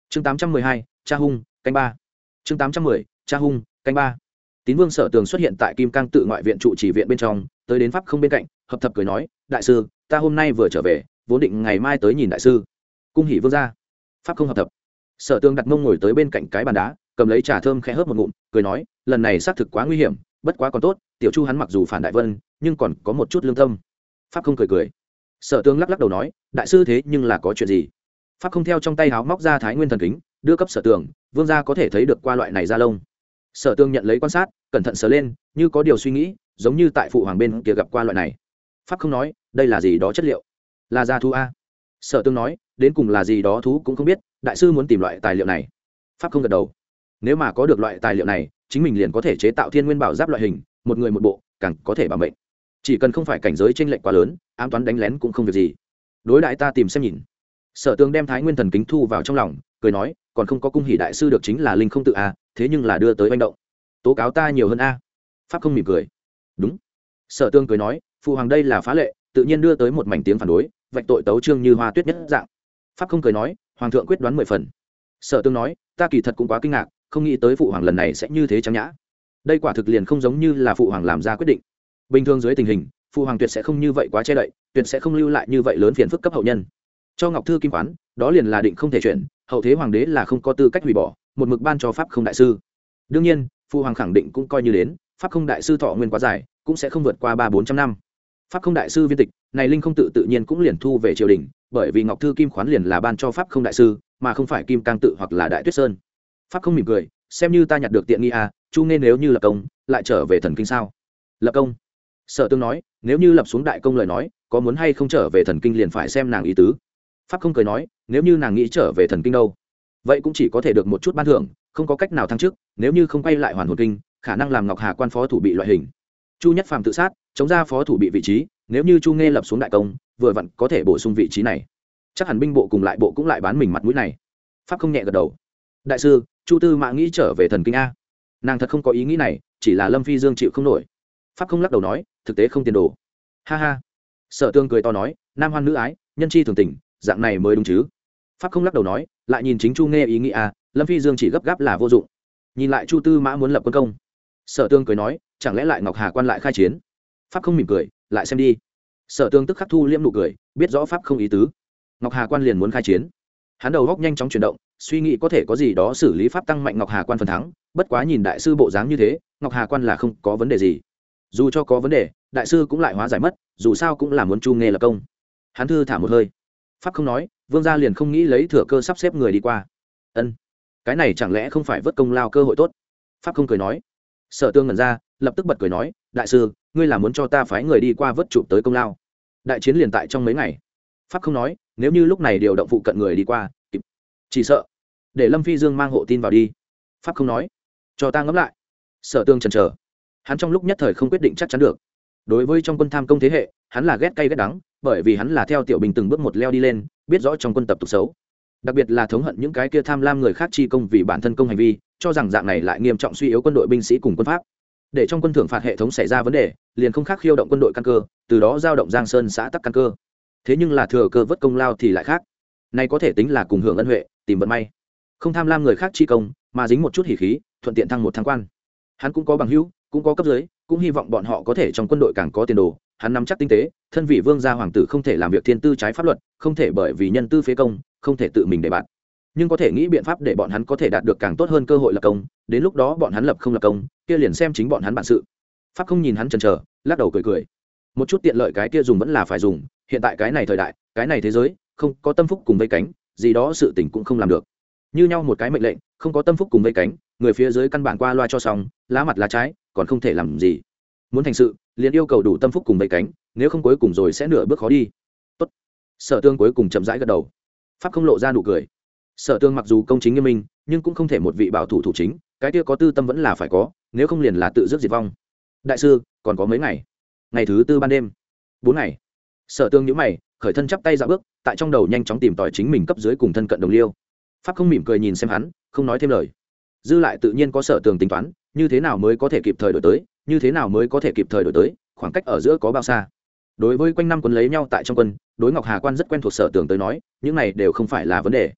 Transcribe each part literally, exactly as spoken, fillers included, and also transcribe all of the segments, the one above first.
chương tám trăm mười hai cha hung canh ba chương tám trăm mười cha hung canh ba Tín Vương Sở Tường xuất hiện tại Kim Cang tự ngoại viện trụ chỉ viện bên trong, tới đến pháp không bên cạnh, hợp thập cười nói, đại sư, ta hôm nay vừa trở về, vốn định ngày mai tới nhìn đại sư. Cung hỉ vương gia. Pháp không hợp thập. Sở Tường đặt mông ngồi tới bên cạnh cái bàn đá, cầm lấy trà thơm khẽ hớp một ngụm, cười nói, lần này xác thực quá nguy hiểm, bất quá còn tốt, tiểu Chu hắn mặc dù phản đại vân, nhưng còn có một chút lương tâm. Pháp không cười cười. Sở Tường lắc lắc đầu nói, đại sư thế nhưng là có chuyện gì? Pháp không theo trong tay háo móc ra Thái Nguyên thần kính, đưa cấp Sở Tường, vương gia có thể thấy được qua loại này da lông. Sở Tường nhận lấy quan sát, cẩn thận sờ lên, như có điều suy nghĩ, giống như tại phụ hoàng bên kia gặp qua loại này. Pháp không nói, đây là gì đó chất liệu? Là da thú a? Sở Tường nói, đến cùng là gì đó thú cũng không biết, đại sư muốn tìm loại tài liệu này. Pháp không gật đầu. Nếu mà có được loại tài liệu này, chính mình liền có thể chế tạo Thiên Nguyên Bảo Giáp loại hình, một người một bộ, càng có thể bảo mệnh. Chỉ cần không phải cảnh giới chênh lệch quá lớn, ám toán đánh lén cũng không việc gì. Đối đại ta tìm xem nhìn. Sở Tường đem Thái Nguyên thần kính thu vào trong lòng, cười nói, còn không có cung hỉ đại sư được chính là linh không tự a, thế nhưng là đưa tới manh động. Tố cáo ta nhiều hơn a. Pháp không mỉm cười. Đúng. Sở Tường cười nói, phụ hoàng đây là phá lệ, tự nhiên đưa tới một mảnh tiếng phản đối, vạch tội tấu trương như hoa tuyết nhất dạng. Pháp không cười nói, hoàng thượng quyết đoán mười phần. Sở Tường nói, ta kỳ thật cũng quá kinh ngạc, không nghĩ tới phụ hoàng lần này sẽ như thế trắng nhã. Đây quả thực liền không giống như là phụ hoàng làm ra quyết định. Bình thường dưới tình hình, phụ hoàng tuyệt sẽ không như vậy quá che đậy, tuyệt sẽ không lưu lại như vậy lớn phiền phức cấp hậu nhân. Cho Ngọc Thư Kim Quán, đó liền là định không thể chuyển, hậu thế hoàng đế là không có tư cách hủy bỏ, một mực ban cho pháp không đại sư. Đương nhiên, phụ hoàng khẳng định cũng coi như đến, pháp không đại sư thọ nguyên quá dài, cũng sẽ không vượt qua ba bốn trăm năm. Pháp không đại sư viên tịch, này linh không tự tự nhiên cũng liền thu về triều đình, bởi vì Ngọc Thư Kim Khoán liền là ban cho pháp không đại sư, mà không phải Kim Cang tự hoặc là Đại Tuyết Sơn. Pháp không mỉm cười, xem như ta nhặt được tiện nghi à, Chu nên nếu như lập công, lại trở về thần kinh sao? Lập công? Sở Tương nói, nếu như lập xuống đại công lời nói, có muốn hay không trở về thần kinh liền phải xem nàng ý tứ. Pháp không cười nói, nếu như nàng nghĩ trở về thần kinh đâu, vậy cũng chỉ có thể được một chút ban thưởng, không có cách nào thăng chức, nếu như không quay lại hoàn hồn kinh, khả năng làm Ngọc Hà quan phó thủ bị loại hình. Chu Nhất Phàm tự sát, chống ra phó thủ bị vị trí, nếu như Chu Nghe lập xuống đại công, vừa vặn có thể bổ sung vị trí này. Chắc hẳn binh bộ cùng lại bộ cũng lại bán mình mặt mũi này. Pháp không nhẹ gật đầu. Đại sư, Chu Tư Mã nghĩ trở về thần kinh a? Nàng thật không có ý nghĩ này, chỉ là Lâm Phi Dương chịu không nổi. Pháp không lắc đầu nói, thực tế không tiền đồ. Ha ha. Sở Tương cười to nói, nam hoan nữ ái, nhân chi thường tình, dạng này mới đúng chứ. Pháp không lắc đầu nói, lại nhìn chính Chu Nghe ý nghĩ a, Lâm Phi Dương chỉ gấp gáp là vô dụng. Nhìn lại Chu Tư Mã muốn lập quân công. Sở Tương cười nói, chẳng lẽ lại Ngọc Hà quan lại khai chiến? Pháp không mỉm cười, lại xem đi. Sở Tương tức khắc thu liễm nụ cười, biết rõ pháp không ý tứ. Ngọc Hà quan liền muốn khai chiến. Hắn đầu góc nhanh chóng chuyển động, suy nghĩ có thể có gì đó xử lý pháp tăng mạnh Ngọc Hà quan phần thắng, bất quá nhìn đại sư bộ dáng như thế, Ngọc Hà quan là không có vấn đề gì. Dù cho có vấn đề, đại sư cũng lại hóa giải mất, dù sao cũng là muốn Chu Nghe lập công. Hắn thư thả một hơi. Pháp không nói, vương gia liền không nghĩ lấy thừa cơ sắp xếp người đi qua. Ân, cái này chẳng lẽ không phải vớt công lao cơ hội tốt? Pháp không cười nói. Sở Tương ngẩn ra, lập tức bật cười nói, đại sư, ngươi là muốn cho ta phái người đi qua vớt chụp tới công lao? Đại chiến liền tại trong mấy ngày. Pháp không nói, nếu như lúc này điều động phụ cận người đi qua, kịp. Chỉ sợ để Lâm Phi Dương mang hộ tin vào đi. Pháp không nói, cho ta ngẫm lại. Sở Tương chần chờ, hắn trong lúc nhất thời không quyết định chắc chắn được. Đối với trong quân tham công thế hệ, hắn là ghét cay ghét đắng, bởi vì hắn là theo tiểu bình từng bước một leo đi lên, biết rõ trong quân tập tục xấu, đặc biệt là thống hận những cái kia tham lam người khác chi công vì bản thân công hành vi, cho rằng dạng này lại nghiêm trọng suy yếu quân đội binh sĩ cùng quân pháp, để trong quân thưởng phạt hệ thống xảy ra vấn đề, liền không khác khiêu động quân đội căn cơ, từ đó giao động Giang Sơn xã tắc căn cơ. Thế nhưng là thừa cơ vớt công lao thì lại khác, này có thể tính là cùng hưởng ân huệ, tìm vận may, không tham lam người khác chi công, mà dính một chút hỉ khí, thuận tiện thăng một thăng quan. Hắn cũng có bằng hữu, cũng có cấp dưới, cũng hy vọng bọn họ có thể trong quân đội càng có tiền đồ. Hắn nắm chắc tinh tế, thân vị vương gia hoàng tử không thể làm việc thiên tư trái pháp luật, không thể bởi vì nhân tư phế công, không thể tự mình để bạn, nhưng có thể nghĩ biện pháp để bọn hắn có thể đạt được càng tốt hơn cơ hội lập công, đến lúc đó bọn hắn lập không lập công, kia liền xem chính bọn hắn bản sự. Pháp không nhìn hắn chần chờ, lắc đầu cười cười. Một chút tiện lợi cái kia dùng vẫn là phải dùng, hiện tại cái này thời đại, cái này thế giới, không có tâm phúc cùng vây cánh, gì đó sự tình cũng không làm được. Như nhau một cái mệnh lệnh, không có tâm phúc cùng vây cánh, người phía dưới căn bản qua loa cho xong, lá mặt lá trái, còn không thể làm gì. Muốn thành sự, liền yêu cầu đủ tâm phúc cùng vây cánh, nếu không cuối cùng rồi sẽ nửa bước khó đi. Tốt. Sở Tương cuối cùng chậm rãi gật đầu. Pháp không lộ ra nụ cười. Sở Tương mặc dù công chính nghiêm minh, nhưng cũng không thể một vị bảo thủ thủ chính, cái kia có tư tâm vẫn là phải có, nếu không liền là tự dứt diệt vong. Đại sư, còn có mấy ngày? Ngày thứ tư ban đêm. Bốn ngày. Sở Tương nhíu mày, khởi thân chắp tay dạo bước, tại trong đầu nhanh chóng tìm tòi chính mình cấp dưới cùng thân cận đồng liêu. Pháp không mỉm cười nhìn xem hắn, không nói thêm lời. Dư lại tự nhiên có Sở Tường tính toán, như thế nào mới có thể kịp thời đổi tới, như thế nào mới có thể kịp thời đổi tới, khoảng cách ở giữa có bao xa. Đối với quanh năm quân lấy nhau tại trong quân, đối Ngọc Hà quan rất quen thuộc Sở Tường tới nói, những này đều không phải là vấn đề.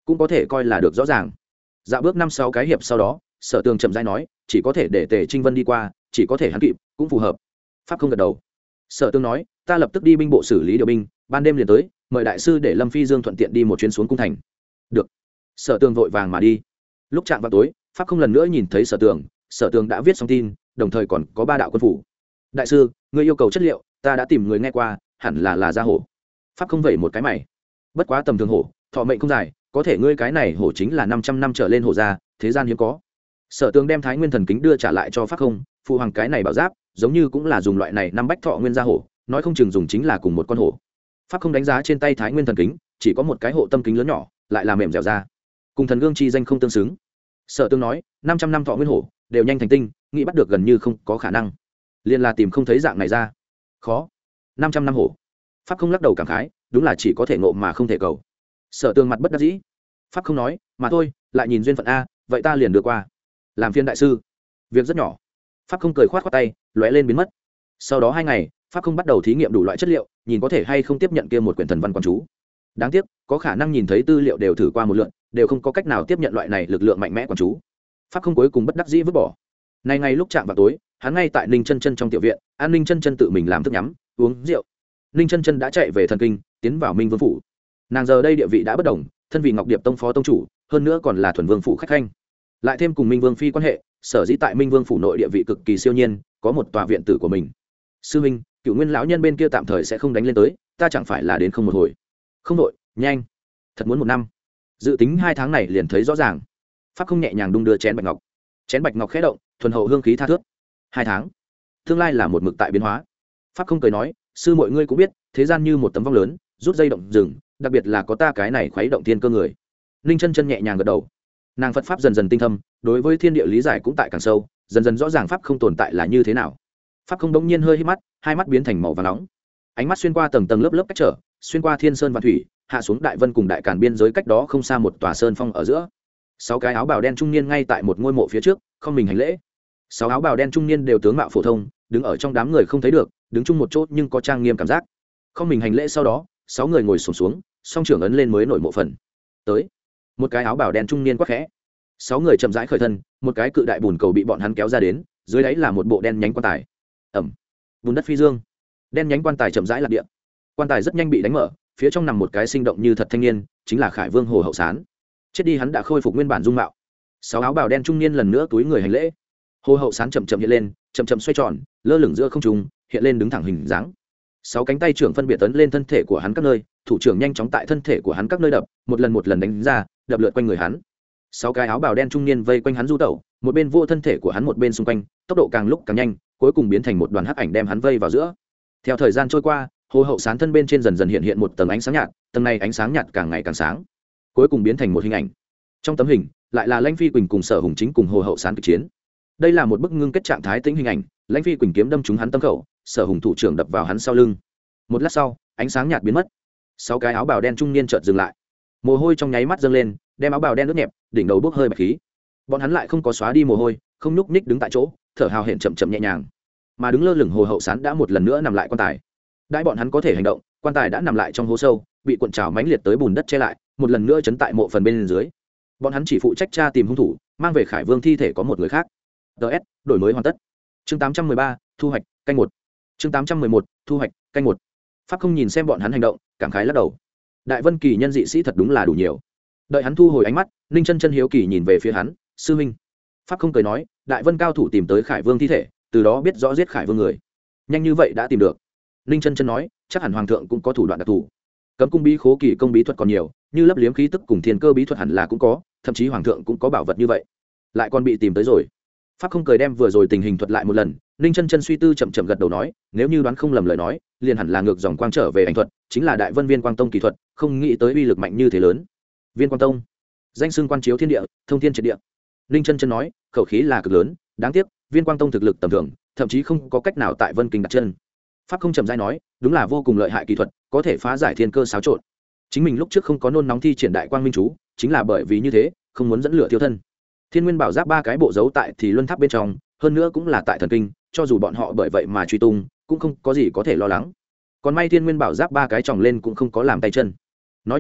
cũng có thể coi là được rõ ràng. Dạo bước năm sáu cái hiệp sau đó, Sở Tường chậm rãi nói, chỉ có thể để Tề Trinh Vân đi qua, chỉ có thể hắn kịp, cũng phù hợp. Pháp không gật đầu. Sở Tường nói, ta lập tức đi binh bộ xử lý điều binh, ban đêm liền tới, mời đại sư để Lâm Phi Dương thuận tiện đi một chuyến xuống cung thành. Được. Sở Tường vội vàng mà đi. Lúc chạm vào tối, Pháp không lần nữa nhìn thấy Sở Tường, Sở Tường đã viết xong tin, đồng thời còn có ba đạo quân phủ. Đại sư, người yêu cầu chất liệu, ta đã tìm người nghe qua, hẳn là là gia hổ. Pháp không vẩy một cái mày. Bất quá tầm thường hổ, thọ mệnh không dài, có thể ngươi cái này hổ chính là năm trăm năm trở lên hổ gia, thế gian hiếm có. Sở Tường đem Thái Nguyên thần kính đưa trả lại cho Pháp không, phụ hoàng cái này bảo giáp, giống như cũng là dùng loại này năm bách thọ nguyên gia hổ, nói không chừng dùng chính là cùng một con hổ. Pháp không đánh giá trên tay Thái Nguyên thần kính, chỉ có một cái hộ tâm kính lớn nhỏ, lại là mềm dẻo da, cùng thần gương chi danh không tương xứng. Sở Tường nói, năm trăm năm thọ nguyên hổ, đều nhanh thành tinh, nghĩ bắt được gần như không có khả năng. Liên là tìm không thấy dạng này ra. Khó. năm trăm năm hổ. Pháp không lắc đầu cảm khái, đúng là chỉ có thể ngộ mà không thể cầu. Sở Tường mặt bất đắc dĩ. Pháp không nói, mà thôi, lại nhìn duyên phận a, vậy ta liền đưa qua. Làm phiên đại sư. Việc rất nhỏ. Pháp không cười khoát khoát tay, lóe lên biến mất. Sau đó hai ngày, Pháp không bắt đầu thí nghiệm đủ loại chất liệu, nhìn có thể hay không tiếp nhận kia một quyển thần văn quan chú. Đáng tiếc, có khả năng nhìn thấy tư liệu đều thử qua một lượt, đều không có cách nào tiếp nhận loại này lực lượng mạnh mẽ quan chú. Pháp không cuối cùng bất đắc dĩ vứt bỏ. Này ngày lúc chạm vào tối, hắn ngay tại Ninh Chân Chân trong tiểu viện, An Ninh Chân Chân tự mình làm thức nhắm, uống rượu. Ninh Chân Chân đã chạy về thần kinh, tiến vào Minh Vương phủ. Nàng giờ đây địa vị đã bất đồng, thân vì Ngọc Điệp Tông phó tông chủ, hơn nữa còn là thuần vương phủ khách khanh. Lại thêm cùng Minh Vương phi quan hệ, sở dĩ tại Minh Vương phủ nội địa vị cực kỳ siêu nhiên, có một tòa viện tử của mình. Sư minh, Cựu Nguyên lão nhân bên kia tạm thời sẽ không đánh lên tới, ta chẳng phải là đến không một hồi. Không đội, nhanh. Thật muốn một năm. Dự tính hai tháng này liền thấy rõ ràng. Pháp không nhẹ nhàng đung đưa chén bạch ngọc. Chén bạch ngọc khẽ động, thuần hậu hương khí tha thướt. Hai tháng. Tương lai là một mực tại biến hóa. Pháp không cười nói, sư mọi ngươi cũng biết, thế gian như một tấm vong lớn, rút dây động rừng, đặc biệt là có ta cái này khuấy động thiên cơ người. Ninh Chân Chân nhẹ nhàng gật đầu. Nàng Phật pháp dần dần tinh thâm, đối với thiên địa lý giải cũng tại càng sâu, dần dần rõ ràng pháp không tồn tại là như thế nào. Pháp không đống nhiên hơi hít mắt, hai mắt biến thành màu vàng nóng. Ánh mắt xuyên qua tầng tầng lớp lớp cách trở, xuyên qua thiên sơn và thủy, hạ xuống đại vân cùng đại càn biên giới cách đó không xa một tòa sơn phong ở giữa. Sáu cái áo bào đen trung niên ngay tại một ngôi mộ phía trước, không mình hành lễ. Sáu áo bào đen trung niên đều tướng mạo phổ thông, đứng ở trong đám người không thấy được, đứng chung một chỗ nhưng có trang nghiêm cảm giác. Không mình hành lễ sau đó, sáu người ngồi xổm xuống, song trưởng ấn lên mới nổi mộ phần. Tới, một cái áo bào đen trung niên quát khẽ. Sáu người chậm rãi khởi thân, một cái cự đại bùn cầu bị bọn hắn kéo ra đến, dưới đáy là một bộ đen nhánh quan tài. Ẩm, bùn đất phi dương, đen nhánh quan tài chậm rãi lạc địa. Quan tài rất nhanh bị đánh mở, phía trong nằm một cái sinh động như thật thanh niên, chính là Khải Vương Hồ Hậu Sán. Chết đi hắn đã khôi phục nguyên bản dung mạo. Sáu áo bào đen trung niên lần nữa túi người hành lễ. Hồ Hậu Sán chậm chậm hiện lên, chậm chậm xoay tròn, lơ lửng giữa không trung, hiện lên đứng thẳng hình dáng. Sáu cánh tay trưởng phân biệt tấn lên thân thể của hắn các nơi, thủ trưởng nhanh chóng tại thân thể của hắn các nơi đập, một lần một lần đánh ra, đập lượt quanh người hắn. Sáu cái áo bào đen trung niên vây quanh hắn du tẩu, một bên vô thân thể của hắn một bên xung quanh, tốc độ càng lúc càng nhanh, cuối cùng biến thành một đoàn hắc ảnh đem hắn vây vào giữa. Theo thời gian trôi qua, Hồ Hậu Sán thân bên trên dần dần hiện hiện một tầng ánh sáng nhạt, tầng này ánh sáng nhạt càng ngày càng sáng, cuối cùng biến thành một hình ảnh. Trong tấm hình lại là Lãnh Phi Quỳnh cùng Sở Hùng Chính cùng Hồ Hậu Sán kịch chiến. Đây là một bức ngưng kết trạng thái tĩnh hình ảnh, Lãnh Phi Quỳnh kiếm đâm trúng hắn tâm khẩu, Sở Hùng thủ trưởng đập vào hắn sau lưng. Một lát sau, ánh sáng nhạt biến mất. Sáu cái áo bào đen trung niên chợt dừng lại, mồ hôi trong nháy mắt dâng lên, đem áo bào đen ướt nhẹp, đỉnh đầu bốc hơi bạch khí. Bọn hắn lại không có xóa đi mồ hôi, không nhúc nhích đứng tại chỗ, thở hào hển chậm chậm nhẹ nhàng. Mà đứng lơ lửng Hồ Hậu Sán đã một lần nữa nằm lại quan tài. Đãi bọn hắn có thể hành động, quan tài đã nằm lại trong hố sâu, bị cuộn trào mãnh liệt tới bùn đất che lại, một lần nữa chấn tại mộ phần bên dưới. Bọn hắn chỉ phụ trách tra tìm hung thủ, mang về Khải Vương thi thể có một người khác. ds đổi mới hoàn tất. Chương tám trăm mười ba, thu hoạch, canh một. Chương tám trăm mười một, thu hoạch, canh một. Pháp không nhìn xem bọn hắn hành động, cảm khái lắc đầu. Đại Vân Kỳ nhân dị sĩ thật đúng là đủ nhiều. Đợi hắn thu hồi ánh mắt, Ninh Chân Chân hiếu kỳ nhìn về phía hắn, sư huynh. Pháp không cười nói, Đại Vân cao thủ tìm tới Khải Vương thi thể, từ đó biết rõ giết Khải Vương người. Nhanh như vậy đã tìm được. Ninh Chân Chân nói, chắc hẳn hoàng thượng cũng có thủ đoạn đặc thù. Cấm cung bí khố kỳ công bí thuật còn nhiều, như lấp liếm khí tức cùng thiên cơ bí thuật hẳn là cũng có, thậm chí hoàng thượng cũng có bảo vật như vậy. Lại còn bị tìm tới rồi. Pháp không cười đem vừa rồi tình hình thuật lại một lần, Ninh Chân Chân suy tư chậm chậm gật đầu nói, nếu như đoán không lầm lời nói, liền hẳn là ngược dòng quang trở về ảnh thuật, chính là Đại Vân Viên Quang Tông kỳ thuật, không nghĩ tới uy lực mạnh như thế lớn. Viên Quang Tông, danh xưng quan chiếu thiên địa, thông thiên triệt địa. Ninh Chân Chân nói, khẩu khí là cực lớn, đáng tiếc, Viên Quang Tông thực lực tầm thường, thậm chí không có cách nào tại Vân Kinh đặt chân. Pháp không chậm rãi nói, đúng là vô cùng lợi hại kỳ thuật, có thể phá giải thiên cơ xáo trộn. Chính mình lúc trước không có nôn nóng thi triển đại quang minh chú, chính là bởi vì như thế, không muốn dẫn lửa thiêu thân. Thiên Nguyên Bảo Giáp ba cái bộ giấu tại thì luân tháp bên trong, hơn nữa cũng là tại thần kinh, cho dù bọn họ bởi vậy mà truy tung, cũng không có gì có thể lo lắng. Còn may Thiên Nguyên Bảo Giáp ba cái tròng lên cũng không có làm tay chân. Nói như vậy,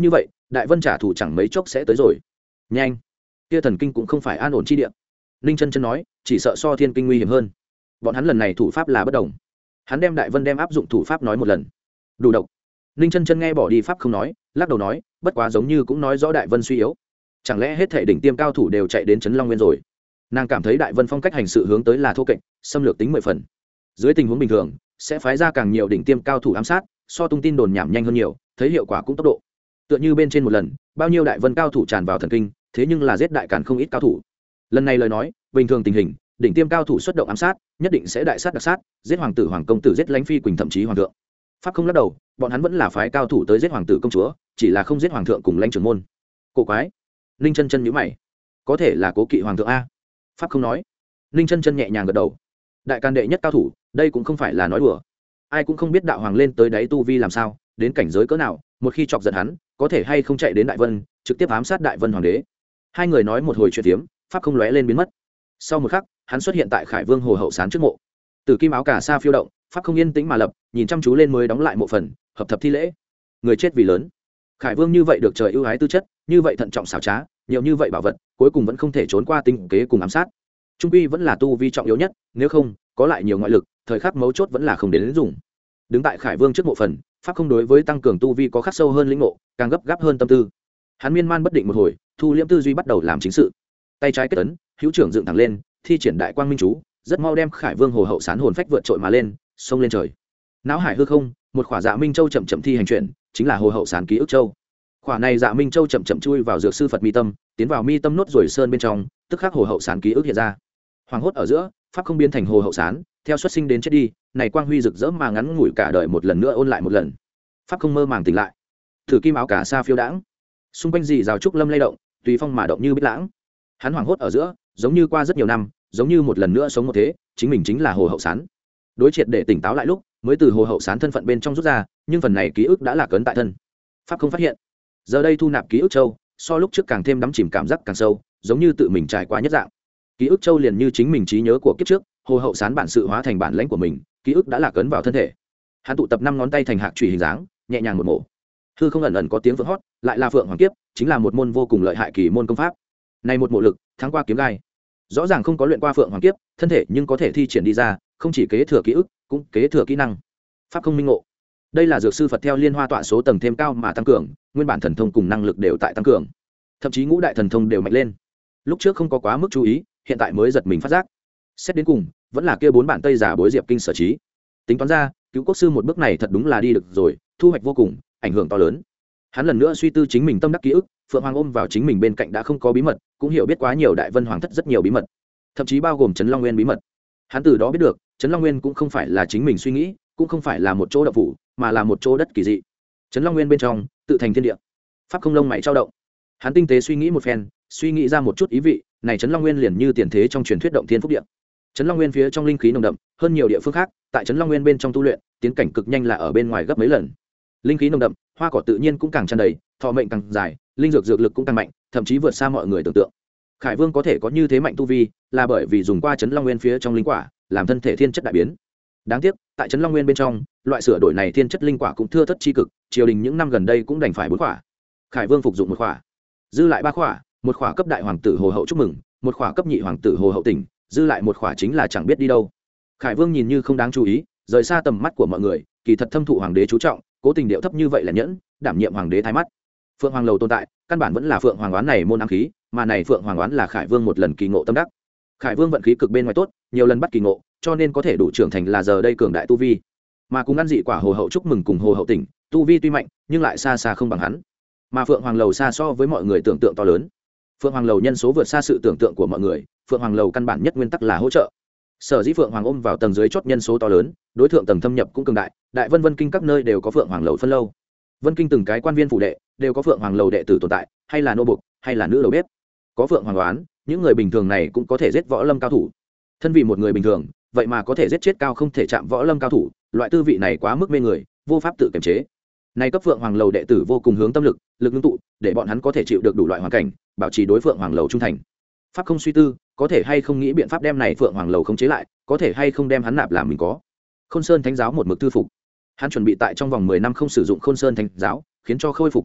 đại vân trả thù chẳng mấy chốc sẽ tới rồi. Nhanh, kia thần kinh cũng không phải an ổn chi địa. Ninh chân chân nói, chỉ sợ so thiên kinh nguy hiểm hơn. Bọn hắn lần này thủ pháp là bất đồng. Hắn đem đại vân đem áp dụng thủ pháp nói một lần. Đủ độc. Ninh chân chân nghe bỏ đi pháp không nói, lắc đầu nói, bất quá giống như cũng nói rõ đại vân suy yếu. Chẳng lẽ hết thể đỉnh tiêm cao thủ đều chạy đến Trấn Long Nguyên rồi? Nàng cảm thấy đại vân phong cách hành sự hướng tới là thô kệch, xâm lược tính mười phần. Dưới tình huống bình thường sẽ phái ra càng nhiều đỉnh tiêm cao thủ ám sát, so tung tin đồn nhảm nhanh hơn nhiều, thấy hiệu quả cũng tốc độ. Tựa như bên trên một lần, bao nhiêu đại vân cao thủ tràn vào thần kinh, thế nhưng là giết đại càn không ít cao thủ. Lần này lời nói, bình thường tình hình, đỉnh tiêm cao thủ xuất động ám sát, nhất định sẽ đại sát đặc sát, giết hoàng tử hoàng công tử, giết lãnh phi quỳnh, thậm chí hoàng thượng. Pháp không lắc đầu, bọn hắn vẫn là phái cao thủ tới giết hoàng tử công chúa, chỉ là không giết hoàng thượng cùng lãnh trưởng môn. Cổ quái. Ninh chân chân nhíu mày, có thể là cố kỵ hoàng thượng a? Pháp không nói. Ninh chân chân nhẹ nhàng gật đầu. Đại can đệ nhất cao thủ, đây cũng không phải là nói đùa. Ai cũng không biết đạo hoàng lên tới đáy tu vi làm sao, đến cảnh giới cỡ nào, một khi chọc giận hắn, có thể hay không chạy đến đại vân, trực tiếp ám sát đại vân hoàng đế. Hai người nói một hồi chuyện tiếm, Pháp không lóe lên biến mất. Sau một khắc, hắn xuất hiện tại Khải Vương Hồ hậu sán trước mộ. Tử kim áo cà sa phiêu động, Pháp không yên tĩnh mà lập, nhìn chăm chú lên mới đóng lại mộ phần, hợp thập thi lễ. Người chết vì lớn. Khải Vương như vậy được trời ưu ái tư chất, như vậy thận trọng xảo trá, nhiều như vậy bảo vật, cuối cùng vẫn không thể trốn qua tinh kế cùng ám sát. Trung quy vẫn là tu vi trọng yếu nhất, nếu không, có lại nhiều ngoại lực, thời khắc mấu chốt vẫn là không đến, đến dùng. Đứng tại Khải Vương trước mộ phần, Pháp không đối với tăng cường tu vi có khắc sâu hơn lĩnh ngộ, càng gấp gáp hơn tâm tư. Hắn miên man bất định một hồi, thu liễm tư duy bắt đầu làm chính sự. Tay trái kết ấn, hữu trưởng dựng thẳng lên, thi triển đại quang minh chú, rất mau đem Khải Vương Hồ hậu sán hồn phách vượt trội mà lên, xông lên trời. Não hải hư không, một khỏa dạ minh châu chậm chậm thi hành chuyển, chính là Hồ hậu sán ký ức châu. Khỏa này dạ minh châu chậm chậm chui vào dược sư Phật mi tâm, tiến vào mi tâm nốt rồi sơn bên trong, tức khắc Hồ hậu sán ký ức hiện ra. Hoàng hốt ở giữa, Pháp không biến thành Hồ hậu sán, theo xuất sinh đến chết đi, này quang huy rực rỡ mà ngắn ngủi cả đời một lần nữa ôn lại một lần. Pháp không mơ màng tỉnh lại. Thử kim áo cả sa phiêu đãng, xung quanh dì rào trúc lâm lay động, tùy phong mà động như bích lãng. Hắn hoàng hốt ở giữa, giống như qua rất nhiều năm, giống như một lần nữa sống một thế, chính mình chính là Hồ hậu sán. Đối triệt để tỉnh táo lại lúc, mới từ Hồ hậu sán thân phận bên trong rút ra, nhưng phần này ký ức đã là cấn tại thân. Pháp không phát hiện. Giờ đây thu nạp ký ức châu, so lúc trước càng thêm đắm chìm cảm giác càng sâu, giống như tự mình trải qua nhất dạng. Ký ức châu liền như chính mình trí nhớ của kiếp trước, Hồ hậu sán bản sự hóa thành bản lãnh của mình, ký ức đã là cấn vào thân thể. Hắn tụ tập năm ngón tay thành hạc chùy hình dáng, nhẹ nhàng một mổ. Hư không ẩn ẩn có tiếng vượng hót, lại là Phượng Hoàng Kiếp, chính là một môn vô cùng lợi hại kỳ môn công pháp. Này một mộ lực, thắng qua kiếm gai. Rõ ràng không có luyện qua Phượng Hoàng Kiếp, thân thể nhưng có thể thi triển đi ra, không chỉ kế thừa ký ức, cũng kế thừa kỹ năng. Pháp không minh ngộ. Đây là dược sư Phật theo liên hoa tọa số tầng thêm cao mà tăng cường, nguyên bản thần thông cùng năng lực đều tại tăng cường, thậm chí ngũ đại thần thông đều mạnh lên. Lúc trước không có quá mức chú ý, hiện tại mới giật mình phát giác. Xét đến cùng, vẫn là kia bốn bản Tây giả bối diệp kinh sở trí. Tính toán ra, cứu quốc sư một bước này thật đúng là đi được rồi, thu hoạch vô cùng, ảnh hưởng to lớn. Hắn lần nữa suy tư chính mình tâm đắc ký ức, Phượng Hoàng ôm vào chính mình bên cạnh đã không có bí mật, cũng hiểu biết quá nhiều đại vân hoàng thất rất nhiều bí mật, thậm chí bao gồm Trấn Long Nguyên bí mật. Hắn từ đó biết được, Trấn Long Nguyên cũng không phải là chính mình suy nghĩ, cũng không phải là một chỗ động phủ, mà là một chỗ đất kỳ dị. Trấn Long Nguyên bên trong, tự thành thiên địa. Pháp không lông mày trao động. Hắn tinh tế suy nghĩ một phen, suy nghĩ ra một chút ý vị, này Trấn Long Nguyên liền như tiền thế trong truyền thuyết động thiên phúc địa. Trấn Long Nguyên phía trong linh khí nồng đậm, hơn nhiều địa phương khác, tại Trấn Long Nguyên bên trong tu luyện, tiến cảnh cực nhanh là ở bên ngoài gấp mấy lần. Linh khí nồng đậm, hoa cỏ tự nhiên cũng càng tràn đầy, thọ mệnh càng dài, linh dược dược lực cũng càng mạnh, thậm chí vượt xa mọi người tưởng tượng. Khải Vương có thể có như thế mạnh tu vi, là bởi vì dùng qua Trấn Long Nguyên phía trong linh quả, làm thân thể thiên chất đại biến. Đáng tiếc, tại Trấn Long Nguyên bên trong, loại sửa đổi này thiên chất linh quả cũng thưa thất chi cực, triều đình những năm gần đây cũng đành phải bốn quả. Khải Vương phục dụng một quả, dư lại ba quả, một quả cấp đại hoàng tử Hồ hậu chúc mừng, một quả cấp nhị hoàng tử Hồ hậu tỉnh, dư lại một quả chính là chẳng biết đi đâu. Khải Vương nhìn như không đáng chú ý, rời xa tầm mắt của mọi người, kỳ thật thâm thụ hoàng đế chú trọng, cố tình điệu thấp như vậy là nhẫn, đảm nhiệm hoàng đế thái mắt. Phượng Hoàng lầu tồn tại, căn bản vẫn là Phượng Hoàng oán này môn ám khí, mà này Phượng Hoàng oán là Khải Vương một lần kỳ ngộ tâm đắc. Khải Vương vận khí cực bên ngoài tốt, nhiều lần bắt kỳ ngộ, cho nên có thể đủ trưởng thành là giờ đây cường đại tu vi. Mà cùng ăn dị quả Hồ hậu chúc mừng cùng Hồ hậu tỉnh, tu vi tuy mạnh, nhưng lại xa xa không bằng hắn. Mà Phượng Hoàng lầu xa so với mọi người tưởng tượng to lớn. Phượng Hoàng lầu nhân số vượt xa sự tưởng tượng của mọi người, Phượng Hoàng lầu căn bản nhất nguyên tắc là hỗ trợ. Sở dĩ Phượng Hoàng ôm vào tầng dưới chót nhân số to lớn, đối tượng tầng thâm nhập cũng cường đại, đại vân vân kinh các nơi đều có Phượng Hoàng lầu phân lâu. Vân kinh từng cái quan viên phủ đệ đều có Phượng Hoàng lầu đệ tử tồn tại, hay là nô buộc, hay là nữ đầu bếp. Có Phượng Hoàng oán, những người bình thường này cũng có thể giết võ lâm cao thủ. Thân vị một người bình thường, vậy mà có thể giết chết cao không thể chạm võ lâm cao thủ, loại tư vị này quá mức mê người, vô pháp tự kiềm chế. Này cấp Phượng Hoàng lầu đệ tử vô cùng hướng tâm lực, lực ngưng tụ, để bọn hắn có thể chịu được đủ loại hoàn cảnh, bảo trì đối Phượng Hoàng lầu trung thành. Pháp không suy tư, có thể hay không nghĩ biện pháp đem này Phượng Hoàng lầu khống chế lại, có thể hay không đem hắn nạp làm mình có. Khôn Sơn Thánh giáo một mực thư phục. Hắn chuẩn bị tại trong vòng mười năm không sử dụng Khôn Sơn Thánh giáo, khiến cho khôi phục nguyên khí,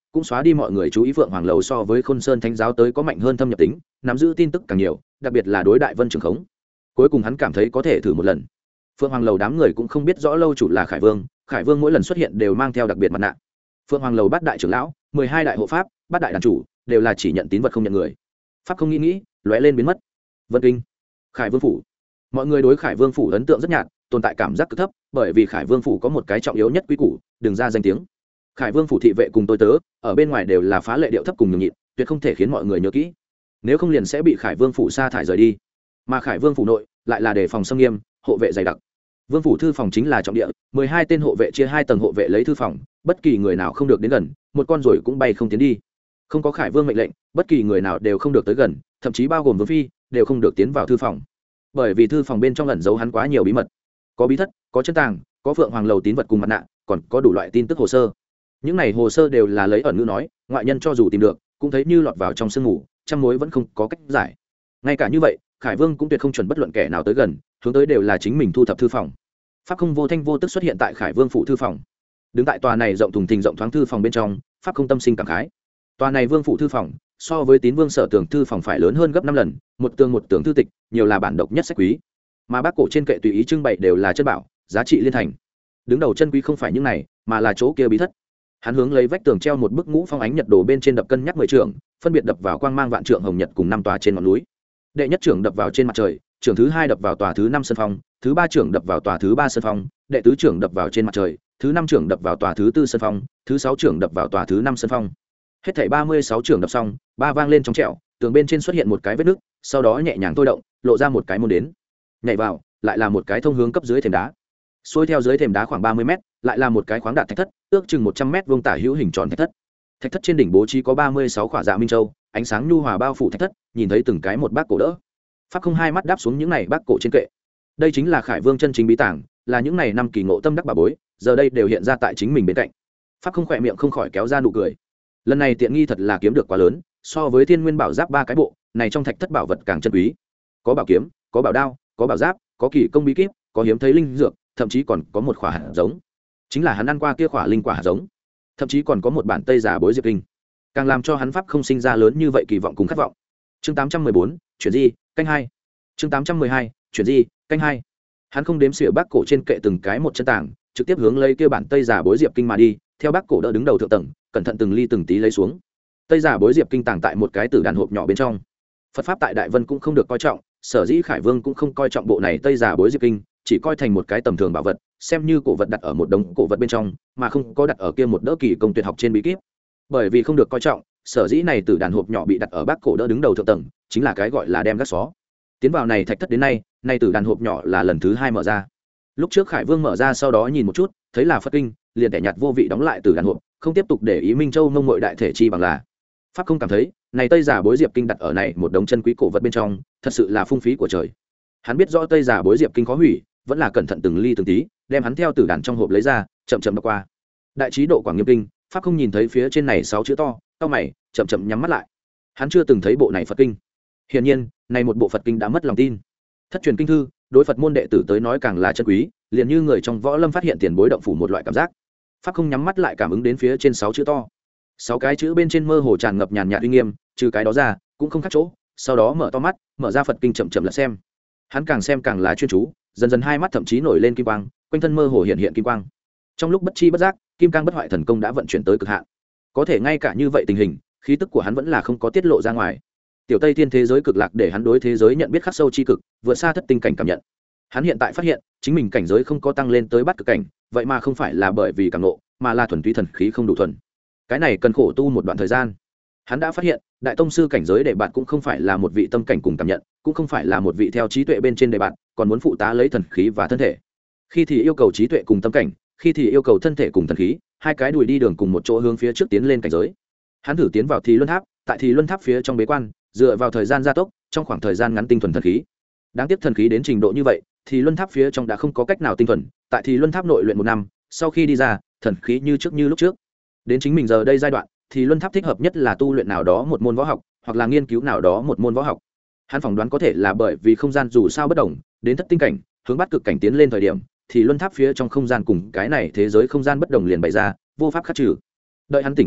cũng xóa đi mọi người chú ý phượng hoàng lầu so với khôn sơn thánh giáo tới có mạnh hơn thâm nhập tính, nắm giữ tin tức càng nhiều, đặc biệt là đối đại vân trường khống. Cuối cùng hắn cảm thấy có thể thử một lần. Phượng hoàng lầu đám người cũng không biết rõ lâu chủ là Khải Vương, Khải Vương mỗi lần xuất hiện đều mang theo đặc biệt mặt nạ. Phượng hoàng lầu bát đại trưởng lão, mười hai đại hộ pháp, bát đại đàn chủ đều là chỉ nhận tín vật không nhận người. Pháp không nghĩ nghĩ, lóe lên biến mất. Vân Kinh, Khải Vương phủ. Mọi người đối Khải Vương phủ ấn tượng rất nhạt, tồn tại cảm giác cực thấp, bởi vì Khải Vương phủ có một cái trọng yếu nhất quý củ, đừng ra danh tiếng. Khải Vương phủ thị vệ cùng tôi tớ, ở bên ngoài đều là phá lệ điệu thấp cùng nhường nhịn, tuyệt không thể khiến mọi người nhớ kỹ. Nếu không liền sẽ bị Khải Vương phủ sa thải rời đi. Mà Khải Vương phủ nội lại là đề phòng xâm nghiêm, hộ vệ dày đặc. Vương phủ thư phòng chính là trọng địa, mười hai tên hộ vệ chia hai tầng hộ vệ lấy thư phòng, bất kỳ người nào không được đến gần, một con ruồi cũng bay không tiến đi. Không có Khải Vương mệnh lệnh, bất kỳ người nào đều không được tới gần, thậm chí bao gồm Vương phi, đều không được tiến vào thư phòng. Bởi vì thư phòng bên trong ẩn giấu hắn quá nhiều bí mật. Có bí thất, có chân tàng, có Phượng hoàng lầu tín vật cùng mặt nạ, còn có đủ loại tin tức hồ sơ. Những này hồ sơ đều là lấy ẩn ngữ nói, ngoại nhân cho dù tìm được, cũng thấy như lọt vào trong sương mù, trăm mối vẫn không có cách giải. Ngay cả như vậy, Khải Vương cũng tuyệt không chuẩn bất luận kẻ nào tới gần, hướng tới đều là chính mình thu thập thư phòng. Pháp không vô thanh vô tức xuất hiện tại Khải Vương phủ thư phòng. Đứng tại tòa này rộng thùng thình rộng thoáng thư phòng bên trong, Pháp không tâm sinh cảm khái. Tòa này Vương phủ thư phòng, so với Tín Vương Sở Tường thư phòng phải lớn hơn gấp năm lần, một tường một tường thư tịch, nhiều là bản độc nhất sách quý. Mà bác cổ trên kệ tùy ý trưng bày đều là chân bảo, giá trị liên thành. Đứng đầu chân quý không phải những này, mà là chỗ kia bí thất. Hắn hướng lấy vách tường treo một bức ngũ phong ánh nhật đồ bên trên đập cân nhắc mười trượng, phân biệt đập vào quang mang vạn trượng hồng nhật cùng năm tòa trên ngọn núi. Đệ nhất trưởng đập vào trên mặt trời, trưởng thứ hai đập vào tòa thứ năm sân phong, thứ ba trưởng đập vào tòa thứ ba sân phong, đệ tứ trưởng đập vào trên mặt trời, thứ năm trưởng đập vào tòa thứ tư sân phong, thứ sáu trưởng đập vào tòa thứ năm sân phong. Hết thảy ba mươi sáu trưởng đập xong, ba vang lên trong trẻo, tường bên trên xuất hiện một cái vết nứt, sau đó nhẹ nhàng thôi động, lộ ra một cái môn đến. Nhảy vào, lại là một cái thông hướng cấp dưới thềm đá. Xuôi theo dưới thềm đá khoảng ba mươi mét, lại là một cái khoáng đạt thạch thất, ước chừng một trăm mét vuông tả hữu hình tròn thạch thất. Thạch thất trên đỉnh bố trí có ba mươi sáu khỏa dạ minh châu, ánh sáng nhu hòa bao phủ thạch thất, nhìn thấy từng cái một bác cổ đỡ. Pháp không hai mắt đáp xuống những này bác cổ trên kệ. Đây chính là Khải Vương chân chính bí tàng, là những này năm kỳ ngộ tâm đắc bà bối, giờ đây đều hiện ra tại chính mình bên cạnh. Pháp không khỏe miệng không khỏi kéo ra nụ cười. Lần này tiện nghi thật là kiếm được quá lớn, so với Thiên Nguyên Bảo Giáp ba cái bộ, này trong thạch thất bảo vật càng chân quý. Có bảo kiếm, có bảo đao, có bảo giáp, có kỳ công bí kíp, có hiếm thấy linh dược, thậm chí còn có một khỏa hạt giống. Chính là hắn ăn qua kia khỏa linh quả hạt giống. Thậm chí còn có một bản Tây Giả Bối Diệp Kinh. Càng làm cho hắn pháp không sinh ra lớn như vậy kỳ vọng cùng khát vọng. Chương tám trăm mười bốn, chuyển di, canh hai. Chương tám trăm mười hai, chuyển di, canh hai. Hắn không đếm xỉa bác cổ trên kệ từng cái một chân tảng, trực tiếp hướng lấy kia bản Tây Giả Bối Diệp Kinh mà đi, theo bác cổ đỡ đứng đầu thượng tầng, cẩn thận từng ly từng tí lấy xuống. Tây Giả Bối Diệp Kinh tàng tại một cái tử đàn hộp nhỏ bên trong. Phật pháp tại Đại Vân cũng không được coi trọng, sở dĩ Khải Vương cũng không coi trọng bộ này Tây Giả Bối Diệp Kinh, chỉ coi thành một cái tầm thường bảo vật, xem như cổ vật đặt ở một đống cổ vật bên trong, mà không có đặt ở kia một đỡ kỳ công tuyệt học trên bí kíp. Bởi vì không được coi trọng, sở dĩ này tử đàn hộp nhỏ bị đặt ở bác cổ đỡ đứng đầu thượng tầng, chính là cái gọi là đem gác xó. Tiến vào này thạch thất đến nay, này tử đàn hộp nhỏ là lần thứ hai mở ra. Lúc trước Khải Vương mở ra sau đó nhìn một chút, thấy là Phật kinh, liền tẻ nhạt vô vị đóng lại tử đàn hộp, không tiếp tục để ý Minh Châu mông muội đại thể chi bằng là. Pháp không cảm thấy, này Tây Giả Bối Diệp Kinh đặt ở này một đống chân quý cổ vật bên trong, thật sự là phung phí của trời. Hắn biết rõ Tây Giả Bối Diệp Kinh khó hủy, vẫn là cẩn thận từng ly từng tí, đem hắn theo tử đàn trong hộp lấy ra, chậm chậm đọc qua. Đại trí độ Quảng Nghiêm Kinh, Pháp không nhìn thấy phía trên này sáu chữ to, cau mày, chậm chậm nhắm mắt lại. Hắn chưa từng thấy bộ này Phật kinh. Hiển nhiên, này một bộ Phật kinh đã mất lòng tin. Thất truyền kinh thư, đối Phật môn đệ tử tới nói càng là chân quý, liền như người trong võ lâm phát hiện tiền bối động phủ một loại cảm giác. Pháp không nhắm mắt lại cảm ứng đến phía trên sáu chữ to. Sáu cái chữ bên trên mơ hồ tràn ngập nhàn nhạt uy nghiêm, trừ cái đó ra, cũng không khác chỗ. Sau đó mở to mắt, mở ra Phật kinh chậm chậm lật xem. Hắn càng xem càng là chuyên chú, dần dần hai mắt thậm chí nổi lên kim quang, quanh thân mơ hồ hiện hiện kim quang. Trong lúc bất chi bất giác, kim cang bất hoại thần công đã vận chuyển tới cực hạn. Có thể ngay cả như vậy tình hình, khí tức của hắn vẫn là không có tiết lộ ra ngoài. Tiểu Tây Thiên thế giới cực lạc để hắn đối thế giới nhận biết khắc sâu chi cực, vượt xa thất tinh cảnh cảm nhận. Hắn hiện tại phát hiện, chính mình cảnh giới không có tăng lên tới bát cực cảnh, vậy mà không phải là bởi vì cảm ngộ, mà là thuần túy thần khí không đủ thuần. Cái này cần khổ tu một đoạn thời gian. Hắn đã phát hiện, đại tông sư cảnh giới để bạn cũng không phải là một vị tâm cảnh cùng cảm nhận, cũng không phải là một vị theo trí tuệ bên trên đề bạn, còn muốn phụ tá lấy thần khí và thân thể. Khi thì yêu cầu trí tuệ cùng tâm cảnh, khi thì yêu cầu thân thể cùng thần khí, hai cái đùi đi đường cùng một chỗ hướng phía trước tiến lên cảnh giới. Hắn thử tiến vào Thì Luân Tháp, tại Thì Luân Tháp phía trong bế quan, dựa vào thời gian gia tốc, trong khoảng thời gian ngắn tinh thuần thần khí. Đáng tiếc thần khí đến trình độ như vậy, Thì Luân Tháp phía trong đã không có cách nào tinh thuần, tại Thì Luân Tháp nội luyện một năm, sau khi đi ra, thần khí như trước như lúc trước. Đến chính mình giờ đây giai đoạn, Thì Luân Tháp thích hợp nhất là tu luyện nào đó một môn võ học, hoặc là nghiên cứu nào đó một môn võ học. Hắn phỏng đoán có thể là bởi vì không gian dù sao bất đồng, đến thất tinh cảnh, hướng bắt cực cảnh tiến lên thời điểm, thì Luân Tháp phía trong không gian cùng cái này thế giới không gian bất đồng liền bày ra, vô pháp khắc trừ. Đợi hắn tỉnh táo lại,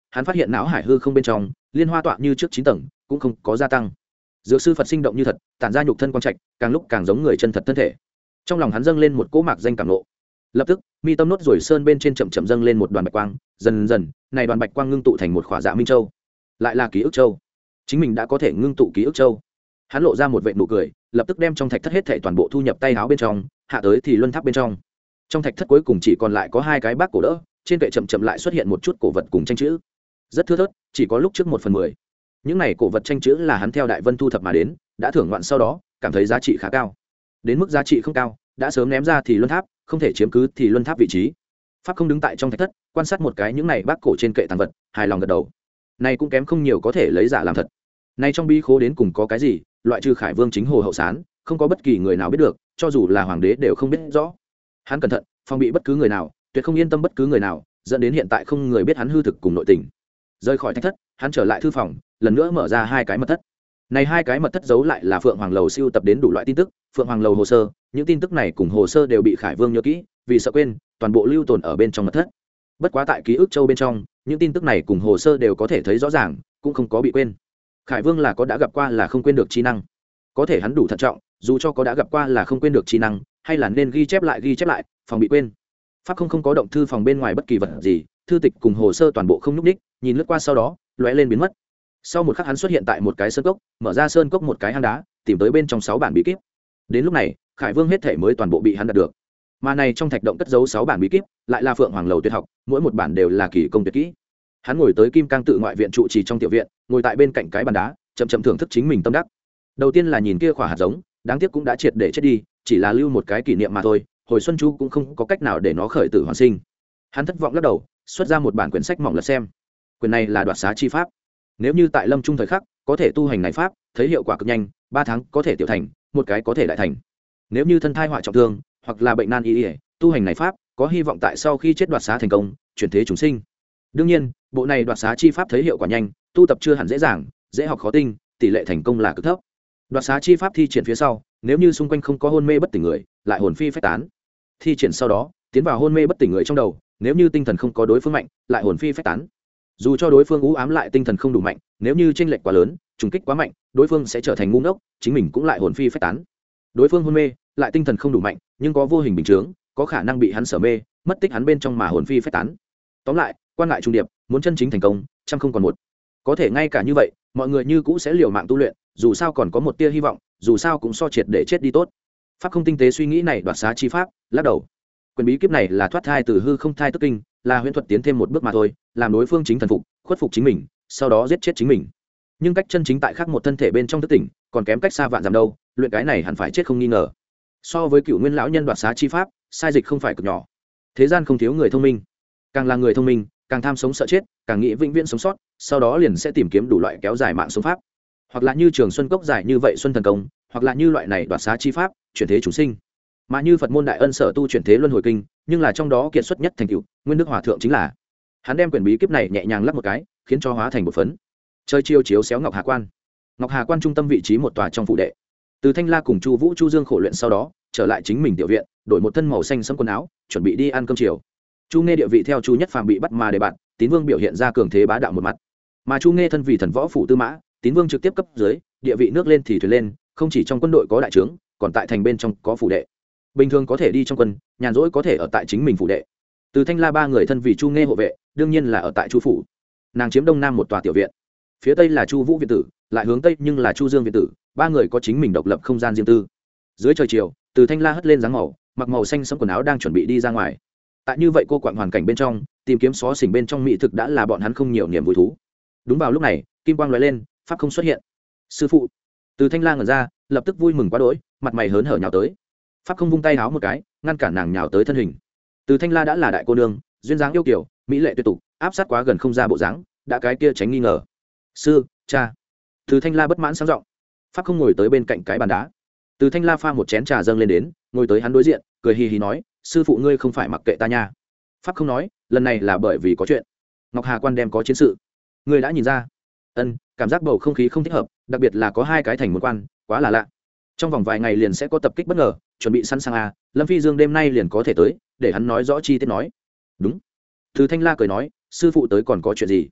hắn phát hiện não hải hư không bên trong liên hoa tọa như trước chín tầng cũng không có gia tăng. Dược sư Phật sinh động như thật, tản ra nhục thân quang trạch, càng lúc càng giống người chân thật thân thể. Trong lòng hắn dâng lên một cỗ mạc danh cảm nộ. Lập tức, mi tâm nốt rồi sơn bên trên chậm chậm dâng lên một đoàn bạch quang, dần dần, này đoàn bạch quang ngưng tụ thành một khỏa dạ minh châu. Lại là ký ức châu. Chính mình đã có thể ngưng tụ ký ức châu. Hắn lộ ra một vệt nụ cười, lập tức đem trong thạch thất hết thảy toàn bộ thu nhập tay áo bên trong, hạ tới thì luân tháp bên trong. Trong thạch thất cuối cùng chỉ còn lại có hai cái bát cổ đỡ, trên kệ chậm chậm lại xuất hiện một chút cổ vật cùng tranh chữ. Rất thưa thớt, chỉ có lúc trước một phần mười. Những này cổ vật tranh chữ là hắn theo Đại Vân thu thập mà đến, đã thưởng ngoạn sau đó, cảm thấy giá trị khá cao. Đến mức giá trị không cao, đã sớm ném ra thì luân tháp, không thể chiếm cứ thì luân tháp vị trí. Pháp không đứng tại trong thạch thất, quan sát một cái những này bát cổ trên kệ tàng vật, hài lòng gật đầu. Này cũng kém không nhiều có thể lấy giả làm thật. Này trong bí khố đến cùng có cái gì, loại trừ Khải Vương chính hồ hậu sán, không có bất kỳ người nào biết được, cho dù là hoàng đế đều không biết rõ. Hắn cẩn thận, phòng bị bất cứ người nào, tuyệt không yên tâm bất cứ người nào, dẫn đến hiện tại không người biết hắn hư thực cùng nội tình. Rời khỏi thạch thất, hắn trở lại thư phòng, lần nữa mở ra hai cái mật thất. Này hai cái mật thất giấu lại là Phượng Hoàng lầu siêu tập đến đủ loại tin tức, Phượng Hoàng lầu hồ sơ, những tin tức này cùng hồ sơ đều bị Khải Vương nhớ kỹ, vì sợ quên, toàn bộ lưu tồn ở bên trong mật thất. Bất quá tại ký ức châu bên trong, những tin tức này cùng hồ sơ đều có thể thấy rõ ràng, cũng không có bị quên. Khải Vương là có đã gặp qua là không quên được chi năng. Có thể hắn đủ thận trọng, dù cho có đã gặp qua là không quên được chi năng, hay là nên ghi chép lại ghi chép lại, phòng bị quên. Pháp không không có động thư phòng bên ngoài bất kỳ vật gì, thư tịch cùng hồ sơ toàn bộ không nhúc nhích, nhìn lướt qua sau đó, lóe lên biến mất. Sau một khắc hắn xuất hiện tại một cái sơn cốc, mở ra sơn cốc một cái hang đá, tìm tới bên trong sáu bản bí kíp. Đến lúc này, Khải Vương hết thể mới toàn bộ bị hắn đạt được. Mà này trong thạch động cất giấu sáu bản bí kíp, lại là Phượng Hoàng lầu tuyệt học, mỗi một bản đều là kỳ công tuyệt kỹ. Hắn ngồi tới Kim Cang tự ngoại viện trụ trì trong tiểu viện, ngồi tại bên cạnh cái bàn đá, chậm chậm thưởng thức chính mình tâm đắc. Đầu tiên là nhìn kia quả hạt giống, đáng tiếc cũng đã triệt để chết đi, chỉ là lưu một cái kỷ niệm mà thôi, hồi xuân chu cũng không có cách nào để nó khởi tử hoàn sinh. Hắn thất vọng lắc đầu, xuất ra một bản quyển sách mỏng lật xem. Quyển này là đoạt xá chi pháp. Nếu như tại lâm trung thời khắc có thể tu hành này pháp, thấy hiệu quả cực nhanh, ba tháng có thể tiểu thành, một cái có thể đại thành. Nếu như thân thai họa trọng thương hoặc là bệnh nan y y, tu hành này pháp có hy vọng tại sau khi chết đoạt xá thành công, chuyển thế chúng sinh. Đương nhiên, bộ này đoạt xá chi pháp thấy hiệu quả nhanh, tu tập chưa hẳn dễ dàng, dễ học khó tinh, tỷ lệ thành công là cực thấp. Đoạt xá chi pháp thi triển phía sau, nếu như xung quanh không có hôn mê bất tỉnh người, lại hồn phi phách tán. Thi triển sau đó, tiến vào hôn mê bất tỉnh người trong đầu, nếu như tinh thần không có đối phương mạnh, lại hồn phi phách tán. Dù cho đối phương u ám lại tinh thần không đủ mạnh, nếu như chênh lệch quá lớn, trùng kích quá mạnh, đối phương sẽ trở thành ngu ngốc, chính mình cũng lại hồn phi phách tán. Đối phương hôn mê, lại tinh thần không đủ mạnh, nhưng có vô hình bình chướng, có khả năng bị hắn sở mê, mất tích hắn bên trong mà hồn phi phách tán. Tóm lại, quan ngại trung điệp, muốn chân chính thành công, trăm không còn một. Có thể ngay cả như vậy, mọi người như cũ sẽ liều mạng tu luyện, dù sao còn có một tia hy vọng, dù sao cũng so triệt để chết đi tốt. Pháp không tinh tế suy nghĩ này đoạt xá chi pháp, lắc đầu. Quyền bí kíp này là thoát thai từ hư không thai tức kinh, là huyễn thuật tiến thêm một bước mà thôi, làm đối phương chính thần phục, khuất phục chính mình, sau đó giết chết chính mình. Nhưng cách chân chính tại khác một thân thể bên trong thức tỉnh, còn kém cách xa vạn dặm đâu, luyện cái này hẳn phải chết không nghi ngờ. So với cựu nguyên lão nhân đoạt xá chi pháp, sai dịch không phải cực nhỏ. Thế gian không thiếu người thông minh, càng là người thông minh, càng tham sống sợ chết, càng nghĩ vĩnh viễn sống sót, sau đó liền sẽ tìm kiếm đủ loại kéo dài mạng sống pháp, hoặc là như Trường Xuân Cốc giải như vậy Xuân thần công, hoặc là như loại này đoạt xá chi pháp, chuyển thế chủ sinh. Mà như Phật môn đại ân sở tu chuyển thế luân hồi kinh, nhưng là trong đó kiệt xuất nhất thành tựu, Nguyên Đức Hòa thượng chính là. Hắn đem quyển bí kíp này nhẹ nhàng lắp một cái, khiến cho hóa thành một phấn. Chơi chiêu chiếu xéo Ngọc Hà Quan. Ngọc Hà Quan trung tâm vị trí một tòa trong phủ đệ. Từ Thanh La cùng Chu Vũ Chu Dương khổ luyện sau đó, trở lại chính mình tiểu viện, đổi một thân màu xanh sẫm quần áo, chuẩn bị đi ăn cơm chiều. Chu Nghe địa vị theo Chu Nhất Phàm bị bắt mà đề bạt, Tín Vương biểu hiện ra cường thế bá đạo một mặt. Mà Chu Nghe thân vì thần võ phủ tư mã, Tín Vương trực tiếp cấp dưới, địa vị nước lên thì thuyền lên, không chỉ trong quân đội có đại trướng, còn tại thành bên trong có phủ đệ. Bình thường có thể đi trong quân, nhàn rỗi có thể ở tại chính mình phủ đệ. Từ Thanh La ba người thân vì Chu Nghe hộ vệ, đương nhiên là ở tại Chu phủ. Nàng chiếm đông nam một tòa tiểu viện, phía tây là Chu Vũ viện tử, lại hướng tây nhưng là Chu Dương viện tử, ba người có chính mình độc lập không gian riêng tư. Dưới trời chiều, Từ Thanh La hất lên dáng màu, mặc màu xanh sẫm quần áo đang chuẩn bị đi ra ngoài. Tại như vậy cô quạng hoàn cảnh bên trong, tìm kiếm xó xỉnh bên trong mỹ thực đã là bọn hắn không nhiều niềm vui thú. Đúng vào lúc này, kim quang lóe lên, pháp không xuất hiện. Sư phụ. Từ Thanh La ngẩn ra, lập tức vui mừng quá đỗi, mặt mày hớn hở nhào tới. Pháp không vung tay háo một cái, ngăn cản nàng nhào tới thân hình. Từ Thanh La đã là đại cô nương, duyên dáng yêu kiều, mỹ lệ tuyệt tục, áp sát quá gần không ra bộ dáng, đã cái kia tránh nghi ngờ. Sư, cha. Từ Thanh La bất mãn sáng giọng. Pháp không ngồi tới bên cạnh cái bàn đá. Từ Thanh La pha một chén trà dâng lên đến, ngồi tới hắn đối diện, cười hì hì nói, sư phụ ngươi không phải mặc kệ ta nha. Pháp không nói, lần này là bởi vì có chuyện. Ngọc Hà Quan đem có chiến sự, ngươi đã nhìn ra. Ân, cảm giác bầu không khí không thích hợp, đặc biệt là có hai cái thành một quan, quá là lạ. Trong vòng vài ngày liền sẽ có tập kích bất ngờ, chuẩn bị sẵn sàng à, Lâm Phi Dương đêm nay liền có thể tới, để hắn nói rõ chi tiết nói. Đúng. Từ Thanh La cười nói, sư phụ tới còn có chuyện gì?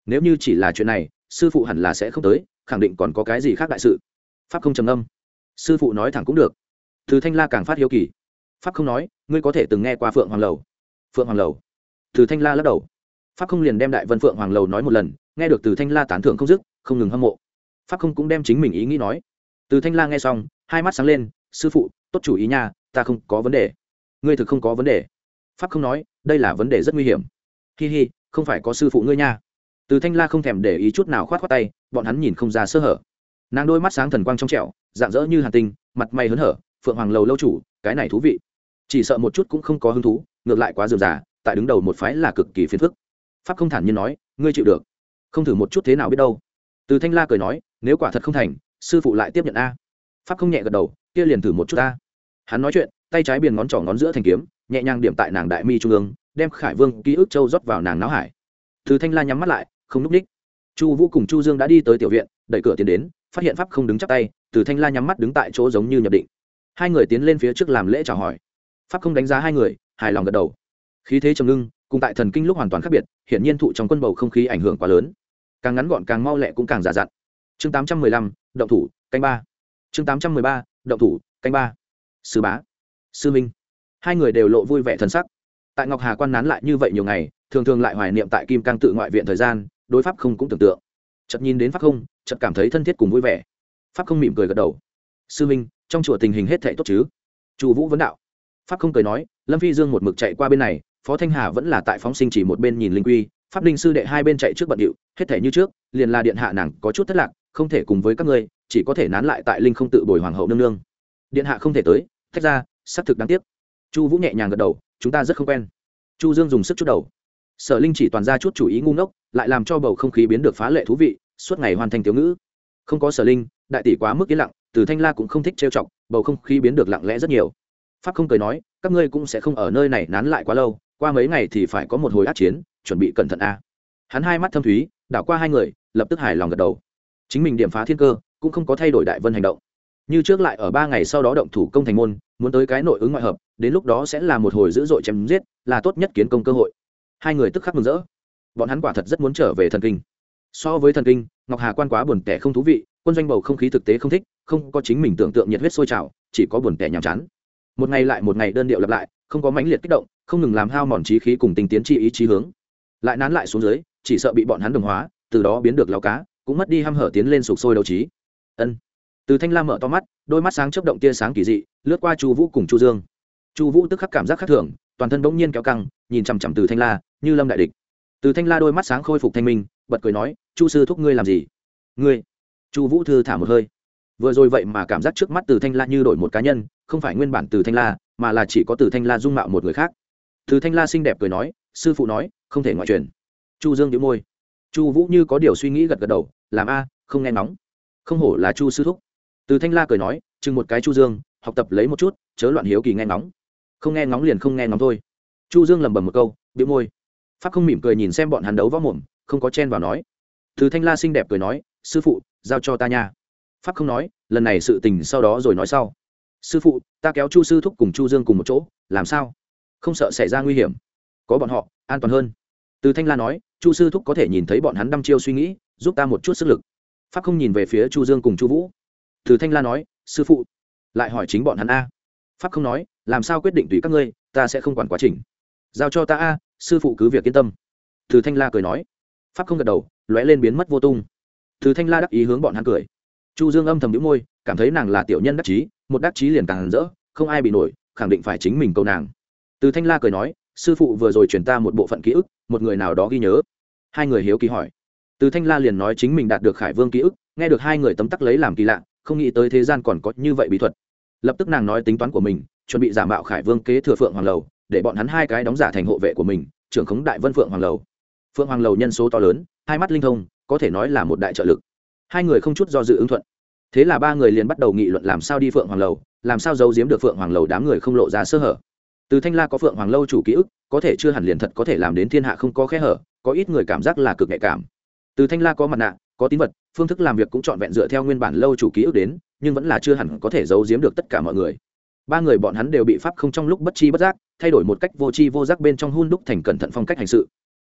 nếu như chỉ là chuyện này sư phụ hẳn là sẽ không tới, khẳng định còn có cái gì khác đại sự. Pháp không trầm âm, sư phụ nói thẳng cũng được. Từ Thanh La càng phát hiếu kỳ. Pháp không nói, ngươi có thể từng nghe qua Phượng Hoàng lầu? Phượng Hoàng lầu? Từ Thanh La lắc đầu. Pháp không liền đem Đại Vân Phượng Hoàng lầu nói một lần, nghe được Từ Thanh La tán thưởng không dứt, không ngừng hâm mộ. Pháp không cũng đem chính mình ý nghĩ nói. Từ Thanh La nghe xong, hai mắt sáng lên, sư phụ, tốt chủ ý nha, ta không có vấn đề. Ngươi thực không có vấn đề? Pháp không nói, đây là vấn đề rất nguy hiểm. Hi hi, không phải có sư phụ ngươi nha. Từ Thanh La không thèm để ý chút nào, khoát khoát tay, bọn hắn nhìn không ra sơ hở. Nàng đôi mắt sáng thần quang trong trẻo, rạng rỡ như hàn tinh, mặt mày hớn hở. Phượng Hoàng lầu lâu chủ, cái này thú vị. Chỉ sợ một chút cũng không có hứng thú, ngược lại quá rườm rà, tại đứng đầu một phái là cực kỳ phiền phức. Pháp không thản nhiên nói, ngươi chịu được? Không thử một chút thế nào biết đâu. Từ Thanh La cười nói, nếu quả thật không thành, sư phụ lại tiếp nhận a. Pháp không nhẹ gật đầu, kia liền thử một chút a. Hắn nói chuyện, tay trái biền ngón trỏ ngón giữa thành kiếm, nhẹ nhàng điểm tại nàng đại mi trung ương, đem Khải Vương ký ức châu rót vào nàng não hải. Từ Thanh La nhắm mắt lại, không lúc ních. Chu Vũ cùng Chu Dương đã đi tới tiểu viện, đẩy cửa tiến đến, phát hiện Pháp không đứng chắp tay, Từ Thanh La nhắm mắt đứng tại chỗ giống như nhập định. Hai người tiến lên phía trước làm lễ chào hỏi. Pháp không đánh giá hai người, hài lòng gật đầu. Khí thế trầm ngưng, cùng tại thần kinh lúc hoàn toàn khác biệt, hiển nhiên thụ trong quân bầu không khí ảnh hưởng quá lớn. Càng ngắn gọn càng mau lẹ cũng càng giả dặn. Chương tám trăm mười lăm, động thủ, canh ba. Chương tám trăm mười ba, động thủ, canh ba. Sư bá, sư minh. Hai người đều lộ vui vẻ thần sắc. Tại Ngọc Hà quan nán lại như vậy nhiều ngày, thường thường lại hoài niệm tại Kim Cang tự ngoại viện thời gian, đối Pháp không cũng tưởng tượng. Chợt nhìn đến Pháp không, chợt cảm thấy thân thiết cùng vui vẻ. Pháp không mỉm cười gật đầu. Sư minh, trong chùa tình hình hết thảy tốt chứ? Chu Vũ vấn đạo. Pháp không cười nói, Lâm Phi Dương một mực chạy qua bên này, Phó Thanh Hà vẫn là tại phóng sinh chỉ một bên nhìn linh quy, Pháp Linh sư đệ hai bên chạy trước bận điệu, hết thảy như trước, liền là điện hạ nàng có chút thất lạc, không thể cùng với các ngươi, chỉ có thể nán lại tại linh không tự bồi hoàng hậu nương nương. Điện hạ không thể tới, tách ra, xác thực đáng tiếc. Chu Vũ nhẹ nhàng gật đầu, chúng ta rất không quen. Chu Dương dùng sức chút đầu. Sở Linh chỉ toàn ra chút chủ ý ngu ngốc, lại làm cho bầu không khí biến được phá lệ thú vị, suốt ngày hoàn thành tiểu ngữ. Không có Sở Linh, đại tỷ quá mức yên lặng, Từ Thanh La cũng không thích trêu chọc, bầu không khí biến được lặng lẽ rất nhiều. Pháp không cười nói, các ngươi cũng sẽ không ở nơi này nán lại quá lâu, qua mấy ngày thì phải có một hồi ác chiến, chuẩn bị cẩn thận a. Hắn hai mắt thâm thúy, đảo qua hai người, lập tức hài lòng gật đầu. Chính mình điểm phá thiên cơ, cũng không có thay đổi Đại Vân hành động. Như trước lại ở ba ngày sau đó động thủ công thành môn, muốn tới cái nội ứng ngoại hợp, đến lúc đó sẽ là một hồi dữ dội chém giết, là tốt nhất kiến công cơ hội. Hai người tức khắc mừng rỡ. Bọn hắn quả thật rất muốn trở về thần kinh. So với thần kinh, Ngọc Hà quan quá buồn tẻ không thú vị, quân doanh bầu không khí thực tế không thích, không có chính mình tưởng tượng nhiệt huyết sôi trào, chỉ có buồn tẻ nhàm chán. Một ngày lại một ngày đơn điệu lặp lại, không có mãnh liệt kích động, không ngừng làm hao mòn trí khí cùng tình tiến chi ý chí hướng. Lại nán lại xuống dưới, chỉ sợ bị bọn hắn đồng hóa, từ đó biến được lao cá, cũng mất đi hăm hở tiến lên sục sôi đấu trí. Ân. Từ Thanh La mở to mắt, đôi mắt sáng chớp động tia sáng kỳ dị, lướt qua Chu Vũ cùng Chu Dương. Chu Vũ tức khắc cảm giác khác thường, toàn thân bỗng nhiên kéo căng, nhìn chằm chằm Từ Thanh La, như lâm đại địch. Từ Thanh La đôi mắt sáng khôi phục thanh minh, bật cười nói, "Chu sư thúc ngươi làm gì?" "Ngươi?" Chu Vũ thư thả một hơi. Vừa rồi vậy mà cảm giác trước mắt Từ Thanh La như đổi một cá nhân, không phải nguyên bản Từ Thanh La, mà là chỉ có Từ Thanh La dung mạo một người khác. Từ Thanh La xinh đẹp cười nói, "Sư phụ nói, không thể ngoại truyền." Chu Dương nhíu môi. Chu Vũ như có điều suy nghĩ gật gật đầu, "Làm a, không nghe nóng." Không hổ là Chu sư thúc. Từ Thanh La cười nói, chừng một cái Chu Dương, học tập lấy một chút, chớ loạn hiếu kỳ nghe ngóng. Không nghe ngóng liền không nghe ngóng thôi. Chu Dương lẩm bẩm một câu, bĩu môi. Pháp không mỉm cười nhìn xem bọn hắn đấu võ mồm, không có chen vào nói. Từ Thanh La xinh đẹp cười nói, sư phụ, giao cho ta nha. Pháp không nói, lần này sự tình sau đó rồi nói sau. Sư phụ, ta kéo Chu sư thúc cùng Chu Dương cùng một chỗ, làm sao? Không sợ xảy ra nguy hiểm. Có bọn họ, an toàn hơn. Từ Thanh La nói, Chu sư thúc có thể nhìn thấy bọn hắn đăm chiêu suy nghĩ, giúp ta một chút sức lực. Pháp không nhìn về phía Chu Dương cùng Chu Vũ. Từ Thanh La nói, sư phụ, lại hỏi chính bọn hắn a. Pháp không nói, làm sao quyết định tùy các ngươi, ta sẽ không quản quá trình. Giao cho ta a, sư phụ cứ việc yên tâm. Từ Thanh La cười nói. Pháp không gật đầu, lóe lên biến mất vô tung. Từ Thanh La đắc ý hướng bọn hắn cười. Chu Dương âm thầm nhíu môi, cảm thấy nàng là tiểu nhân đắc chí, một đắc chí liền càng rỡ, không ai bị nổi, khẳng định phải chính mình câu nàng. Từ Thanh La cười nói, sư phụ vừa rồi truyền ta một bộ phận ký ức, một người nào đó ghi nhớ. Hai người hiếu kỳ hỏi. Từ Thanh La liền nói chính mình đạt được Khải Vương ký ức, nghe được hai người tấm tắc lấy làm kỳ lạ, không nghĩ tới thế gian còn có như vậy bí thuật. Lập tức nàng nói tính toán của mình, chuẩn bị giả mạo Khải Vương kế thừa Phượng Hoàng lầu, để bọn hắn hai cái đóng giả thành hộ vệ của mình, trưởng khống Đại Vân Phượng Hoàng lầu. Phượng Hoàng lầu nhân số to lớn, hai mắt linh thông, có thể nói là một đại trợ lực. Hai người không chút do dự ứng thuận. Thế là ba người liền bắt đầu nghị luận làm sao đi Phượng Hoàng lầu, làm sao giấu giếm được Phượng Hoàng lầu đám người không lộ ra sơ hở. Từ Thanh La có Phượng Hoàng lâu chủ ký ức, có thể chưa hẳn liền thật có thể làm đến thiên hạ không có khe hở, có ít người cảm giác là cực nhạy cảm. Từ Thanh La có mặt nạ, có tín vật, phương thức làm việc cũng trọn vẹn dựa theo nguyên bản lâu chủ ký ức đến, nhưng vẫn là chưa hẳn có thể giấu giếm được tất cả mọi người. Ba người bọn hắn đều bị pháp không trong lúc bất chi bất giác thay đổi một cách vô tri vô giác bên trong hun đúc thành cẩn thận phong cách hành sự.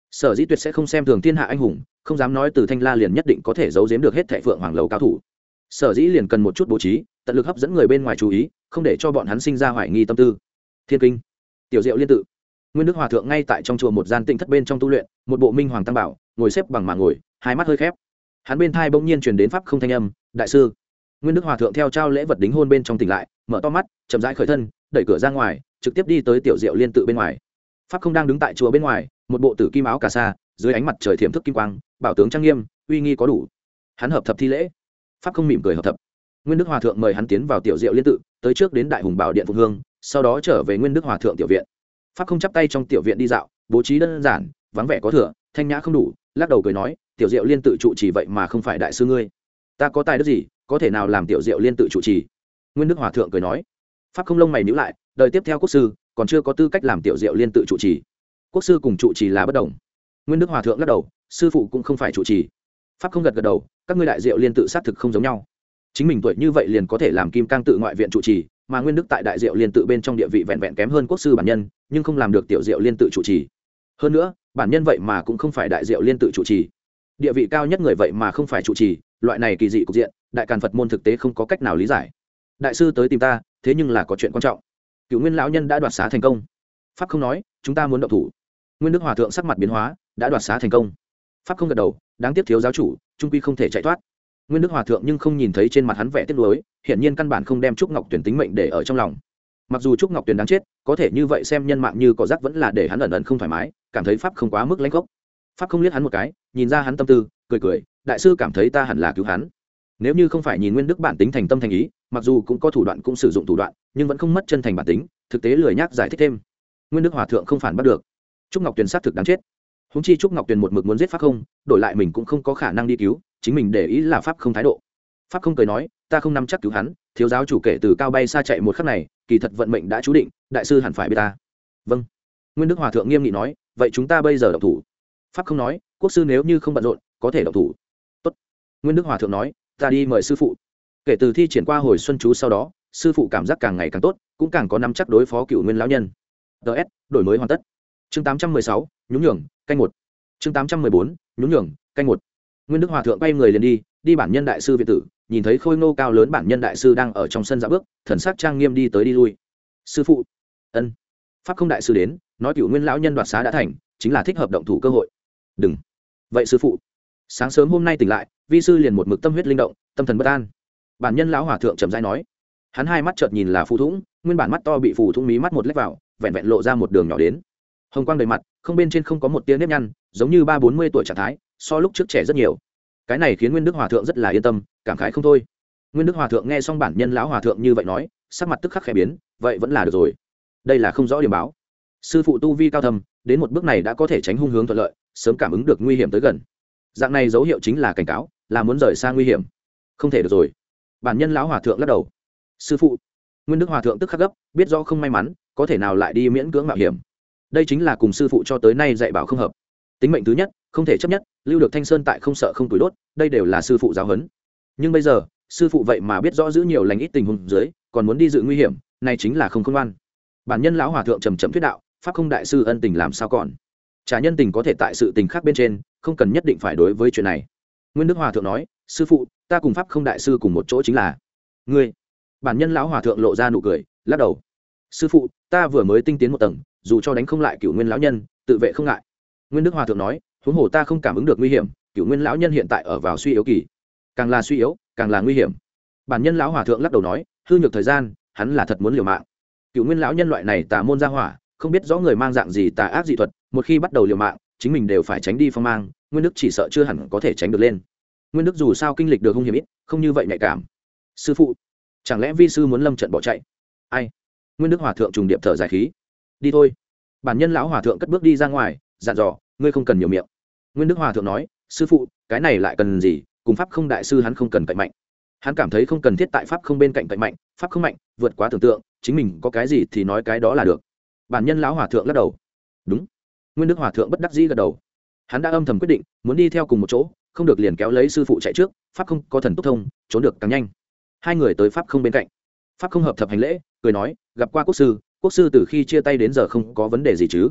Sở dĩ tuyệt sẽ không xem thường thiên hạ anh hùng, không dám nói từ Thanh La liền nhất định có thể giấu giếm được hết thệ Phượng Hoàng lầu cao thủ. Sở dĩ liền cần một chút bố trí, tận lực hấp dẫn người bên ngoài chú ý, không để cho bọn hắn sinh ra hoài nghi tâm tư. Thiên kinh, tiểu diệu liên tự. Nguyên Đức Hòa thượng ngay tại trong chùa một gian tịnh thất bên trong tu luyện, một bộ minh hoàng tam bảo, ngồi xếp bằng mà ngồi, hai mắt hơi khép. Hắn bên thai bỗng nhiên truyền đến pháp không thanh âm, "Đại sư." Nguyên Đức Hòa thượng theo trao lễ vật đính hôn bên trong tỉnh lại, mở to mắt, chậm rãi khởi thân, đẩy cửa ra ngoài, trực tiếp đi tới tiểu diệu liên tự bên ngoài. Pháp không đang đứng tại chùa bên ngoài, một bộ tử kim áo cà sa, dưới ánh mặt trời thiểm thức kim quang, bảo tướng trang nghiêm, uy nghi có đủ. Hắn hợp thập thi lễ. Pháp không mỉm cười hợp thập. Nguyên Đức Hòa thượng mời hắn tiến vào tiểu diệu liên tự, tới trước đến đại hùng bảo điện phụng hương, sau đó trở về Nguyên Đức Hòa thượng tiểu viện. Pháp không chắp tay trong tiểu viện đi dạo, bố trí đơn giản, vắng vẻ có thừa, thanh nhã không đủ, lắc đầu cười nói, tiểu diệu liên tự trụ trì vậy mà không phải đại sư ngươi, ta có tài đức gì có thể nào làm tiểu diệu liên tự trụ trì? Nguyên Đức Hòa thượng cười nói. Pháp không lông mày nhíu lại, đời tiếp theo quốc sư còn chưa có tư cách làm tiểu diệu liên tự trụ trì. Quốc sư cùng trụ trì là bất đồng. Nguyên Đức Hòa thượng lắc đầu, sư phụ cũng không phải trụ trì. Pháp không gật gật đầu, các ngươi đại diệu liên tự xác thực không giống nhau. Chính mình tuổi như vậy liền có thể làm kim cang tự ngoại viện trụ trì, mà Nguyên Đức tại đại diệu liên tự bên trong địa vị vẹn vẹn kém hơn quốc sư bản nhân, nhưng không làm được tiểu diệu liên tự trụ trì. Hơn nữa, bản nhân vậy mà cũng không phải đại diệu liên tự trụ trì, địa vị cao nhất người vậy mà không phải trụ trì, loại này kỳ dị cục diện, đại càn Phật môn thực tế không có cách nào lý giải. Đại sư tới tìm ta, thế nhưng là có chuyện quan trọng. Cửu Nguyên lão nhân đã đoạt xá thành công. Pháp không nói, chúng ta muốn động thủ. Nguyên Đức Hòa thượng sắc mặt biến hóa, đã đoạt xá thành công. Pháp không gật đầu, đáng tiếc thiếu giáo chủ, trung quy không thể chạy thoát. Nguyên Đức Hòa thượng nhưng không nhìn thấy trên mặt hắn vẻ tiếc nuối, hiển nhiên căn bản không đem Trúc Ngọc Tuyền tính mệnh để ở trong lòng. Mặc dù Trúc Ngọc Tuyền đáng chết, có thể như vậy xem nhân mạng như cỏ rác vẫn là để hắn ẩn ẩn không thoải mái, cảm thấy pháp không quá mức lãnh khốc. Pháp không liếc hắn một cái, nhìn ra hắn tâm tư, cười cười, đại sư cảm thấy ta hẳn là cứu hắn. Nếu như không phải nhìn Nguyên Đức bản tính thành tâm thành ý, mặc dù cũng có thủ đoạn cũng sử dụng thủ đoạn, nhưng vẫn không mất chân thành bản tính, thực tế lười nhác giải thích thêm. Nguyên Đức Hòa thượng không phản bắt được. Trúc Ngọc Tuyền xác thực đáng chết. Huống chi Trúc Ngọc Tuyền một mực muốn giết pháp không, đổi lại mình cũng không có khả năng đi cứu, chính mình để ý là pháp không thái độ. Pháp không cười nói, ta không nắm chắc cứu hắn, thiếu giáo chủ kể từ cao bay xa chạy một khắc này, kỳ thật vận mệnh đã chú định, đại sư hẳn phải biết ta. Vâng. Nguyên Đức Hòa thượng nghiêm nghị nói, vậy chúng ta bây giờ động thủ. Pháp không nói, quốc sư nếu như không bận rộn, có thể động thủ. Tốt. Nguyên Đức Hòa thượng nói, ta đi mời sư phụ. Kể từ thi triển qua hồi xuân chú sau đó, sư phụ cảm giác càng ngày càng tốt, cũng càng có nắm chắc đối phó Cửu Nguyên lão nhân. ts đổi mới hoàn tất. Chương tám trăm mười sáu, nhún nhường, canh một. Chương tám trăm mười bốn, nhún nhường, canh một. Nguyên Đức Hòa thượng quay người liền đi, đi bản nhân đại sư viện tử, nhìn thấy khôi ngô cao lớn bản nhân đại sư đang ở trong sân dạo bước, thần sắc trang nghiêm đi tới đi lui. Sư phụ. Ân. Pháp không đại sư đến, nói Cửu Nguyên lão nhân đoạt xá đã thành, chính là thích hợp động thủ cơ hội. Đừng. Vậy sư phụ. Sáng sớm hôm nay tỉnh lại, vi sư liền một mực tâm huyết linh động, tâm thần bất an. Bản nhân lão hòa thượng trầm rãi nói. Hắn hai mắt chợt nhìn là phù thủng, nguyên bản mắt to bị phù thủng mí mắt một lách vào, vẹn vẹn lộ ra một đường nhỏ đến. Hồng quang đầy mặt, không bên trên không có một tia nếp nhăn, giống như ba bốn mươi tuổi trạng thái, so lúc trước trẻ rất nhiều. Cái này khiến Nguyên Đức Hòa thượng rất là yên tâm, cảm khái không thôi. Nguyên Đức Hòa thượng nghe xong bản nhân lão hòa thượng như vậy nói, sắc mặt tức khắc khẽ biến, vậy vẫn là được rồi. Đây là không rõ điểm báo. Sư phụ tu vi cao thâm, đến một bước này đã có thể tránh hung hướng thuận lợi, sớm cảm ứng được nguy hiểm tới gần. Dạng này dấu hiệu chính là cảnh cáo, là muốn rời xa nguy hiểm. Không thể được rồi. Bản nhân lão hòa thượng lắc đầu. Sư phụ. Nguyên Đức Hòa thượng tức khắc gấp, biết rõ không may mắn, có thể nào lại đi miễn cưỡng mạo hiểm. Đây chính là cùng sư phụ cho tới nay dạy bảo không hợp. Tính mệnh thứ nhất, không thể chấp nhất, lưu được thanh sơn tại không sợ không tuổi đốt, đây đều là sư phụ giáo huấn. Nhưng bây giờ, sư phụ vậy mà biết rõ giữ nhiều lành ít tình huống dưới, còn muốn đi dự nguy hiểm, này chính là không khôn ngoan. Bản nhân lão hòa thượng trầm trầm thuyết đạo, pháp không đại sư ân tình làm sao còn? Trả nhân tình có thể tại sự tình khác bên trên, không cần nhất định phải đối với chuyện này. Nguyên Đức Hòa thượng nói, sư phụ, ta cùng pháp không đại sư cùng một chỗ chính là ngươi. Bản nhân lão hòa thượng lộ ra nụ cười, lắc đầu. Sư phụ, ta vừa mới tinh tiến một tầng, dù cho đánh không lại Cửu Nguyên lão nhân, tự vệ không ngại. Nguyên Đức Hòa thượng nói, huống hồ ta không cảm ứng được nguy hiểm, Cửu Nguyên lão nhân hiện tại ở vào suy yếu kỳ, càng là suy yếu, càng là nguy hiểm. Bản nhân lão hòa thượng lắc đầu nói, hư nhược thời gian, hắn là thật muốn liều mạng. Cửu Nguyên lão nhân loại này tà môn gia hỏa, không biết rõ người mang dạng gì tà ác dị thuật, một khi bắt đầu liều mạng, chính mình đều phải tránh đi phong mang, Nguyên Đức chỉ sợ chưa hẳn có thể tránh được lên. Nguyên Đức dù sao kinh lịch được hung hiểm ít, không như vậy nhạy cảm. Sư phụ, chẳng lẽ vi sư muốn lâm trận bỏ chạy? Ai? Nguyên Đức Hòa thượng trùng điệp thở dài khí. Đi thôi. Bản nhân lão hòa thượng cất bước đi ra ngoài, dặn dò, ngươi không cần nhiều miệng. Nguyên Đức Hòa thượng nói, sư phụ, cái này lại cần gì, cùng pháp không đại sư hắn không cần cạnh mạnh. Hắn cảm thấy không cần thiết tại pháp không bên cạnh cạnh mạnh, pháp không mạnh, vượt quá tưởng tượng, chính mình có cái gì thì nói cái đó là được. Bản nhân lão hòa thượng lắc đầu. Đúng. Nguyên Đức Hòa thượng bất đắc dĩ gật đầu. Hắn đã âm thầm quyết định, muốn đi theo cùng một chỗ, không được liền kéo lấy sư phụ chạy trước, pháp không có thần tốc thông, trốn được càng nhanh. Hai người tới pháp không bên cạnh. Pháp không hợp thập hành lễ, cười nói, gặp qua quốc sư, quốc sư từ khi chia tay đến giờ không có vấn đề gì chứ?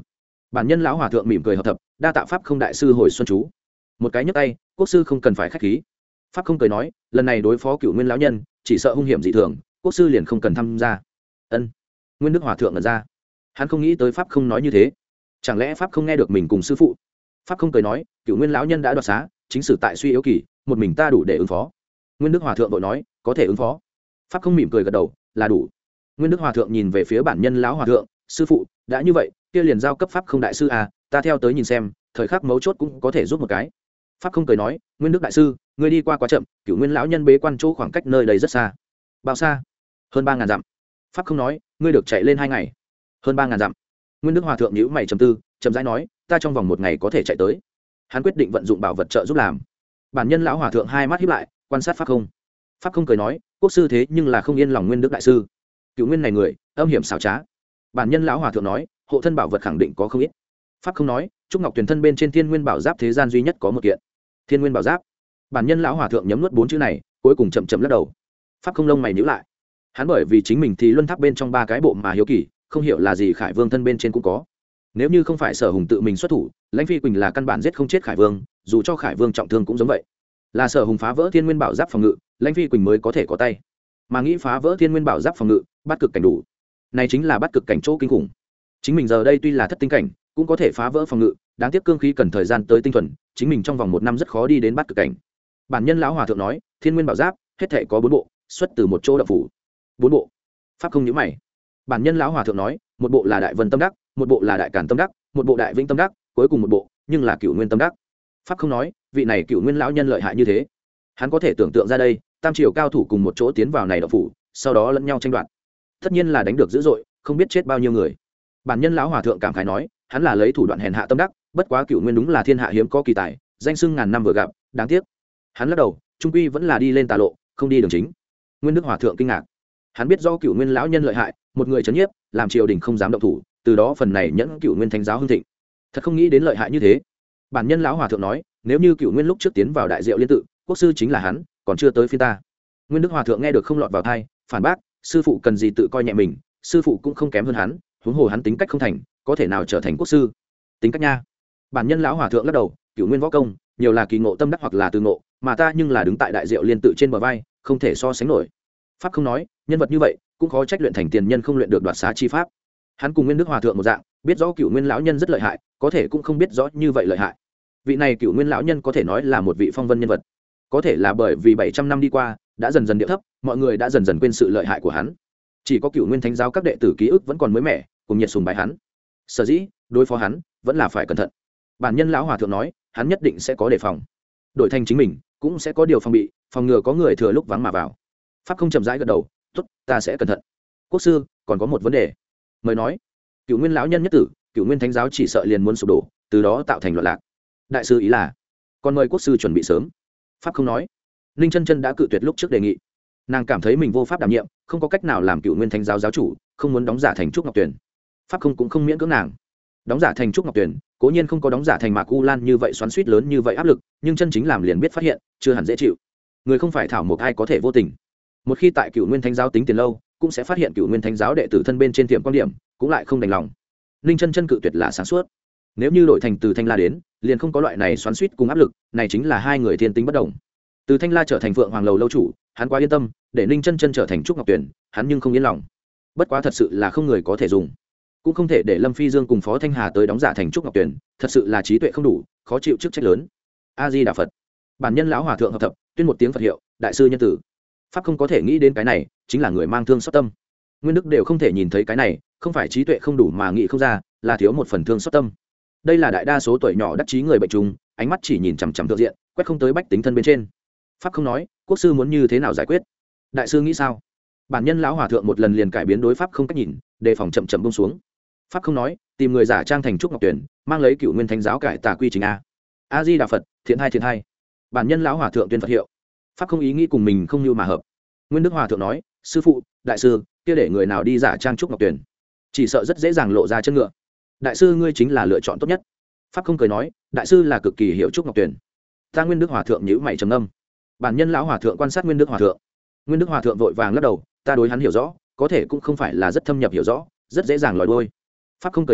bản nhân lão hòa thượng mỉm cười hợp thập, đa tạ pháp không đại sư hồi xuân chú. Một cái nhấc tay, quốc sư không cần phải khách khí. Pháp không cười nói, lần này đối phó Cửu Nguyên lão nhân chỉ sợ hung hiểm dị thường, quốc sư liền không cần tham gia. Ân. Nguyên Đức hòa thượng ngẩn ra, hắn không nghĩ tới pháp không nói như thế, chẳng lẽ pháp không nghe được mình cùng sư phụ? Pháp không cười nói, Cửu Nguyên lão nhân đã đoạt xá, chính sử tại suy yếu kỳ, một mình ta đủ để ứng phó. Nguyên Đức hòa thượng vội nói, có thể ứng phó. Pháp không mỉm cười gật đầu, là đủ. Nguyên Đức hòa thượng nhìn về phía bản nhân lão hòa thượng, sư phụ, đã như vậy, kia liền giao cấp pháp không đại sư à, ta theo tới nhìn xem, thời khắc mấu chốt cũng có thể giúp một cái. Pháp không cười nói, Nguyên Đức đại sư, ngươi đi qua quá chậm, Cửu Nguyên lão nhân bế quan chỗ khoảng cách nơi đây rất xa. Bao xa? Hơn ba ngàn dặm. Pháp không nói, ngươi được chạy lên hai ngày. Hơn ba ngàn dặm. Nguyên Đức hòa thượng nhíu mày trầm tư, chậm rãi nói, ta trong vòng một ngày có thể chạy tới. Hắn quyết định vận dụng bảo vật trợ giúp làm. Bản nhân lão hòa thượng hai mắt híp lại, quan sát pháp không. Pháp không cười nói, quốc sư thế nhưng là không yên lòng Nguyên Đức đại sư. Cửu Nguyên này người âm hiểm xảo trá. Bản nhân lão hòa thượng nói, hộ thân bảo vật khẳng định có không ít. Pháp không nói, trúc ngọc tuyển thân bên trên thiên nguyên bảo giáp thế gian duy nhất có một kiện. Thiên nguyên bảo giáp. Bản nhân lão hòa thượng nhấm nuốt bốn chữ này, cuối cùng chậm chậm lắc đầu. Pháp không lông mày nhíu lại. Hắn bởi vì chính mình thì luân tháp bên trong ba cái bộ mà hiếu kỳ, không hiểu là gì Khải Vương thân bên trên cũng có. Nếu như không phải Sở Hùng tự mình xuất thủ, Lãnh Phi Quỳnh là căn bản giết không chết Khải Vương, dù cho Khải Vương trọng thương cũng giống vậy. Là Sở Hùng phá vỡ thiên nguyên bảo giáp phòng ngự, Lãnh Phi Quỳnh mới có thể có tay. Mà nghĩ phá vỡ thiên nguyên bảo giáp phòng ngự, bắt cực cảnh đủ. Này chính là bắt cực cảnh chỗ kinh khủng. Chính mình giờ đây tuy là thất tinh cảnh, cũng có thể phá vỡ phòng ngự, đáng tiếc cương khí cần thời gian tới tinh thuần, chính mình trong vòng một năm rất khó đi đến bắt cực cảnh. Bản nhân lão hòa thượng nói, thiên nguyên bảo giáp hết thảy có bốn bộ, xuất từ một chỗ đạo phủ. Bốn bộ. Pháp không nhíu mày. Bản nhân lão hòa thượng nói, một bộ là đại vân tâm đắc, một bộ là đại càn tâm đắc, một bộ đại vĩnh tâm đắc, cuối cùng một bộ nhưng là Cửu Nguyên tâm đắc. Pháp không nói, vị này Cửu Nguyên lão nhân lợi hại như thế, hắn có thể tưởng tượng ra đây, tam triều cao thủ cùng một chỗ tiến vào này đạo phủ, sau đó lẫn nhau tranh đoạt, tất nhiên là đánh được dữ dội, không biết chết bao nhiêu người. Bản nhân lão hòa thượng cảm khái nói, hắn là lấy thủ đoạn hèn hạ tâm đắc, bất quá Cửu Nguyên đúng là thiên hạ hiếm có kỳ tài, danh xưng ngàn năm vừa gặp, đáng tiếc. Hắn lắc đầu, trung quy vẫn là đi lên tà lộ, không đi đường chính. Nguyên Đức hòa thượng kinh ngạc, hắn biết do Cửu Nguyên lão nhân lợi hại, một người chấn nhiếp, làm triều đình không dám động thủ, từ đó phần này nhẫn Cửu Nguyên thánh giáo hưng thịnh. Thật không nghĩ đến lợi hại như thế. Bản nhân lão hòa thượng nói, nếu như Cửu Nguyên lúc trước tiến vào đại diệu liên tự, quốc sư chính là hắn, còn chưa tới phiên ta. Nguyên Đức hòa thượng nghe được không lọt vào tai, phản bác, sư phụ cần gì tự coi nhẹ mình, sư phụ cũng không kém hơn hắn, huống hồ hắn tính cách không thành, có thể nào trở thành quốc sư? Tính cách nha. Bản nhân lão hòa thượng lắc đầu, Cửu Nguyên võ công, nhiều là kỳ ngộ tâm đắc hoặc là từ ngộ, mà ta nhưng là đứng tại đại diệu liên tự trên bờ vai, không thể so sánh nổi. Pháp không nói, nhân vật như vậy, cũng khó trách luyện thành tiền nhân không luyện được đoạt xá chi pháp. Hắn cùng Nguyên Đức hòa thượng một dạng, biết rõ Cửu Nguyên lão nhân rất lợi hại, có thể cũng không biết rõ như vậy lợi hại. Vị này Cửu Nguyên lão nhân có thể nói là một vị phong vân nhân vật, có thể là bởi vì bảy trăm năm đi qua, đã dần dần địa thấp, mọi người đã dần dần quên sự lợi hại của hắn. Chỉ có Cửu Nguyên thánh giáo các đệ tử ký ức vẫn còn mới mẻ, cùng nhiệt sùng bái hắn. Sở dĩ, đối phó hắn, vẫn là phải cẩn thận. Bản nhân lão hòa thượng nói, hắn nhất định sẽ có đề phòng. Đổi thành chính mình, cũng sẽ có điều phòng bị, phòng ngừa có người thừa lúc vắng mà vào. Pháp không chậm rãi gật đầu, tốt, ta sẽ cẩn thận. Quốc sư, còn có một vấn đề. Mời nói. Cửu Nguyên lão nhân nhất tử, Cửu Nguyên thánh giáo chỉ sợ liền muốn sụp đổ, từ đó tạo thành loạn lạc. Đại sư ý là, còn mời quốc sư chuẩn bị sớm. Pháp không nói. Ninh Chân Chân đã cự tuyệt lúc trước đề nghị. Nàng cảm thấy mình vô pháp đảm nhiệm, không có cách nào làm Cửu Nguyên thánh giáo giáo chủ, không muốn đóng giả thành trúc ngọc tuyền. Pháp không cũng không miễn cưỡng nàng. Đóng giả thành trúc ngọc tuyền, cố nhiên không có đóng giả thành Mạc U Lan như vậy xoắn xuýt lớn như vậy áp lực, nhưng chân chính làm liền biết phát hiện, chưa hẳn dễ chịu. Người không phải thảo một ai có thể vô tình. Một khi tại Cửu Nguyên thánh giáo tính tiền lâu, cũng sẽ phát hiện Cửu Nguyên thánh giáo đệ tử thân bên trên tiệm quan điểm, cũng lại không đành lòng. Ninh Chân Chân cự tuyệt là sáng suốt. Nếu như đổi thành từ Thanh La đến, liền không có loại này xoắn xuýt cùng áp lực, này chính là hai người thiên tính bất đồng. Từ Thanh La trở thành Phượng Hoàng lầu lâu chủ, hắn quá yên tâm, để Ninh Chân Chân trở thành trúc ngọc tuyển, hắn nhưng không yên lòng. Bất quá thật sự là không người có thể dùng, cũng không thể để Lâm Phi Dương cùng Phó Thanh Hà tới đóng giả thành trúc ngọc tuyển, thật sự là trí tuệ không đủ, khó chịu chức trách lớn. A Di Đà Phật. Bản nhân lão hòa thượng hợp thập, tuyên một tiếng Phật hiệu, đại sư nhân tử. Pháp không có thể nghĩ đến cái này, chính là người mang thương xót tâm. Nguyên Đức đều không thể nhìn thấy cái này, không phải trí tuệ không đủ mà nghĩ không ra, là thiếu một phần thương xót tâm. Đây là đại đa số tuổi nhỏ đắc chí người bệnh trùng, ánh mắt chỉ nhìn chằm chằm thượng diện, quét không tới bách tính thân bên trên. Pháp không nói, quốc sư muốn như thế nào giải quyết? Đại sư nghĩ sao? Bản nhân lão hòa thượng một lần liền cải biến đối pháp không cách nhìn, đề phòng chậm chậm buông xuống. Pháp không nói, tìm người giả trang thành trúc ngọc tuyển, mang lấy Cửu Nguyên thánh giáo cải tà quy trình a. A Di Đà Phật, thiện hai thiện hai. Bản nhân lão hòa thượng tuyên Phật hiệu. Pháp không ý nghĩ cùng mình không như mà hợp. Nguyên Đức hòa thượng nói, sư phụ, đại sư, kia để người nào đi giả trang trúc ngọc tuyển, chỉ sợ rất dễ dàng lộ ra chân ngựa. Đại sư ngươi chính là lựa chọn tốt nhất. Pháp không cười nói, đại sư là cực kỳ hiểu trúc ngọc tuyển. Ta Nguyên Đức hòa thượng nhíu mày trầm ngâm. Bản nhân lão hòa thượng quan sát Nguyên Đức hòa thượng. Nguyên Đức hòa thượng vội vàng lắc đầu, ta đối hắn hiểu rõ, có thể cũng không phải là rất thâm nhập hiểu rõ, rất dễ dàng lòi đuôi. Pháp không cười nói,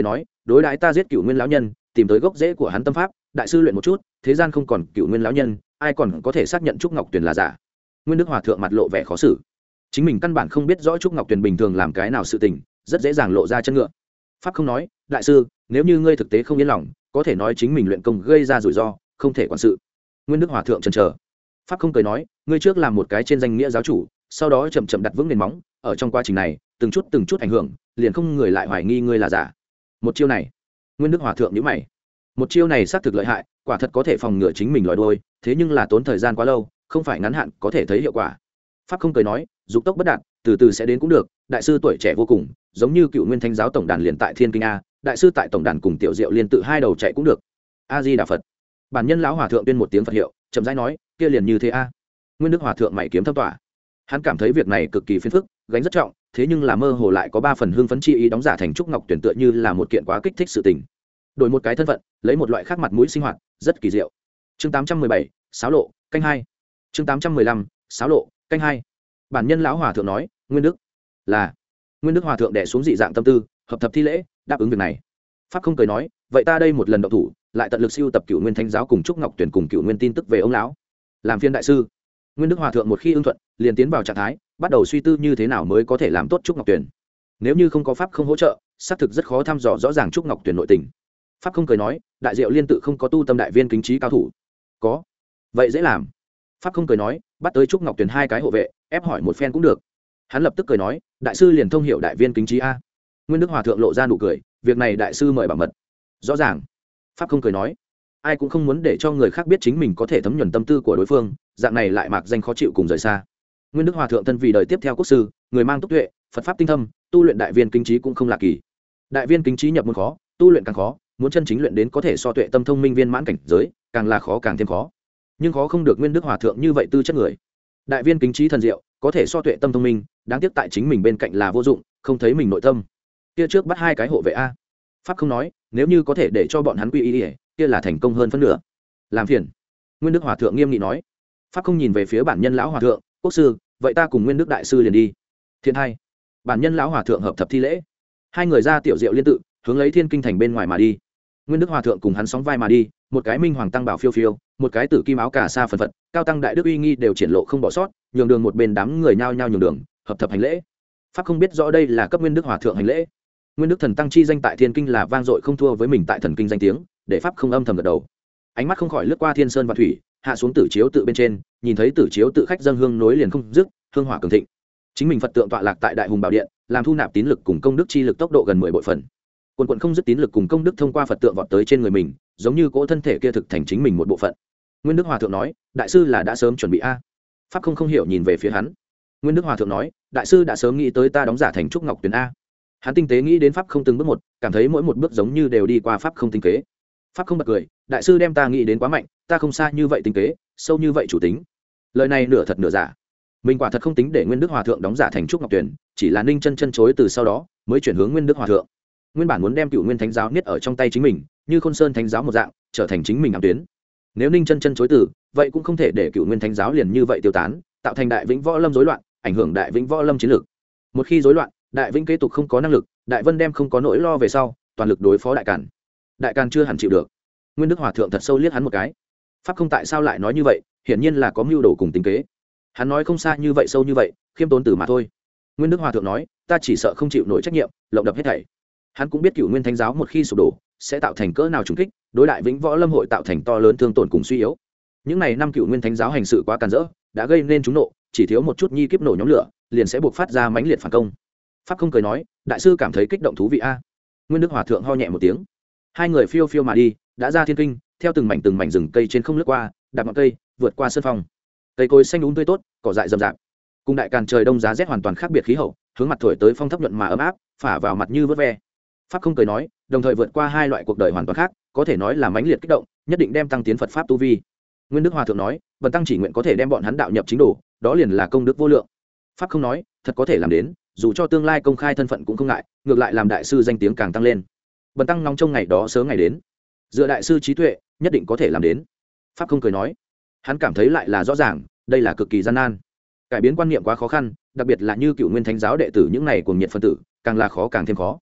đối đãi ta giết cựu nguyên lão nhân, tìm tới gốc rễ của hắn tâm pháp, đại sư luyện một chút, thế gian không còn cựu nguyên lão nhân, ai còn có thể xác nhận trúc ngọc tuyền là giả. Nguyên Đức Hòa thượng mặt lộ vẻ khó xử, chính mình căn bản không biết rõ trúc ngọc tuyền bình thường làm cái nào sự tình, rất dễ dàng lộ ra chân ngựa. Pháp không nói, đại sư, nếu như ngươi thực tế không yên lòng, có thể nói chính mình luyện công gây ra rủi ro, không thể quản sự. Nguyên Đức Hòa thượng chần chờ. Pháp không cười nói, ngươi trước làm một cái trên danh nghĩa giáo chủ, sau đó chậm chậm đặt vững nền móng, ở trong quá trình này, từng chút từng chút ảnh hưởng, liền không người lại hoài nghi ngươi là giả. Một chiêu này, Nguyên Đức Hòa thượng nhíu mày. Một chiêu này xác thực lợi hại, quả thật có thể phòng ngừa chính mình lòi đuôi, thế nhưng là tốn thời gian quá lâu, không phải ngắn hạn có thể thấy hiệu quả. Pháp không cười nói, dục tốc bất đạt, từ từ sẽ đến cũng được, đại sư tuổi trẻ vô cùng, giống như cựu nguyên thánh giáo tổng đàn liền tại Thiên Kinh a, đại sư tại tổng đàn cùng tiểu diệu liên tự hai đầu chạy cũng được. A Di Đà Phật. Bản nhân lão hòa thượng tuyên một tiếng Phật hiệu, chậm rãi nói, kia liền như thế a. Nguyên Đức Hòa thượng mày kiếm thâm tỏa. Hắn cảm thấy việc này cực kỳ phiền phức, gánh rất trọng, thế nhưng là mơ hồ lại có ba phần hương phấn chi ý đóng giả thành trúc ngọc tuyển tựa như là một kiện quá kích thích sự tình. Đổi một cái thân phận, lấy một loại khác mặt mũi sinh hoạt, rất kỳ diệu. Chương tám trăm mười bảy, Sáo lộ, canh hai. Chương tám trăm mười lăm, Sáo lộ, canh hai. Bản nhân lão hòa thượng nói, Nguyên Đức là. Nguyên Đức Hòa thượng đè xuống dị dạng tâm tư, hợp thập thi lễ, đáp ứng việc này. Pháp không cười nói, vậy ta đây một lần động thủ, lại tận lực siêu tập cựu nguyên thánh giáo cùng trúc ngọc tuyển cùng cựu nguyên tin tức về ông lão, làm phiên đại sư. Nguyên Đức Hòa thượng một khi ưng thuận, liền tiến vào trạng thái, bắt đầu suy tư như thế nào mới có thể làm tốt trúc ngọc tuyển. Nếu như không có pháp không hỗ trợ, xác thực rất khó thăm dò rõ ràng trúc ngọc tuyển nội tình. Pháp không cười nói, đại diệu liên tự không có tu tâm đại viên kính trí cao thủ. Có, vậy dễ làm. Pháp không cười nói, bắt tới trúc ngọc tuyển hai cái hộ vệ, ép hỏi một phen cũng được. Hắn lập tức cười nói, đại sư liền thông hiểu đại viên kính trí a. Nguyên Đức Hòa thượng lộ ra nụ cười, việc này đại sư mời bảo mật. Rõ ràng. Pháp không cười nói, ai cũng không muốn để cho người khác biết chính mình có thể thấm nhuần tâm tư của đối phương, dạng này lại mạc danh khó chịu cùng rời xa. Nguyên Đức Hòa thượng thân vì đời tiếp theo quốc sư, người mang túc tuệ, Phật pháp tinh thâm, tu luyện đại viên kính trí cũng không lạ kỳ. Đại viên kính trí nhập môn khó, tu luyện càng khó, muốn chân chính luyện đến có thể so tuệ tâm thông minh viên mãn cảnh giới, càng là khó càng thêm khó. Nhưng khó không được Nguyên Đức Hòa thượng như vậy tư chất người. Đại viên kính trí thần diệu, có thể so tuệ tâm thông minh, đáng tiếc tại chính mình bên cạnh là vô dụng, không thấy mình nội tâm. Kia trước bắt hai cái hộ vệ a. Pháp không nói, nếu như có thể để cho bọn hắn quy y, kia là thành công hơn phân nửa. Làm phiền. Nguyên Đức Hòa thượng nghiêm nghị nói. Pháp không nhìn về phía bản nhân lão hòa thượng, quốc sư, vậy ta cùng Nguyên Đức đại sư liền đi. Thiện hai. Bản nhân lão hòa thượng hợp thập thi lễ. Hai người ra tiểu diệu liên tự, hướng lấy Thiên Kinh thành bên ngoài mà đi. Nguyên Đức Hòa thượng cùng hắn sóng vai mà đi, một cái minh hoàng tăng bảo phiêu phiêu, một cái tử kim áo cà sa phần phật, cao tăng đại đức uy nghi đều triển lộ không bỏ sót, nhường đường một bên đám người nhao nhao nhường đường, hợp thập hành lễ. Pháp không biết rõ đây là cấp Nguyên Đức Hòa thượng hành lễ. Nguyên Đức thần tăng chi danh tại Thiên Kinh là vang dội không thua với mình tại thần kinh danh tiếng, để Pháp không âm thầm gật đầu. Ánh mắt không khỏi lướt qua thiên sơn và thủy, hạ xuống tử chiếu tự bên trên, nhìn thấy tử chiếu tự khách dâng hương nối liền không dứt, hương hỏa cường thịnh. Chính mình Phật tượng tọa lạc tại Đại Hùng Bảo Điện, làm thu nạp tín lực cùng công đức chi lực tốc độ gần mười bội phần. Quần quần không dứt tín lực cùng công đức thông qua Phật tượng vọt tới trên người mình, giống như cỗ thân thể kia thực thành chính mình một bộ phận. Nguyên Đức Hòa thượng nói, đại sư là đã sớm chuẩn bị a. Pháp không không hiểu nhìn về phía hắn. Nguyên Đức Hòa thượng nói, đại sư đã sớm nghĩ tới ta đóng giả thành trúc ngọc tuyền a. Hắn tinh tế nghĩ đến Pháp không từng bước một, cảm thấy mỗi một bước giống như đều đi qua Pháp không tinh kế. Pháp không bật cười, đại sư đem ta nghĩ đến quá mạnh, ta không xa như vậy tinh kế, sâu như vậy chủ tính. Lời này nửa thật nửa giả. Mình quả thật không tính để Nguyên Đức Hòa thượng đóng giả thành trúc ngọc tuyền, chỉ là Ninh Chân Chân chối từ sau đó mới chuyển hướng Nguyên Đức Hòa thượng. Nguyên bản muốn đem Cựu Nguyên Thánh giáo niết ở trong tay chính mình, như Khôn Sơn Thánh giáo một dạng, trở thành chính mình ám tuyến. Nếu Ninh Chân Chân chối từ, vậy cũng không thể để Cựu Nguyên Thánh giáo liền như vậy tiêu tán, tạo thành Đại Vĩnh Võ Lâm rối loạn, ảnh hưởng Đại Vĩnh Võ Lâm chiến lược. Một khi rối loạn, Đại Vĩnh kế tục không có năng lực, Đại Vân đem không có nỗi lo về sau, toàn lực đối phó Đại Càn. Đại Càn chưa hẳn chịu được. Nguyên Đức Hòa thượng thật sâu liếc hắn một cái. Pháp không tại sao lại nói như vậy, hiển nhiên là có mưu đồ cùng tính kế. Hắn nói không xa như vậy sâu như vậy, khiêm tốn từ mà thôi. Nguyên Đức Hòa thượng nói, ta chỉ sợ không chịu nổi trách nhiệm, lộng đập hết thảy. Hắn cũng biết Cựu Nguyên Thánh giáo một khi sụp đổ, sẽ tạo thành cỡ nào trùng kích, đối Đại Vĩnh Võ Lâm hội tạo thành to lớn thương tổn cùng suy yếu. Những này năm Cựu Nguyên Thánh giáo hành sự quá càn rỡ, đã gây nên chúng nộ, chỉ thiếu một chút nhi kiếp nổ nhóm lửa, liền sẽ buộc phát ra mãnh liệt phản công. Pháp không cười nói, đại sư cảm thấy kích động thú vị a. Nguyên Đức Hòa thượng ho nhẹ một tiếng. Hai người phiêu phiêu mà đi, đã ra Thiên Kinh, theo từng mảnh từng mảnh rừng cây trên không lướt qua, đạp ngọn cây, vượt qua sơn phong. Cây cối xanh um tươi tốt, cỏ dại rậm rạp. Cùng Đại Càn trời đông giá rét hoàn toàn khác biệt khí hậu, hướng mặt thổi tới phong thấp nhuận mà ấm áp, phả vào mặt như vớt ve. Pháp không cười nói, đồng thời vượt qua hai loại cuộc đời hoàn toàn khác, có thể nói là mãnh liệt kích động, nhất định đem tăng tiến Phật pháp tu vi. Nguyên Đức Hòa thượng nói, bần tăng chỉ nguyện có thể đem bọn hắn đạo nhập chính đồ, đó liền là công đức vô lượng. Pháp không nói, thật có thể làm đến, dù cho tương lai công khai thân phận cũng không ngại, ngược lại làm đại sư danh tiếng càng tăng lên. Bần tăng ngóng trông ngày đó sớm ngày đến, dựa đại sư trí tuệ, nhất định có thể làm đến. Pháp không cười nói, hắn cảm thấy lại là rõ ràng, đây là cực kỳ gian nan, cải biến quan niệm quá khó khăn, đặc biệt là như Cựu Nguyên Thánh giáo đệ tử những này cuồng nhiệt phân tử, càng là khó càng thêm khó.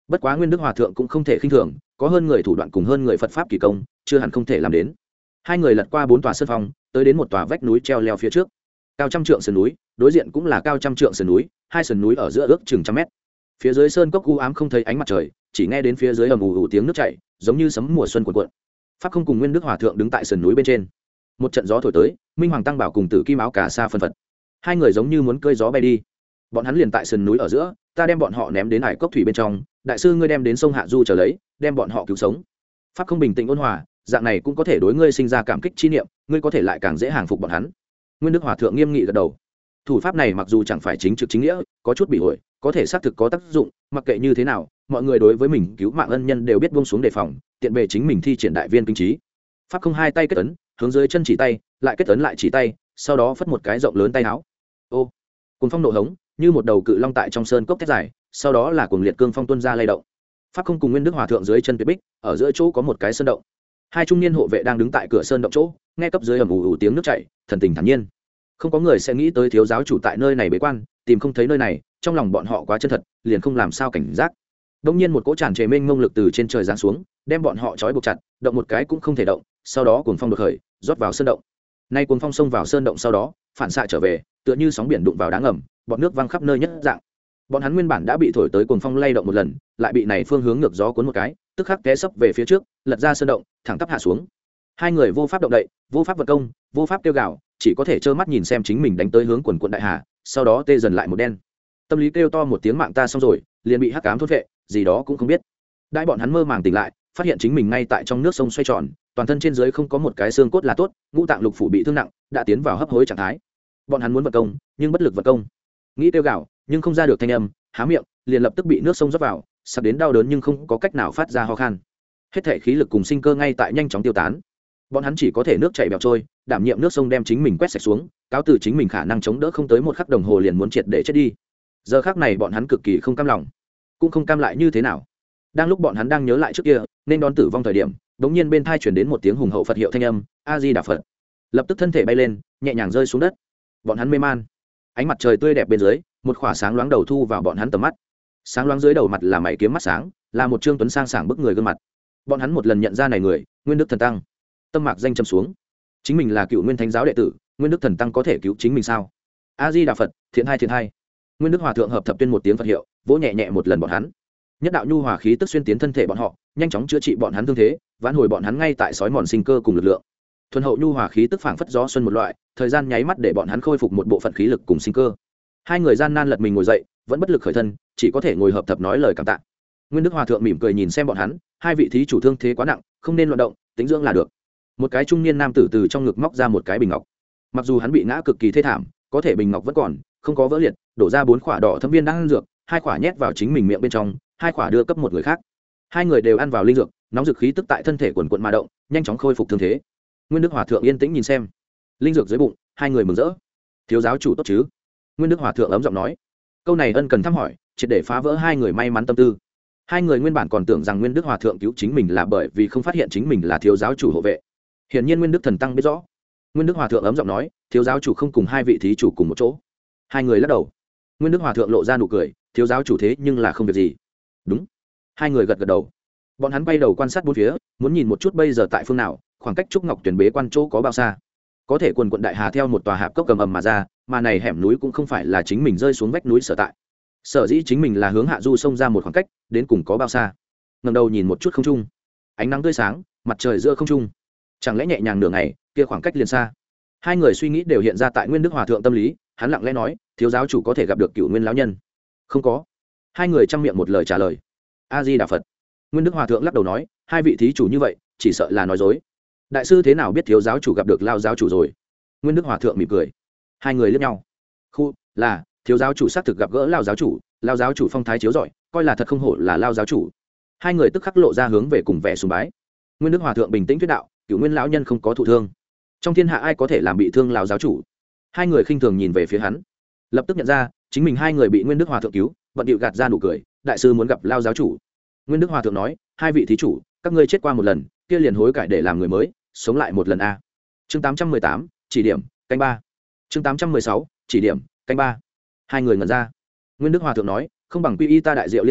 bất quá nguyên đức hòa thượng cũng không thể khinh thường, có hơn người thủ đoạn cùng hơn người Phật pháp kỳ công, chưa hẳn không thể làm đến. Hai người lật qua bốn tòa sơn phong, tới đến một tòa vách núi treo leo phía trước, cao trăm trượng sườn núi, đối diện cũng là cao trăm trượng sườn núi, hai sườn núi ở giữa ước chừng trăm mét. Phía dưới sơn cốc u ám không thấy ánh mặt trời, chỉ nghe đến phía dưới ầm ù ù tiếng nước chảy, giống như sấm mùa xuân cuộn cuộn. Pháp không cùng nguyên đức hòa thượng đứng tại sườn núi bên trên, một trận gió thổi tới, minh hoàng tăng bảo cùng tử kim áo cà sa phân phật, hai người giống như muốn cơi gió bay đi. Bọn hắn liền tại sườn núi ở giữa, ta đem bọn họ ném đến hải cốc thủy bên trong, đại sư ngươi đem đến sông hạ du trở lấy, đem bọn họ cứu sống. Pháp không bình tĩnh ôn hòa, dạng này cũng có thể đối ngươi sinh ra cảm kích chi niệm, ngươi có thể lại càng dễ hàng phục bọn hắn. Nguyên đức hòa thượng nghiêm nghị gật đầu. Thủ pháp này mặc dù chẳng phải chính trực chính nghĩa, có chút bị hội, có thể xác thực có tác dụng, mặc kệ như thế nào, mọi người đối với mình cứu mạng ân nhân đều biết buông xuống đề phòng, tiện bề chính mình thi triển đại viên kinh trí. Pháp không hai tay kết ấn, hướng dưới chân chỉ tay, lại kết ấn lại chỉ tay, sau đó phất một cái rộng lớn tay áo. Ô, cuồng phong nộ hống, như một đầu cự long tại trong sơn cốc thét dài, sau đó là cuồng liệt cương phong tuôn ra lay động. Pháp không cùng nguyên đức hòa thượng dưới chân tuyệt bích, ở giữa chỗ có một cái sơn động. Hai trung niên hộ vệ đang đứng tại cửa sơn động chỗ, nghe cấp dưới ầm ủ ủ tiếng nước chảy, thần tình thản nhiên. Không có người sẽ nghĩ tới thiếu giáo chủ tại nơi này bế quan, tìm không thấy nơi này, trong lòng bọn họ quá chân thật, liền không làm sao cảnh giác. Đông nhiên một cỗ tràn trề mênh mông lực từ trên trời giáng xuống, đem bọn họ trói buộc chặt, động một cái cũng không thể động. Sau đó cuồng phong đột khởi, rót vào sơn động. Nay cuồng phong xông vào sơn động sau đó, phản xạ trở về, tựa như sóng biển đụng vào đá ngầm, bọt nước văng khắp nơi nhất dạng. Bọn hắn nguyên bản đã bị thổi tới cuồng phong lay động một lần, lại bị này phương hướng ngược gió cuốn một cái, tức khắc té sấp về phía trước, lật ra sơn động, thẳng tắp hạ xuống. Hai người vô pháp động đậy, vô pháp vật công, vô pháp kêu gào, chỉ có thể trơ mắt nhìn xem chính mình đánh tới hướng quần quận đại hà, sau đó tê dần lại một đen. Tâm lý kêu to một tiếng mạng ta xong rồi, liền bị hắc ám thôn vệ, gì đó cũng không biết. Đại bọn hắn mơ màng tỉnh lại, phát hiện chính mình ngay tại trong nước sông xoay tròn, toàn thân trên dưới không có một cái xương cốt là tốt, ngũ tạng lục phủ bị thương nặng, đã tiến vào hấp hối trạng thái. Bọn hắn muốn vật công, nhưng bất lực vật công. Nghĩ kêu gào, nhưng không ra được thanh âm, há miệng, liền lập tức bị nước sông rót vào, sặc đến đau đớn nhưng không có cách nào phát ra ho khan. Hết thể khí lực cùng sinh cơ ngay tại nhanh chóng tiêu tán. Bọn hắn chỉ có thể nước chảy bèo trôi, đảm nhiệm nước sông đem chính mình quét sạch xuống, cáo từ chính mình khả năng chống đỡ không tới một khắc đồng hồ liền muốn triệt để chết đi. Giờ khắc này bọn hắn cực kỳ không cam lòng, cũng không cam lại như thế nào. Đang lúc bọn hắn đang nhớ lại trước kia nên đón tử vong thời điểm, đống nhiên bên thai chuyển đến một tiếng hùng hậu Phật hiệu thanh âm, A Di Đà Phật. Lập tức thân thể bay lên, nhẹ nhàng rơi xuống đất. Bọn hắn mê man. Ánh mặt trời tươi đẹp bên dưới, một khỏa sáng loáng đầu thu vào bọn hắn tầm mắt. Sáng loáng dưới đầu mặt là mày kiếm mắt sáng, là một trương tuấn sang sảng bức người gương mặt. Bọn hắn một lần nhận ra này người, Nguyên Đức Thần Tăng. Tâm mạc danh châm xuống. Chính mình là Cựu Nguyên Thánh giáo đệ tử, Nguyên Đức Thần Tăng có thể cứu chính mình sao? A Di Đà Phật, thiện hai thiện hai. Nguyên Đức Hòa thượng hợp thập tuyên một tiếng Phật hiệu, vỗ nhẹ nhẹ một lần bọn hắn. Nhất đạo nhu hòa khí tức xuyên tiến thân thể bọn họ, nhanh chóng chữa trị bọn hắn thương thế, vãn hồi bọn hắn ngay tại sói mòn sinh cơ cùng lực lượng. Thuần hậu nhu hòa khí tức phảng phất gió xuân một loại, thời gian nháy mắt để bọn hắn khôi phục một bộ phận khí lực cùng sinh cơ. Hai người gian nan lật mình ngồi dậy, vẫn bất lực khởi thân, chỉ có thể ngồi hợp thập nói lời cảm tạ. Nguyên Đức Hòa thượng mỉm cười nhìn xem bọn hắn, hai vị thí chủ thương thế quá nặng, không nên loạn động, tĩnh dưỡng là được. Một cái trung niên nam tử từ trong ngực móc ra một cái bình ngọc. Mặc dù hắn bị ngã cực kỳ thê thảm, có thể bình ngọc vẫn còn, không có vỡ liệt, đổ ra bốn quả đỏ thâm viên đang ăn dược, hai quả nhét vào chính mình miệng bên trong, hai quả đưa cấp một người khác. Hai người đều ăn vào linh dược, nóng dược khí tức tại thân thể quần quần mà động, nhanh chóng khôi phục thương thế. Nguyên Đức Hòa thượng yên tĩnh nhìn xem linh dược dưới bụng, hai người mừng rỡ. Thiếu giáo chủ tốt chứ? Nguyên Đức Hòa thượng ấm giọng nói. Câu này ân cần thăm hỏi, triệt để phá vỡ hai người may mắn tâm tư. Hai người nguyên bản còn tưởng rằng Nguyên Đức Hòa thượng cứu chính mình là bởi vì không phát hiện chính mình là thiếu giáo chủ hộ vệ. Hiển nhiên Nguyên Đức Thần Tăng biết rõ. Nguyên Đức Hòa thượng ấm giọng nói, thiếu giáo chủ không cùng hai vị thí chủ cùng một chỗ. Hai người lắc đầu. Nguyên Đức Hòa thượng lộ ra nụ cười, thiếu giáo chủ thế nhưng là không việc gì. Đúng. Hai người gật gật đầu. Bọn hắn bay đầu quan sát bốn phía, muốn nhìn một chút bây giờ tại phương nào, khoảng cách trúc ngọc tuyển bế quan chỗ có bao xa. Có thể quần quận đại hà theo một tòa hạp cốc cầm ầm mà ra, mà này hẻm núi cũng không phải là chính mình rơi xuống vách núi sở tại. Sở dĩ chính mình là hướng hạ du sông ra một khoảng cách, đến cùng có bao xa. Ngẩng đầu nhìn một chút không trung, ánh nắng tươi sáng, mặt trời giữa không trung. Chẳng lẽ nhẹ nhàng nửa ngày, kia khoảng cách liền xa. Hai người suy nghĩ đều hiện ra tại Nguyên Đức Hòa thượng tâm lý, hắn lặng lẽ nói, thiếu giáo chủ có thể gặp được Cửu Nguyên lão nhân. Không có. Hai người chăm miệng một lời trả lời. A Di Đà Phật. Nguyên Đức Hòa thượng lắc đầu nói, hai vị thí chủ như vậy, chỉ sợ là nói dối. Đại sư thế nào biết thiếu giáo chủ gặp được lao giáo chủ rồi? Nguyên Đức Hòa thượng mỉm cười. Hai người liếc nhau. Khu, là, thiếu giáo chủ xác thực gặp gỡ lao giáo chủ, lao giáo chủ phong thái chiếu rọi, coi là thật không hổ là lao giáo chủ. Hai người tức khắc lộ ra hướng về cùng vẻ sùng bái. Nguyên Đức Hòa thượng bình tĩnh thuyết đạo, Cửu Nguyên lão nhân không có thụ thương, trong thiên hạ ai có thể làm bị thương lao giáo chủ? Hai người khinh thường nhìn về phía hắn, lập tức nhận ra chính mình hai người bị Nguyên Đức Hòa thượng cứu, vận điệu gạt ra nụ cười, đại sư muốn gặp lao giáo chủ. Nguyên Đức Hòa thượng nói, hai vị thí chủ, các ngươi chết qua một lần, kia liền hối cải để làm người mới, sống lại một lần a. Chương tám trăm mười tám, chỉ điểm, canh ba. Chương tám trăm mười sáu, chỉ điểm, canh ba. Hai người ngẩn ra. Nguyên Đức Hòa thượng nói, không bằng quy y ta đại diệu liên tự,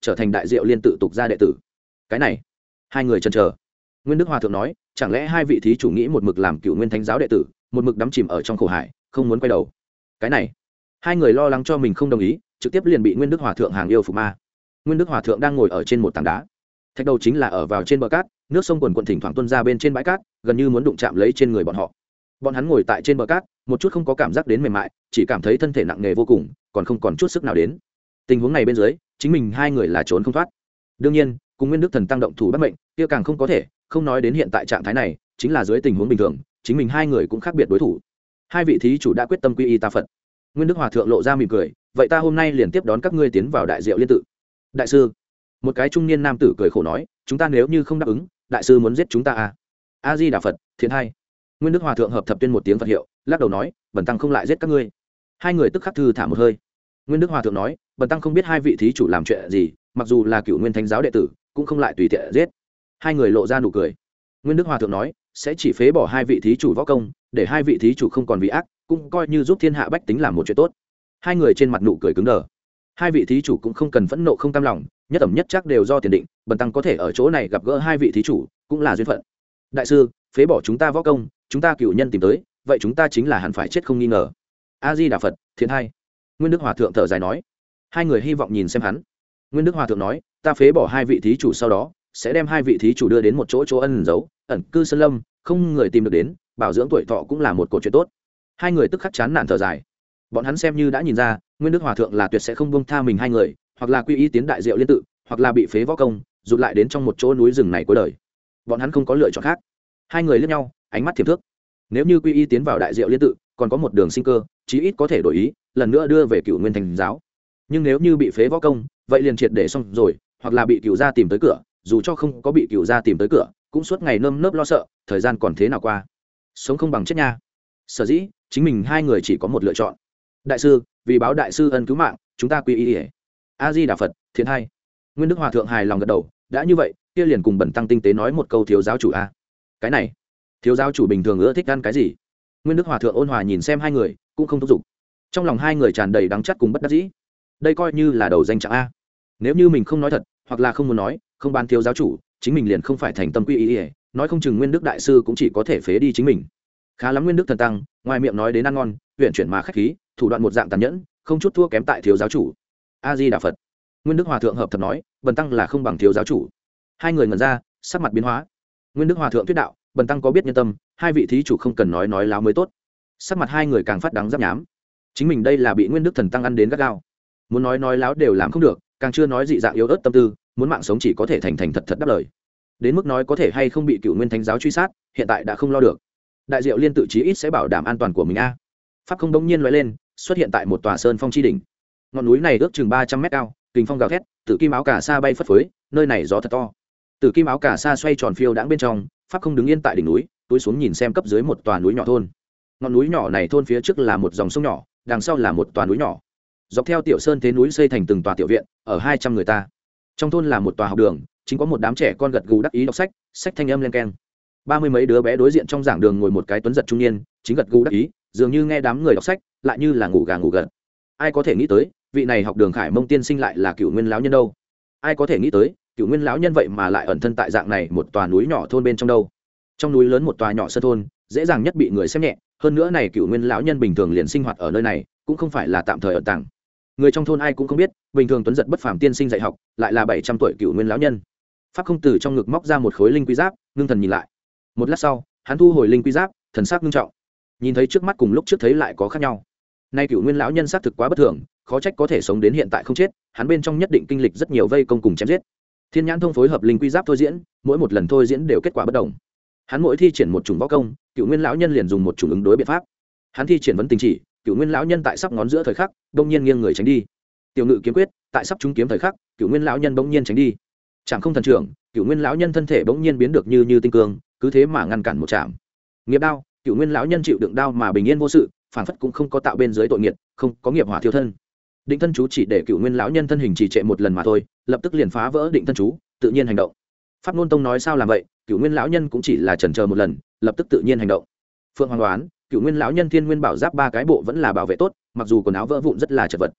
trở thành đại diệu liên tự tục gia đệ tử. Cái này, hai người chần chờ. Nguyên Đức Hòa thượng nói, chẳng lẽ hai vị thí chủ nghĩ một mực làm Cửu Nguyên Thánh giáo đệ tử, một mực đắm chìm ở trong khổ hải, không muốn quay đầu? Cái này, hai người lo lắng cho mình không đồng ý, trực tiếp liền bị Nguyên Đức Hòa thượng hàng yêu phục ma. Nguyên Đức Hòa thượng đang ngồi ở trên một tảng đá, thạch đầu chính là ở vào trên bờ cát, nước sông quần quần thỉnh thoảng tuôn ra bên trên bãi cát, gần như muốn đụng chạm lấy trên người bọn họ. Bọn hắn ngồi tại trên bờ cát, một chút không có cảm giác đến mềm mại, chỉ cảm thấy thân thể nặng nề vô cùng, còn không còn chút sức nào đến. Tình huống này bên dưới, chính mình hai người là trốn không thoát. Đương nhiên, cùng Nguyên Đức thần tăng động thủ bắt mệnh, kia càng không có thể, không nói đến hiện tại trạng thái này, chính là dưới tình huống bình thường, chính mình hai người cũng khác biệt đối thủ. Hai vị thí chủ đã quyết tâm quy y ta Phật. Nguyên Đức Hòa thượng lộ ra mỉm cười, vậy ta hôm nay liền tiếp đón các ngươi tiến vào đại diệu liên tự. Đại sư, một cái trung niên nam tử cười khổ nói, chúng ta nếu như không đáp ứng, đại sư muốn giết chúng ta à? A Di Đà Phật, thiện hai. Nguyên Đức Hòa thượng hợp thập tuyên một tiếng Phật hiệu, lắc đầu nói, bần tăng không lại giết các ngươi. Hai người tức khắc thư thả một hơi. Nguyên Đức Hòa thượng nói, bần tăng không biết hai vị thí chủ làm chuyện gì, mặc dù là Cửu Nguyên Thánh giáo đệ tử, cũng không lại tùy tiện giết. Hai người lộ ra nụ cười. Nguyên Đức Hòa thượng nói, sẽ chỉ phế bỏ hai vị thí chủ võ công, để hai vị thí chủ không còn vì ác, cũng coi như giúp thiên hạ bách tính làm một chuyện tốt. Hai người trên mặt nụ cười cứng đờ. Hai vị thí chủ cũng không cần phẫn nộ không cam lòng, nhất ẩm nhất chắc đều do tiền định, bần tăng có thể ở chỗ này gặp gỡ hai vị thí chủ, cũng là duyên phận. Đại sư, phế bỏ chúng ta võ công, chúng ta cửu nhân tìm tới, vậy chúng ta chính là hẳn phải chết không nghi ngờ. A Di Đà Phật, thiện hai. Nguyên Đức Hòa thượng thở dài nói. Hai người hy vọng nhìn xem hắn. Nguyên Đức Hòa thượng nói, ta phế bỏ hai vị thí chủ sau đó, sẽ đem hai vị thí chủ đưa đến một chỗ chỗ ẩn giấu, ẩn cư sơn lâm, không người tìm được đến, bảo dưỡng tuổi thọ cũng là một cột chuyện tốt. Hai người tức khắc chán nản thở dài. Bọn hắn xem như đã nhìn ra, Nguyên Đức Hòa thượng là tuyệt sẽ không buông tha mình hai người, hoặc là quy y tiến đại diệu liên tự, hoặc là bị phế võ công, rụt lại đến trong một chỗ núi rừng này cuối đời. Bọn hắn không có lựa chọn khác. Hai người liếc nhau, ánh mắt thiệp thước. Nếu như quy y tiến vào đại diệu liên tự, còn có một đường sinh cơ, chí ít có thể đổi ý, lần nữa đưa về Cửu Nguyên Thánh giáo. Nhưng nếu như bị phế võ công, vậy liền triệt để xong rồi, hoặc là bị Cửu gia tìm tới cửa, dù cho không có bị Cửu gia tìm tới cửa, cũng suốt ngày nơm nớp lo sợ, thời gian còn thế nào qua. Sống không bằng chết nha. Sở dĩ, chính mình hai người chỉ có một lựa chọn. Đại sư, vì báo đại sư ân cứu mạng, chúng ta quy y. A Di Đà Phật, thiện hai. Nguyên Đức Hòa thượng hài lòng gật đầu, đã như vậy, kia liền cùng bần tăng tinh tế nói một câu thiếu giáo chủ a. Cái này, thiếu giáo chủ bình thường ưa thích ăn cái gì? Nguyên Đức Hòa thượng ôn hòa nhìn xem hai người, cũng không thúc giục. Trong lòng hai người tràn đầy đắng chắt cùng bất đắc dĩ. Đây coi như là đầu danh trạng a. Nếu như mình không nói thật, hoặc là không muốn nói, không ban thiếu giáo chủ, chính mình liền không phải thành tâm quy y, nói không chừng Nguyên Đức đại sư cũng chỉ có thể phế đi chính mình. Khá lắm Nguyên Đức thần tăng, ngoài miệng nói đến ăn ngon, huyền chuyển mà khách khí, thủ đoạn một dạng tàn nhẫn, không chút thua kém tại thiếu giáo chủ. A Di Đà Phật. Nguyên Đức Hòa thượng hợp thập nói, bần tăng là không bằng thiếu giáo chủ. Hai người ngẩn ra, sắc mặt biến hóa. Nguyên Đức Hòa thượng thuyết đạo, bần tăng có biết nhân tâm, hai vị thí chủ không cần nói nói láo mới tốt. Sắc mặt hai người càng phát đắng giáp nhám. Chính mình đây là bị Nguyên Đức thần tăng ăn đến gắt gao, muốn nói nói láo đều làm không được, càng chưa nói dị dạng yếu ớt tâm tư, muốn mạng sống chỉ có thể thành thành thật thật đáp lời. Đến mức nói có thể hay không bị Cửu Nguyên Thánh giáo truy sát, hiện tại đã không lo được. Đại diệu liên tự chí ít sẽ bảo đảm an toàn của mình a. Pháp không đống nhiên lóe lên, xuất hiện tại một tòa sơn phong chi đỉnh. Ngọn núi này ước chừng ba trăm mét cao, kình phong gào thét, tử kim áo cà sa bay phất phới, nơi này gió thật to. Tử kim áo cà sa xoay tròn phiêu đãng bên trong, Pháp không đứng yên tại đỉnh núi, túi xuống nhìn xem cấp dưới một tòa núi nhỏ thôn. Ngọn núi nhỏ này thôn phía trước là một dòng sông nhỏ, đằng sau là một tòa núi nhỏ. Dọc theo tiểu sơn thế núi xây thành từng tòa tiểu viện, ở hai trăm người ta. Trong thôn là một tòa học đường, chính có một đám trẻ con gật gù đắc ý đọc sách, sách thanh âm len keng. Ba mươi mấy đứa bé đối diện trong giảng đường ngồi một cái tuấn giật trung niên, chính gật gù đắc ý, dường như nghe đám người đọc sách, lại như là ngủ gà ngủ gật. Ai có thể nghĩ tới, vị này học đường Khải Mông tiên sinh lại là Cửu Nguyên lão nhân đâu? Ai có thể nghĩ tới, Cửu Nguyên lão nhân vậy mà lại ẩn thân tại dạng này một tòa núi nhỏ thôn bên trong đâu? Trong núi lớn một tòa nhỏ sơn thôn, dễ dàng nhất bị người xem nhẹ, hơn nữa này Cửu Nguyên lão nhân bình thường liền sinh hoạt ở nơi này, cũng không phải là tạm thời ở tàng. Người trong thôn ai cũng không biết, bình thường tuấn giật bất phàm tiên sinh dạy học, lại là bảy trăm tuổi Cửu Nguyên lão nhân. Pháp không từ trong ngực móc ra một khối linh quy giáp, ngưng thần nhìn lại. Một lát sau, hắn thu hồi linh quy giáp, thần sắc nghiêm trọng. Nhìn thấy trước mắt cùng lúc trước thấy lại có khác nhau. Nay Cửu Nguyên lão nhân xác thực quá bất thường, khó trách có thể sống đến hiện tại không chết, hắn bên trong nhất định kinh lịch rất nhiều vây công cùng chém giết. Thiên nhãn thông phối hợp linh quy giáp thôi diễn, mỗi một lần thôi diễn đều kết quả bất đồng. Hắn mỗi thi triển một chủng võ công, Cửu Nguyên lão nhân liền dùng một chủng ứng đối biện pháp. Hắn thi triển vấn tình chỉ, Cửu Nguyên lão nhân tại sắp ngón giữa thời khắc, đột nhiên nghiêng người tránh đi. Tiểu ngự kiếm quyết, tại sắp trúng kiếm thời khắc, Cửu Nguyên lão nhân bỗng nhiên tránh đi. Chẳng không thần trưởng, Cửu Nguyên lão nhân thân thể bỗng nhiên biến được như như tinh cương, cứ thế mà ngăn cản một chạm. Nghiệp đao, Cửu Nguyên lão nhân chịu đựng đao mà bình yên vô sự, phản phất cũng không có tạo bên dưới tội nghiệt, không có nghiệp hỏa thiêu thân. Định thân chú chỉ để Cửu Nguyên lão nhân thân hình trì trệ một lần mà thôi, lập tức liền phá vỡ định thân chú, tự nhiên hành động. Pháp Nôn Tông nói sao làm vậy, Cửu Nguyên lão nhân cũng chỉ là chần chờ một lần, lập tức tự nhiên hành động. Phượng Hoàng đoán, Cửu Nguyên lão nhân Thiên Nguyên bảo giáp ba cái bộ vẫn là bảo vệ tốt, mặc dù quần áo vỡ vụn rất là chật vật.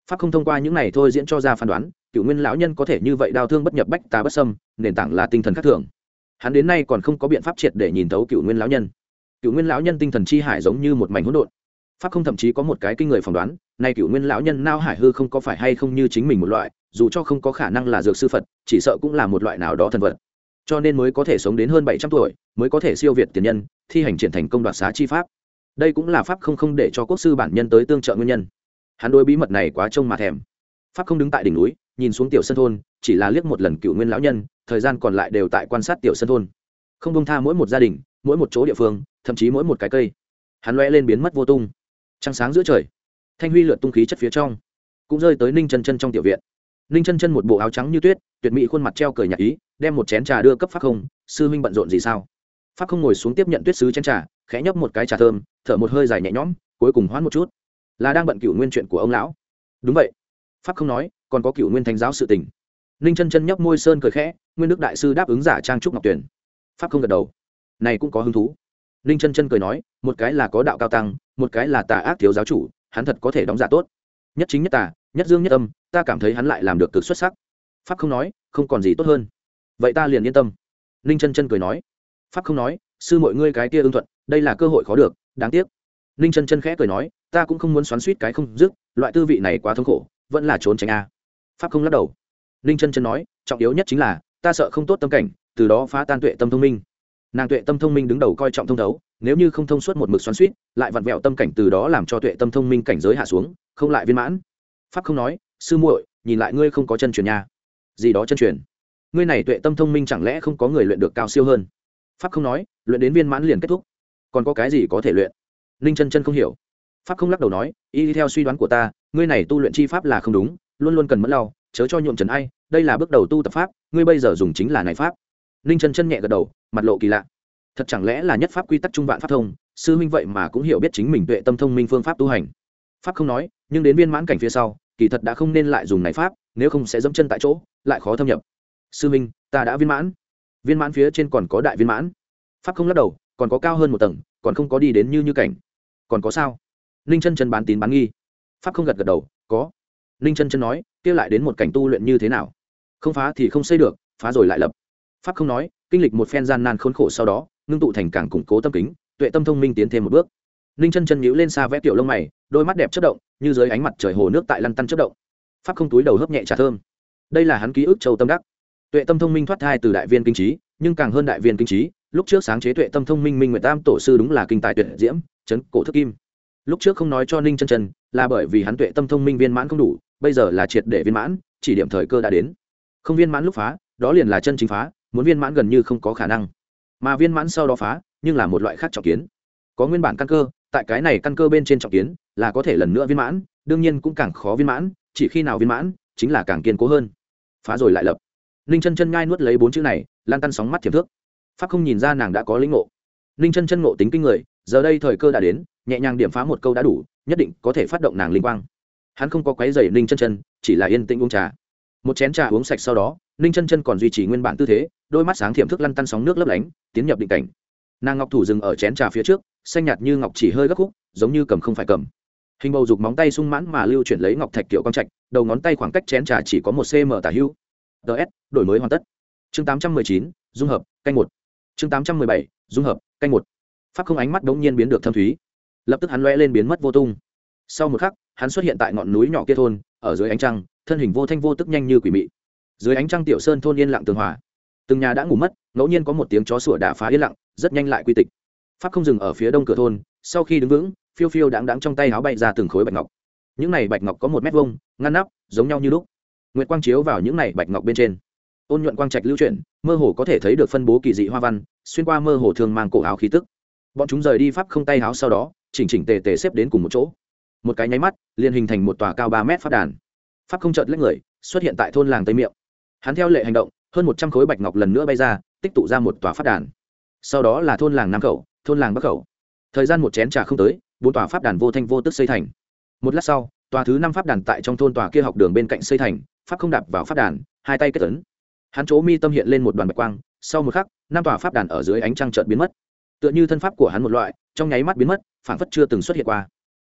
pháp không thông qua những này thôi diễn cho ra phán đoán cựu nguyên lão nhân có thể như vậy đau thương bất nhập bách tà bất sâm, nền tảng là tinh thần khác thường. Hắn đến nay còn không có biện pháp triệt để nhìn thấu cựu nguyên lão nhân. Cựu nguyên lão nhân tinh thần chi hải giống như một mảnh hỗn độn. Pháp không thậm chí có một cái kinh người phỏng đoán, nay cựu nguyên lão nhân nao hải hư không có phải hay không như chính mình một loại, dù cho không có khả năng là dược sư Phật, chỉ sợ cũng là một loại nào đó thần vật. Cho nên mới có thể sống đến hơn bảy trăm tuổi, mới có thể siêu việt tiền nhân, thi hành triển thành công đoạt xá chi pháp. Đây cũng là pháp không không để cho quốc sư bản nhân tới tương trợ nguyên nhân. Hắn đối bí mật này quá trông mà thèm. Pháp không đứng tại đỉnh núi, nhìn xuống tiểu sân thôn, chỉ là liếc một lần cựu nguyên lão nhân, thời gian còn lại đều tại quan sát tiểu sân thôn, không buông tha mỗi một gia đình, mỗi một chỗ địa phương, thậm chí mỗi một cái cây. Hắn lóe lên biến mất vô tung. Trăng sáng giữa trời, thanh huy lượn tung khí chất phía trong, cũng rơi tới Ninh Chân Chân trong tiểu viện. Ninh Chân Chân một bộ áo trắng như tuyết, tuyệt mỹ khuôn mặt treo cười nhạc ý, đem một chén trà đưa cấp Pháp không. Sư huynh bận rộn gì sao? Pháp không ngồi xuống tiếp nhận tuyết sứ chén trà, khẽ nhấp một cái trà thơm, thở một hơi dài nhẹ nhõm, cuối cùng hoãn một chút. Là đang bận cựu nguyên chuyện của ông lão. Đúng vậy. Pháp không nói, còn có cựu nguyên thánh giáo sự tình. Ninh Chân Chân nhấp môi sơn cười khẽ, nguyên đức đại sư đáp ứng giả trang trúc ngọc tuyển. Pháp không gật đầu, này cũng có hứng thú. Ninh Chân Chân cười nói, một cái là có đạo cao tăng, một cái là tà ác thiếu giáo chủ, hắn thật có thể đóng giả tốt, nhất chính nhất tà, nhất dương nhất âm, ta cảm thấy hắn lại làm được cực xuất sắc. Pháp không nói, không còn gì tốt hơn, vậy ta liền yên tâm. Ninh Chân Chân cười nói. Pháp không nói, sư mọi ngươi cái kia ưng thuận, đây là cơ hội khó được, đáng tiếc. Ninh Chân Chân khẽ cười nói, ta cũng không muốn xoắn xuýt cái không dứt, loại tư vị này quá thống khổ, vẫn là trốn tránh a. Pháp không lắc đầu. Ninh Chân Chân nói, trọng yếu nhất chính là ta sợ không tốt tâm cảnh, từ đó phá tan tuệ tâm thông minh. Nàng tuệ tâm thông minh đứng đầu coi trọng thông thấu, nếu như không thông suốt một mực xoắn xuýt, lại vặn vẹo tâm cảnh, từ đó làm cho tuệ tâm thông minh cảnh giới hạ xuống, không lại viên mãn. Pháp không nói, sư muội, nhìn lại ngươi không có chân truyền nha. Gì đó chân truyền? Ngươi này tuệ tâm thông minh chẳng lẽ không có người luyện được cao siêu hơn? Pháp không nói, luyện đến viên mãn liền kết thúc, còn có cái gì có thể luyện? Ninh Chân Chân không hiểu. Pháp không lắc đầu nói, y theo suy đoán của ta, ngươi này tu luyện chi pháp là không đúng, luôn luôn cần mẫn lau, chớ cho nhuộm trần ai, đây là bước đầu tu tập pháp, ngươi bây giờ dùng chính là này pháp. Ninh Chân Chân nhẹ gật đầu, mặt lộ kỳ lạ. Thật chẳng lẽ là nhất pháp quy tắc trung vạn pháp thông, sư huynh vậy mà cũng hiểu biết chính mình tuệ tâm thông minh phương pháp tu hành. Pháp không nói, nhưng đến viên mãn cảnh phía sau, kỳ thật đã không nên lại dùng này pháp, nếu không sẽ dẫm chân tại chỗ, lại khó thâm nhập. Sư huynh, ta đã viên mãn. Viên mãn phía trên còn có đại viên mãn. Pháp không lắc đầu, còn có cao hơn một tầng, còn không có đi đến như như cảnh. Còn có sao? Ninh Chân Chân bán tín bán nghi. Pháp không gật gật đầu, có. Ninh Chân Chân nói, kia lại đến một cảnh tu luyện như thế nào? Không phá thì không xây được, phá rồi lại lập. Pháp không nói, kinh lịch một phen gian nan khốn khổ sau đó, ngưng tụ thành càng củng cố tâm kính, tuệ tâm thông minh tiến thêm một bước. Ninh Chân Chân nhíu lên xa vẽ tiểu lông mày, đôi mắt đẹp chớp động, như dưới ánh mặt trời hồ nước tại lăn tăn chớp động. Pháp không túi đầu hấp nhẹ trà thơm. Đây là hắn ký ức châu tâm đắc. Tuệ tâm thông minh thoát thai từ đại viên kinh trí, nhưng càng hơn đại viên kinh trí, lúc trước sáng chế tuệ tâm thông minh Minh Nguyệt Tam tổ sư đúng là kinh tài tuyệt diễm, chấn cổ thức kim. Lúc trước không nói cho Ninh Chân Chân, là bởi vì hắn tuệ tâm thông minh viên mãn không đủ, bây giờ là triệt để viên mãn, chỉ điểm thời cơ đã đến. Không viên mãn lúc phá, đó liền là chân chính phá, muốn viên mãn gần như không có khả năng. Mà viên mãn sau đó phá, nhưng là một loại khác trọng kiến. Có nguyên bản căn cơ, tại cái này căn cơ bên trên trọng kiến, là có thể lần nữa viên mãn, đương nhiên cũng càng khó viên mãn, chỉ khi nào viên mãn, chính là càng kiên cố hơn. Phá rồi lại lập. Ninh Chân Chân nhai nuốt lấy bốn chữ này, lan tăn sóng mắt thiểm thước. Pháp không nhìn ra nàng đã có lĩnh ngộ. Ninh Chân Chân ngộ tính kinh người, giờ đây thời cơ đã đến, nhẹ nhàng điểm phá một câu đã đủ, nhất định có thể phát động nàng linh quang. Hắn không có quấy rầy Ninh Chân Chân, chỉ là yên tĩnh uống trà. Một chén trà uống sạch sau đó, Ninh Chân Chân còn duy trì nguyên bản tư thế, đôi mắt sáng thiểm thức lăn tăn sóng nước lấp lánh, tiến nhập định cảnh. Nàng ngọc thủ dừng ở chén trà phía trước, xanh nhạt như ngọc chỉ hơi gấp khúc, giống như cầm không phải cầm. Hình bầu dục móng tay sung mãn mà lưu chuyển lấy ngọc thạch kiểu quang trạch, đầu ngón tay khoảng cách chén trà chỉ có một xăng-ti-mét tả hữu. ds đổi mới hoàn tất. Chương tám trăm mười chín, dung hợp, canh một. Chương tám trăm mười bảy, dung hợp, canh một. Pháp không ánh mắt đống nhiên biến được thâm thúy, lập tức hắn lóe lên biến mất vô tung. Sau một khắc, hắn xuất hiện tại ngọn núi nhỏ kia thôn, ở dưới ánh trăng, thân hình vô thanh vô tức nhanh như quỷ mị. Dưới ánh trăng tiểu sơn thôn yên lặng tường hòa, từng nhà đã ngủ mất, ngẫu nhiên có một tiếng chó sủa đả phá yên lặng, rất nhanh lại quy tịch. Pháp không dừng ở phía đông cửa thôn, sau khi đứng vững, phiêu phiêu đáng đáng trong tay áo bay ra từng khối bạch ngọc. Những này bạch ngọc có một mét vuông, ngăn nắp, giống nhau như lúc. Nguyệt quang chiếu vào những này bạch ngọc bên trên, ôn nhuận quang trạch lưu chuyển, mơ hồ có thể thấy được phân bố kỳ dị hoa văn, xuyên qua mơ hồ thường mang cổ áo khí tức. Bọn chúng rời đi pháp không tay áo sau đó, chỉnh chỉnh tề tề xếp đến cùng một chỗ. Một cái nháy mắt, liền hình thành một tòa cao ba mét pháp đàn. Pháp không chợt lách người, xuất hiện tại thôn làng Tây Miệng. Hắn theo lệ hành động, hơn một trăm khối bạch ngọc lần nữa bay ra, tích tụ ra một tòa pháp đàn. Sau đó là thôn làng Nam khẩu, thôn làng Bắc khẩu. Thời gian một chén trà không tới, bốn tòa pháp đàn vô thanh vô tức xây thành. Một lát sau, tòa thứ năm pháp đàn tại trong thôn tòa kia học đường bên cạnh xây thành. Pháp không đạp vào pháp đàn, hai tay kết ấn. Hắn chỗ mi tâm hiện lên một đoàn bạch quang, sau một khắc, năm tòa pháp đàn ở dưới ánh trăng chợt biến mất. Tựa như thân pháp của hắn một loại, trong nháy mắt biến mất, phản phất chưa từng xuất hiện qua.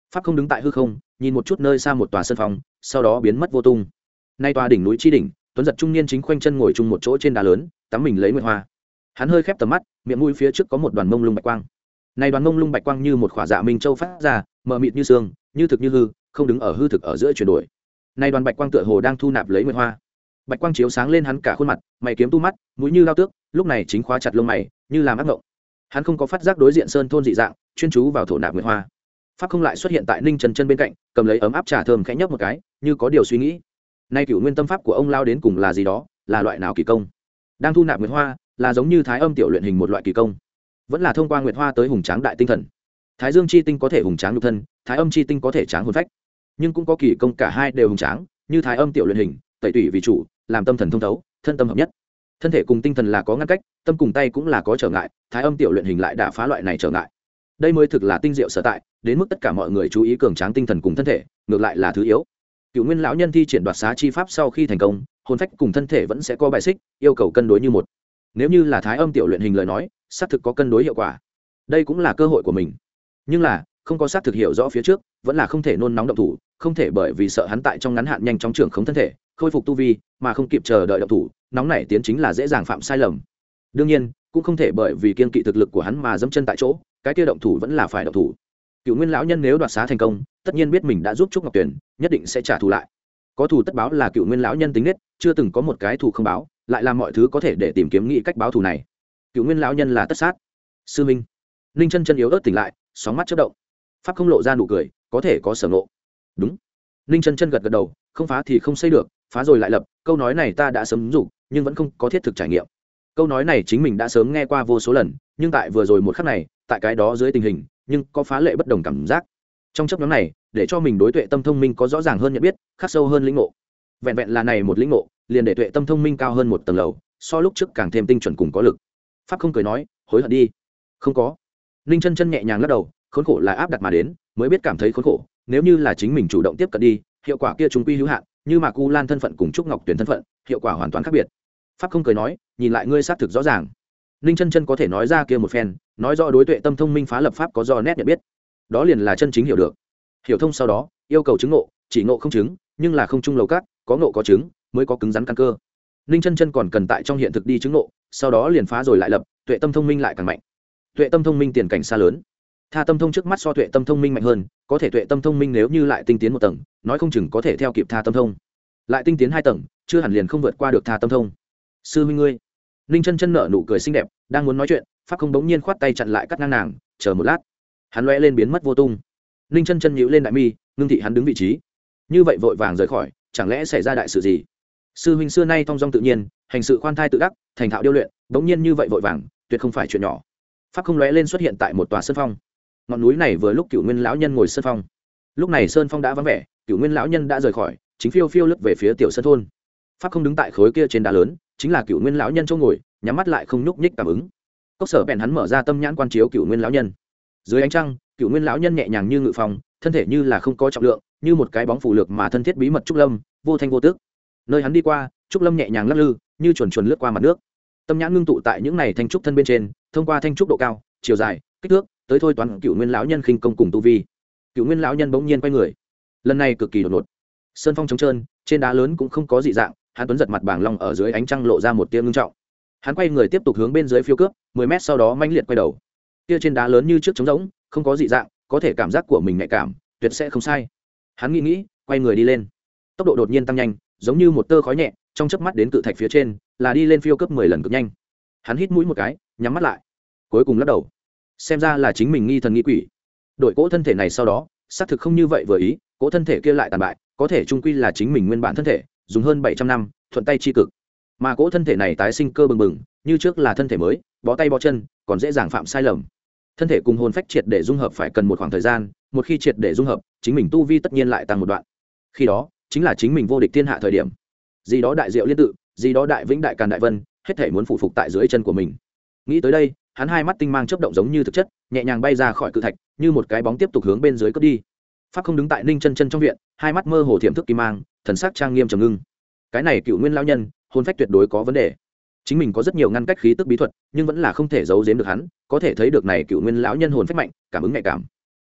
Pháp không đứng tại hư không, nhìn một chút nơi xa một tòa sân phòng, sau đó biến mất vô tung. Nay tòa đỉnh núi chi đỉnh, tuấn giật trung niên chính khoanh chân ngồi chung một chỗ trên đá lớn, tắm mình lấy nguyệt hoa. Hắn hơi khép tầm mắt, miệng mũi phía trước có một đoàn mông lung bạch quang. Nay đoàn mông lung bạch quang như một khỏa dạ minh châu phát ra, mờ mịt như sương, như thực như hư, không đứng ở hư thực ở giữa chuyển đổi. Nay đoàn bạch quang tựa hồ đang thu nạp lấy nguyệt hoa. Bạch quang chiếu sáng lên hắn cả khuôn mặt, mày kiếm tu mắt, mũi như lao tước, lúc này chính khóa chặt lông mày, như làm ác ngộng. Hắn không có phát giác đối diện sơn thôn dị dạng, chuyên chú vào thổ nạp nguyệt hoa. Pháp không lại xuất hiện tại Ninh Trần chân bên cạnh, cầm lấy ấm áp trà thơm khẽ nhấp một cái, như có điều suy nghĩ. Nay cửu nguyên tâm pháp của ông lao đến cùng là gì đó, là loại nào kỳ công? Đang thu nạp nguyệt hoa, là giống như thái âm tiểu luyện hình một loại kỳ công, vẫn là thông qua nguyệt hoa tới hùng tráng đại tinh thần. Thái dương chi tinh có thể hùng tráng nhục thân, thái âm chi tinh có thể tráng hồn phách, nhưng cũng có kỳ công cả hai đều hùng tráng, như thái âm tiểu luyện hình, tẩy tủy vì chủ, làm tâm thần thông thấu, thân tâm hợp nhất. Thân thể cùng tinh thần là có ngăn cách, tâm cùng tay cũng là có trở ngại, thái âm tiểu luyện hình lại đã phá loại này trở ngại. Đây mới thực là tinh diệu sở tại, đến mức tất cả mọi người chú ý cường tráng tinh thần cùng thân thể, ngược lại là thứ yếu. Cựu nguyên lão nhân thi triển đoạt xá chi pháp sau khi thành công, hồn phách cùng thân thể vẫn sẽ có bài xích, yêu cầu cân đối như một. Nếu như là thái âm tiểu luyện hình lời nói, xác thực có cân đối hiệu quả. Đây cũng là cơ hội của mình. Nhưng là, không có xác thực hiểu rõ phía trước, vẫn là không thể nôn nóng động thủ, không thể bởi vì sợ hắn tại trong ngắn hạn nhanh chóng trưởng khống thân thể, khôi phục tu vi, mà không kịp chờ đợi động thủ, nóng nảy tiến chính là dễ dàng phạm sai lầm. Đương nhiên, cũng không thể bởi vì kiên kỵ thực lực của hắn mà dẫm chân tại chỗ, cái kia động thủ vẫn là phải động thủ. Cựu nguyên lão nhân nếu đoạt xá thành công, tất nhiên biết mình đã giúp Trúc Ngọc Tuyền, nhất định sẽ trả thù lại. Có thù tất báo là cựu nguyên lão nhân tính nết, chưa từng có một cái thù không báo, lại làm mọi thứ có thể để tìm kiếm nghĩ cách báo thù này. Cựu nguyên lão nhân là tất sát. Sư minh. Ninh chân chân yếu ớt tỉnh lại, sóng mắt chớp động. Pháp không lộ ra nụ cười, có thể có sở ngộ. Đúng. Ninh chân chân gật gật đầu, không phá thì không xây được, phá rồi lại lập, câu nói này ta đã sớm dùng, nhưng vẫn không có thiết thực trải nghiệm. Câu nói này chính mình đã sớm nghe qua vô số lần, nhưng tại vừa rồi một khắc này, tại cái đó dưới tình hình, nhưng có phá lệ bất đồng cảm giác. Trong chấp nhóm này, để cho mình đối tuệ tâm thông minh có rõ ràng hơn nhận biết, khắc sâu hơn lĩnh ngộ. Vẹn vẹn là này một lĩnh ngộ, liền để tuệ tâm thông minh cao hơn một tầng lầu, so lúc trước càng thêm tinh chuẩn cùng có lực. Pháp không cười nói, hối hận đi. Không có. Ninh chân chân nhẹ nhàng lắc đầu, khốn khổ là áp đặt mà đến, mới biết cảm thấy khốn khổ, nếu như là chính mình chủ động tiếp cận đi, hiệu quả kia chúng quy hữu hạn, như mà Cu Lan thân phận cùng Trúc Ngọc Tuyền thân phận, hiệu quả hoàn toàn khác biệt. Pháp không cười nói, nhìn lại ngươi xác thực rõ ràng. Ninh chân chân có thể nói ra kia một phen, nói rõ đối tuệ tâm thông minh phá lập pháp có do nét nhận biết, đó liền là chân chính hiểu được. Hiểu thông sau đó, yêu cầu chứng ngộ, chỉ ngộ không chứng, nhưng là không chung lầu cát, có ngộ có chứng, mới có cứng rắn căn cơ. Ninh chân chân còn cần tại trong hiện thực đi chứng ngộ, sau đó liền phá rồi lại lập, tuệ tâm thông minh lại càng mạnh. Tuệ tâm thông minh tiền cảnh xa lớn. Tha tâm thông trước mắt so tuệ tâm thông minh mạnh hơn, có thể tuệ tâm thông minh nếu như lại tinh tiến một tầng, nói không chừng có thể theo kịp tha tâm thông. Lại tinh tiến hai tầng, chưa hẳn liền không vượt qua được tha tâm thông. Sư huynh ngươi. Ninh chân chân nở nụ cười xinh đẹp, đang muốn nói chuyện, Pháp không bỗng nhiên khoát tay chặn lại cắt ngang nàng, chờ một lát. Hắn lóe lên biến mất vô tung. Ninh chân chân nhíu lên đại mi, ngưng thị hắn đứng vị trí. Như vậy vội vàng rời khỏi, chẳng lẽ xảy ra đại sự gì? Sư huynh xưa nay thong dong tự nhiên, hành sự khoan thai tự đắc, thành thạo điêu luyện, bỗng nhiên như vậy vội vàng, tuyệt không phải chuyện nhỏ. Pháp không lóe lên xuất hiện tại một tòa sơn phong. Ngọn núi này vừa lúc Cửu Nguyên lão nhân ngồi sơn phong. Lúc này sơn phong đã vắng vẻ, Cửu Nguyên lão nhân đã rời khỏi, chính phiêu phiêu lướt về phía tiểu sơn thôn. Pháp không đứng tại khối kia trên đá lớn, chính là Cửu Nguyên lão nhân chỗ ngồi, nhắm mắt lại không nhúc nhích cảm ứng. Cốc Sở bèn hắn mở ra tâm nhãn quan chiếu Cửu Nguyên lão nhân. Dưới ánh trăng, Cửu Nguyên lão nhân nhẹ nhàng như ngự phòng, thân thể như là không có trọng lượng, như một cái bóng phủ lược mà thân thiết bí mật trúc lâm, vô thanh vô tức. Nơi hắn đi qua, trúc lâm nhẹ nhàng lắc lư, như chuồn chuồn lướt qua mặt nước. Tâm nhãn ngưng tụ tại những này thanh trúc thân bên trên, thông qua thanh trúc độ cao, chiều dài, kích thước, tới thôi toán Cửu Nguyên lão nhân khinh công cùng tu vi. Cửu Nguyên lão nhân bỗng nhiên quay người, lần này cực kỳ đột ngột. Sơn phong trống trơn, trên đá lớn cũng không có dị dạng, hắn tuấn giật mặt bảng long ở dưới ánh trăng lộ ra một tia ngưng trọng. Hắn quay người tiếp tục hướng bên dưới phiêu cướp, mười mét sau đó manh liệt quay đầu. Kia trên đá lớn như trước trống rỗng, không có dị dạng, có thể cảm giác của mình nhạy cảm, tuyệt sẽ không sai. Hắn nghĩ nghĩ, quay người đi lên. Tốc độ đột nhiên tăng nhanh, giống như một tơ khói nhẹ, trong chớp mắt đến cự thạch phía trên, là đi lên phiêu cướp mười lần cực nhanh. Hắn hít mũi một cái, nhắm mắt lại. Cuối cùng lắc đầu. Xem ra là chính mình nghi thần nghi quỷ. Đổi cỗ thân thể này sau đó, xác thực không như vậy vừa ý, cỗ thân thể kia lại tàn bại, có thể trung quy là chính mình nguyên bản thân thể, dùng hơn bảy trăm năm, thuận tay chi cực. Mà cỗ thân thể này tái sinh cơ bừng bừng, như trước là thân thể mới, bó tay bó chân, còn dễ dàng phạm sai lầm. Thân thể cùng hồn phách triệt để dung hợp phải cần một khoảng thời gian, một khi triệt để dung hợp, chính mình tu vi tất nhiên lại tăng một đoạn. Khi đó, chính là chính mình vô địch thiên hạ thời điểm. Gì đó đại diệu liên tự, gì đó đại vĩnh đại càn đại vân, hết thể muốn phụ phục tại dưới chân của mình. Nghĩ tới đây, hắn hai mắt tinh mang chớp động giống như thực chất, nhẹ nhàng bay ra khỏi cự thạch, như một cái bóng tiếp tục hướng bên dưới cất đi. Pháp không đứng tại Ninh chân chân trong viện, hai mắt mơ hồ thiểm thức kim mang, thần sắc trang nghiêm trầm ngưng. Cái này Cửu Nguyên lão nhân, hồn phách tuyệt đối có vấn đề. Chính mình có rất nhiều ngăn cách khí tức bí thuật, nhưng vẫn là không thể giấu giếm được hắn, có thể thấy được này Cửu Nguyên lão nhân hồn phách mạnh, cảm ứng nhạy cảm.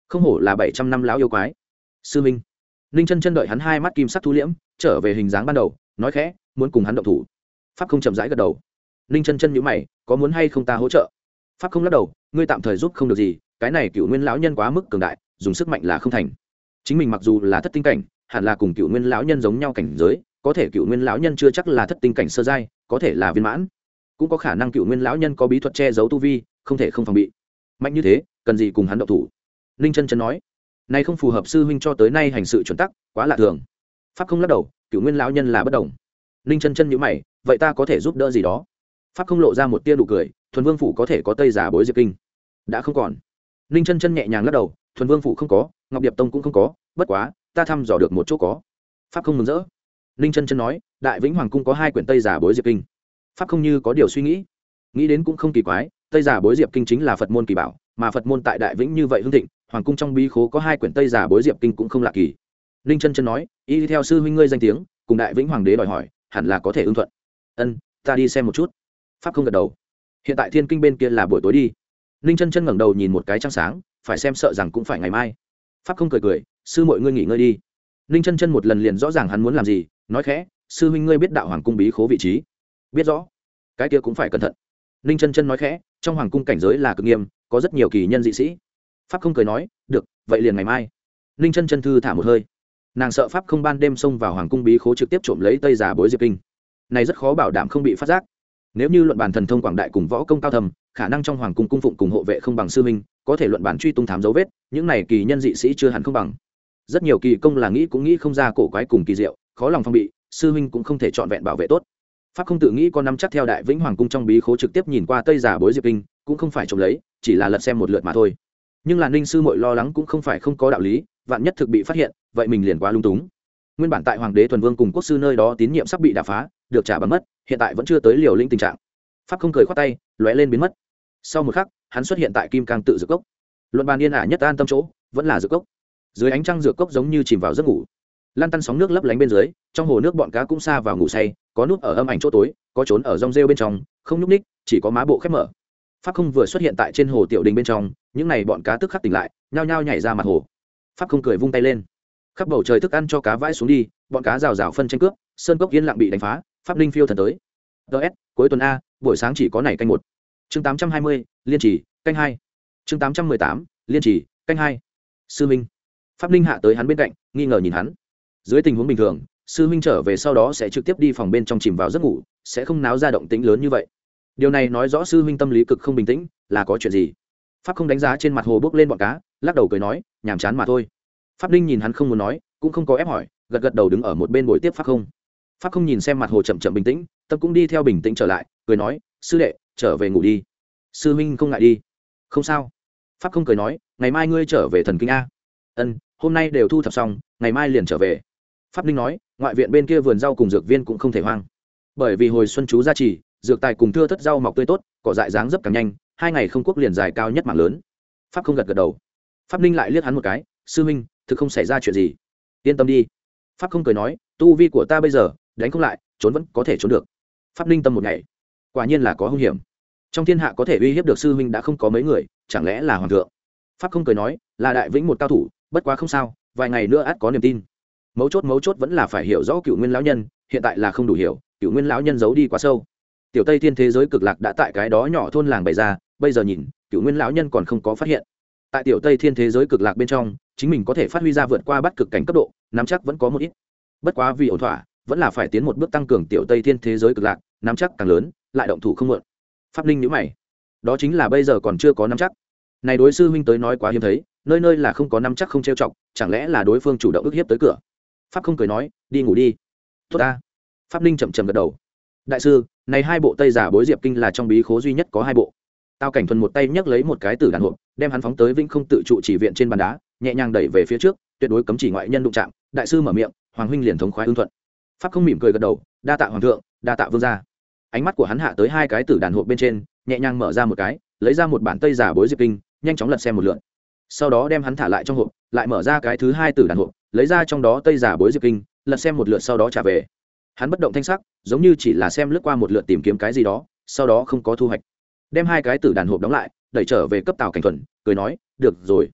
không hổ là bảy trăm năm lão yêu quái. Sư minh. Ninh chân chân đợi hắn hai mắt kim sắc thu liễm trở về hình dáng ban đầu, nói khẽ muốn cùng hắn động thủ. Pháp không chậm rãi gật đầu. Ninh chân chân nhíu mày, có muốn hay không ta hỗ trợ? Pháp không lắc đầu, ngươi tạm thời giúp không được gì, cái này cựu nguyên lão nhân quá mức cường đại, dùng sức mạnh là không thành. Chính mình mặc dù là thất tinh cảnh, hẳn là cùng cựu nguyên lão nhân giống nhau cảnh giới, có thể cựu nguyên lão nhân chưa chắc là thất tinh cảnh sơ giai, có thể là viên mãn, cũng có khả năng cựu nguyên lão nhân có bí thuật che giấu tu vi, không thể không phòng bị. Mạnh như thế, cần gì cùng hắn động thủ? Ninh chân chân nói, này không phù hợp sư huynh cho tới nay hành sự chuẩn tắc, quá lạ thường. Pháp không lắc đầu, cựu nguyên lão nhân là bất đồng. Ninh chân chân nhíu mày, vậy ta có thể giúp đỡ gì đó? Pháp không lộ ra một tia nụ cười, thuần vương phủ có thể có tây giả bối diệp kinh, đã không còn. Ninh chân chân nhẹ nhàng lắc đầu, thuần vương phủ không có, ngọc điệp tông cũng không có, bất quá ta thăm dò được một chỗ có. Pháp không mừng rỡ. Ninh chân chân nói, đại vĩnh hoàng cung có hai quyển tây giả bối diệp kinh. Pháp không như có điều suy nghĩ, nghĩ đến cũng không kỳ quái, tây giả bối diệp kinh chính là phật môn kỳ bảo, mà phật môn tại đại vĩnh như vậy hưng thịnh, hoàng cung trong bí khố có hai quyển tây giả bối diệp kinh cũng không lạ kỳ. Ninh chân chân nói, y theo sư huynh ngươi danh tiếng, cùng đại vĩnh hoàng đế đòi hỏi, hẳn là có thể ưng thuận. Ân, ta đi xem một chút. Pháp không gật đầu. Hiện tại thiên kinh bên kia là buổi tối đi. Ninh chân chân ngẩng đầu nhìn một cái trăng sáng, phải xem sợ rằng cũng phải ngày mai. Pháp không cười cười, sư muội ngươi nghỉ ngơi đi. Ninh chân chân một lần liền rõ ràng hắn muốn làm gì, nói khẽ, sư huynh ngươi biết đạo hoàng cung bí khố vị trí? Biết rõ. Cái kia cũng phải cẩn thận. Ninh chân chân nói khẽ, trong hoàng cung cảnh giới là cực nghiêm, có rất nhiều kỳ nhân dị sĩ. Pháp không cười nói, được, vậy liền ngày mai. Ninh chân chân thư thả một hơi, nàng sợ Pháp không ban đêm xông vào hoàng cung bí khố trực tiếp trộm lấy tây giả bối diệp kinh, này rất khó bảo đảm không bị phát giác. Nếu như luận bàn thần thông quảng đại cùng võ công cao thầm, khả năng trong hoàng cung cung phụng cùng hộ vệ không bằng sư minh, có thể luận bàn truy tung thám dấu vết, những này kỳ nhân dị sĩ chưa hẳn không bằng. Rất nhiều kỳ công là nghĩ cũng nghĩ không ra cổ quái cùng kỳ diệu, khó lòng phong bị, sư minh cũng không thể chọn vẹn bảo vệ tốt. Pháp không tự nghĩ có nắm chắc theo đại vĩnh hoàng cung trong bí khố trực tiếp nhìn qua tây giả bối diệp kinh, cũng không phải trộm lấy, chỉ là lật xem một lượt mà thôi. Nhưng là Ninh sư muội lo lắng cũng không phải không có đạo lý, vạn nhất thực bị phát hiện, vậy mình liền quá lung túng. Nguyên bản tại hoàng đế thuần vương cùng quốc sư nơi đó tín nhiệm sắp bị đả phá, được trả bằng mất, hiện tại vẫn chưa tới liều lĩnh tình trạng. Pháp không cười khoát tay, lóe lên biến mất. Sau một khắc, hắn xuất hiện tại kim cang tự dược cốc. Luận bàn yên ả nhất an tâm chỗ, vẫn là dược cốc. Dưới ánh trăng dược cốc giống như chìm vào giấc ngủ. Lan tăn sóng nước lấp lánh bên dưới, trong hồ nước bọn cá cũng xa vào ngủ say, có núp ở âm ảnh chỗ tối, có trốn ở rong rêu bên trong, không nhúc ních, chỉ có má bộ khép mở. Pháp không vừa xuất hiện tại trên hồ tiểu đình bên trong, những này bọn cá tức khắc tỉnh lại, nhao nhao nhảy ra mặt hồ. Pháp không cười vung tay lên, khắp bầu trời thức ăn cho cá vãi xuống đi, bọn cá rào rào phân tranh cướp, sơn cốc yên lặng bị đánh phá. Pháp linh phiêu thần tới. ts cuối tuần a, buổi sáng chỉ có này canh một. Chương tám trăm hai mươi, liên chỉ canh hai. Chương tám trăm mười tám, liên chỉ canh hai. Sư minh. Pháp linh hạ tới hắn bên cạnh, nghi ngờ nhìn hắn. Dưới tình huống bình thường, sư minh trở về sau đó sẽ trực tiếp đi phòng bên trong chìm vào giấc ngủ, sẽ không náo ra động tĩnh lớn như vậy. Điều này nói rõ sư minh tâm lý cực không bình tĩnh, là có chuyện gì? Pháp không đánh giá trên mặt hồ bước lên bọn cá, lắc đầu cười nói, nhàm chán mà thôi. Pháp linh nhìn hắn không muốn nói, cũng không có ép hỏi, gật gật đầu đứng ở một bên bồi tiếp Pháp không. Pháp không nhìn xem mặt hồ chậm chậm bình tĩnh, tâm cũng đi theo bình tĩnh trở lại, cười nói, sư đệ, trở về ngủ đi. Sư minh không ngại đi. Không sao. Pháp không cười nói, ngày mai ngươi trở về thần kinh a. Ân, hôm nay đều thu thập xong, ngày mai liền trở về. Pháp linh nói, ngoại viện bên kia vườn rau cùng dược viên cũng không thể hoang, bởi vì hồi xuân chú gia trì, dược tài cùng thưa thất rau mọc tươi tốt, cỏ dại dáng dấp càng nhanh, hai ngày không quốc liền dài cao nhất mảng lớn. Pháp không gật gật đầu. Pháp linh lại liếc hắn một cái, sư minh, thực không xảy ra chuyện gì, yên tâm đi. Pháp không cười nói, tu vi của ta bây giờ đánh không lại, trốn vẫn có thể trốn được. Pháp linh tâm một ngày, quả nhiên là có hung hiểm, trong thiên hạ có thể uy hiếp được sư huynh đã không có mấy người, chẳng lẽ là hoàng thượng? Pháp không cười nói, là đại vĩnh một cao thủ, bất quá không sao, vài ngày nữa ắt có niềm tin. Mấu chốt mấu chốt vẫn là phải hiểu rõ cựu nguyên lão nhân, hiện tại là không đủ hiểu, cựu nguyên lão nhân giấu đi quá sâu. Tiểu tây thiên thế giới cực lạc đã tại cái đó nhỏ thôn làng bày ra, bây giờ nhìn cựu nguyên lão nhân còn không có phát hiện. Tại tiểu tây thiên thế giới cực lạc bên trong, chính mình có thể phát huy ra vượt qua bắt cực cảnh cấp độ, nắm chắc vẫn có một ít. Bất quá vì ổn thỏa, vẫn là phải tiến một bước tăng cường tiểu tây thiên thế giới cực lạc, nắm chắc càng lớn, lại động thủ không muộn. Pháp linh nhíu mày, đó chính là bây giờ còn chưa có nắm chắc. Này đối sư huynh tới nói quá hiếm thấy, nơi nơi là không có nắm chắc không trêu chọc, chẳng lẽ là đối phương chủ động ức hiếp tới cửa? Pháp không cười nói, đi ngủ đi. Tốt ta. Pháp linh chậm chậm gật đầu. Đại sư, này hai bộ tây giả bối diệp kinh là trong bí khố duy nhất có hai bộ. Tao cảnh thuần một tay nhấc lấy một cái tử đàn hộp, đem hắn phóng tới vĩnh không tự trụ chỉ viện trên bàn đá, nhẹ nhàng đẩy về phía trước, tuyệt đối cấm chỉ ngoại nhân đụng chạm. Đại sư mở miệng, hoàng huynh liền thống khoái ưng thuận. Pháp không mỉm cười gật đầu, đa tạ hoàng thượng, đa tạ vương gia. Ánh mắt của hắn hạ tới hai cái tử đàn hộp bên trên, nhẹ nhàng mở ra một cái, lấy ra một bản tây giả bối diệp kinh, nhanh chóng lật xem một lượt. Sau đó đem hắn thả lại trong hộp, lại mở ra cái thứ hai tử đàn hộp, lấy ra trong đó tây giả bối diệp kinh, lật xem một lượt sau đó trả về. Hắn bất động thanh sắc, giống như chỉ là xem lướt qua một lượt tìm kiếm cái gì đó, sau đó không có thu hoạch. Đem hai cái tử đàn hộp đóng lại, đẩy trở về cấp Tào Cảnh Thuần, cười nói, "Được rồi."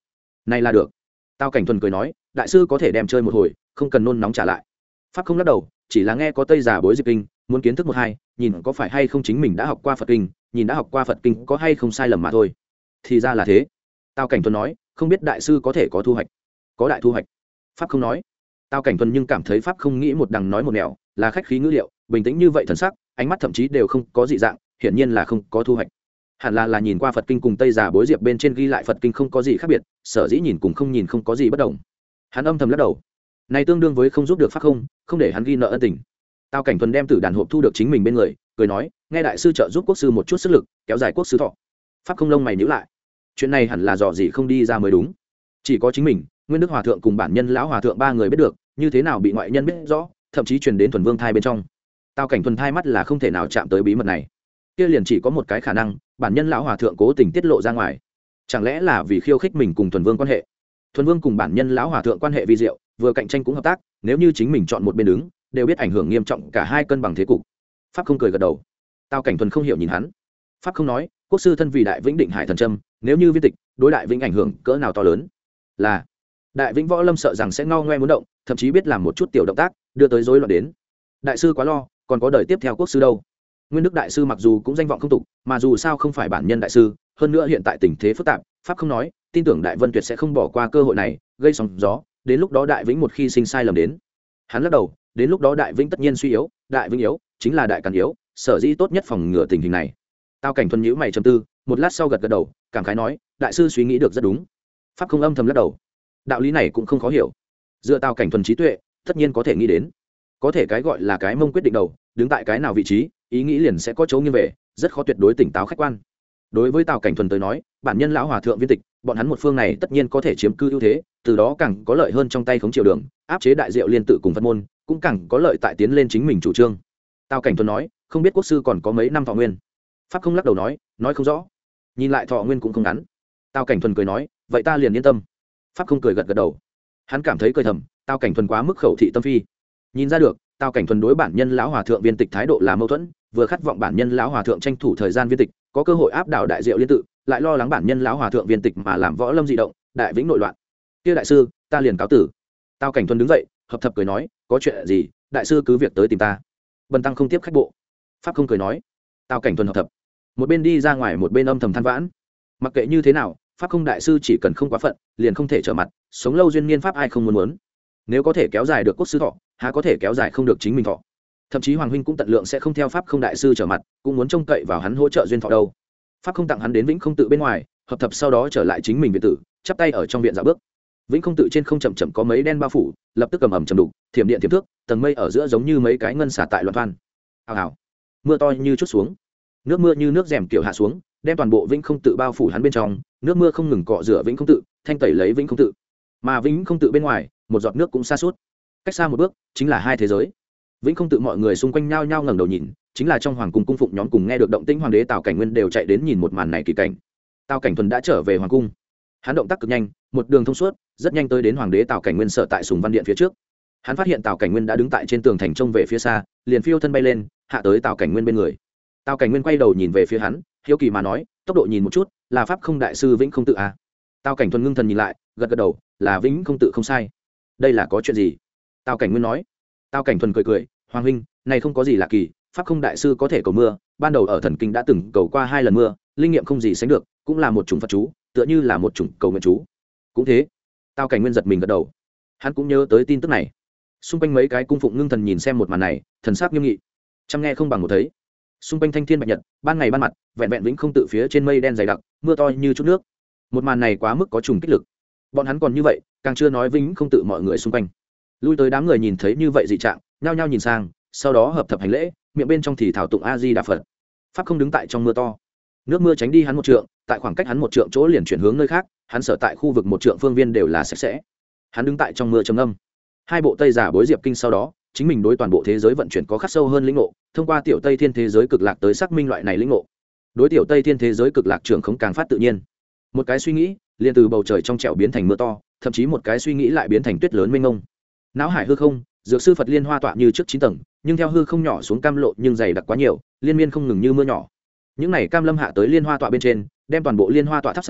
này là được. Tao Cảnh Thuần cười nói, đại sư có thể đem chơi một hồi, không cần nôn nóng trả lại. Pháp không lắc đầu, chỉ là nghe có tây giả bối diệp kinh, muốn kiến thức một hai, nhìn có phải hay không chính mình đã học qua Phật kinh, nhìn đã học qua Phật kinh có hay không sai lầm mà thôi. Thì ra là thế. Tao Cảnh Thuần nói, không biết đại sư có thể có thu hoạch. Có đại thu hoạch. Pháp không nói. Tao Cảnh Thuần nhưng cảm thấy Pháp không nghĩ một đằng nói một nẻo, là khách khí ngữ liệu, bình tĩnh như vậy thần sắc, ánh mắt thậm chí đều không có dị dạng, hiển nhiên là không có thu hoạch. Hẳn là là nhìn qua Phật kinh cùng tây giả bối diệp bên trên ghi lại Phật kinh không có gì khác biệt, sở dĩ nhìn cùng không nhìn không có gì bất đồng. Hắn âm thầm lắc đầu, này tương đương với không giúp được Pháp không, không để hắn ghi nợ ân tình. Tao Cảnh Thuần đem tử đàn hộp thu được chính mình bên người, cười nói, nghe đại sư trợ giúp quốc sư một chút sức lực, kéo dài quốc sư thọ. Pháp không lông mày nhíu lại, chuyện này hẳn là dò gì không đi ra mới đúng. Chỉ có chính mình, Nguyên Đức Hòa thượng cùng bản nhân lão hòa thượng ba người biết được, như thế nào bị ngoại nhân biết rõ, thậm chí truyền đến Thuần Vương thai bên trong. Tao Cảnh Thuần thai mắt là không thể nào chạm tới bí mật này. Kia liền chỉ có một cái khả năng, bản nhân lão hòa thượng cố tình tiết lộ ra ngoài. Chẳng lẽ là vì khiêu khích mình cùng Thuần Vương quan hệ? Thuần Vương cùng bản nhân lão hòa thượng quan hệ vi diệu, vừa cạnh tranh cũng hợp tác, nếu như chính mình chọn một bên đứng, đều biết ảnh hưởng nghiêm trọng cả hai cân bằng thế cục. Pháp không cười gật đầu. Tao Cảnh Thuần không hiểu nhìn hắn. Pháp không nói, quốc sư thân vì đại vĩnh định hải thần trâm, nếu như viên tịch, đối đại vĩnh ảnh hưởng cỡ nào to lớn. Là đại vĩnh võ lâm sợ rằng sẽ ngao ngoe muốn động, thậm chí biết làm một chút tiểu động tác, đưa tới rối loạn đến. Đại sư quá lo, còn có đời tiếp theo quốc sư đâu. Nguyên Đức đại sư mặc dù cũng danh vọng không tục, mà dù sao không phải bản nhân đại sư, hơn nữa hiện tại tình thế phức tạp, Pháp không nói, tin tưởng Đại Vân Tuyệt sẽ không bỏ qua cơ hội này, gây sóng gió, đến lúc đó Đại Vĩnh một khi sinh sai lầm đến. Hắn lắc đầu, đến lúc đó Đại Vĩnh tất nhiên suy yếu, Đại Vĩnh yếu, chính là Đại Càn yếu, sở dĩ tốt nhất phòng ngừa tình hình này. Tao Cảnh Thuần nhíu mày trầm tư, một lát sau gật gật đầu, cảm khái nói, đại sư suy nghĩ được rất đúng. Pháp không âm thầm lắc đầu. Đạo lý này cũng không khó hiểu. Dựa Tao Cảnh Thuần trí tuệ, tất nhiên có thể nghĩ đến. Có thể cái gọi là cái mông quyết định đầu, đứng tại cái nào vị trí, ý nghĩ liền sẽ có chỗ nghiêng về, rất khó tuyệt đối tỉnh táo khách quan. Đối với Tào Cảnh Thuần tới nói, bản nhân lão hòa thượng viên tịch, bọn hắn một phương này tất nhiên có thể chiếm cư ưu thế, từ đó càng có lợi hơn trong tay khống triều đường, áp chế đại diệu liên tự cùng Phật môn, cũng càng có lợi tại tiến lên chính mình chủ trương. Tào Cảnh Thuần nói, không biết quốc sư còn có mấy năm thọ nguyên. Pháp không lắc đầu nói, nói không rõ. Nhìn lại thọ nguyên cũng không ngắn. Tào Cảnh Thuần cười nói, vậy ta liền yên tâm. Pháp không cười gật gật đầu. Hắn cảm thấy cười thầm, Tào Cảnh Thuần quá mức khẩu thị tâm phi. Nhìn ra được, Tào Cảnh Thuần đối bản nhân lão hòa thượng viên tịch thái độ là mâu thuẫn, vừa khát vọng bản nhân lão hòa thượng tranh thủ thời gian viên tịch, có cơ hội áp đảo đại diệu liên tự, lại lo lắng bản nhân lão hòa thượng viên tịch mà làm võ lâm dị động, đại vĩnh nội loạn. Kia đại sư, ta liền cáo tử. Tào Cảnh Thuần đứng dậy, hợp thập cười nói, có chuyện gì, đại sư cứ việc tới tìm ta. Bần tăng không tiếp khách bộ. Pháp không cười nói. Tào Cảnh Thuần hợp thập, một bên đi ra ngoài một bên âm thầm than vãn. Mặc kệ như thế nào, Pháp không đại sư chỉ cần không quá phận, liền không thể trở mặt, sống lâu duyên niên pháp ai không muốn muốn. Nếu có thể kéo dài được quốc sư thọ, há có thể kéo dài không được chính mình thọ. Thậm chí Hoàng huynh cũng tận lượng sẽ không theo Pháp không đại sư trở mặt, cũng muốn trông cậy vào hắn hỗ trợ duyên thọ đâu. Pháp không tặng hắn đến Vĩnh Không tự bên ngoài, hợp thập sau đó trở lại chính mình viện tử, chắp tay ở trong viện dạo bước. Vĩnh Không tự trên không chậm chậm có mấy đen bao phủ, lập tức cầm ẩm trầm đục, thiểm điện thiểm thước, tầng mây ở giữa giống như mấy cái ngân xả tại loạn thoan. Hào hào, mưa to như chút xuống, nước mưa như nước rèm kiểu hạ xuống, đem toàn bộ Vĩnh Không tự bao phủ hắn bên trong, nước mưa không ngừng cọ rửa Vĩnh Không tự, thanh tẩy lấy Vĩnh Không tự. Mà Vĩnh Không tự bên ngoài, một giọt nước cũng xa suốt. Cách xa một bước, chính là hai thế giới. Vĩnh Không tự mọi người xung quanh nhao nhao ngẩng đầu nhìn, chính là trong hoàng cung cung phụng nhóm cùng nghe được động tĩnh hoàng đế Tào Cảnh Nguyên đều chạy đến nhìn một màn này kỳ cảnh. Tào Cảnh Thuần đã trở về hoàng cung, hắn động tác cực nhanh, một đường thông suốt, rất nhanh tới đến hoàng đế Tào Cảnh Nguyên sở tại Sùng Văn Điện phía trước. Hắn phát hiện Tào Cảnh Nguyên đã đứng tại trên tường thành trông về phía xa, liền phiêu thân bay lên, hạ tới Tào Cảnh Nguyên bên người. Tào Cảnh Nguyên quay đầu nhìn về phía hắn, hiếu kỳ mà nói, tốc độ nhìn một chút, là Pháp không đại sư Vĩnh Không tự à? Tào Cảnh Thuần ngưng thần nhìn lại, gật gật đầu, là Vĩnh Không tự không sai. Đây là có chuyện gì? Tào Cảnh Nguyên nói. Tào Cảnh Thuần cười cười, hoàng huynh, này không có gì lạ kỳ, Pháp không đại sư có thể cầu mưa, ban đầu ở thần kinh đã từng cầu qua hai lần mưa, linh nghiệm không gì sánh được, cũng là một chủng Phật chú, tựa như là một chủng cầu nguyện chú. Cũng thế. Tào Cảnh Nguyên giật mình gật đầu. Hắn cũng nhớ tới tin tức này. Xung quanh mấy cái cung phụng ngưng thần nhìn xem một màn này, thần sắc nghiêm nghị. Chăm nghe không bằng một thấy. Xung quanh thanh thiên bạch nhật, ban ngày ban mặt, vẹn vẹn Vĩnh Không tự phía trên mây đen dày đặc, mưa to như chút nước. Một màn này quá mức có trùng kích lực. Bọn hắn còn như vậy, càng chưa nói Vĩnh Không tự mọi người xung quanh. Lui tới đám người nhìn thấy như vậy dị trạng, nhao nhao nhìn sang, sau đó hợp thập hành lễ, miệng bên trong thì thảo tụng A Di Đà Phật. Pháp không đứng tại trong mưa to, nước mưa tránh đi hắn một trượng, tại khoảng cách hắn một trượng chỗ liền chuyển hướng nơi khác, hắn sở tại khu vực một trượng phương viên đều là sạch sẽ. Hắn đứng tại trong mưa trầm ngâm. Hai bộ Tây giả bối diệp kinh sau đó, chính mình đối toàn bộ thế giới vận chuyển có khắc sâu hơn lĩnh ngộ, thông qua tiểu Tây Thiên thế giới cực lạc tới xác minh loại này lĩnh ngộ. Đối tiểu Tây Thiên thế giới cực lạc trưởng không càng phát tự nhiên. Một cái suy nghĩ, liền từ bầu trời trong trẻo biến thành mưa to, thậm chí một cái suy nghĩ lại biến thành tuyết lớn mênh mông. Não hải hư không, dược sư Phật liên hoa tọa như trước chín tầng, nhưng theo hư không nhỏ xuống cam lộ nhưng dày đặc quá nhiều, liên miên không ngừng như mưa nhỏ. Những này cam lâm hạ tới liên hoa tọa bên trên, đem toàn bộ liên hoa tọa thắp sáng,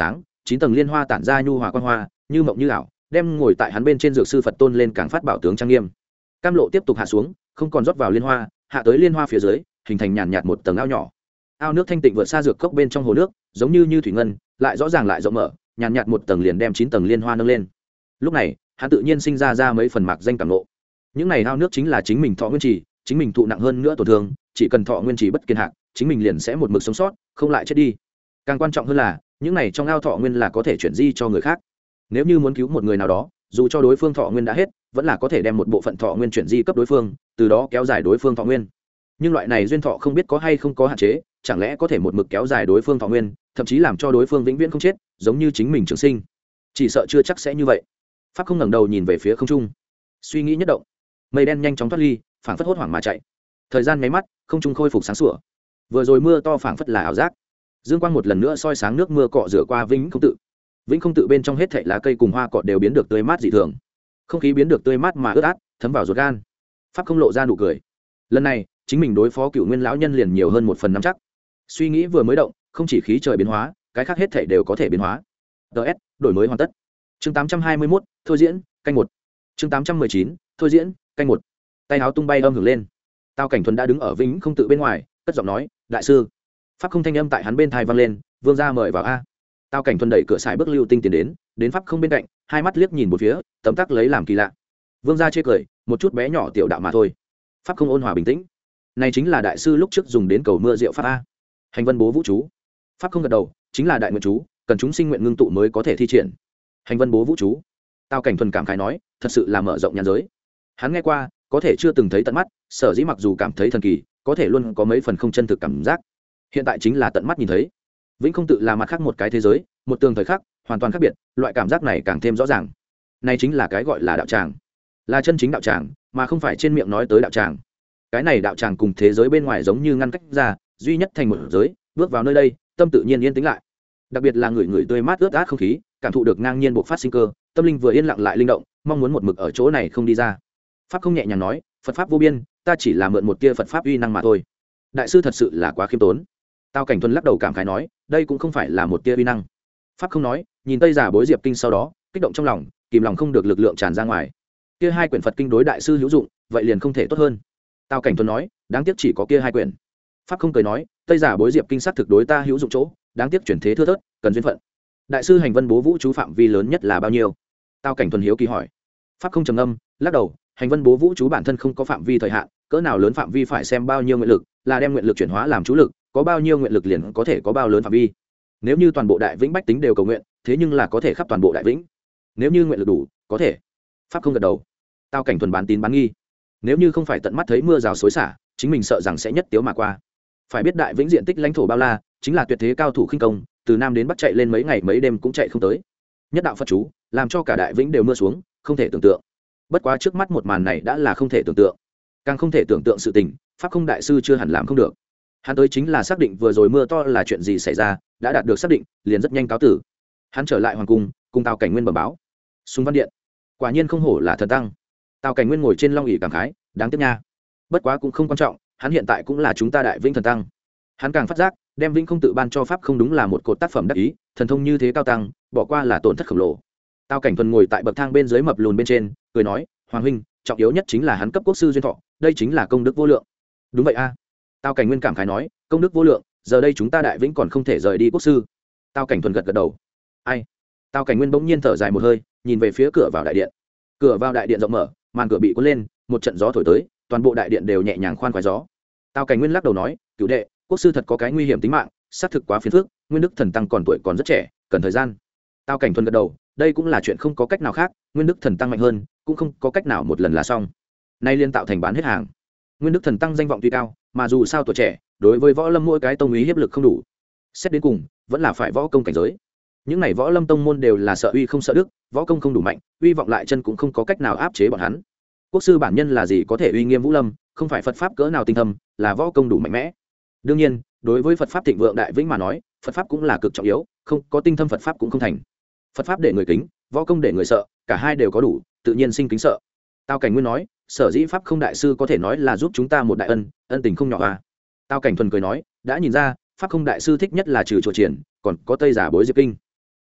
chín tầng liên hoa tản ra nhu hòa quan hoa như mộng như ảo, đem ngồi tại hắn bên trên dược sư Phật tôn lên càng phát bảo tướng trang nghiêm. Cam lộ tiếp tục hạ xuống, không còn rót vào liên hoa, hạ tới liên hoa phía dưới, hình thành nhàn nhạt một tầng ao nhỏ. Ao nước thanh tịnh vượt xa dược cốc bên trong hồ nước, giống như như thủy ngân, lại rõ ràng lại rộng mở, nhàn nhạt một tầng liền đem chín tầng liên hoa nâng lên. Lúc này, hắn tự nhiên sinh ra ra mấy phần mạc danh cảm ngộ. Những này ao nước chính là chính mình thọ nguyên trì, chính mình thụ nặng hơn nữa tổn thương, chỉ cần thọ nguyên trì bất kiên hạn, chính mình liền sẽ một mực sống sót, không lại chết đi. Càng quan trọng hơn là, những này trong ao thọ nguyên là có thể chuyển di cho người khác. Nếu như muốn cứu một người nào đó, dù cho đối phương thọ nguyên đã hết, vẫn là có thể đem một bộ phận thọ nguyên chuyển di cấp đối phương, từ đó kéo dài đối phương thọ nguyên. Nhưng loại này duyên thọ không biết có hay không có hạn chế, chẳng lẽ có thể một mực kéo dài đối phương thọ nguyên, thậm chí làm cho đối phương vĩnh viễn không chết, giống như chính mình trường sinh. Chỉ sợ chưa chắc sẽ như vậy. Pháp không ngẩng đầu nhìn về phía không trung, suy nghĩ nhất động, mây đen nhanh chóng thoát ly, phảng phất hốt hoảng mà chạy. Thời gian nháy mắt, không trung khôi phục sáng sủa. Vừa rồi mưa to phảng phất là ảo giác. Dương quang một lần nữa soi sáng nước mưa cọ rửa qua vĩnh không tự. Vĩnh không tự bên trong hết thảy lá cây cùng hoa cọ đều biến được tươi mát dị thường. Không khí biến được tươi mát mà ướt át, thấm vào ruột gan. Pháp không lộ ra nụ cười. Lần này, chính mình đối phó Cửu Nguyên lão nhân liền nhiều hơn một phần nắm chắc. Suy nghĩ vừa mới động, không chỉ khí trời biến hóa, cái khác hết thảy đều có thể biến hóa. đê ét đổi mới hoàn tất. Chương tám trăm hai mươi mốt, thôi diễn, canh một. Chương tám trăm mười chín, thôi diễn, canh một. Tay áo tung bay âm hưởng lên. Tao Cảnh Thuần đã đứng ở Vĩnh không tự bên ngoài, cất giọng nói, "Đại sư." Pháp không thanh âm tại hắn bên tai vang lên, "Vương gia mời vào a." Tao Cảnh Thuần đẩy cửa xài bước lưu tinh tiến đến, đến Pháp không bên cạnh, hai mắt liếc nhìn một phía, tấm tắc lấy làm kỳ lạ. Vương gia chê cười, một chút bé nhỏ tiểu đạo mà thôi. Pháp không ôn hòa bình tĩnh. Này chính là đại sư lúc trước dùng đến cầu mưa rượu pháp a. Hành vân bố vũ chú. Pháp không gật đầu, chính là đại nguyện chú, cần chúng sinh nguyện ngưng tụ mới có thể thi triển. Hành vân bố vũ chú. Tao Cảnh Thuần cảm khái nói, thật sự là mở rộng nhãn giới. Hắn nghe qua, có thể chưa từng thấy tận mắt, sở dĩ mặc dù cảm thấy thần kỳ, có thể luôn có mấy phần không chân thực cảm giác. Hiện tại chính là tận mắt nhìn thấy. Vĩnh không tự là mặt khác một cái thế giới, một tường thời khắc, hoàn toàn khác biệt, loại cảm giác này càng thêm rõ ràng. Này chính là cái gọi là đạo tràng, là chân chính đạo tràng, mà không phải trên miệng nói tới đạo tràng. Cái này đạo tràng cùng thế giới bên ngoài giống như ngăn cách ra, duy nhất thành một giới, bước vào nơi đây, tâm tự nhiên yên tĩnh lại. Đặc biệt là người người tươi mát ướt át không khí, cảm thụ được ngang nhiên bộc phát sinh cơ, tâm linh vừa yên lặng lại linh động, mong muốn một mực ở chỗ này không đi ra. Pháp không nhẹ nhàng nói, Phật pháp vô biên, ta chỉ là mượn một tia Phật pháp uy năng mà thôi. Đại sư thật sự là quá khiêm tốn. Tao Cảnh Thuần lắc đầu cảm khái nói, đây cũng không phải là một tia uy năng. Pháp không nói, nhìn Tây Giả Bối Diệp kinh sau đó, kích động trong lòng, kìm lòng không được lực lượng tràn ra ngoài. Kia hai quyển Phật kinh đối đại sư hữu dụng, vậy liền không thể tốt hơn. Tao Cảnh Thuần nói, đáng tiếc chỉ có kia hai quyển. Pháp không cười nói, Tây Giả Bối Diệp kinh sát thực đối ta hữu dụng chỗ, đáng tiếc chuyển thế thưa thớt, cần duyên phận. Đại sư hành vân bố vũ chú phạm vi lớn nhất là bao nhiêu? Tao Cảnh Thuần hiếu kỳ hỏi. Pháp không trầm ngâm, lắc đầu, hành vân bố vũ chú bản thân không có phạm vi thời hạn, cỡ nào lớn phạm vi phải xem bao nhiêu nguyện lực, là đem nguyện lực chuyển hóa làm chú lực, có bao nhiêu nguyện lực liền có thể có bao lớn phạm vi. Nếu như toàn bộ đại vĩnh bách tính đều cầu nguyện, thế nhưng là có thể khắp toàn bộ đại vĩnh. Nếu như nguyện lực đủ, có thể. Pháp không gật đầu. Tao Cảnh Thuần bán tín bán nghi. Nếu như không phải tận mắt thấy mưa rào xối xả, chính mình sợ rằng sẽ nhất tiếu mà qua. Phải biết đại vĩnh diện tích lãnh thổ bao la, chính là tuyệt thế cao thủ khinh công, từ nam đến bắc chạy lên mấy ngày mấy đêm cũng chạy không tới. Nhất đạo Phật chú, làm cho cả đại vĩnh đều mưa xuống, không thể tưởng tượng. Bất quá trước mắt một màn này đã là không thể tưởng tượng, càng không thể tưởng tượng sự tình, Pháp không đại sư chưa hẳn làm không được. Hắn tới chính là xác định vừa rồi mưa to là chuyện gì xảy ra, đã đạt được xác định, liền rất nhanh cáo tử. Hắn trở lại hoàng cung, cùng Tào Cảnh Nguyên bẩm báo. Sùng Văn Điện, quả nhiên không hổ là thần tăng. Tào Cảnh Nguyên ngồi trên long ỷ cảm khái, đáng tiếc nha. Bất quá cũng không quan trọng, hắn hiện tại cũng là chúng ta đại vĩnh thần tăng. Hắn càng phát giác, đem vĩnh không tự ban cho pháp không đúng là một cột tác phẩm đắc ý, thần thông như thế cao tăng, bỏ qua là tổn thất khổng lồ. Tào Cảnh Thuần ngồi tại bậc thang bên dưới mập lùn bên trên, cười nói, hoàng huynh, trọng yếu nhất chính là hắn cấp quốc sư duyên thọ, đây chính là công đức vô lượng. Đúng vậy a. À. Tào Cảnh Nguyên cảm khái nói, công đức vô lượng, giờ đây chúng ta đại vĩnh còn không thể rời đi quốc sư. Tào Cảnh Thuần gật gật đầu. Ai? Tào Cảnh Nguyên bỗng nhiên thở dài một hơi, nhìn về phía cửa vào đại điện. Cửa vào đại điện rộng mở, màn cửa bị cuốn lên, một trận gió thổi tới, toàn bộ đại điện đều nhẹ nhàng khoan khoái gió. Tào Cảnh Nguyên lắc đầu nói, cửu đệ, quốc sư thật có cái nguy hiểm tính mạng, xác thực quá phiền phức, Nguyên Đức thần tăng còn tuổi còn rất trẻ, cần thời gian. Tào Cảnh Thuần gật đầu, đây cũng là chuyện không có cách nào khác, Nguyên Đức thần tăng mạnh hơn, cũng không có cách nào một lần là xong. Nay liên tạo thành bán hết hàng. Nguyên Đức thần tăng danh vọng tuy cao, mà dù sao tuổi trẻ, đối với võ lâm mỗi cái tông úy hiếp lực không đủ. Xét đến cùng, vẫn là phải võ công cảnh giới. Những này võ lâm tông môn đều là sợ uy không sợ đức, võ công không đủ mạnh, uy vọng lại chân cũng không có cách nào áp chế bọn hắn. Quốc sư bản nhân là gì có thể uy nghiêm vũ lâm, không phải Phật pháp cỡ nào tinh thâm, là võ công đủ mạnh mẽ. Đương nhiên, đối với Phật pháp thịnh vượng đại vĩnh mà nói, Phật pháp cũng là cực trọng yếu, không có tinh thâm Phật pháp cũng không thành. Phật pháp để người kính, võ công để người sợ, cả hai đều có đủ, tự nhiên sinh kính sợ. Tào Cảnh Nguyên nói, sở dĩ pháp không đại sư có thể nói là giúp chúng ta một đại ân, ân tình không nhỏ à. Tào Cảnh Thuần cười nói, đã nhìn ra, pháp không đại sư thích nhất là trừ chùa triển, còn có Tây Giả Bối Diệp kinh.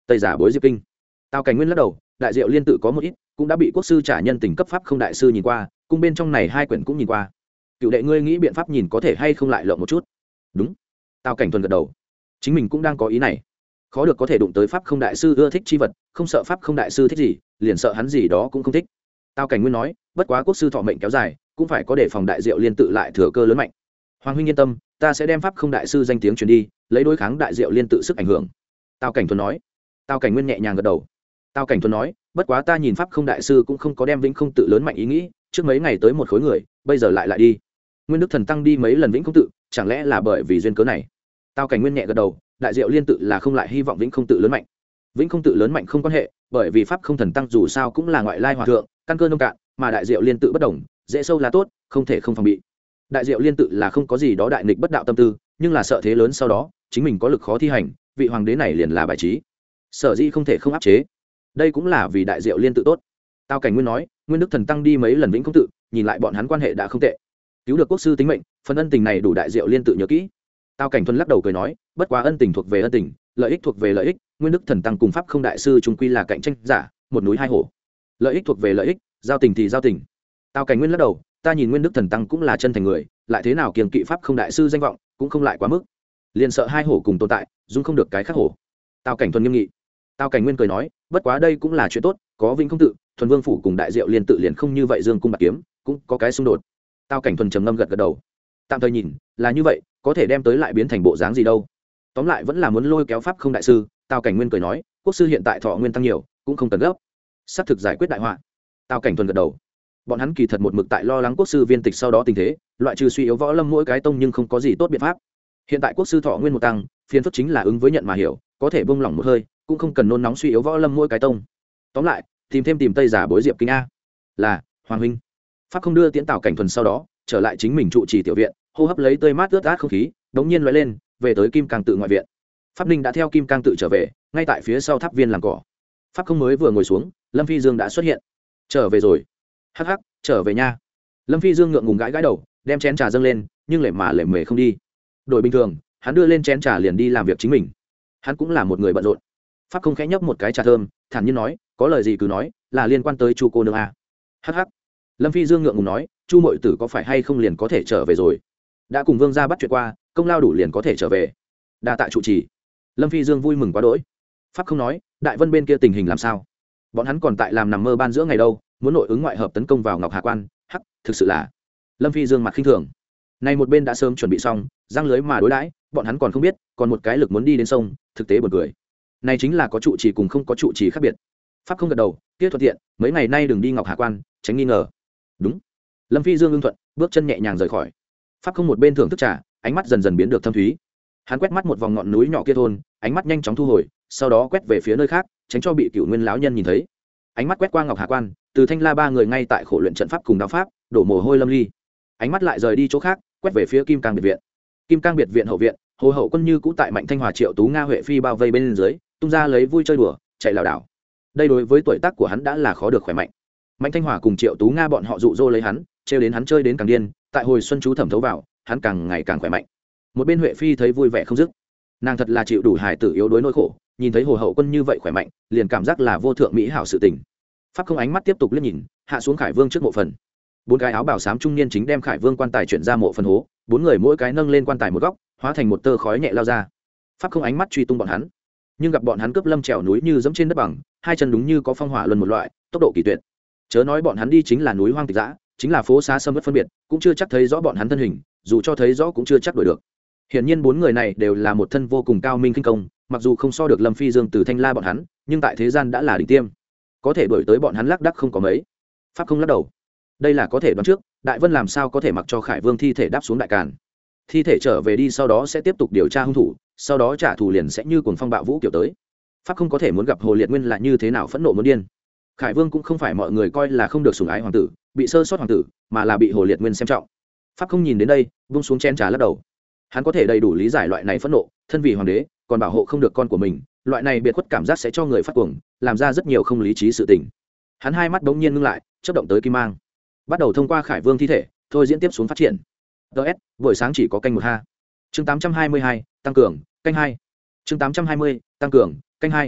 tây giả bối diệp kinh. Tào Cảnh Nguyên lắc đầu, đại diệu liên tự có một ít cũng đã bị quốc sư trả nhân tình cấp pháp không đại sư nhìn qua, cung bên trong này hai quyển cũng nhìn qua. Cựu đệ ngươi nghĩ biện pháp nhìn có thể hay không lại lộng một chút. Đúng. Tào Cảnh Thuần gật đầu, chính mình cũng đang có ý này. Khó được có thể đụng tới pháp không đại sư ưa thích chi vật, không sợ pháp không đại sư thích gì, liền sợ hắn gì đó cũng không thích. Tào Cảnh Nguyên nói, bất quá quốc sư thọ mệnh kéo dài, cũng phải có để phòng đại diệu liên tự lại thừa cơ lớn mạnh. Hoàng huynh yên tâm, ta sẽ đem pháp không đại sư danh tiếng truyền đi, lấy đối kháng đại diệu liên tự sức ảnh hưởng. Tào Cảnh Thuần nói. Tào Cảnh Nguyên nhẹ nhàng gật đầu. Tào Cảnh Thuần nói, bất quá ta nhìn pháp không đại sư cũng không có đem vĩnh không tự lớn mạnh ý nghĩ, trước mấy ngày tới một khối người, bây giờ lại lại đi. Nguyên Đức Thần tăng đi mấy lần vĩnh không tự, chẳng lẽ là bởi vì duyên cớ này? Tào Cảnh Nguyên nhẹ gật đầu, đại diệu liên tự là không lại hy vọng vĩnh không tự lớn mạnh. Vĩnh không tự lớn mạnh không quan hệ, bởi vì pháp không thần tăng dù sao cũng là ngoại lai hòa thượng, căn cơ nông cạn, mà đại diệu liên tự bất đồng, dễ sâu là tốt, không thể không phòng bị. Đại diệu liên tự là không có gì đó đại nghịch bất đạo tâm tư, nhưng là sợ thế lớn sau đó, chính mình có lực khó thi hành, vị hoàng đế này liền là bài trí. Sở dĩ không thể không áp chế. Đây cũng là vì đại diệu liên tự tốt. Tào Cảnh Nguyên nói, Nguyên Đức Thần tăng đi mấy lần vĩnh không tự, nhìn lại bọn hắn quan hệ đã không tệ, cứu được quốc sư tính mệnh, phần ân tình này đủ đại diệu liên tự nhớ kỹ. Tào Cảnh Thuần lắc đầu cười nói, bất quá ân tình thuộc về ân tình, lợi ích thuộc về lợi ích, Nguyên Đức Thần tăng cùng pháp không đại sư chung quy là cạnh tranh giả, một núi hai hổ. Lợi ích thuộc về lợi ích, giao tình thì giao tình. Tào Cảnh Nguyên lắc đầu, ta nhìn Nguyên Đức Thần tăng cũng là chân thành người, lại thế nào kiêng kỵ pháp không đại sư danh vọng, cũng không lại quá mức. Liền sợ hai hổ cùng tồn tại, dung không được cái khác hổ. Tào Cảnh Thuần nghiêm nghị. Tào Cảnh Nguyên cười nói, bất quá đây cũng là chuyện tốt, có vĩnh không tự, Thuần Vương phủ cùng đại diệu liên tự liền không như vậy dương cung bạc kiếm, cũng có cái xung đột. Tào Cảnh Thuần trầm ngâm gật gật đầu. Tạm thời nhìn, là như vậy, có thể đem tới lại biến thành bộ dáng gì đâu. Tóm lại vẫn là muốn lôi kéo pháp không đại sư. Tào Cảnh Nguyên cười nói, quốc sư hiện tại thọ nguyên tăng nhiều, cũng không cần gấp, sắp thực giải quyết đại họa. Tào Cảnh Thuần gật đầu. Bọn hắn kỳ thật một mực tại lo lắng quốc sư viên tịch sau đó tình thế, loại trừ suy yếu võ lâm mỗi cái tông nhưng không có gì tốt biện pháp. Hiện tại quốc sư thọ nguyên một tăng, phiền phức chính là ứng với nhận mà hiểu, có thể buông lỏng một hơi, cũng không cần nôn nóng suy yếu võ lâm mỗi cái tông. Tóm lại, tìm thêm tìm tây giả bối diệp kinh a. Là hoàng huynh. Pháp không đưa tiễn Tào Cảnh Thuần sau đó, trở lại chính mình trụ trì tiểu viện, hô hấp lấy tươi mát ướt át không khí, đống nhiên lóe lên, về tới Kim Cang tự ngoại viện. Pháp Ninh đã theo Kim Cang tự trở về, ngay tại phía sau tháp viên làm cỏ. Pháp không mới vừa ngồi xuống, Lâm Phi Dương đã xuất hiện. Trở về rồi. Hắc hắc, trở về nha. Lâm Phi Dương ngượng ngùng gãi gãi đầu, đem chén trà dâng lên, nhưng lệ mà lệ mề không đi. Đổi bình thường, hắn đưa lên chén trà liền đi làm việc chính mình. Hắn cũng là một người bận rộn. Pháp không khẽ nhấp một cái trà thơm, thản nhiên nói, có lời gì cứ nói, là liên quan tới Chu cô nương a. Hắc hắc. Lâm Phi Dương ngượng ngùng nói, Chu muội tử có phải hay không liền có thể trở về rồi? Đã cùng Vương gia bắt chuyện qua, công lao đủ liền có thể trở về. Đa tạ trụ trì. Lâm Phi Dương vui mừng quá đỗi. Pháp không nói, Đại Vân bên kia tình hình làm sao? Bọn hắn còn tại làm nằm mơ ban giữa ngày đâu, muốn nội ứng ngoại hợp tấn công vào Ngọc Hà Quan, hắc, thực sự là. Lâm Phi Dương mặt khinh thường. Này một bên đã sớm chuẩn bị xong, răng lưới mà đối đãi, bọn hắn còn không biết, còn một cái lực muốn đi đến sông, thực tế buồn cười. Này chính là có trụ trì cùng không có trụ trì khác biệt. Pháp không gật đầu, kia thuận tiện, mấy ngày nay đừng đi Ngọc Hà Quan, tránh nghi ngờ. Đúng. Lâm Phi Dương ưng thuận, bước chân nhẹ nhàng rời khỏi. Pháp không một bên thưởng thức trà, ánh mắt dần dần biến được thâm thúy. Hắn quét mắt một vòng ngọn núi nhỏ kia thôn, ánh mắt nhanh chóng thu hồi, sau đó quét về phía nơi khác, tránh cho bị Cửu Nguyên lão nhân nhìn thấy. Ánh mắt quét qua Ngọc Hà Quan, từ Thanh La ba người ngay tại khổ luyện trận pháp cùng đao pháp, đổ mồ hôi lâm ly. Ánh mắt lại rời đi chỗ khác, quét về phía Kim Cang biệt viện. Kim Cang biệt viện hậu viện, Hồ hậu quân như cũ tại Mạnh Thanh Hòa Triệu Tú Nga Huệ Phi bao vây bên dưới, tung ra lấy vui chơi đùa, chạy lảo đảo. Đây đối với tuổi tác của hắn đã là khó được khỏe mạnh. Mạnh Thanh Hòa cùng Triệu Tú Nga bọn họ dụ dỗ lấy hắn, trêu đến hắn chơi đến càng điên, tại hồi xuân chú thẩm thấu vào, hắn càng ngày càng khỏe mạnh. Một bên Huệ Phi thấy vui vẻ không dứt, nàng thật là chịu đủ hài tử yếu đuối nỗi khổ, nhìn thấy Hồ hậu quân như vậy khỏe mạnh, liền cảm giác là vô thượng mỹ hảo sự tình. Pháp không ánh mắt tiếp tục liếc nhìn, hạ xuống Khải Vương trước mộ phần. Bốn cái áo bảo xám trung niên chính đem Khải Vương quan tài chuyển ra mộ phần hố, bốn người mỗi cái nâng lên quan tài một góc, hóa thành một tơ khói nhẹ lao ra. Pháp không ánh mắt truy tung bọn hắn, nhưng gặp bọn hắn cướp lâm trèo núi như dẫm trên đất bằng, hai chân đúng như có phong hỏa luân một loại, tốc độ kỳ tuyệt. Chớ nói bọn hắn đi chính là núi hoang tịch dã, chính là phố xá sâm uất phân biệt, cũng chưa chắc thấy rõ bọn hắn thân hình, dù cho thấy rõ cũng chưa chắc đuổi được. Hiển nhiên bốn người này đều là một thân vô cùng cao minh kinh công, mặc dù không so được Lâm Phi Dương từ Thanh La bọn hắn, nhưng tại thế gian đã là đỉnh tiêm, có thể đuổi tới bọn hắn lác đác không có mấy. Pháp không lắc đầu, đây là có thể đoán trước, Đại Vân làm sao có thể mặc cho Khải Vương thi thể đáp xuống đại càn. Thi thể trở về đi sau đó sẽ tiếp tục điều tra hung thủ, sau đó trả thù liền sẽ như cuồng phong bạo vũ kiểu tới. Pháp không có thể muốn gặp Hồ Liệt Nguyên là như thế nào phẫn nộ muốn điên. Khải Vương cũng không phải mọi người coi là không được sủng ái hoàng tử, bị sơ sót hoàng tử, mà là bị Hồ Liệt Nguyên xem trọng. Pháp không nhìn đến đây, vung xuống chén trà lắc đầu. Hắn có thể đầy đủ lý giải loại này phẫn nộ, thân vì hoàng đế, còn bảo hộ không được con của mình, loại này biệt khuất cảm giác sẽ cho người phát cuồng, làm ra rất nhiều không lý trí sự tình. Hắn hai mắt bỗng nhiên ngưng lại, chớp động tới kim mang, bắt đầu thông qua Khải Vương thi thể, thôi diễn tiếp xuống phát triển. ds buổi sáng chỉ có canh một ha. Chương tám trăm hai mươi hai, tăng cường, canh hai. Chương tám trăm hai mươi, tăng cường, canh hai.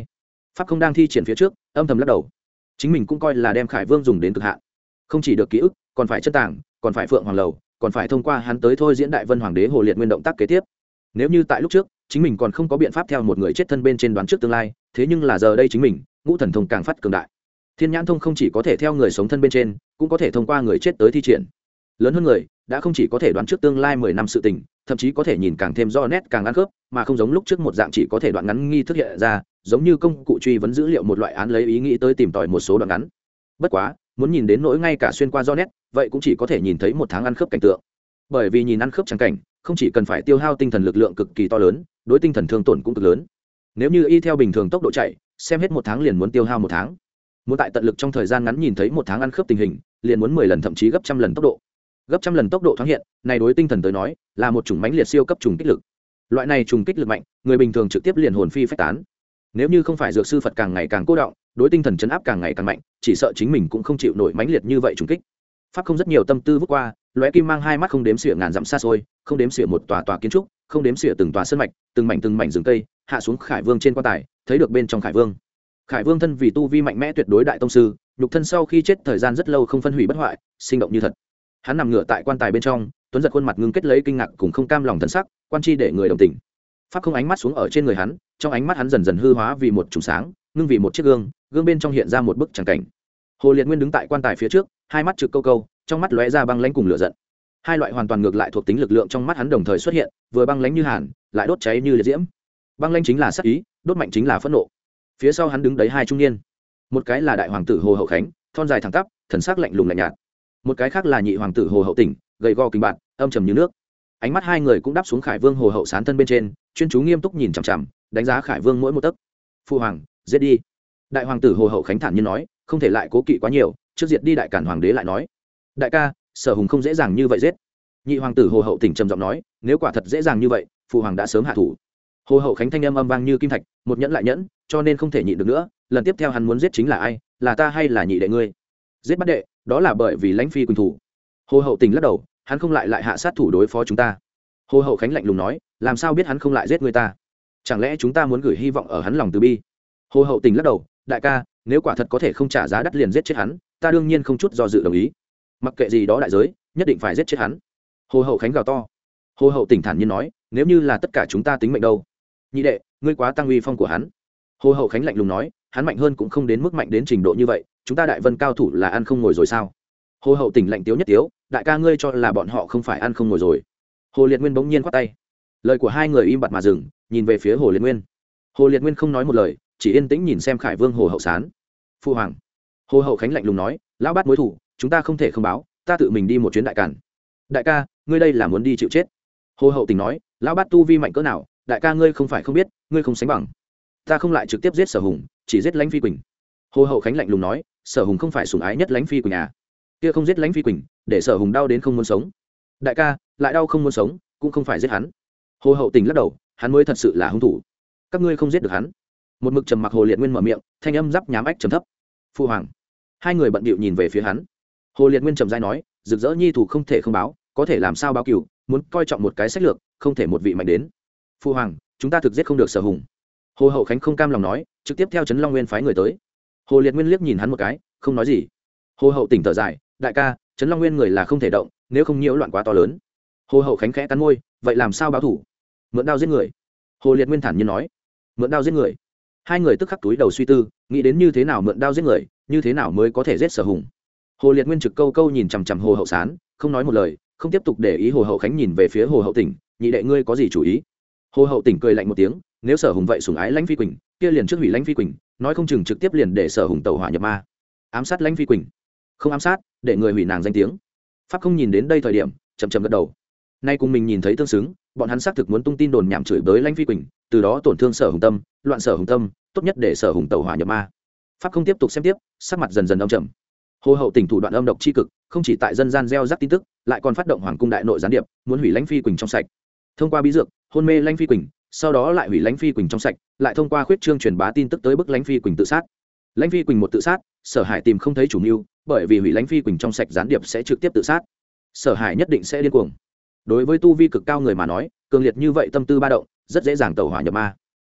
pháp không đang thi triển phía trước âm thầm lắc đầu, chính mình cũng coi là đem Khải Vương dùng đến cực hạn, không chỉ được ký ức còn phải chân tàng, còn phải phượng hoàng lầu, còn phải thông qua hắn tới thôi diễn đại vân hoàng đế Hồ Liệt Nguyên động tác kế tiếp. Nếu như tại lúc trước chính mình còn không có biện pháp theo một người chết thân bên trên đoán trước tương lai, thế nhưng là giờ đây chính mình ngũ thần thông càng phát cường đại. Thiên nhãn thông không chỉ có thể theo người sống thân bên trên, cũng có thể thông qua người chết tới thi triển. Lớn hơn người đã không chỉ có thể đoán trước tương lai mười năm sự tình, thậm chí có thể nhìn càng thêm rõ nét, càng ăn khớp, mà không giống lúc trước một dạng chỉ có thể đoạn ngắn nghi thức hiện ra, giống như công cụ truy vấn dữ liệu một loại án lấy ý nghĩ tới tìm tòi một số đoạn ngắn. Bất quá, muốn nhìn đến nỗi ngay cả xuyên qua rõ nét, vậy cũng chỉ có thể nhìn thấy một tháng ăn khớp cảnh tượng. Bởi vì nhìn ăn khớp chẳng cảnh, không chỉ cần phải tiêu hao tinh thần lực lượng cực kỳ to lớn, đối tinh thần thương tổn cũng cực lớn. Nếu như y theo bình thường tốc độ chạy, xem hết một tháng liền muốn tiêu hao một tháng. Muốn tại tận lực trong thời gian ngắn nhìn thấy một tháng ăn khớp tình hình, liền muốn mười lần thậm chí gấp trăm lần tốc độ. Gấp trăm lần tốc độ thoáng hiện, này đối tinh thần tới nói, là một chủng mãnh liệt siêu cấp trùng kích lực. Loại này trùng kích lực mạnh, người bình thường trực tiếp liền hồn phi phách tán. Nếu như không phải dược sư Phật càng ngày càng cô động, đối tinh thần chấn áp càng ngày càng mạnh, chỉ sợ chính mình cũng không chịu nổi mãnh liệt như vậy trùng kích. Pháp không rất nhiều tâm tư vút qua, lóe kim mang hai mắt không đếm xỉa ngàn dặm xa xôi, không đếm xỉa một tòa tòa kiến trúc, không đếm xỉa từng tòa sơn mạch, từng mảnh từng mảnh rừng cây, hạ xuống Khải Vương trên quan tài, thấy được bên trong Khải Vương. Khải Vương thân vì tu vi mạnh mẽ tuyệt đối đại tông sư, nhục thân sau khi chết thời gian rất lâu không phân hủy bất hoại, sinh động như thật. Hắn nằm ngửa tại quan tài bên trong, tuấn giật khuôn mặt ngưng kết lấy kinh ngạc cùng không cam lòng thần sắc, quan chi để người đồng tình. Pháp không ánh mắt xuống ở trên người hắn, trong ánh mắt hắn dần dần hư hóa vì một trùng sáng, ngưng vì một chiếc gương, gương bên trong hiện ra một bức tràng cảnh. Hồ Liệt Nguyên đứng tại quan tài phía trước, hai mắt trực câu câu, trong mắt lóe ra băng lãnh cùng lửa giận. Hai loại hoàn toàn ngược lại thuộc tính lực lượng trong mắt hắn đồng thời xuất hiện, vừa băng lãnh như hàn, lại đốt cháy như liệt diễm. Băng lãnh chính là sát ý, đốt mạnh chính là phẫn nộ. Phía sau hắn đứng đấy hai trung niên, một cái là đại hoàng tử Hồ Hậu Khánh, thon dài thẳng tắp, thần sắc lạnh lùng lạnh nhạt. Một cái khác là nhị hoàng tử Hồ Hậu Tỉnh, gầy gò kinh bạt, âm trầm như nước. Ánh mắt hai người cũng đáp xuống Khải Vương Hồ Hậu Sán thân bên trên, chuyên chú nghiêm túc nhìn chằm chằm, đánh giá Khải Vương mỗi một tấc. Phu hoàng, giết đi. Đại hoàng tử Hồ Hậu Khánh thản nhiên nói, không thể lại cố kỵ quá nhiều, trước diệt đi đại cản hoàng đế lại nói. Đại ca, Sở Hùng không dễ dàng như vậy giết. Nhị hoàng tử Hồ Hậu Tỉnh trầm giọng nói, nếu quả thật dễ dàng như vậy, phu hoàng đã sớm hạ thủ. Hồ Hậu Khánh thanh âm âm vang như kim thạch, một nhẫn lại nhẫn, cho nên không thể nhịn được nữa, lần tiếp theo hắn muốn giết chính là ai, là ta hay là nhị đệ ngươi? Giết bắt đệ, đó là bởi vì lãnh phi quỳnh thủ. Hồ Hậu Tình lắc đầu, hắn không lại lại hạ sát thủ đối phó chúng ta. Hồ Hậu Khánh lạnh lùng nói, làm sao biết hắn không lại giết người ta? Chẳng lẽ chúng ta muốn gửi hy vọng ở hắn lòng từ bi? Hồ Hậu Tình lắc đầu, đại ca, nếu quả thật có thể không trả giá đắt liền giết chết hắn, ta đương nhiên không chút do dự đồng ý. Mặc kệ gì đó đại giới, nhất định phải giết chết hắn. Hồ Hậu Khánh gào to. Hồ Hậu Tình thản nhiên nói, nếu như là tất cả chúng ta tính mệnh đâu? Nhị đệ, ngươi quá tăng uy phong của hắn. Hồ Hậu Khánh lạnh lùng nói, hắn mạnh hơn cũng không đến mức mạnh đến trình độ như vậy, chúng ta đại vân cao thủ là ăn không ngồi rồi sao? Hồ Hậu Tỉnh lạnh tiếu nhất tiếu, đại ca ngươi cho là bọn họ không phải ăn không ngồi rồi? Hồ Liệt Nguyên bỗng nhiên quát tay. Lời của hai người im bặt mà dừng, nhìn về phía Hồ Liệt Nguyên. Hồ Liệt Nguyên không nói một lời, chỉ yên tĩnh nhìn xem Khải Vương Hồ Hậu Sán. Phu hoàng. Hồ Hậu Khánh lạnh lùng nói, lão bát mối thủ, chúng ta không thể không báo, ta tự mình đi một chuyến đại càn. Đại ca, ngươi đây là muốn đi chịu chết? Hồ Hậu Tỉnh nói, lão bát tu vi mạnh cỡ nào, đại ca ngươi không phải không biết, ngươi không sánh bằng. Ta không lại trực tiếp giết Sở Hùng, chỉ giết Lãnh Phi Quỳnh. Hồ Hậu Khánh lạnh lùng nói, Sở Hùng không phải sủng ái nhất Lãnh Phi Quỳnh à? Kia không giết Lãnh Phi Quỳnh, để Sở Hùng đau đến không muốn sống. Đại ca, lại đau không muốn sống, cũng không phải giết hắn. Hồ Hậu Tình lắc đầu, hắn mới thật sự là hung thủ. Các ngươi không giết được hắn. Một mực trầm mặc Hồ Liệt Nguyên mở miệng, thanh âm giáp nhám ách trầm thấp. Phu hoàng. Hai người bận bịu nhìn về phía hắn. Hồ Liệt Nguyên trầm dai nói, rực rỡ nhi thủ không thể không báo, có thể làm sao báo cửu, muốn coi trọng một cái sách lược, không thể một vị mạnh đến. Phu hoàng, chúng ta thực giết không được Sở Hùng. Hồ Hậu Khánh không cam lòng nói, trực tiếp theo Trấn Long Nguyên phái người tới. Hồ Liệt Nguyên liếc nhìn hắn một cái, không nói gì. Hồ Hậu Tỉnh thở dài, đại ca, Trấn Long Nguyên người là không thể động, nếu không nhiễu loạn quá to lớn. Hồ Hậu Khánh khẽ cắn môi, vậy làm sao báo thủ? Mượn đao giết người. Hồ Liệt Nguyên thản nhiên nói, mượn đao giết người. Hai người tức khắc túi đầu suy tư, nghĩ đến như thế nào mượn đao giết người, như thế nào mới có thể giết Sở Hùng. Hồ Liệt Nguyên trực câu câu nhìn chằm chằm Hồ Hậu Sán, không nói một lời, không tiếp tục để ý. Hồ Hậu Khánh nhìn về phía Hồ Hậu Tỉnh, nhị đệ ngươi có gì chủ ý? Hồ Hậu Tỉnh cười lạnh một tiếng, nếu Sở Hùng vậy sủng ái Lãnh Phi Quỳnh, kia liền trước hủy Lãnh Phi Quỳnh, nói không chừng trực tiếp liền để Sở Hùng tẩu hỏa nhập ma. Ám sát Lãnh Phi Quỳnh? Không ám sát, để người hủy nàng danh tiếng. Pháp không nhìn đến đây thời điểm, chậm chậm gật đầu. Nay cùng mình nhìn thấy tương xứng, bọn hắn xác thực muốn tung tin đồn nhảm chửi bới Lãnh Phi Quỳnh, từ đó tổn thương Sở Hùng tâm, loạn Sở Hùng tâm, tốt nhất để Sở Hùng tẩu hỏa nhập ma. Pháp không tiếp tục xem tiếp, sắc mặt dần dần âm trầm. Hồ Hậu Tỉnh thủ đoạn âm độc chi cực, không chỉ tại dân gian gieo rắc tin tức, lại còn phát động hoàng cung đại nội gián điệp, muốn hủy Lãnh Phi Quỳnh trong sạch. Thông qua bí dược, hôn mê Lãnh Phi Quỳnh, sau đó lại hủy Lãnh Phi Quỳnh trong sạch, lại thông qua khuyết trương truyền bá tin tức tới bức Lãnh Phi Quỳnh tự sát. Lãnh Phi Quỳnh một tự sát, Sở Hải tìm không thấy chủ mưu, bởi vì hủy Lãnh Phi Quỳnh trong sạch gián điệp sẽ trực tiếp tự sát. Sở Hải nhất định sẽ điên cuồng. Đối với tu vi cực cao người mà nói, cường liệt như vậy tâm tư ba động, rất dễ dàng tẩu hỏa nhập ma.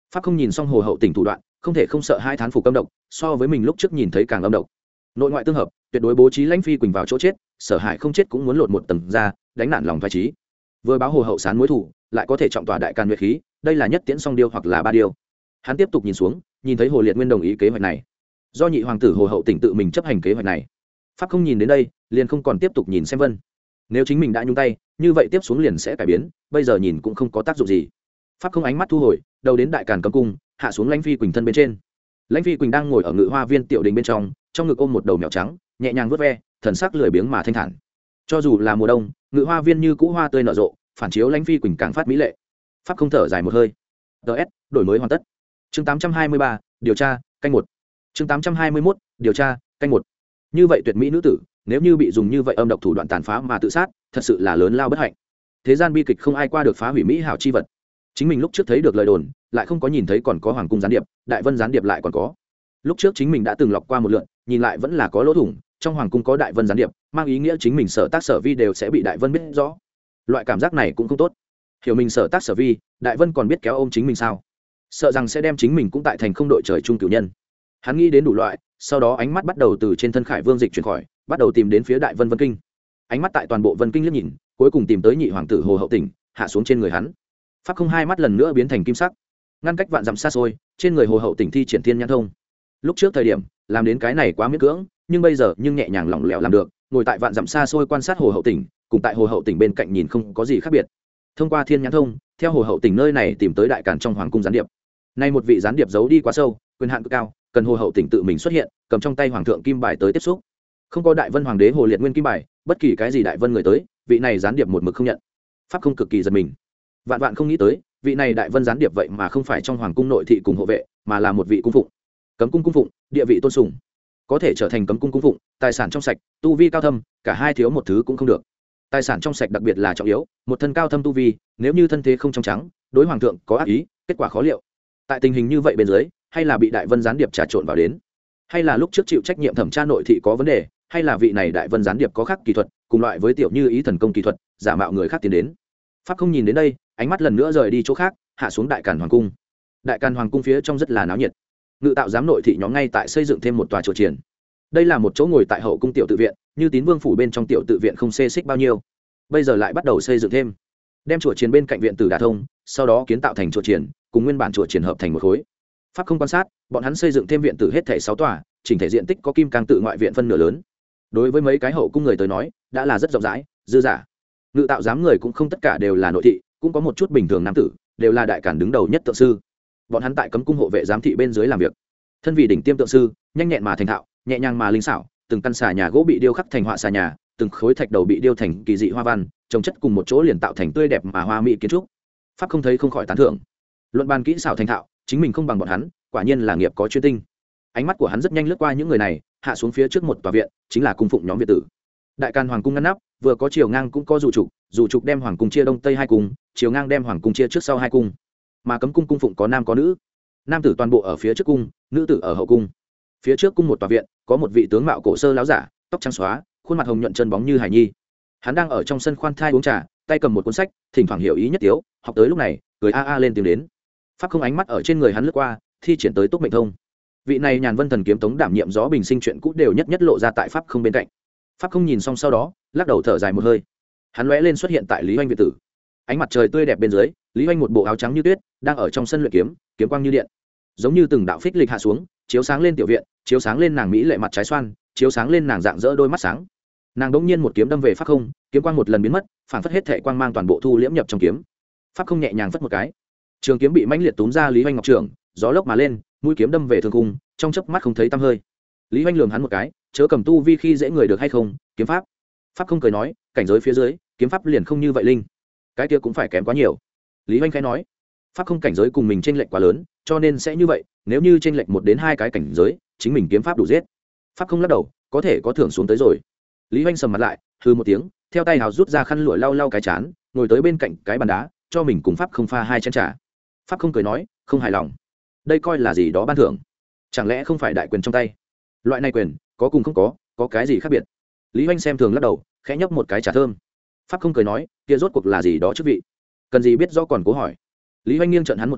pháp không nhìn xong hồ hậu tỉnh thủ đoạn, không thể không sợ hai thán phục âm độc, so với mình lúc trước nhìn thấy càng âm độc. Nội ngoại tương hợp, tuyệt đối bố trí lãnh phi quỳnh vào chỗ chết, sở hại không chết cũng muốn lột một tầng ra, đánh nạn lòng thoái trí. Vừa báo hồ hậu sán mối thủ, lại có thể trọng tỏa đại can nguyệt khí, đây là nhất tiễn song điêu hoặc là ba điêu. Hắn tiếp tục nhìn xuống, nhìn thấy hồ liệt nguyên đồng ý kế hoạch này, do nhị hoàng tử hồ hậu tỉnh tự mình chấp hành kế hoạch này. Pháp không nhìn đến đây, liền không còn tiếp tục nhìn xem vân. Nếu chính mình đã nhúng tay, như vậy tiếp xuống liền sẽ cải biến, bây giờ nhìn cũng không có tác dụng gì. Pháp không ánh mắt thu hồi, đầu đến đại càn cấm cung, hạ xuống lãnh phi quỳnh thân bên trên. Lãnh phi quỳnh đang ngồi ở ngự hoa viên tiểu đình bên trong, trong ngực ôm một đầu mèo trắng, nhẹ nhàng vuốt ve, thần sắc lười biếng mà thanh thản. Cho dù là mùa đông, ngự hoa viên như cũ hoa tươi nở rộ, phản chiếu lãnh phi quỳnh càng phát mỹ lệ. Pháp không thở dài một hơi. ts đổi mới hoàn tất. Chương tám trăm hai mươi ba, điều tra, canh một. Chương tám trăm hai mươi mốt, điều tra, canh một. Như vậy tuyệt mỹ nữ tử, nếu như bị dùng như vậy âm độc thủ đoạn tàn phá mà tự sát, thật sự là lớn lao bất hạnh. Thế gian bi kịch không ai qua được phá hủy mỹ hảo chi vật. Chính mình lúc trước thấy được lời đồn, lại không có nhìn thấy còn có hoàng cung gián điệp, đại vân gián điệp lại còn có. Lúc trước chính mình đã từng lọc qua một lượt, nhìn lại vẫn là có lỗ thủng, trong hoàng cung có đại vân gián điệp, mang ý nghĩa chính mình sở tác sở vi đều sẽ bị đại vân biết rõ. Loại cảm giác này cũng không tốt. Hiểu mình sở tác sở vi, đại vân còn biết kéo ôm chính mình sao? Sợ rằng sẽ đem chính mình cũng tại thành không đội trời chung cửu nhân. Hắn nghĩ đến đủ loại, sau đó ánh mắt bắt đầu từ trên thân Khải Vương dịch chuyển khỏi, bắt đầu tìm đến phía đại vân vân kinh. Ánh mắt tại toàn bộ vân kinh liếc nhìn, cuối cùng tìm tới nhị hoàng tử hồ hậu tỉnh, hạ xuống trên người hắn. Pháp không hai mắt lần nữa biến thành kim sắc, ngăn cách vạn dặm xa xôi, trên người hồ hậu tỉnh thi triển thiên nhãn thông. Lúc trước thời điểm làm đến cái này quá miễn cưỡng, nhưng bây giờ nhưng nhẹ nhàng lỏng lẻo làm được, ngồi tại vạn dặm xa xôi quan sát hồ hậu tỉnh, cùng tại hồ hậu tỉnh bên cạnh nhìn không có gì khác biệt. Thông qua thiên nhãn thông, theo hồ hậu tỉnh nơi này tìm tới đại càn trong hoàng cung gián điệp. Nay một vị gián điệp giấu đi quá sâu, quyền hạn cực cao, cần hồ hậu tỉnh tự mình xuất hiện, cầm trong tay hoàng thượng kim bài tới tiếp xúc. Không có đại vân hoàng đế hồ liệt nguyên kim bài, bất kỳ cái gì đại vân người tới, vị này gián điệp một mực không nhận. Pháp không cực kỳ giật mình, vạn vạn không nghĩ tới, vị này đại vân gián điệp vậy mà không phải trong hoàng cung nội thị cùng hộ vệ, mà là một vị cung phụng. Cấm cung cung phụng, địa vị tôn sùng, có thể trở thành cấm cung cung phụng, tài sản trong sạch, tu vi cao thâm, cả hai thiếu một thứ cũng không được. Tài sản trong sạch đặc biệt là trọng yếu, một thân cao thâm tu vi, nếu như thân thế không trong trắng, đối hoàng thượng có ác ý, kết quả khó liệu. Tại tình hình như vậy bên dưới, hay là bị đại vân gián điệp trà trộn vào đến, hay là lúc trước chịu trách nhiệm thẩm tra nội thị có vấn đề, hay là vị này đại vân gián điệp có khác kỳ thuật, cùng loại với tiểu như ý thần công kỳ thuật, giả mạo người khác tiến đến. Pháp không nhìn đến đây, ánh mắt lần nữa rời đi chỗ khác, hạ xuống đại càn hoàng cung. Đại càn hoàng cung phía trong rất là náo nhiệt, ngự tạo giám nội thị nhóm ngay tại xây dựng thêm một tòa chùa triển. Đây là một chỗ ngồi tại hậu cung tiểu tự viện, như tín vương phủ bên trong tiểu tự viện không xê xích bao nhiêu, bây giờ lại bắt đầu xây dựng thêm, đem chùa triển bên cạnh viện tử đả thông, sau đó kiến tạo thành chùa triển, cùng nguyên bản chùa triển hợp thành một khối. Pháp không quan sát, bọn hắn xây dựng thêm viện tử hết thảy sáu tòa, chỉnh thể diện tích có kim cang tự ngoại viện phân nửa lớn. Đối với mấy cái hậu cung người tới nói, đã là rất rộng rãi, dư giả. Ngự tạo giám người cũng không tất cả đều là nội thị, cũng có một chút bình thường nam tử, đều là đại càn đứng đầu nhất tượng sư. Bọn hắn tại cấm cung hộ vệ giám thị bên dưới làm việc, thân vị đỉnh tiêm tượng sư, nhanh nhẹn mà thành thạo, nhẹ nhàng mà linh xảo, từng căn xà nhà gỗ bị điêu khắc thành họa xà nhà, từng khối thạch đầu bị điêu thành kỳ dị hoa văn, trồng chất cùng một chỗ liền tạo thành tươi đẹp mà hoa mỹ kiến trúc. Pháp không thấy không khỏi tán thưởng. Luận bàn kỹ xảo thành thạo, chính mình không bằng bọn hắn, quả nhiên là nghiệp có chuyên tinh. Ánh mắt của hắn rất nhanh lướt qua những người này, hạ xuống phía trước một tòa viện, chính là cung phụng nhóm viện tử. Đại càn hoàng cung ngăn nắp, vừa có chiều ngang cũng có dù trục, dù trục đem hoàng cung chia đông tây hai cung, chiều ngang đem hoàng cung chia trước sau hai cung. Mà cấm cung cung phụng có nam có nữ, nam tử toàn bộ ở phía trước cung, nữ tử ở hậu cung. Phía trước cung một tòa viện, có một vị tướng mạo cổ sơ láo giả, tóc trắng xóa, khuôn mặt hồng nhuận chân bóng như hải nhi. Hắn đang ở trong sân khoan thai uống trà, tay cầm một cuốn sách, thỉnh thoảng hiểu ý nhất tiếu, học tới lúc này, cười a a lên tiếng đến. Pháp không ánh mắt ở trên người hắn lướt qua, thi triển tới túc mệnh thông. Vị này nhàn vân thần kiếm tống đảm nhiệm gió bình sinh chuyện cũ đều nhất nhất lộ ra tại pháp không bên cạnh. Pháp không nhìn xong sau đó, lắc đầu thở dài một hơi. Hắn lóe lên xuất hiện tại Lý Hoành viện tử. Ánh mặt trời tươi đẹp bên dưới, Lý Hoành một bộ áo trắng như tuyết, đang ở trong sân luyện kiếm, kiếm quang như điện, giống như từng đạo phích lịch hạ xuống, chiếu sáng lên tiểu viện, chiếu sáng lên nàng mỹ lệ mặt trái xoan, chiếu sáng lên nàng dạng dỡ đôi mắt sáng. Nàng đống nhiên một kiếm đâm về pháp không, kiếm quang một lần biến mất, phản phất hết thệ quang mang toàn bộ thu liễm nhập trong kiếm. Pháp không nhẹ nhàng phất một cái, trường kiếm bị mãnh liệt túm ra Lý Hoành ngọc trường, gió lốc mà lên, mũi kiếm đâm về thương cung, trong chớp mắt không thấy tăm hơi. Lý Hoành lườm hắn một cái, chớ cầm tu vi khi dễ người được hay không, kiếm pháp. Pháp không cười nói, cảnh giới phía dưới, kiếm pháp liền không như vậy linh, cái kia cũng phải kém quá nhiều. Lý Hoành khẽ nói, pháp không cảnh giới cùng mình chênh lệch quá lớn, cho nên sẽ như vậy, nếu như chênh lệch một đến hai cái cảnh giới, chính mình kiếm pháp đủ giết. Pháp không lắc đầu, có thể có thưởng xuống tới rồi. Lý Hoành sầm mặt lại, hừ một tiếng, theo tay hào rút ra khăn lụa lau lau cái chán, ngồi tới bên cạnh cái bàn đá, cho mình cùng pháp không pha hai chén trà. Pháp không cười nói, không hài lòng, đây coi là gì đó ban thưởng, chẳng lẽ không phải đại quyền trong tay? Loại này quyền, có cùng không có, có cái gì khác biệt? Lý Hoành xem thường lắc đầu, khẽ nhấp một cái trà thơm. Pháp không cười nói, kia rốt cuộc là gì đó chức vị, cần gì biết rõ còn cố hỏi. Lý Hoành nghiêng trợn hắn một cái,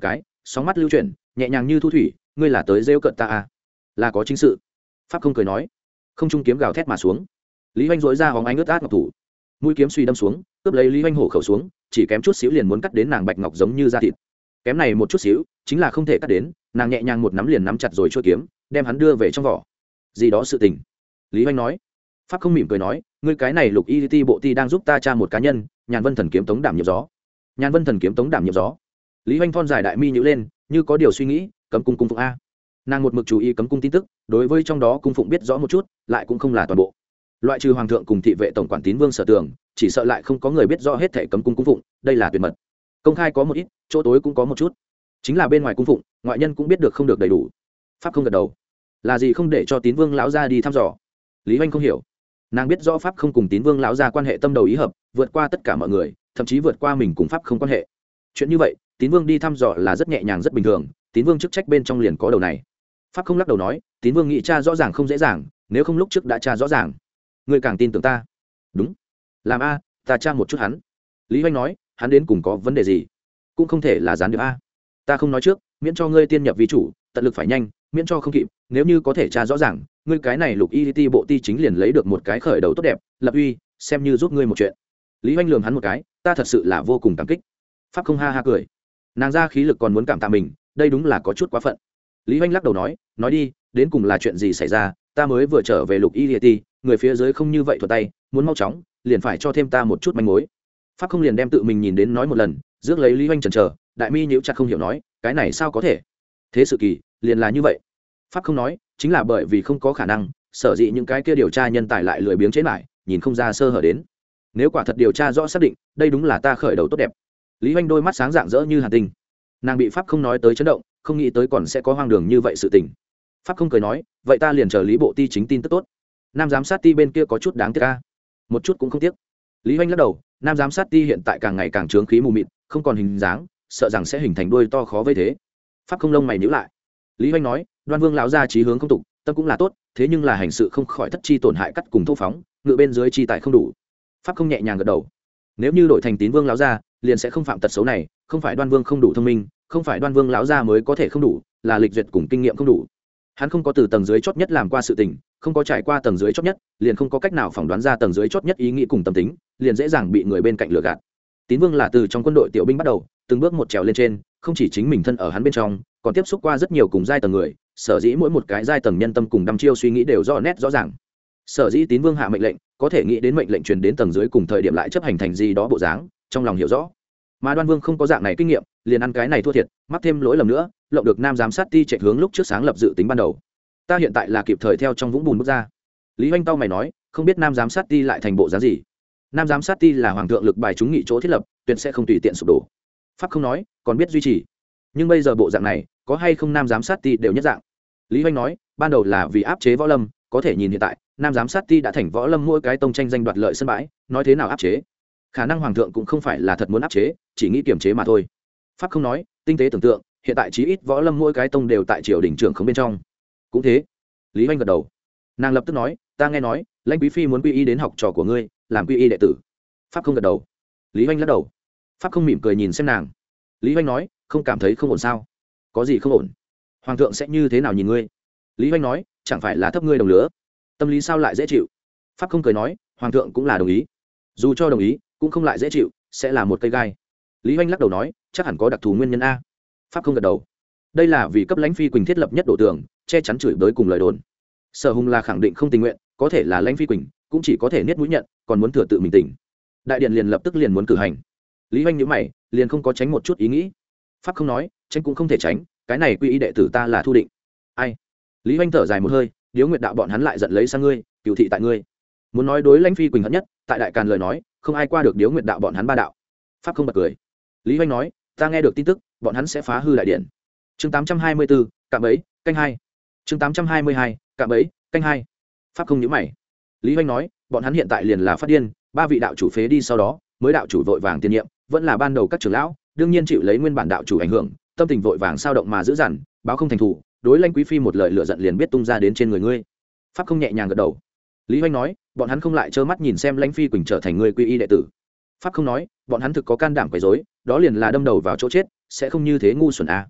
sóng mắt lưu chuyển nhẹ nhàng như thu thủy, ngươi là tới rêu cận ta à? Là có chính sự. Pháp không cười nói. Không trung kiếm gào thét mà xuống. Lý Hoành dỗi ra hóng ánh ướt át ngọc thủ, mũi kiếm suy đâm xuống, cướp lấy Lý Hoành hổ khẩu xuống, chỉ kém chút xíu liền muốn cắt đến nàng bạch ngọc giống như da thịt. Kém này một chút xíu, chính là không thể cắt đến, nàng nhẹ nhàng một nắm liền nắm chặt rồi chuôi kiếm, đem hắn đưa về trong vỏ. Gì đó sự tình. Lý Hoành nói. Pháp không mỉm cười nói, ngươi cái này Lục Y Ti bộ ti đang giúp ta tra một cá nhân, Nhàn Vân Thần kiếm tống đảm nhiệm gió. Nhàn Vân Thần kiếm tống đảm nhiệm gió. Lý Hoành thon dài đại mi nhíu lên, như có điều suy nghĩ, cấm cung cung phụng a. Nàng một mực chú ý cấm cung tin tức, đối với trong đó cung phụng biết rõ một chút, lại cũng không là toàn bộ. Loại trừ hoàng thượng cùng thị vệ tổng quản Tín Vương Sở Tường, chỉ sợ lại không có người biết rõ hết thảy cấm cung cung phụng, đây là tuyệt mật. Công khai có một ít, chỗ tối cũng có một chút. Chính là bên ngoài cung phụng, ngoại nhân cũng biết được không được đầy đủ. Pháp không gật đầu. Là gì không để cho Tín Vương lão gia đi thăm dò? Lý Hoành không hiểu. Nàng biết rõ Pháp không cùng Tín Vương lão gia quan hệ tâm đầu ý hợp, vượt qua tất cả mọi người, thậm chí vượt qua mình cùng Pháp không quan hệ. Chuyện như vậy, Tín Vương đi thăm dò là rất nhẹ nhàng rất bình thường, Tín Vương chức trách bên trong liền có đầu này. Pháp không lắc đầu nói, Tín Vương nghĩ tra rõ ràng không dễ dàng, nếu không lúc trước đã tra rõ ràng. Ngươi càng tin tưởng ta. Đúng. Làm a, ta tra một chút hắn. Lý Hoành nói, hắn đến cùng có vấn đề gì? Cũng không thể là gián điệp a. Ta không nói trước, miễn cho ngươi tiên nhập vi chủ, tận lực phải nhanh, miễn cho không kịp, nếu như có thể tra rõ ràng, ngươi cái này Lục Y Ti bộ ti chính liền lấy được một cái khởi đầu tốt đẹp, lập uy, xem như giúp ngươi một chuyện. Lý Hoành lườm hắn một cái, ta thật sự là vô cùng cảm kích. Pháp không ha ha cười. Nàng ra khí lực còn muốn cảm tạ mình, đây đúng là có chút quá phận. Lý Hoành lắc đầu nói, nói đi, đến cùng là chuyện gì xảy ra, ta mới vừa trở về Lục Y Ti, người phía dưới không như vậy thuật tay, muốn mau chóng, liền phải cho thêm ta một chút manh mối. Pháp không liền đem tự mình nhìn đến nói một lần, rước lấy Lý Hoành chần chờ, đại mi nhíu chặt không hiểu nói, cái này sao có thể? Thế sự kỳ, liền là như vậy. Pháp không nói, chính là bởi vì không có khả năng, sở dĩ những cái kia điều tra nhân tài lại lười biếng chế lại, nhìn không ra sơ hở đến. Nếu quả thật điều tra rõ xác định, đây đúng là ta khởi đầu tốt đẹp. Lý Hoành đôi mắt sáng rạng rỡ như hàn tinh. Nàng bị Pháp không nói tới chấn động, không nghĩ tới còn sẽ có hoang đường như vậy sự tình. Pháp không cười nói, vậy ta liền chờ Lý bộ ti chính tin tức tốt. Nam giám sát ti bên kia có chút đáng tiếc a. Một chút cũng không tiếc. Lý Hoành lắc đầu, Nam giám sát ti hiện tại càng ngày càng trướng khí mù mịt, không còn hình dáng, sợ rằng sẽ hình thành đuôi to khó vây thế. Pháp không lông mày nhíu lại. Lý Hoành nói, Đoan Vương lão gia chí hướng không tục, tâm cũng là tốt, thế nhưng là hành sự không khỏi thất chi tổn hại cắt cùng thô phóng, ngự bên dưới chi tài không đủ. Pháp không nhẹ nhàng gật đầu. Nếu như đổi thành Tín Vương lão gia, liền sẽ không phạm tật xấu này, không phải Đoan Vương không đủ thông minh, không phải Đoan Vương lão gia mới có thể không đủ, là lịch duyệt cùng kinh nghiệm không đủ. Hắn không có từ tầng dưới chót nhất làm qua sự tình, không có trải qua tầng dưới chót nhất, liền không có cách nào phỏng đoán ra tầng dưới chót nhất ý nghĩ cùng tâm tính, liền dễ dàng bị người bên cạnh lừa gạt. Tín Vương là từ trong quân đội tiểu binh bắt đầu, từng bước một trèo lên trên, không chỉ chính mình thân ở hắn bên trong, còn tiếp xúc qua rất nhiều cùng giai tầng người, sở dĩ mỗi một cái giai tầng nhân tâm cùng đăm chiêu suy nghĩ đều rõ nét rõ ràng. Sở dĩ Tín Vương hạ mệnh lệnh, có thể nghĩ đến mệnh lệnh truyền đến tầng dưới cùng thời điểm lại chấp hành thành gì đó bộ dáng, trong lòng hiểu rõ. Mà Đoan Vương không có dạng này kinh nghiệm, liền ăn cái này thua thiệt, mắc thêm lỗi lầm nữa, lộng được Nam giám sát ti chạy hướng lúc trước sáng lập dự tính ban đầu. Ta hiện tại là kịp thời theo trong vũng bùn bước ra. Lý Hoành tao mày nói, không biết Nam giám sát ti lại thành bộ dáng gì. Nam giám sát ti là hoàng thượng lực bài chúng nghị chỗ thiết lập, tuyệt sẽ không tùy tiện sụp đổ. Pháp không nói, còn biết duy trì. Nhưng bây giờ bộ dạng này, có hay không Nam giám sát ti đều nhất dạng. Lý Hoành nói, ban đầu là vì áp chế võ lâm, có thể nhìn hiện tại, Nam giám sát ti đã thành võ lâm mỗi cái tông tranh danh đoạt lợi sân bãi, nói thế nào áp chế? Khả năng hoàng thượng cũng không phải là thật muốn áp chế, chỉ nghĩ kiềm chế mà thôi. Pháp không nói, tinh tế tưởng tượng, hiện tại chí ít võ lâm mỗi cái tông đều tại triều đình trưởng không bên trong. Cũng thế. Lý Hoành gật đầu. Nàng lập tức nói, ta nghe nói, Lãnh quý phi muốn quy y đến học trò của ngươi, làm quy y đệ tử. Pháp không gật đầu. Lý Hoành lắc đầu. Pháp không mỉm cười nhìn xem nàng. Lý Hoành nói, không cảm thấy không ổn sao? Có gì không ổn? Hoàng thượng sẽ như thế nào nhìn ngươi? Lý Hoành nói, chẳng phải là thấp ngươi đồng lứa, tâm lý sao lại dễ chịu? Pháp không cười nói, hoàng thượng cũng là đồng ý, dù cho đồng ý cũng không lại dễ chịu, sẽ là một cây gai. Lý Hoành lắc đầu nói, chắc hẳn có đặc thù nguyên nhân a. Pháp không gật đầu. Đây là vì cấp Lãnh phi Quỳnh thiết lập nhất độ tường, che chắn chửi bới cùng lời đồn. Sở Hùng là khẳng định không tình nguyện, có thể là Lãnh phi Quỳnh cũng chỉ có thể niết mũi nhận, còn muốn thừa tự mình tỉnh. Đại điện liền lập tức liền muốn cử hành. Lý Hoành nhíu mày, liền không có tránh một chút ý nghĩ. Pháp không nói, tránh cũng không thể tránh, cái này quy y đệ tử ta là thu định. Ai? Lý Hoành thở dài một hơi, Điếu Nguyệt đạo bọn hắn lại giận lấy sang ngươi, cửu thị tại ngươi. Muốn nói đối Lãnh phi Quỳnh hận nhất, tại đại càn lời nói, không ai qua được Điếu Nguyệt đạo bọn hắn ba đạo. Pháp không bật cười. Lý Hoành nói, ta nghe được tin tức, bọn hắn sẽ phá hư đại điện. Chương tám trăm hai mươi bốn, cạm bẫy, canh hai. Chương tám trăm hai mươi hai, cạm bẫy, canh hai. Pháp không nhíu mày. Lý Hoành nói, bọn hắn hiện tại liền là phát điên, ba vị đạo chủ phế đi sau đó, mới đạo chủ vội vàng tiền nhiệm, vẫn là ban đầu các trưởng lão, đương nhiên chịu lấy nguyên bản đạo chủ ảnh hưởng, tâm tình vội vàng sao động mà giữ dằn, báo không thành thủ, đối Lãnh quý phi một lời lửa giận liền biết tung ra đến trên người ngươi. Pháp không nhẹ nhàng gật đầu. Lý Hoành nói, bọn hắn không lại trơ mắt nhìn xem Lãnh phi Quỳnh trở thành người quy y đệ tử. Pháp không nói, bọn hắn thực có can đảm quấy rối, đó liền là đâm đầu vào chỗ chết, sẽ không như thế ngu xuẩn à.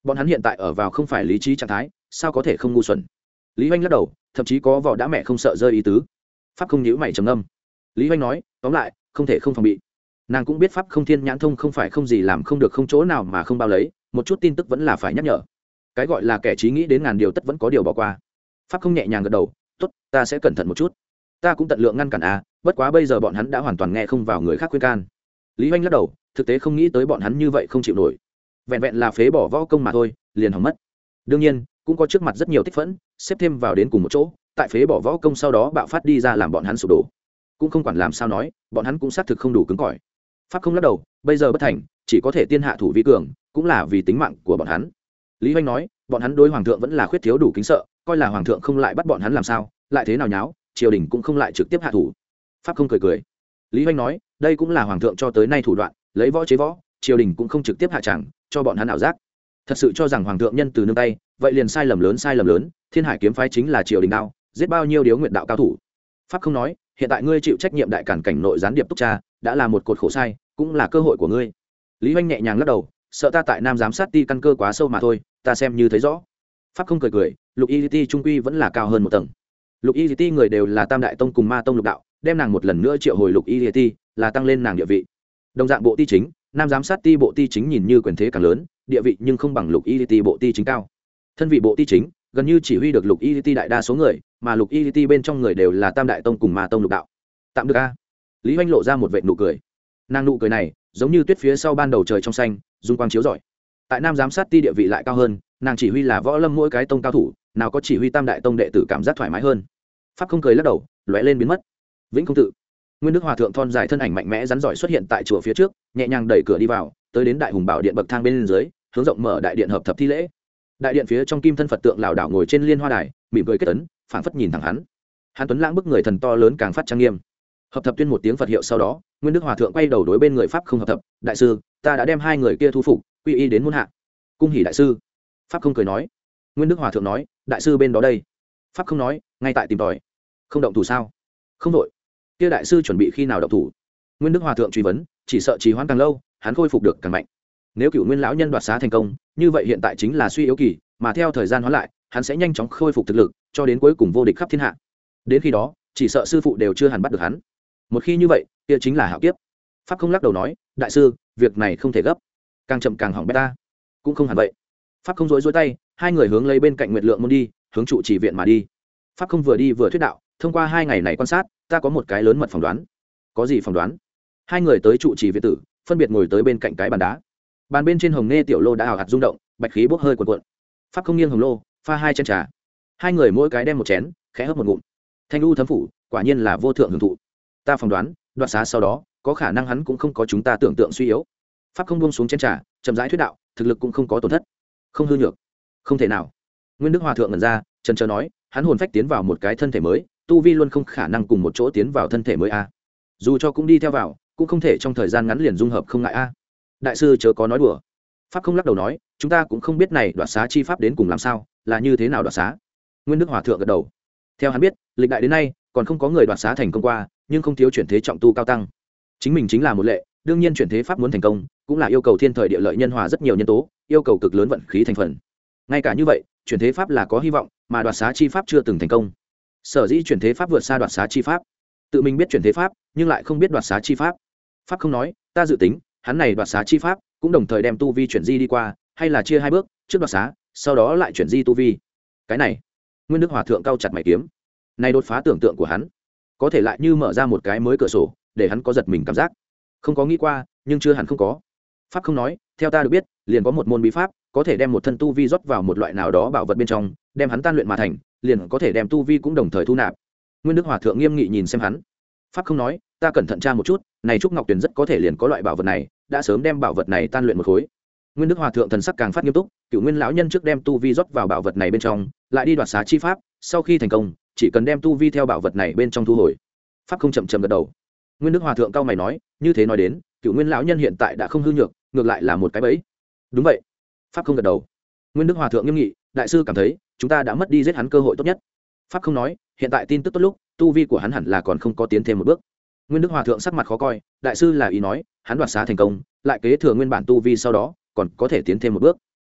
bọn hắn hiện tại ở vào không phải lý trí trạng thái, sao có thể không ngu xuẩn. Lý Hoành lắc đầu, thậm chí có vỏ đã mẹ không sợ rơi ý tứ. Pháp không nhíu mày trầm ngâm. Lý Hoành nói, tóm lại không thể không phòng bị. Nàng cũng biết pháp không thiên nhãn thông không phải không gì làm không được, không chỗ nào mà không bao lấy, một chút tin tức vẫn là phải nhắc nhở. Cái gọi là kẻ trí nghĩ đến ngàn điều tất vẫn có điều bỏ qua. Pháp không nhẹ nhàng gật đầu, tốt, ta sẽ cẩn thận một chút. Ta cũng tận lượng ngăn cản à, bất quá bây giờ bọn hắn đã hoàn toàn nghe không vào người khác khuyên can. Lý Hoành lắc đầu, thực tế không nghĩ tới bọn hắn như vậy không chịu nổi. Vẹn vẹn là phế bỏ võ công mà thôi, liền hỏng mất. Đương nhiên, cũng có trước mặt rất nhiều tích phẫn, xếp thêm vào đến cùng một chỗ, tại phế bỏ võ công sau đó bạo phát đi ra làm bọn hắn sụp đổ. Cũng không quản làm sao nói, bọn hắn cũng xác thực không đủ cứng cỏi. Pháp không lắc đầu, bây giờ bất thành, chỉ có thể tiên hạ thủ vi cường, cũng là vì tính mạng của bọn hắn. Lý Hoành nói, bọn hắn đối hoàng thượng vẫn là khuyết thiếu đủ kính sợ, coi là hoàng thượng không lại bắt bọn hắn làm sao, lại thế nào nháo, triều đình cũng không lại trực tiếp hạ thủ. Pháp không cười cười. Lý Hoành nói, đây cũng là hoàng thượng cho tới nay thủ đoạn, lấy võ chế võ, triều đình cũng không trực tiếp hạ tràng, cho bọn hắn ảo giác. Thật sự cho rằng hoàng thượng nhân từ nương tay, vậy liền sai lầm lớn sai lầm lớn, Thiên Hải kiếm phái chính là triều đình đao, giết bao nhiêu điếu nguyện đạo cao thủ. Pháp không nói, hiện tại ngươi chịu trách nhiệm đại cản cảnh nội gián điệp túc tra, đã là một cột khổ sai, cũng là cơ hội của ngươi. Lý Hoành nhẹ nhàng lắc đầu, sợ ta tại nam giám sát ti căn cơ quá sâu mà thôi, ta xem như thấy rõ. Pháp không cười cười, lục y ti trung quy vẫn là cao hơn một tầng. Lục y ti người đều là tam đại tông cùng ma tông lục đạo, đem nàng một lần nữa triệu hồi lục y ti là tăng lên nàng địa vị. Đồng dạng bộ ti chính, nam giám sát ti bộ ti chính nhìn như quyền thế càng lớn, địa vị nhưng không bằng lục y ti bộ ti chính cao. Thân vị bộ ti chính gần như chỉ huy được lục y ti đại đa số người, mà lục y ti bên trong người đều là tam đại tông cùng ma tông lục đạo. Tạm được a. Lý Hoành lộ ra một vệt nụ cười. Nàng nụ cười này giống như tuyết phía sau ban đầu trời trong xanh, dung quang chiếu rọi. Tại nam giám sát ti địa vị lại cao hơn, nàng chỉ huy là võ lâm mỗi cái tông cao thủ, nào có chỉ huy tam đại tông đệ tử cảm giác thoải mái hơn. Pháp không cười lắc đầu, lóe lên biến mất. Vĩnh Công tự. Nguyên Đức Hòa thượng thon dài thân ảnh mạnh mẽ rắn giỏi xuất hiện tại chùa phía trước, nhẹ nhàng đẩy cửa đi vào, tới đến đại hùng bảo điện bậc thang bên dưới, hướng rộng mở đại điện hợp thập thi lễ. Đại điện phía trong kim thân Phật tượng lảo đảo ngồi trên liên hoa đài, mỉm cười kết ấn, phảng phất nhìn thẳng hắn. Hắn tuấn lãng bức người thần to lớn càng phát trang nghiêm. Hợp thập tuyên một tiếng Phật hiệu sau đó, Nguyên Đức Hòa thượng quay đầu đối bên người Pháp không hợp thập, đại sư, ta đã đem hai người kia thu phục, quy y đến môn hạ. Cung hỉ đại sư. Pháp không cười nói. Nguyên Đức Hòa thượng nói, đại sư bên đó đây. Pháp không nói, ngay tại tìm tòi. Không động thủ sao? Không đội. Kia đại sư chuẩn bị khi nào động thủ? Nguyên Đức Hòa thượng truy vấn, chỉ sợ trì hoãn càng lâu, hắn khôi phục được càng mạnh. Nếu Cửu Nguyên lão nhân đoạt xá thành công, như vậy hiện tại chính là suy yếu kỳ, mà theo thời gian hóa lại, hắn sẽ nhanh chóng khôi phục thực lực, cho đến cuối cùng vô địch khắp thiên hạ. Đến khi đó, chỉ sợ sư phụ đều chưa hẳn bắt được hắn. Một khi như vậy, kia chính là hạo kiếp. Pháp không lắc đầu nói, đại sư, việc này không thể gấp, càng chậm càng hỏng bét. Cũng không hẳn vậy. Pháp không rối rối tay, hai người hướng lấy bên cạnh Nguyệt Lượng môn đi, hướng trụ trì viện mà đi. Pháp không vừa đi vừa thuyết đạo, thông qua hai ngày này quan sát, ta có một cái lớn mật phỏng đoán. Có gì phỏng đoán? Hai người tới trụ trì viện tử, phân biệt ngồi tới bên cạnh cái bàn đá. Bàn bên trên hồng nghe tiểu lô đã ảo hạt rung động, bạch khí bốc hơi cuồn cuộn. Pháp không nghiêng hồng lô, pha hai chén trà. Hai người mỗi cái đem một chén, khẽ hớp một ngụm. Thanh u thấm phủ, quả nhiên là vô thượng hưởng thụ. Ta phỏng đoán, đoạt xá sau đó, có khả năng hắn cũng không có chúng ta tưởng tượng suy yếu. Pháp không buông xuống chén trà, chậm rãi thuyết đạo, thực lực cũng không có tổn thất, không hư nhược. Không thể nào. Nguyên Đức Hòa thượng ngẩn ra, chần chờ nói, hắn hồn phách tiến vào một cái thân thể mới, tu vi luôn không khả năng cùng một chỗ tiến vào thân thể mới a. Dù cho cũng đi theo vào, cũng không thể trong thời gian ngắn liền dung hợp không ngại a. Đại sư chớ có nói đùa. Pháp không lắc đầu nói, chúng ta cũng không biết này đoạt xá chi pháp đến cùng làm sao, là như thế nào đoạt xá. Nguyên Đức Hòa thượng gật đầu. Theo hắn biết, lịch đại đến nay còn không có người đoạt xá thành công qua, nhưng không thiếu chuyển thế trọng tu cao tăng. Chính mình chính là một lệ, đương nhiên chuyển thế pháp muốn thành công, cũng là yêu cầu thiên thời địa lợi nhân hòa rất nhiều nhân tố, yêu cầu cực lớn vận khí thành phần. Ngay cả như vậy, chuyển thế pháp là có hy vọng, mà đoạt xá chi pháp chưa từng thành công. Sở dĩ chuyển thế pháp vượt xa đoạt xá chi pháp. Tự mình biết chuyển thế pháp, nhưng lại không biết đoạt xá chi pháp. Pháp không nói, ta dự tính, hắn này đoạt xá chi pháp, cũng đồng thời đem tu vi chuyển di đi qua, hay là chia hai bước, trước đoạt xá, sau đó lại chuyển di tu vi. Cái này, Nguyên Đức Hòa thượng cau chặt mày kiếm. Này đột phá tưởng tượng của hắn, có thể lại như mở ra một cái mới cửa sổ, để hắn có giật mình cảm giác. Không có nghĩ qua, nhưng chưa hẳn không có. Pháp không nói, theo ta được biết, liền có một môn bí pháp, có thể đem một thân tu vi rót vào một loại nào đó bảo vật bên trong, đem hắn tan luyện mà thành, liền có thể đem tu vi cũng đồng thời thu nạp. Nguyên Đức Hòa thượng nghiêm nghị nhìn xem hắn. Pháp không nói, ta cẩn thận tra một chút, này trúc ngọc tuyền rất có thể liền có loại bảo vật này, đã sớm đem bảo vật này tan luyện một khối. Nguyên Đức Hòa thượng thần sắc càng phát nghiêm túc, Cửu Nguyên lão nhân trước đem tu vi rót vào bảo vật này bên trong, lại đi đoạt xá chi pháp, sau khi thành công, chỉ cần đem tu vi theo bảo vật này bên trong thu hồi. Pháp không chậm chậm gật đầu. Nguyên Đức Hòa thượng cao mày nói, như thế nói đến, Cửu Nguyên lão nhân hiện tại đã không hư nhược, ngược lại là một cái bẫy. Đúng vậy. Pháp không gật đầu. Nguyên Đức Hòa thượng nghiêm nghị, đại sư cảm thấy, chúng ta đã mất đi giết hắn cơ hội tốt nhất. Pháp không nói, hiện tại tin tức tốt lúc, tu vi của hắn hẳn là còn không có tiến thêm một bước. Nguyên Đức Hòa thượng sắc mặt khó coi, đại sư là ý nói, hắn đoạt xá thành công, lại kế thừa nguyên bản tu vi sau đó, còn có thể tiến thêm một bước.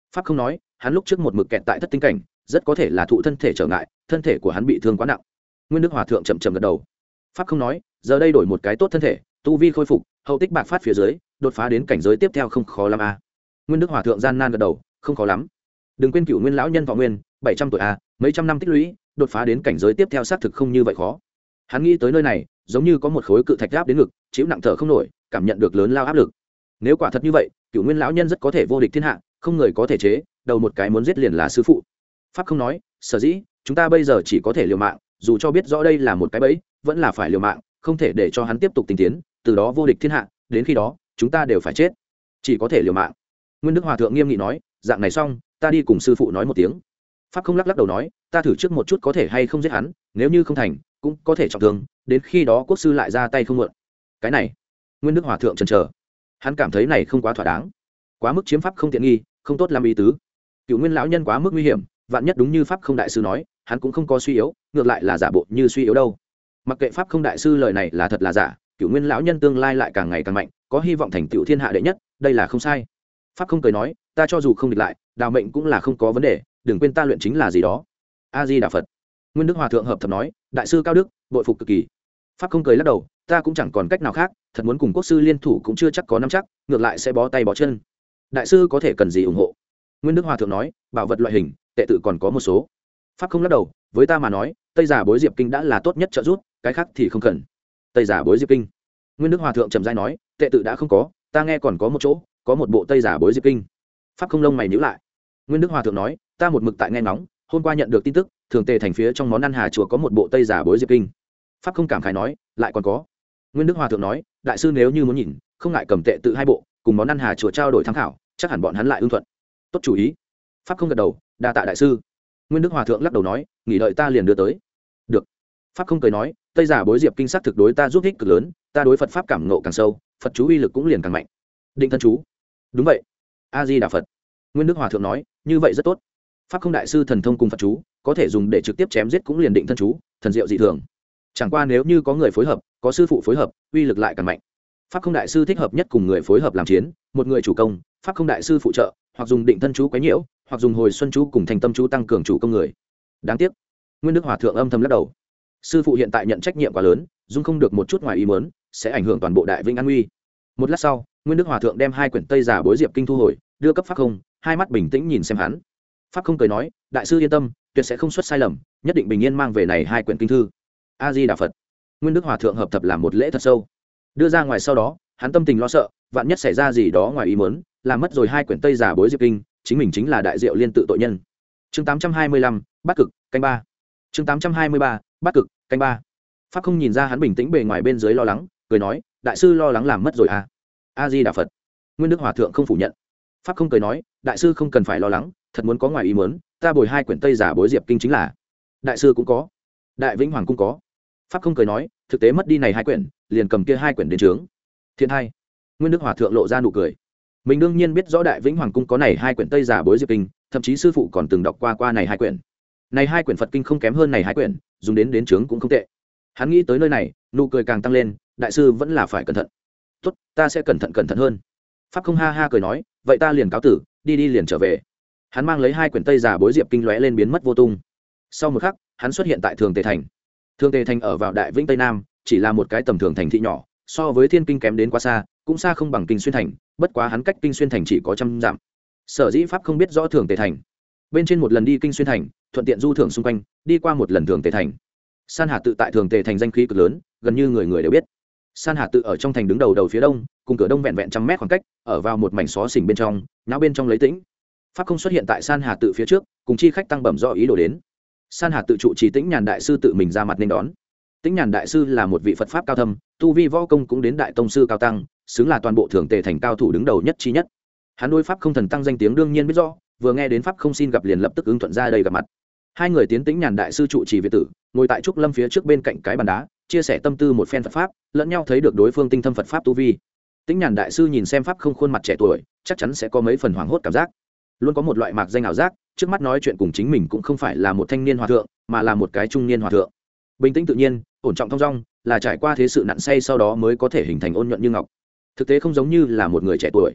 pháp không nói, hắn lúc trước một mực kẹt tại thất tinh cảnh, rất có thể là thụ thân thể trở ngại, thân thể của hắn bị thương quá nặng. Nguyên Đức Hòa thượng chậm chậm gật đầu. Pháp không nói, giờ đây đổi một cái tốt thân thể, tu vi khôi phục, hậu tích bạc phát phía dưới, đột phá đến cảnh giới tiếp theo không khó lắm a. À. Nguyên Đức Hòa thượng gian nan gật đầu, không khó lắm. Đừng quên Cửu Nguyên lão nhân thọ nguyên bảy trăm tuổi a, à, mấy trăm năm tích lũy, đột phá đến cảnh giới tiếp theo xác thực không như vậy khó. Hắn nghĩ tới nơi này, giống như có một khối cự thạch áp đến ngực, chịu nặng thở không nổi, cảm nhận được lớn lao áp lực. Nếu quả thật như vậy, Cửu Nguyên lão nhân rất có thể vô địch thiên hạ, không người có thể chế, đầu một cái muốn giết liền là sư phụ. Pháp không nói, sở dĩ chúng ta bây giờ chỉ có thể liều mạng, dù cho biết rõ đây là một cái bẫy, vẫn là phải liều mạng, không thể để cho hắn tiếp tục tinh tiến, từ đó vô địch thiên hạ, đến khi đó chúng ta đều phải chết, chỉ có thể liều mạng. Nguyên Đức Hòa thượng nghiêm nghị nói, dạng này xong, ta đi cùng sư phụ nói một tiếng. Pháp không lắc lắc đầu nói, ta thử trước một chút có thể hay không giết hắn, nếu như không thành, cũng có thể trọng thương, đến khi đó quốc sư lại ra tay không muộn. Cái này, Nguyên Đức Hòa thượng chần chờ, hắn cảm thấy này không quá thỏa đáng, quá mức chiếm pháp không tiện nghi, không tốt làm ý tứ. Cựu Nguyên lão nhân quá mức nguy hiểm, vạn nhất đúng như pháp không đại sư nói, hắn cũng không có suy yếu, ngược lại là giả bộ như suy yếu đâu. Mặc kệ pháp không đại sư lời này là thật là giả, Cựu Nguyên lão nhân tương lai lại càng ngày càng mạnh, có hy vọng thành tựu thiên hạ đệ nhất, đây là không sai. Pháp không cười nói, ta cho dù không địch lại, đào mệnh cũng là không có vấn đề, đừng quên ta luyện chính là gì đó. A Di Đà Phật. Nguyên Đức Hòa thượng hợp thập nói, đại sư cao đức, bội phục cực kỳ. Pháp không cười lắc đầu, ta cũng chẳng còn cách nào khác, thật muốn cùng quốc sư liên thủ cũng chưa chắc có nắm chắc, ngược lại sẽ bó tay bó chân. Đại sư có thể cần gì ủng hộ? Nguyên Đức Hòa thượng nói, bảo vật loại hình, tệ tự còn có một số. Pháp không lắc đầu, với ta mà nói, Tây Giả Bối Diệp Kinh đã là tốt nhất trợ giúp, cái khác thì không cần. Tây Giả Bối Diệp Kinh. Nguyên Đức Hòa thượng trầm rãi nói, tệ tự đã không có, ta nghe còn có một chỗ, có một bộ Tây Giả Bối Diệp Kinh. Pháp không lông mày nhíu lại. Nguyên Đức Hòa thượng nói, ta một mực tại nghe ngóng, hôm qua nhận được tin tức, thường tề thành phía trong món ăn hà chùa có một bộ Tây Giả Bối Diệp Kinh. Pháp không cảm khái nói, lại còn có. Nguyên Đức Hòa thượng nói, đại sư nếu như muốn nhìn, không ngại cầm tệ tự hai bộ, cùng món ăn hà chùa trao đổi tham khảo, chắc hẳn bọn hắn lại ưng thuận. Tốt chủ ý. Pháp không gật đầu, đa tạ đại sư. Nguyên Đức Hòa thượng lắc đầu nói, nghỉ đợi ta liền đưa tới. Được. Pháp không cười nói, Tây Giả Bối Diệp Kinh sắc thực đối ta giúp ích cực lớn, ta đối Phật pháp cảm ngộ càng sâu, Phật chú uy lực cũng liền càng mạnh. Định thân chú. Đúng vậy. A Di Đà Phật. Nguyên Đức Hòa thượng nói, như vậy rất tốt. Pháp không đại sư thần thông cùng Phật chú, có thể dùng để trực tiếp chém giết cũng liền định thân chú, thần diệu dị thường. Chẳng qua nếu như có người phối hợp, có sư phụ phối hợp, uy lực lại càng mạnh. Pháp không đại sư thích hợp nhất cùng người phối hợp làm chiến, một người chủ công, pháp không đại sư phụ trợ, hoặc dùng định thân chú quấy nhiễu, hoặc dùng hồi xuân chú cùng thành tâm chú tăng cường chủ công người. Đáng tiếc, Nguyên Đức Hòa thượng âm thầm lắc đầu. Sư phụ hiện tại nhận trách nhiệm quá lớn, dung không được một chút ngoài ý muốn, sẽ ảnh hưởng toàn bộ đại vinh an uy. Một lát sau, Nguyên Đức Hòa thượng đem hai quyển Tây Giả Bối Diệp Kinh thu hồi, đưa cấp pháp không, hai mắt bình tĩnh nhìn xem hắn. Pháp không cười nói, đại sư yên tâm, tuyệt sẽ không xuất sai lầm, nhất định bình yên mang về này hai quyển kinh thư. A Di Đà Phật. Nguyên Đức Hòa thượng hợp thập làm một lễ thật sâu, đưa ra ngoài sau đó, hắn tâm tình lo sợ, vạn nhất xảy ra gì đó ngoài ý muốn, làm mất rồi hai quyển Tây Giả Bối Diệp Kinh, chính mình chính là đại diệu liên tự tội nhân. Chương tám trăm hai mươi lăm, Bát Cực, canh ba. Chương tám trăm hai mươi ba, Bát Cực, canh ba. Pháp không nhìn ra hắn bình tĩnh bề ngoài bên dưới lo lắng, cười nói, đại sư lo lắng làm mất rồi à? A Di Đà Phật. Nguyên Đức Hòa thượng không phủ nhận. Pháp không cười nói, đại sư không cần phải lo lắng, thật muốn có ngoài ý muốn, ta bồi hai quyển Tây Giả Bối Diệp Kinh chính là. Đại sư cũng có, Đại Vĩnh Hoàng cũng có. Pháp không cười nói, thực tế mất đi này hai quyển, liền cầm kia hai quyển đến trướng. Thiên hai. Nguyên Đức Hòa thượng lộ ra nụ cười. Mình đương nhiên biết rõ Đại Vĩnh Hoàng cung có này hai quyển Tây Giả Bối Diệp Kinh, thậm chí sư phụ còn từng đọc qua qua này hai quyển. Này hai quyển Phật kinh không kém hơn này hai quyển, dùng đến đến trướng cũng không tệ. Hắn nghĩ tới nơi này, nụ cười càng tăng lên, đại sư vẫn là phải cẩn thận. Tốt, ta sẽ cẩn thận cẩn thận hơn. Pháp không ha ha cười nói, vậy ta liền cáo tử, đi đi liền trở về. Hắn mang lấy hai quyển Tây Giả Bối Diệp Kinh lóe lên biến mất vô tung. Sau một khắc, hắn xuất hiện tại Thường Tề thành. Thường Tề thành ở vào Đại Vĩnh Tây Nam, chỉ là một cái tầm thường thành thị nhỏ, so với Thiên Kinh kém đến quá xa, cũng xa không bằng Kinh Xuyên thành, bất quá hắn cách Kinh Xuyên thành chỉ có trăm dặm. Sở dĩ Pháp không biết rõ Thường Tề thành. Bên trên một lần đi Kinh Xuyên thành, thuận tiện du thưởng xung quanh, đi qua một lần Thường Tề thành. San Hà tự tại Thường Tề thành danh khí cực lớn, gần như người người đều biết. San Hà tự ở trong thành đứng đầu đầu phía đông, cùng cửa đông vẹn vẹn trăm mét khoảng cách, ở vào một mảnh xó xỉnh bên trong, nháo bên trong lấy tĩnh. Pháp không xuất hiện tại San Hà tự phía trước, cùng chi khách tăng bẩm do ý đồ đến. San Hà tự trụ trì Tĩnh Nhàn đại sư tự mình ra mặt nên đón. Tĩnh Nhàn đại sư là một vị Phật pháp cao thâm, tu vi võ công cũng đến đại tông sư cao tăng, xứng là toàn bộ Thường Tề thành cao thủ đứng đầu nhất chi nhất. Hắn đối pháp không thần tăng danh tiếng đương nhiên biết rõ, vừa nghe đến pháp không xin gặp liền lập tức ứng thuận ra đây gặp mặt. Hai người tiến Tĩnh Nhàn đại sư trụ trì viện tử, ngồi tại trúc lâm phía trước bên cạnh cái bàn đá, chia sẻ tâm tư một phen Phật pháp, lẫn nhau thấy được đối phương tinh thâm Phật pháp tu vi. Tĩnh Nhàn đại sư nhìn xem pháp không khuôn mặt trẻ tuổi, chắc chắn sẽ có mấy phần hoảng hốt cảm giác, luôn có một loại mạc danh ảo giác, trước mắt nói chuyện cùng chính mình cũng không phải là một thanh niên hòa thượng, mà là một cái trung niên hòa thượng. Bình tĩnh tự nhiên, ổn trọng thong dong, là trải qua thế sự nặng say sau đó mới có thể hình thành ôn nhuận như ngọc. Thực tế không giống như là một người trẻ tuổi.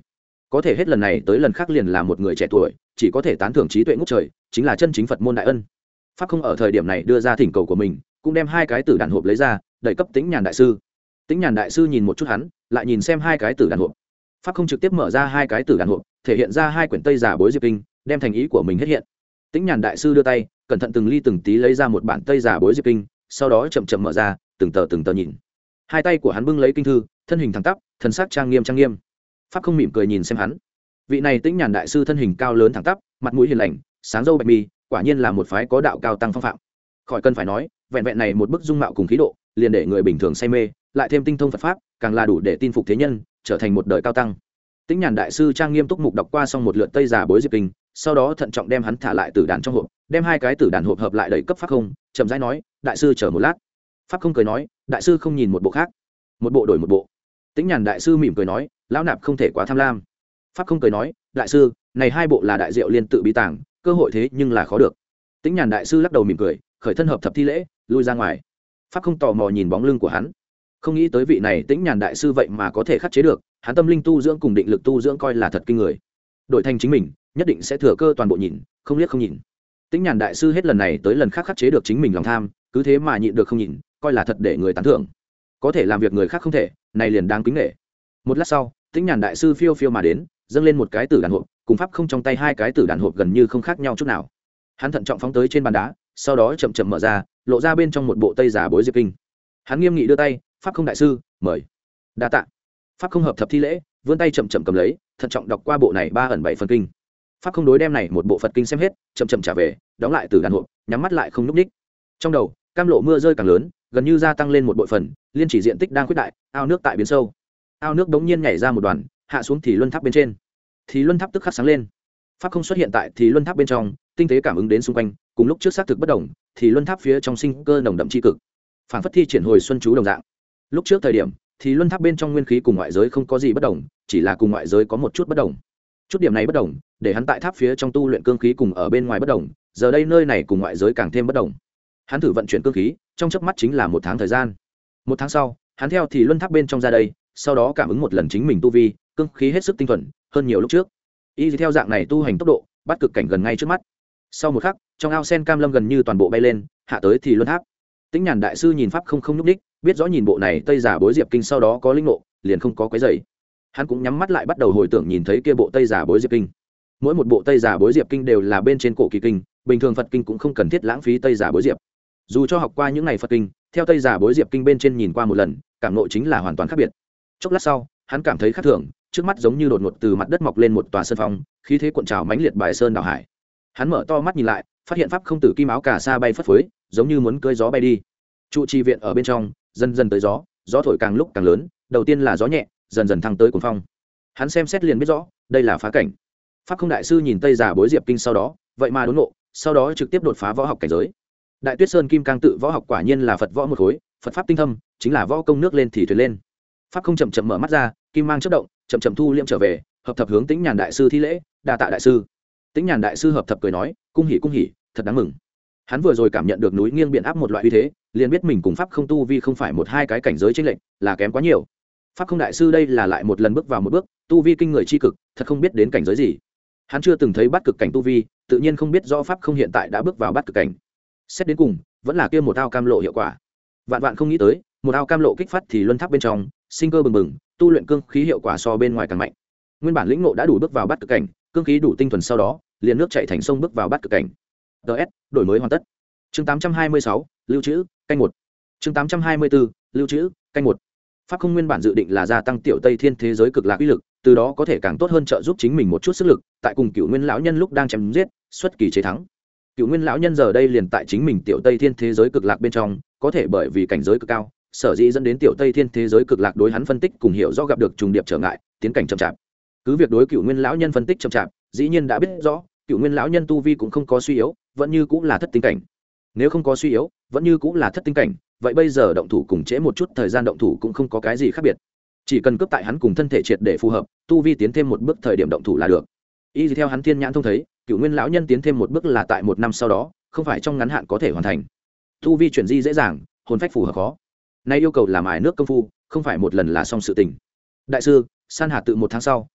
có thể hết lần này tới lần khác liền là một người trẻ tuổi chỉ có thể tán thưởng trí tuệ ngút trời, chính là chân chính Phật môn đại ân. Pháp không ở thời điểm này đưa ra thỉnh cầu của mình, cũng đem hai cái tử đàn hộp lấy ra đẩy cấp Tĩnh Nhàn đại sư. Tĩnh Nhàn đại sư nhìn một chút hắn, lại nhìn xem hai cái tử đàn hộp. Pháp không trực tiếp mở ra hai cái tử đàn hộp, thể hiện ra hai quyển Tây Giả Bối Diệp Kinh, đem thành ý của mình hết hiện. Tĩnh Nhàn đại sư đưa tay, cẩn thận từng ly từng tí lấy ra một bản Tây Giả Bối Diệp Kinh, sau đó chậm chậm mở ra, từng tờ từng tờ nhìn. Hai tay của hắn bưng lấy kinh thư, thân hình thẳng tắp, thần sắc trang nghiêm trang nghiêm. Pháp không mỉm cười nhìn xem hắn. Vị này Tĩnh Nhàn đại sư thân hình cao lớn thẳng tắp, mặt mũi hiền lành, sáng râu bạch mi, quả nhiên là một phái có đạo cao tăng phong phạm. Khỏi cần phải nói, vẹn vẹn này một bức dung mạo cùng khí độ, liền để người bình thường say mê, lại thêm tinh thông Phật pháp, càng là đủ để tin phục thế nhân, trở thành một đời cao tăng. Tĩnh Nhàn đại sư trang nghiêm túc mục đọc qua xong một lượt Tây Giả Bối Diệp Kinh, sau đó thận trọng đem hắn thả lại tử đàn trong hộp, đem hai cái tử đàn hộp hợp lại đẩy cấp Pháp không, chậm rãi nói, đại sư chờ một lát. Pháp không cười nói, đại sư không nhìn một bộ khác, một bộ đổi một bộ. Tĩnh Nhàn đại sư mỉm cười nói, lão nạp không thể quá tham lam. Pháp không cười nói, đại sư, này hai bộ là đại diệu liên tự bí tàng, cơ hội thế nhưng là khó được. Tĩnh Nhàn đại sư lắc đầu mỉm cười, khởi thân hợp thập thi lễ, lui ra ngoài. Pháp không tò mò nhìn bóng lưng của hắn, không nghĩ tới vị này Tĩnh Nhàn đại sư vậy mà có thể khắc chế được, hắn tâm linh tu dưỡng cùng định lực tu dưỡng coi là thật kinh người. Đổi thành chính mình, nhất định sẽ thừa cơ toàn bộ nhìn, không liếc không nhìn. Tĩnh Nhàn đại sư hết lần này tới lần khác khắc chế được chính mình lòng tham, cứ thế mà nhịn được không nhìn, coi là thật để người tán thưởng. Có thể làm việc người khác không thể, này liền đáng kính nể. Một lát sau, Tĩnh Nhàn đại sư phiêu phiêu mà đến, dâng lên một cái tử đàn hộp, cùng Pháp không trong tay hai cái tử đàn hộp gần như không khác nhau chút nào. Hắn thận trọng phóng tới trên bàn đá, sau đó chậm chậm mở ra, lộ ra bên trong một bộ Tây Giả Bối Diệp Kinh. Hắn nghiêm nghị đưa tay, Pháp không đại sư, mời. Đa tạ. Pháp không hợp thập thi lễ, vươn tay chậm chậm cầm lấy, thận trọng đọc qua bộ này ba ẩn bảy phần kinh. Pháp không đối đem này một bộ Phật kinh xem hết, chậm chậm trả về, đóng lại tử đàn hộp, nhắm mắt lại không núp đích. Trong đầu, cam lộ mưa rơi càng lớn, gần như gia tăng lên một bội phần, liên chỉ diện tích đang khuyết đại, ao nước tại biến sâu. Ao nước đống nhiên nhảy ra một đoàn, hạ xuống thì luân tháp bên trên. Thì luân tháp tức khắc sáng lên. Pháp không xuất hiện tại thì luân tháp bên trong, tinh tế cảm ứng đến xung quanh, cùng lúc trước xác thực bất đồng, thì luân tháp phía trong sinh cơ nồng đậm chi cực, phản phất thi triển hồi xuân chú đồng dạng. Lúc trước thời điểm, thì luân tháp bên trong nguyên khí cùng ngoại giới không có gì bất đồng, chỉ là cùng ngoại giới có một chút bất đồng. Chút điểm này bất đồng, để hắn tại tháp phía trong tu luyện cương khí cùng ở bên ngoài bất đồng, giờ đây nơi này cùng ngoại giới càng thêm bất đồng. Hắn thử vận chuyển cương khí, trong chớp mắt chính là một tháng thời gian. Một tháng sau, hắn theo thì luân tháp bên trong ra đây, sau đó cảm ứng một lần chính mình tu vi, cương khí hết sức tinh thuần, hơn nhiều lúc trước. Y theo dạng này tu hành tốc độ, bắt cực cảnh gần ngay trước mắt. Sau một khắc, trong ao sen cam lâm gần như toàn bộ bay lên, hạ tới thì luân tháp. Tĩnh Nhàn đại sư nhìn Pháp không không nhúc đích, biết rõ nhìn bộ này Tây Giả Bối Diệp Kinh sau đó có linh ngộ, liền không có quấy rầy. Hắn cũng nhắm mắt lại bắt đầu hồi tưởng nhìn thấy kia bộ Tây Giả Bối Diệp Kinh. Mỗi một bộ Tây Giả Bối Diệp Kinh đều là bên trên cổ kỳ kinh, bình thường Phật kinh cũng không cần thiết lãng phí Tây Giả Bối Diệp. Dù cho học qua những ngày Phật kinh, theo Tây Giả Bối Diệp Kinh bên trên nhìn qua một lần, cảm ngộ chính là hoàn toàn khác biệt. Chốc lát sau, hắn cảm thấy khác thường, trước mắt giống như đột ngột từ mặt đất mọc lên một tòa sơn phong, khí thế cuộn trào mãnh liệt bài sơn đảo hải. Hắn mở to mắt nhìn lại, phát hiện Pháp không tử kim áo cà sa bay phất phới, giống như muốn cưỡi gió bay đi. Trụ trì viện ở bên trong, dần dần tới gió, gió thổi càng lúc càng lớn, đầu tiên là gió nhẹ, dần dần thăng tới cuồng phong. Hắn xem xét liền biết rõ, đây là phá cảnh. Pháp không đại sư nhìn Tây Giả Bối Diệp Kinh sau đó, vậy mà đốn ngộ, sau đó trực tiếp đột phá võ học cảnh giới. Đại Tuyết Sơn Kim Cang tự võ học quả nhiên là Phật võ một khối, Phật pháp tinh thâm, chính là võ công nước lên thì thuyền lên. Pháp không chậm chậm mở mắt ra, kim mang chớp động, chậm chậm thu liễm trở về, hợp thập hướng Tĩnh Nhàn đại sư thi lễ, đa tạ đại sư. Tĩnh Nhàn đại sư hợp thập cười nói, cung hỉ cung hỉ, thật đáng mừng. Hắn vừa rồi cảm nhận được núi nghiêng biển áp một loại uy thế, liền biết mình cùng Pháp không tu vi không phải một hai cái cảnh giới chênh lệch, là kém quá nhiều. Pháp không đại sư đây là lại một lần bước vào một bước, tu vi kinh người chi cực, thật không biết đến cảnh giới gì. Hắn chưa từng thấy bát cực cảnh tu vi, tự nhiên không biết rõ Pháp không hiện tại đã bước vào bát cực cảnh. Xét đến cùng, vẫn là kia một ao cam lộ hiệu quả. Vạn vạn không nghĩ tới, một ao cam lộ kích phát thì luân tháp bên trong, sinh cơ bừng bừng, tu luyện cương khí hiệu quả so bên ngoài càng mạnh. Nguyên bản lĩnh ngộ đã đủ bước vào bát cực cảnh, cương khí đủ tinh thuần sau đó, liền nước chảy thành sông bước vào bát cực cảnh. ds đổi mới hoàn tất. Chương tám trăm hai mươi sáu, lưu trữ, canh một. Chương tám trăm hai mươi bốn, lưu trữ, canh một. Pháp không nguyên bản dự định là gia tăng tiểu Tây Thiên thế giới cực lạc uy lực, từ đó có thể càng tốt hơn trợ giúp chính mình một chút sức lực, tại cùng Cửu Nguyên lão nhân lúc đang chém giết, xuất kỳ chế thắng. Cửu Nguyên lão nhân giờ đây liền tại chính mình tiểu Tây Thiên thế giới cực lạc bên trong, có thể bởi vì cảnh giới cực cao, sở dĩ dẫn đến tiểu Tây Thiên thế giới cực lạc đối hắn phân tích cùng hiểu rõ gặp được trùng điệp trở ngại, tiến cảnh chậm chạp. Cứ việc đối Cửu Nguyên lão nhân phân tích chậm chạp, dĩ nhiên đã biết rõ, Cửu Nguyên lão nhân tu vi cũng không có suy yếu, vẫn như cũng là thất tinh cảnh. Nếu không có suy yếu, vẫn như cũng là thất tinh cảnh, vậy bây giờ động thủ cùng trễ một chút thời gian động thủ cũng không có cái gì khác biệt. Chỉ cần cướp tại hắn cùng thân thể triệt để phù hợp, tu vi tiến thêm một bước thời điểm động thủ là được. Y theo hắn thiên nhãn thông thấy, Cửu Nguyên lão nhân tiến thêm một bước là tại một năm sau đó, không phải trong ngắn hạn có thể hoàn thành. Tu vi chuyển di dễ dàng, hồn phách phù hợp khó. Nay yêu cầu làm ải nước công phu, không phải một lần là xong sự tình. Đại sư, San Hà tự một tháng sau,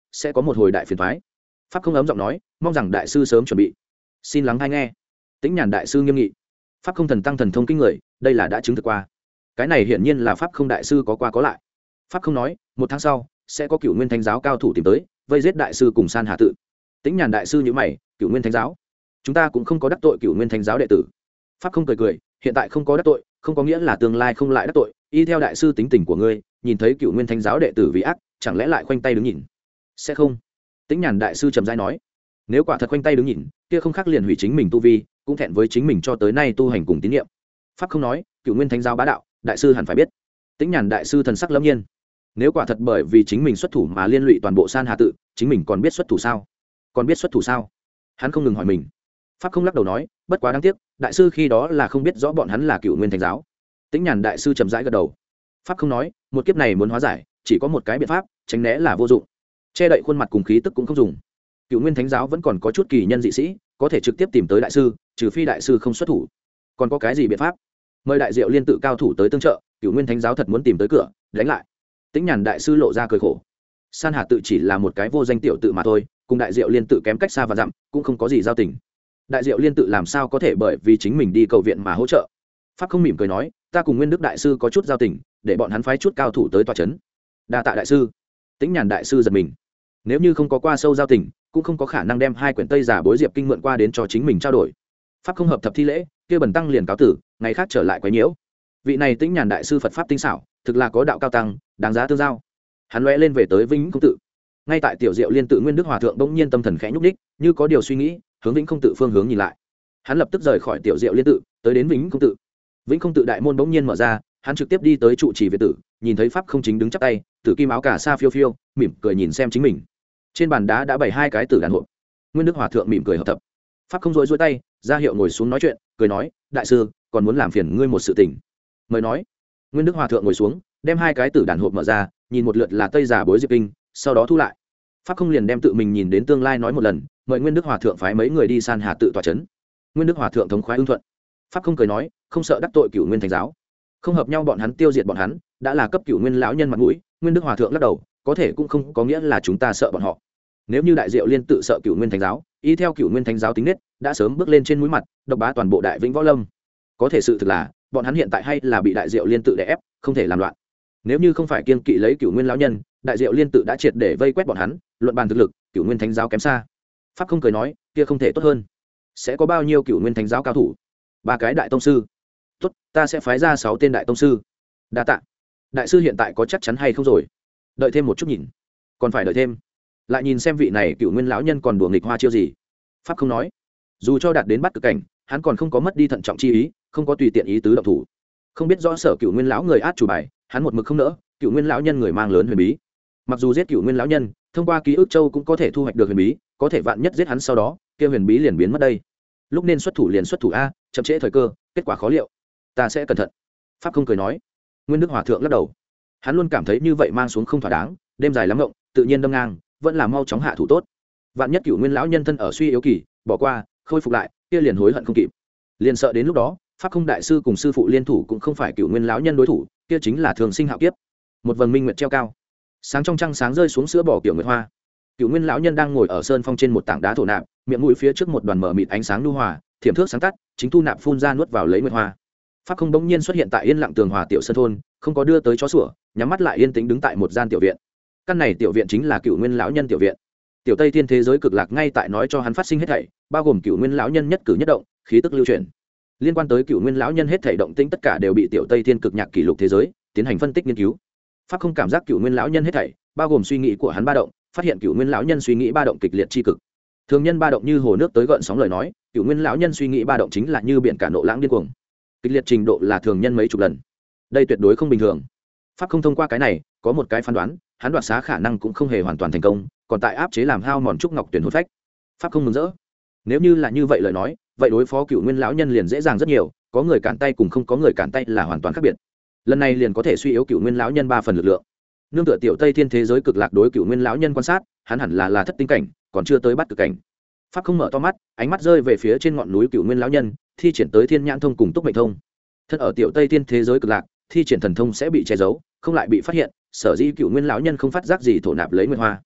sẽ có một hồi đại phiền thoái. Pháp không ấm giọng nói, mong rằng đại sư sớm chuẩn bị. Xin lắng hay nghe. Tĩnh Nhàn đại sư nghiêm nghị. Pháp không thần tăng thần thông kinh người, đây là đã chứng thực qua. Cái này hiển nhiên là pháp không đại sư có qua có lại. Pháp không nói, một tháng sau sẽ có Cửu Nguyên Thánh giáo cao thủ tìm tới, vây giết đại sư cùng San Hà tự. Tĩnh Nhàn đại sư nhíu mày, Cửu Nguyên Thánh giáo, chúng ta cũng không có đắc tội Cửu Nguyên Thánh giáo đệ tử. Pháp không cười cười, hiện tại không có đắc tội, không có nghĩa là tương lai không lại đắc tội. Y theo đại sư tính tình của ngươi, nhìn thấy Cửu Nguyên Thánh giáo đệ tử vì ác, chẳng lẽ lại khoanh tay đứng nhìn? Sẽ không. Tĩnh Nhàn đại sư trầm rãi nói, nếu quả thật khoanh tay đứng nhìn, kia không khác liền hủy chính mình tu vi, cũng thẹn với chính mình cho tới nay tu hành cùng tín nhiệm. Pháp không nói, Cửu Nguyên Thánh giáo bá đạo, đại sư hẳn phải biết. Tĩnh Nhàn đại sư thần sắc lâm nhiên, nếu quả thật bởi vì chính mình xuất thủ mà liên lụy toàn bộ San Hà tự, chính mình còn biết xuất thủ sao? Còn biết xuất thủ sao? Hắn không ngừng hỏi mình. Pháp không lắc đầu nói, bất quá đáng tiếc, đại sư khi đó là không biết rõ bọn hắn là Cửu Nguyên Thánh giáo. Tĩnh Nhàn đại sư trầm rãi gật đầu. Pháp không nói, một kiếp này muốn hóa giải, chỉ có một cái biện pháp, tránh né là vô dụng. Che đậy khuôn mặt cùng khí tức cũng không dùng. Cửu Nguyên Thánh giáo vẫn còn có chút kỳ nhân dị sĩ, có thể trực tiếp tìm tới đại sư, trừ phi đại sư không xuất thủ. Còn có cái gì biện pháp? Mời đại diệu liên tự cao thủ tới tương trợ, Cửu Nguyên Thánh giáo thật muốn tìm tới cửa, đánh lại. Tĩnh Nhàn đại sư lộ ra cười khổ. San Hà tự chỉ là một cái vô danh tiểu tự mà thôi, cùng đại diệu liên tự kém cách xa và dặm, cũng không có gì giao tình. Đại diệu liên tự làm sao có thể bởi vì chính mình đi cầu viện mà hỗ trợ? Pháp không mỉm cười nói, ta cùng Nguyên Đức đại sư có chút giao tình, để bọn hắn phái chút cao thủ tới tòa trấn. Đa tạ đại sư. Tĩnh Nhàn đại sư giật mình. Nếu như không có qua sâu giao tình, cũng không có khả năng đem hai quyển Tây Giả Bối Diệp kinh mượn qua đến cho chính mình trao đổi. Pháp không hợp thập thi lễ, kia bần tăng liền cáo tử, ngày khác trở lại quấy nhiễu. Vị này Tĩnh Nhàn đại sư Phật pháp tinh xảo, thực là có đạo cao tăng, đáng giá tương giao. Hắn lóe lên về tới Vĩnh Không tự. Ngay tại tiểu diệu liên tự Nguyên Đức hòa thượng bỗng nhiên tâm thần khẽ nhúc nhích, như có điều suy nghĩ, hướng Vĩnh Không tự phương hướng nhìn lại. Hắn lập tức rời khỏi tiểu diệu liên tự, tới đến Vĩnh Không tự. Vĩnh Không tự đại môn bỗng nhiên mở ra, hắn trực tiếp đi tới trụ trì viện tử, nhìn thấy Pháp không chính đứng chắp tay, tử kim áo cà sa phiêu phiêu, mỉm cười nhìn xem chính mình. Trên bàn đá đã bày hai cái tử đàn hộp. Nguyên Đức hòa thượng mỉm cười hợp tập. Pháp không rối rối tay, ra hiệu ngồi xuống nói chuyện, cười nói, đại sư, còn muốn làm phiền ngươi một sự tình. Mời nói. Nguyên Đức hòa thượng ngồi xuống, đem hai cái tử đàn hộp mở ra, nhìn một lượt là Tây Giả Bối Diệp kinh, sau đó thu lại. Pháp không liền đem tự mình nhìn đến tương lai nói một lần, mời Nguyên Đức hòa thượng phái mấy người đi San Hà tự tòa trấn. Nguyên Đức hòa thượng thống khoái ưng thuận. Pháp không cười nói, không sợ đắc tội Cửu Nguyên Thánh giáo, không hợp nhau bọn hắn tiêu diệt bọn hắn, đã là cấp Cửu Nguyên lão nhân mặt mũi. Nguyên Đức hòa thượng lắc đầu, có thể cũng không có nghĩa là chúng ta sợ bọn họ. Nếu như đại diệu liên tự sợ Cửu Nguyên Thánh giáo, y theo Cửu Nguyên Thánh giáo tính nết, đã sớm bước lên trên mũi mặt, độc bá toàn bộ đại Vĩnh Võ Lâm. Có thể sự thực là, bọn hắn hiện tại hay là bị đại diệu liên tự đè ép, không thể làm loạn. Nếu như không phải kiên kỵ lấy Cửu Nguyên lão nhân, đại diệu liên tự đã triệt để vây quét bọn hắn, luận bàn thực lực, Cửu Nguyên Thánh giáo kém xa. Pháp không cười nói, kia không thể tốt hơn. Sẽ có bao nhiêu Cửu Nguyên Thánh giáo cao thủ? Ba cái đại tông sư. Tốt, ta sẽ phái ra sáu tên đại tông sư. Đa tạ. Đại sư hiện tại có chắc chắn hay không rồi? Đợi thêm một chút nhìn. Còn phải đợi thêm. Lại nhìn xem vị này Cửu Nguyên lão nhân còn đùa nghịch hoa chiêu gì. Pháp không nói, dù cho đạt đến bắt cực cảnh, hắn còn không có mất đi thận trọng chi ý, không có tùy tiện ý tứ động thủ. Không biết rõ sở Cửu Nguyên lão người át chủ bài, hắn một mực không nỡ. Cửu Nguyên lão nhân người mang lớn huyền bí, mặc dù giết Cửu Nguyên lão nhân, thông qua ký ức châu cũng có thể thu hoạch được huyền bí, có thể vạn nhất giết hắn sau đó, kia huyền bí liền biến mất đây. Lúc nên xuất thủ liền xuất thủ a, chậm trễ thời cơ, kết quả khó liệu. Ta sẽ cẩn thận. Pháp không cười nói. Nguyên Đức hòa thượng lắc đầu, hắn luôn cảm thấy như vậy mang xuống không thỏa đáng, đêm dài lắm ngộng, tự nhiên đâm ngang, vẫn là mau chóng hạ thủ tốt. Vạn nhất Cửu Nguyên lão nhân thân ở suy yếu kỳ, bỏ qua, khôi phục lại, kia liền hối hận không kịp. Liền sợ đến lúc đó, Pháp không đại sư cùng sư phụ liên thủ cũng không phải Cửu Nguyên lão nhân đối thủ, kia chính là thường sinh hạo kiếp. Một vầng minh nguyệt treo cao, sáng trong trăng sáng rơi xuống sữa bỏ kiểu nguyệt hoa. Cửu Nguyên lão nhân đang ngồi ở sơn phong trên một tảng đá thổ nạp, miệng mũi phía trước một đoàn mở mịt ánh sáng nhu hòa, thiểm thước sáng tắt, chính thu nạp phun ra nuốt vào lấy nguyệt hoa. Pháp không bỗng nhiên xuất hiện tại yên lặng tường hòa tiểu sơn thôn, không có đưa tới chó sủa, nhắm mắt lại yên tĩnh đứng tại một gian tiểu viện. Căn này tiểu viện chính là Cửu Nguyên lão nhân tiểu viện. Tiểu Tây Thiên thế giới cực lạc ngay tại nói cho hắn phát sinh hết thảy, bao gồm Cửu Nguyên lão nhân nhất cử nhất động, khí tức lưu truyền. Liên quan tới Cửu Nguyên lão nhân hết thảy động tĩnh tất cả đều bị Tiểu Tây Thiên cực nhạc kỷ lục thế giới tiến hành phân tích nghiên cứu. Pháp không cảm giác Cửu Nguyên lão nhân hết thảy, bao gồm suy nghĩ của hắn ba động, phát hiện Cửu Nguyên lão nhân suy nghĩ ba động kịch liệt chi cực. Thường nhân ba động như hồ nước tới gợn sóng lời nói, Cửu Nguyên lão nhân suy nghĩ ba động chính là như biển cả nộ lãng điên cuồng. Kịch liệt trình độ là thường nhân mấy chục lần. Đây tuyệt đối không bình thường. Pháp không thông qua cái này, có một cái phán đoán, hắn đoạt xá khả năng cũng không hề hoàn toàn thành công, còn tại áp chế làm hao mòn trúc ngọc tuyển hồn phách. Pháp không mừng rỡ. Nếu như là như vậy lời nói, vậy đối phó Cửu Nguyên lão nhân liền dễ dàng rất nhiều, có người cản tay cùng không có người cản tay là hoàn toàn khác biệt. Lần này liền có thể suy yếu Cửu Nguyên lão nhân ba phần lực lượng. Nương tựa Tiểu Tây Thiên thế giới cực lạc đối Cửu Nguyên lão nhân quan sát, hắn hẳn là là thất tinh cảnh, còn chưa tới bắt cực cảnh. Pháp không mở to mắt, ánh mắt rơi về phía trên ngọn núi Cửu Nguyên lão nhân, thi triển tới Thiên Nhãn thông cùng Túc Mệnh thông. Thân ở Tiểu Tây Thiên thế giới cực lạc, thi triển thần thông sẽ bị che giấu, không lại bị phát hiện, sở dĩ Cửu Nguyên lão nhân không phát giác gì thổ nạp lấy nguyệt hoa.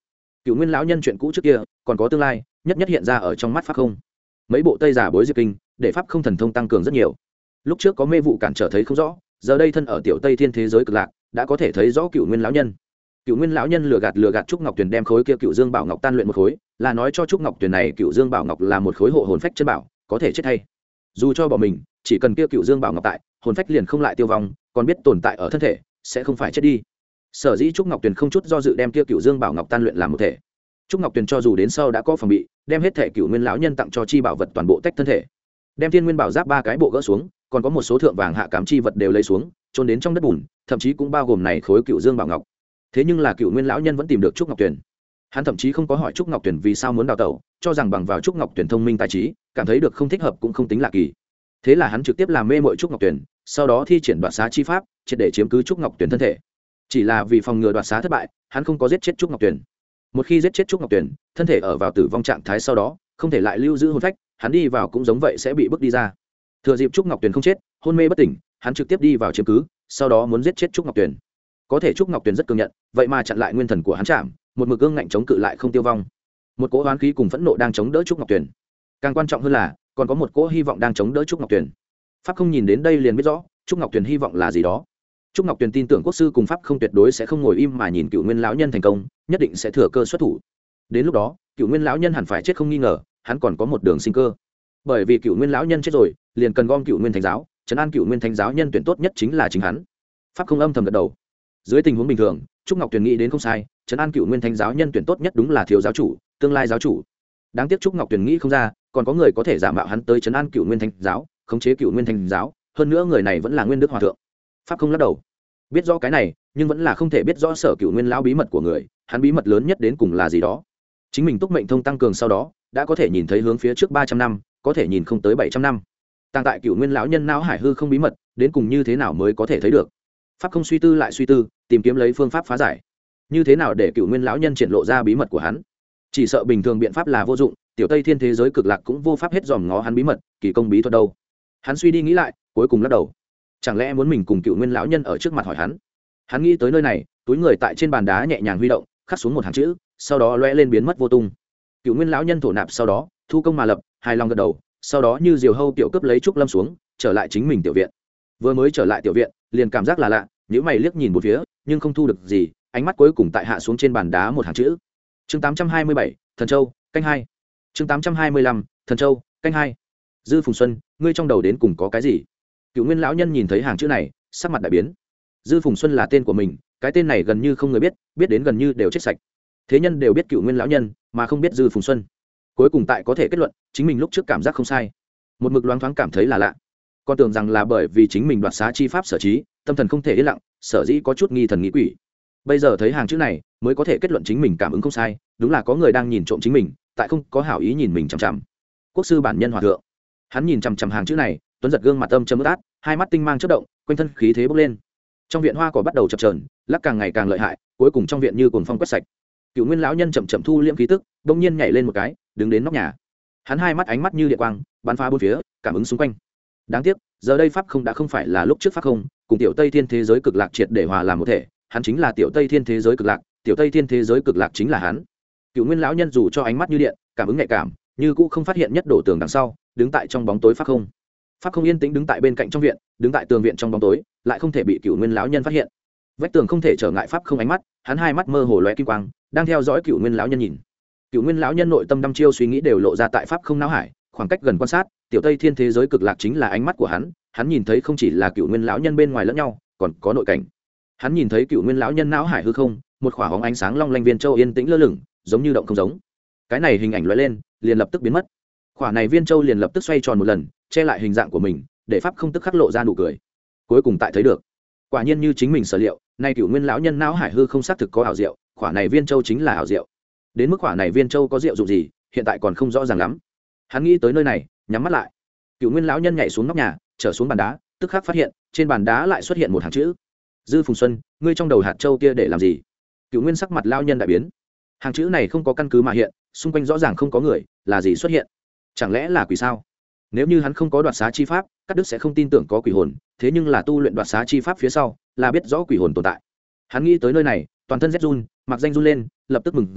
Cựu Nguyên lão nhân chuyện cũ trước kia còn có tương lai nhất nhất hiện ra ở trong mắt pháp không. Mấy bộ tây giả bối diệp kinh để pháp không thần thông tăng cường rất nhiều. Lúc trước có mê vụ cản trở thấy không rõ, giờ đây thân ở tiểu tây thiên thế giới cực lạc đã có thể thấy rõ Cựu Nguyên lão nhân. Cựu Nguyên lão nhân lừa gạt lừa gạt Trúc Ngọc Tuyền đem khối kia Cựu Dương Bảo Ngọc tan luyện một khối, là nói cho Trúc Ngọc Tuyền này Cựu Dương Bảo Ngọc là một khối hộ hồn phách chân bảo, có thể chết hay. Dù cho bỏ mình, chỉ cần kia Cựu Dương Bảo Ngọc tại, hồn phách liền không lại tiêu vong, còn biết tồn tại ở thân thể, sẽ không phải chết đi. Sở dĩ Trúc Ngọc Tuyền không chút do dự đem kia Cựu Dương Bảo Ngọc tan luyện làm một thể. Trúc Ngọc Tuyền cho dù đến sau đã có phòng bị, đem hết thể Cựu Nguyên lão nhân tặng cho chi bảo vật toàn bộ tách thân thể, đem Thiên Nguyên Bảo Giáp ba cái bộ gỡ xuống, còn có một số thượng vàng hạ cám chi vật đều lấy xuống, trôn đến trong đất bùn, thậm chí cũng bao gồm này khối Cựu Dương Bảo Ngọc. Thế nhưng là Cựu Nguyên lão nhân vẫn tìm được Trúc Ngọc Tuyền. Hắn thậm chí không có hỏi Trúc Ngọc Tuyền vì sao muốn đào tẩu, cho rằng bằng vào Trúc Ngọc Tuyền thông minh tài trí, cảm thấy được không thích hợp cũng không tính lạ kỳ. Thế là hắn trực tiếp làm mê mội Trúc Ngọc Tuyền, sau đó thi triển đoạt xá chi pháp, triệt để chiếm cứ Trúc Ngọc Tuyền thân thể. Chỉ là vì phòng ngừa đoạt xá thất bại, hắn không có giết chết Trúc Ngọc Tuyền. Một khi giết chết Trúc Ngọc Tuyền, thân thể ở vào tử vong trạng thái sau đó, không thể lại lưu giữ hồn phách, hắn đi vào cũng giống vậy sẽ bị bước đi ra. Thừa dịp Trúc Ngọc Tuyền không chết, hôn mê bất tỉnh, hắn trực tiếp đi vào chiếm cứ, sau đó muốn giết chết Trúc Ngọc Tuyền. Có thể Trúc Ngọc Tuyền rất cương nhận, vậy mà chặn lại nguyên thần của hắn chạm, một mực gương ngạnh chống cự lại không tiêu vong. Một cỗ oán khí cùng phẫn nộ đang chống đỡ Trúc Ngọc Tuyền. Càng quan trọng hơn là, còn có một cỗ hy vọng đang chống đỡ Trúc Ngọc Tuyền. Pháp không nhìn đến đây liền biết rõ, Trúc Ngọc Tuyền hy vọng là gì đó. Trúc Ngọc Tuyền tin tưởng quốc sư cùng pháp không tuyệt đối sẽ không ngồi im mà nhìn Cựu Nguyên lão nhân thành công, nhất định sẽ thừa cơ xuất thủ. Đến lúc đó, Cựu Nguyên lão nhân hẳn phải chết không nghi ngờ, hắn còn có một đường sinh cơ. Bởi vì Cựu Nguyên lão nhân chết rồi, liền cần gom Cựu Nguyên thánh giáo, trấn an Cựu Nguyên thánh giáo nhân tuyển tốt nhất chính là chính hắn. Pháp không âm thầm gật đầu. Dưới tình huống bình thường, Trúc Ngọc Tuyền nghĩ đến không sai, trấn an Cựu Nguyên thánh giáo nhân tuyển tốt nhất đúng là thiếu giáo chủ, tương lai giáo chủ. Đáng tiếc Trúc Ngọc Tuyền nghĩ không ra, còn có người có thể giả mạo hắn tới trấn an Cựu Nguyên thánh giáo, khống chế Cựu Nguyên thánh giáo, hơn nữa người này vẫn là Nguyên Đức hòa thượng. Pháp không lắc đầu. Biết rõ cái này, nhưng vẫn là không thể biết rõ sở Cựu Nguyên lão bí mật của người, hắn bí mật lớn nhất đến cùng là gì đó. Chính mình túc mệnh thông tăng cường sau đó, đã có thể nhìn thấy hướng phía trước ba trăm năm, có thể nhìn không tới bảy trăm năm. Tàng tại Cựu Nguyên lão nhân não hải hư không bí mật, đến cùng như thế nào mới có thể thấy được. Pháp không suy tư lại suy tư, tìm kiếm lấy phương pháp phá giải. Như thế nào để Cựu Nguyên lão nhân triển lộ ra bí mật của hắn? Chỉ sợ bình thường biện pháp là vô dụng, tiểu Tây Thiên thế giới cực lạc cũng vô pháp hết dòm ngó hắn bí mật, kỳ công bí thuật đâu. Hắn suy đi nghĩ lại, cuối cùng lắc đầu. Chẳng lẽ muốn mình cùng Cựu Nguyên lão nhân ở trước mặt hỏi hắn? Hắn nghĩ tới nơi này, túi người tại trên bàn đá nhẹ nhàng huy động, khắc xuống một hàng chữ, sau đó lóe lên biến mất vô tung. Cựu Nguyên lão nhân thổ nạp sau đó, thu công mà lập, hài lòng gật đầu, sau đó như diều hâu tiểu cướp lấy trúc lâm xuống, trở lại chính mình tiểu viện. Vừa mới trở lại tiểu viện, liền cảm giác là lạ, nhíu mày liếc nhìn một phía, nhưng không thu được gì, ánh mắt cuối cùng tại hạ xuống trên bàn đá một hàng chữ. Chương tám trăm hai mươi bảy, Thần Châu, canh hai. Chương tám trăm hai mươi lăm, Thần Châu, canh hai. Dư Phùng Xuân, ngươi trong đầu đến cùng có cái gì? Cựu Nguyên lão nhân nhìn thấy hàng chữ này, sắc mặt đại biến. Dư Phùng Xuân là tên của mình, cái tên này gần như không người biết, biết đến gần như đều chết sạch. Thế nhân đều biết Cựu Nguyên lão nhân, mà không biết Dư Phùng Xuân. Cuối cùng tại có thể kết luận, chính mình lúc trước cảm giác không sai, một mực loáng thoáng cảm thấy là lạ, còn tưởng rằng là bởi vì chính mình đoạt xá chi pháp sở trí, tâm thần không thể yên lặng, sở dĩ có chút nghi thần nghĩ quỷ. Bây giờ thấy hàng chữ này, mới có thể kết luận chính mình cảm ứng không sai, đúng là có người đang nhìn trộm chính mình, tại không có hảo ý nhìn mình chằm chằm. Quốc sư bản nhân hòa thượng, hắn nhìn chằm chằm hàng chữ này, tuấn giật gương mặt âm trầm ướt át, hai mắt tinh mang chớp động, quanh thân khí thế bốc lên. Trong viện hoa cỏ bắt đầu chập chờn, lắc càng ngày càng lợi hại, cuối cùng trong viện như cuồng phong quét sạch. Cựu Nguyên lão nhân chậm chậm thu liễm khí tức, bỗng nhiên nhảy lên một cái, đứng đến nóc nhà. Hắn hai mắt ánh mắt như điện quang, bắn phá bốn phía, cảm ứng xung quanh. Đáng tiếc, giờ đây pháp không đã không phải là lúc trước pháp không, cùng tiểu Tây Thiên thế giới cực lạc triệt để hòa làm một thể, hắn chính là tiểu Tây Thiên thế giới cực lạc, tiểu Tây Thiên thế giới cực lạc chính là hắn. Cựu Nguyên lão nhân dù cho ánh mắt như điện, cảm ứng nhạy cảm, như cũng không phát hiện nhất đổ tường đằng sau, đứng tại trong bóng tối pháp không. Pháp không yên tĩnh đứng tại bên cạnh trong viện, đứng tại tường viện trong bóng tối, lại không thể bị Cựu Nguyên lão nhân phát hiện. Vách tường không thể trở ngại pháp không ánh mắt, hắn hai mắt mơ hồ lóe kim quang, đang theo dõi Cựu Nguyên lão nhân nhìn. Cựu Nguyên lão nhân nội tâm đăm chiêu suy nghĩ đều lộ ra tại pháp không não hải, khoảng cách gần quan sát, tiểu Tây Thiên thế giới cực lạc chính là ánh mắt của hắn, hắn nhìn thấy không chỉ là Cựu Nguyên lão nhân bên ngoài lẫn nhau, còn có nội cảnh. Hắn nhìn thấy Cựu Nguyên lão nhân não hải hư không, một khỏa hóng ánh sáng long lanh viên châu yên tĩnh lơ lửng, giống như động không giống. Cái này hình ảnh lóe lên, liền lập tức biến mất. Khỏa này viên châu liền lập tức xoay tròn một lần, che lại hình dạng của mình, để pháp không tức khắc lộ ra nụ cười. Cuối cùng tại thấy được, quả nhiên như chính mình sở liệu, nay Cựu Nguyên lão nhân não hải hư không xác thực có ảo diệu, khỏa này viên châu chính là ảo diệu. Đến mức khỏa này viên châu có diệu dụng gì, hiện tại còn không rõ ràng lắm. Hắn nghĩ tới nơi này, nhắm mắt lại. Cựu Nguyên lão nhân nhảy xuống nóc nhà, trở xuống bàn đá, tức khắc phát hiện trên bàn đá lại xuất hiện một hàng chữ. Dư Phùng Xuân, ngươi trong đầu hạt châu kia để làm gì? Cựu Nguyên sắc mặt lão nhân đại biến. Hàng chữ này không có căn cứ mà hiện, xung quanh rõ ràng không có người, là gì xuất hiện? Chẳng lẽ là quỷ sao? Nếu như hắn không có đoạt xá chi pháp, các đức sẽ không tin tưởng có quỷ hồn, thế nhưng là tu luyện đoạt xá chi pháp phía sau, là biết rõ quỷ hồn tồn tại. Hắn nghĩ tới nơi này, toàn thân rét run, mặc danh run lên, lập tức mừng rỡ,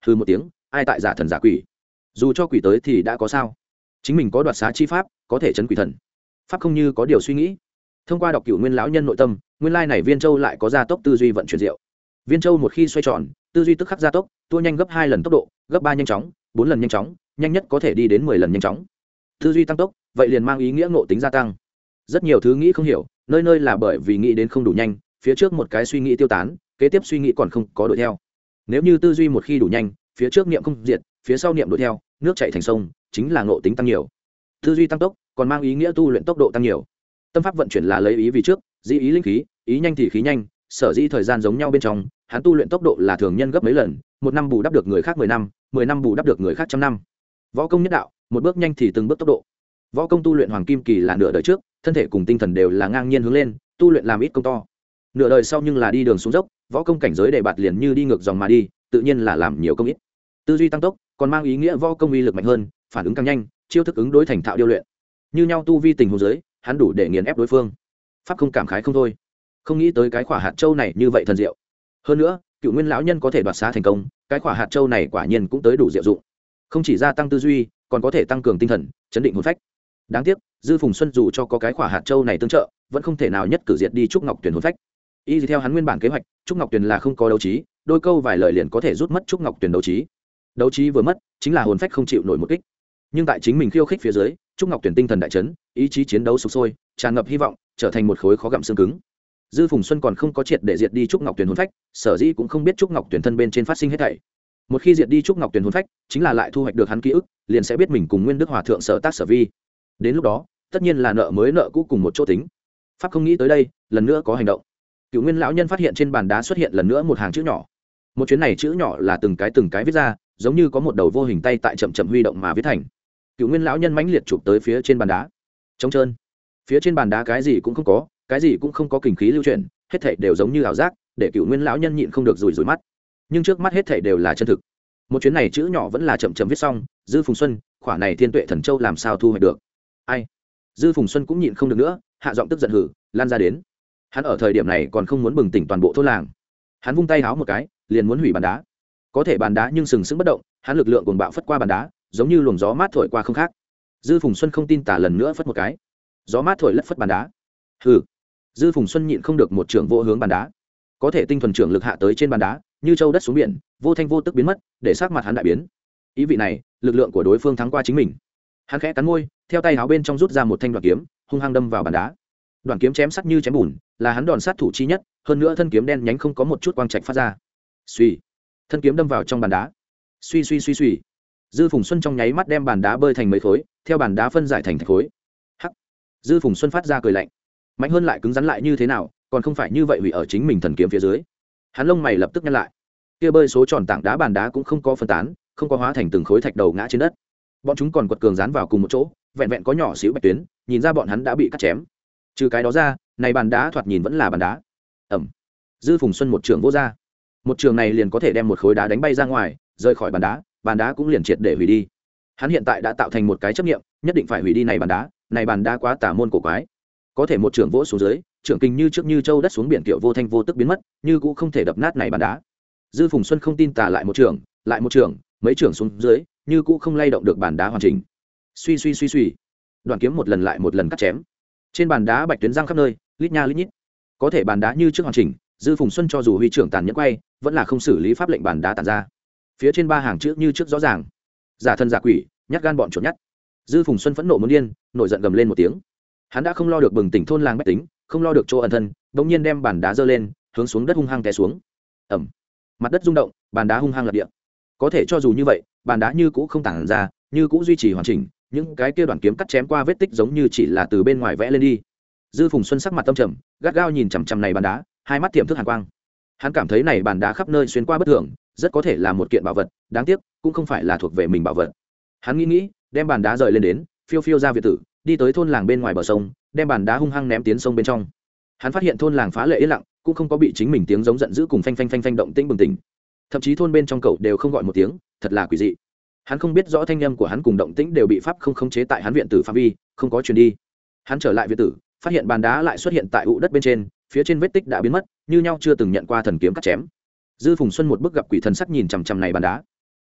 hừ một tiếng, ai tại giả thần giả quỷ, dù cho quỷ tới thì đã có sao, chính mình có đoạt xá chi pháp có thể chấn quỷ thần. Pháp không như có điều suy nghĩ, thông qua đọc cửu nguyên lão nhân nội tâm, nguyên lai này viên châu lại có gia tốc tư duy vận chuyển diệu. Viên châu một khi xoay tròn, tư duy tức khắc gia tốc, tua nhanh gấp hai lần tốc độ, gấp ba nhanh chóng, bốn lần nhanh chóng, nhanh nhất có thể đi đến mười lần nhanh chóng. Tư duy tăng tốc, vậy liền mang ý nghĩa ngộ tính gia tăng. Rất nhiều thứ nghĩ không hiểu, nơi nơi là bởi vì nghĩ đến không đủ nhanh, phía trước một cái suy nghĩ tiêu tán, kế tiếp suy nghĩ còn không có đuổi theo. Nếu như tư duy một khi đủ nhanh, phía trước niệm không diệt, phía sau niệm đuổi theo, nước chảy thành sông, chính là ngộ tính tăng nhiều. Tư duy tăng tốc, còn mang ý nghĩa tu luyện tốc độ tăng nhiều. Tâm pháp vận chuyển là lấy ý vì trước, dĩ ý linh khí, ý nhanh thì khí nhanh, sở dĩ thời gian giống nhau bên trong, hắn tu luyện tốc độ là thường nhân gấp mấy lần, một năm bù đắp được người khác mười năm, mười năm bù đắp được người khác trăm năm. Võ công nhất đạo, một bước nhanh thì từng bước tốc độ. Võ công tu luyện hoàng kim kỳ là nửa đời trước, thân thể cùng tinh thần đều là ngang nhiên hướng lên, tu luyện làm ít công to. Nửa đời sau nhưng là đi đường xuống dốc, võ công cảnh giới đề bạt liền như đi ngược dòng mà đi, tự nhiên là làm nhiều công ít. Tư duy tăng tốc, còn mang ý nghĩa võ công uy lực mạnh hơn, phản ứng càng nhanh, chiêu thức ứng đối thành thạo điêu luyện. Như nhau tu vi tình huống giới, hắn đủ để nghiền ép đối phương. Pháp không cảm khái không thôi, không nghĩ tới cái quả hạt châu này như vậy thần diệu. Hơn nữa, cựu nguyên lão nhân có thể đoạt xá thành công, cái quả hạt châu này quả nhiên cũng tới đủ diệu dụng. Không chỉ gia tăng tư duy, còn có thể tăng cường tinh thần, chấn định hồn phách. Đáng tiếc, Dư Phùng Xuân dù cho có cái quả hạt châu này tương trợ, vẫn không thể nào nhất cử diệt đi Trúc Ngọc Tuyền hồn phách. Y theo hắn nguyên bản kế hoạch, Trúc Ngọc Tuyền là không có đấu trí, đôi câu vài lời liền có thể rút mất Trúc Ngọc Tuyền đấu trí. Đấu trí vừa mất, chính là hồn phách không chịu nổi một kích. Nhưng tại chính mình khiêu khích phía dưới, Trúc Ngọc Tuyền tinh thần đại chấn, ý chí chiến đấu sục sôi, tràn ngập hy vọng, trở thành một khối khó gặm xương cứng. Dư Phùng Xuân còn không có triệt để diệt đi Trúc Ngọc Tuyền hồn phách, sở dĩ cũng không biết Trúc Ngọc Tuyền thân bên trên phát sinh hết thảy. Một khi diệt đi Trúc Ngọc Tuyền hồn phách, chính là lại thu hoạch được hắn ký ức, liền sẽ biết mình cùng Nguyên Đức Hòa thượng sở tác sở vi. Đến lúc đó, tất nhiên là nợ mới nợ cũ cùng một chỗ tính. Pháp không nghĩ tới đây, lần nữa có hành động. Cựu Nguyên lão nhân phát hiện trên bàn đá xuất hiện lần nữa một hàng chữ nhỏ. Một chuyến này chữ nhỏ là từng cái từng cái viết ra, giống như có một đầu vô hình tay tại chậm chậm huy động mà viết thành. Cựu Nguyên lão nhân mãnh liệt chụp tới phía trên bàn đá. Trống trơn. Phía trên bàn đá cái gì cũng không có, cái gì cũng không có kình khí lưu chuyển, hết thảy đều giống như ảo giác, để Cựu Nguyên lão nhân nhịn không được rủi rủi mắt. Nhưng trước mắt hết thảy đều là chân thực. Một chuyến này chữ nhỏ vẫn là chậm chậm viết xong, Dư Phùng Xuân, khỏa này Thiên Tuệ Thần Châu làm sao thu hoạch được? Ai? Dư Phùng Xuân cũng nhịn không được nữa, hạ giọng tức giận hử, lan ra đến. Hắn ở thời điểm này còn không muốn bừng tỉnh toàn bộ thôn làng. Hắn vung tay háo một cái, liền muốn hủy bàn đá. Có thể bàn đá nhưng sừng sững bất động, hắn lực lượng cuồng bạo phất qua bàn đá, giống như luồng gió mát thổi qua không khác. Dư Phùng Xuân không tin tả lần nữa phất một cái. Gió mát thổi lất phất bàn đá. Hừ. Dư Phùng Xuân nhịn không được một trường vô hướng bàn đá. Có thể tinh thuần trưởng lực hạ tới trên bàn đá, như châu đất xuống biển, vô thanh vô tức biến mất, để sắc mặt hắn đại biến. Ý vị này, lực lượng của đối phương thắng qua chính mình. Hắn khẽ cắn môi, theo tay áo bên trong rút ra một thanh đoạn kiếm, hung hăng đâm vào bàn đá. Đoạn kiếm chém sắc như chém bùn, là hắn đòn sát thủ chi nhất, hơn nữa thân kiếm đen nhánh không có một chút quang trạch phát ra. Suy, thân kiếm đâm vào trong bàn đá. Suy suy suy suy. Dư Phùng Xuân trong nháy mắt đem bàn đá bơi thành mấy khối, theo bàn đá phân giải thành thạch khối. Hắc. Dư Phùng Xuân phát ra cười lạnh. Mạnh hơn lại cứng rắn lại như thế nào, còn không phải như vậy hủy ở chính mình thần kiếm phía dưới. Hắn lông mày lập tức nhăn lại. Kia bơi số tròn tảng đá bàn đá cũng không có phân tán, không có hóa thành từng khối thạch đầu ngã trên đất. Bọn chúng còn quật cường dán vào cùng một chỗ, vẹn vẹn có nhỏ xíu bạch tuyến, nhìn ra bọn hắn đã bị cắt chém. Trừ cái đó ra, này bàn đá thoạt nhìn vẫn là bàn đá. Ẩm. Dư Phùng Xuân một trường vô ra. Một trường này liền có thể đem một khối đá đánh bay ra ngoài, rơi khỏi bàn đá, bàn đá cũng liền triệt để hủy đi. Hắn hiện tại đã tạo thành một cái chấp niệm, nhất định phải hủy đi này bàn đá, này bàn đá quá tà môn cổ quái. Có thể một trường vỗ xuống dưới, trường kinh như trước như châu đất xuống biển kiểu vô thanh vô tức biến mất, như cũng không thể đập nát này bàn đá. Dư Phùng Xuân không tin tà lại một trường, lại một trường, mấy trường xuống dưới, như cũng không lay động được bàn đá hoàn chỉnh. Suy suy suy suy. Đoạn kiếm một lần lại một lần cắt chém. Trên bàn đá bạch tuyến răng khắp nơi, lít nha lít nhít. Có thể bàn đá như trước hoàn chỉnh, Dư Phùng Xuân cho dù huy trưởng tàn nhẫn quay, vẫn là không xử lý pháp lệnh bàn đá tàn ra. Phía trên ba hàng chữ như trước rõ ràng: giả thân giả quỷ, nhát gan bọn chuột nhát. Dư Phùng Xuân phẫn nộ muốn điên, nổi giận gầm lên một tiếng. Hắn đã không lo được bừng tỉnh thôn làng bách tính, không lo được chỗ ẩn thân, bỗng nhiên đem bàn đá giơ lên, hướng xuống đất hung hăng té xuống. Ầm. Mặt đất rung động, bàn đá hung hăng lật địa. Có thể cho dù như vậy, bàn đá như cũ không tản ra, như cũ duy trì hoàn chỉnh, những cái kia đoạn kiếm cắt chém qua vết tích giống như chỉ là từ bên ngoài vẽ lên đi. Dư Phùng Xuân sắc mặt tâm trầm, gắt gao nhìn chằm chằm này bàn đá, hai mắt tiềm thức hàn quang. Hắn cảm thấy này bàn đá khắp nơi xuyên qua bất thường, rất có thể là một kiện bảo vật, đáng tiếc cũng không phải là thuộc về mình bảo vật. Hắn nghĩ nghĩ, đem bàn đá rời lên đến, phiêu phiêu ra viện tử, đi tới thôn làng bên ngoài bờ sông, đem bàn đá hung hăng ném tiến sông bên trong. Hắn phát hiện thôn làng phá lệ yên lặng, cũng không có bị chính mình tiếng giống giận dữ cùng phanh phanh phanh phanh động tĩnh bừng tỉnh. Thậm chí thôn bên trong cậu đều không gọi một tiếng, thật là quỷ dị. Hắn không biết rõ thanh âm của hắn cùng động tĩnh đều bị pháp không khống chế tại hắn viện tử phạm vi, không có truyền đi. Hắn trở lại viện tử, phát hiện bàn đá lại xuất hiện tại ụ đất bên trên, phía trên vết tích đã biến mất, như nhau chưa từng nhận qua thần kiếm cắt chém. Dư Phùng Xuân một bức gặp quỷ thần sắc nhìn chằm chằm này bàn đá.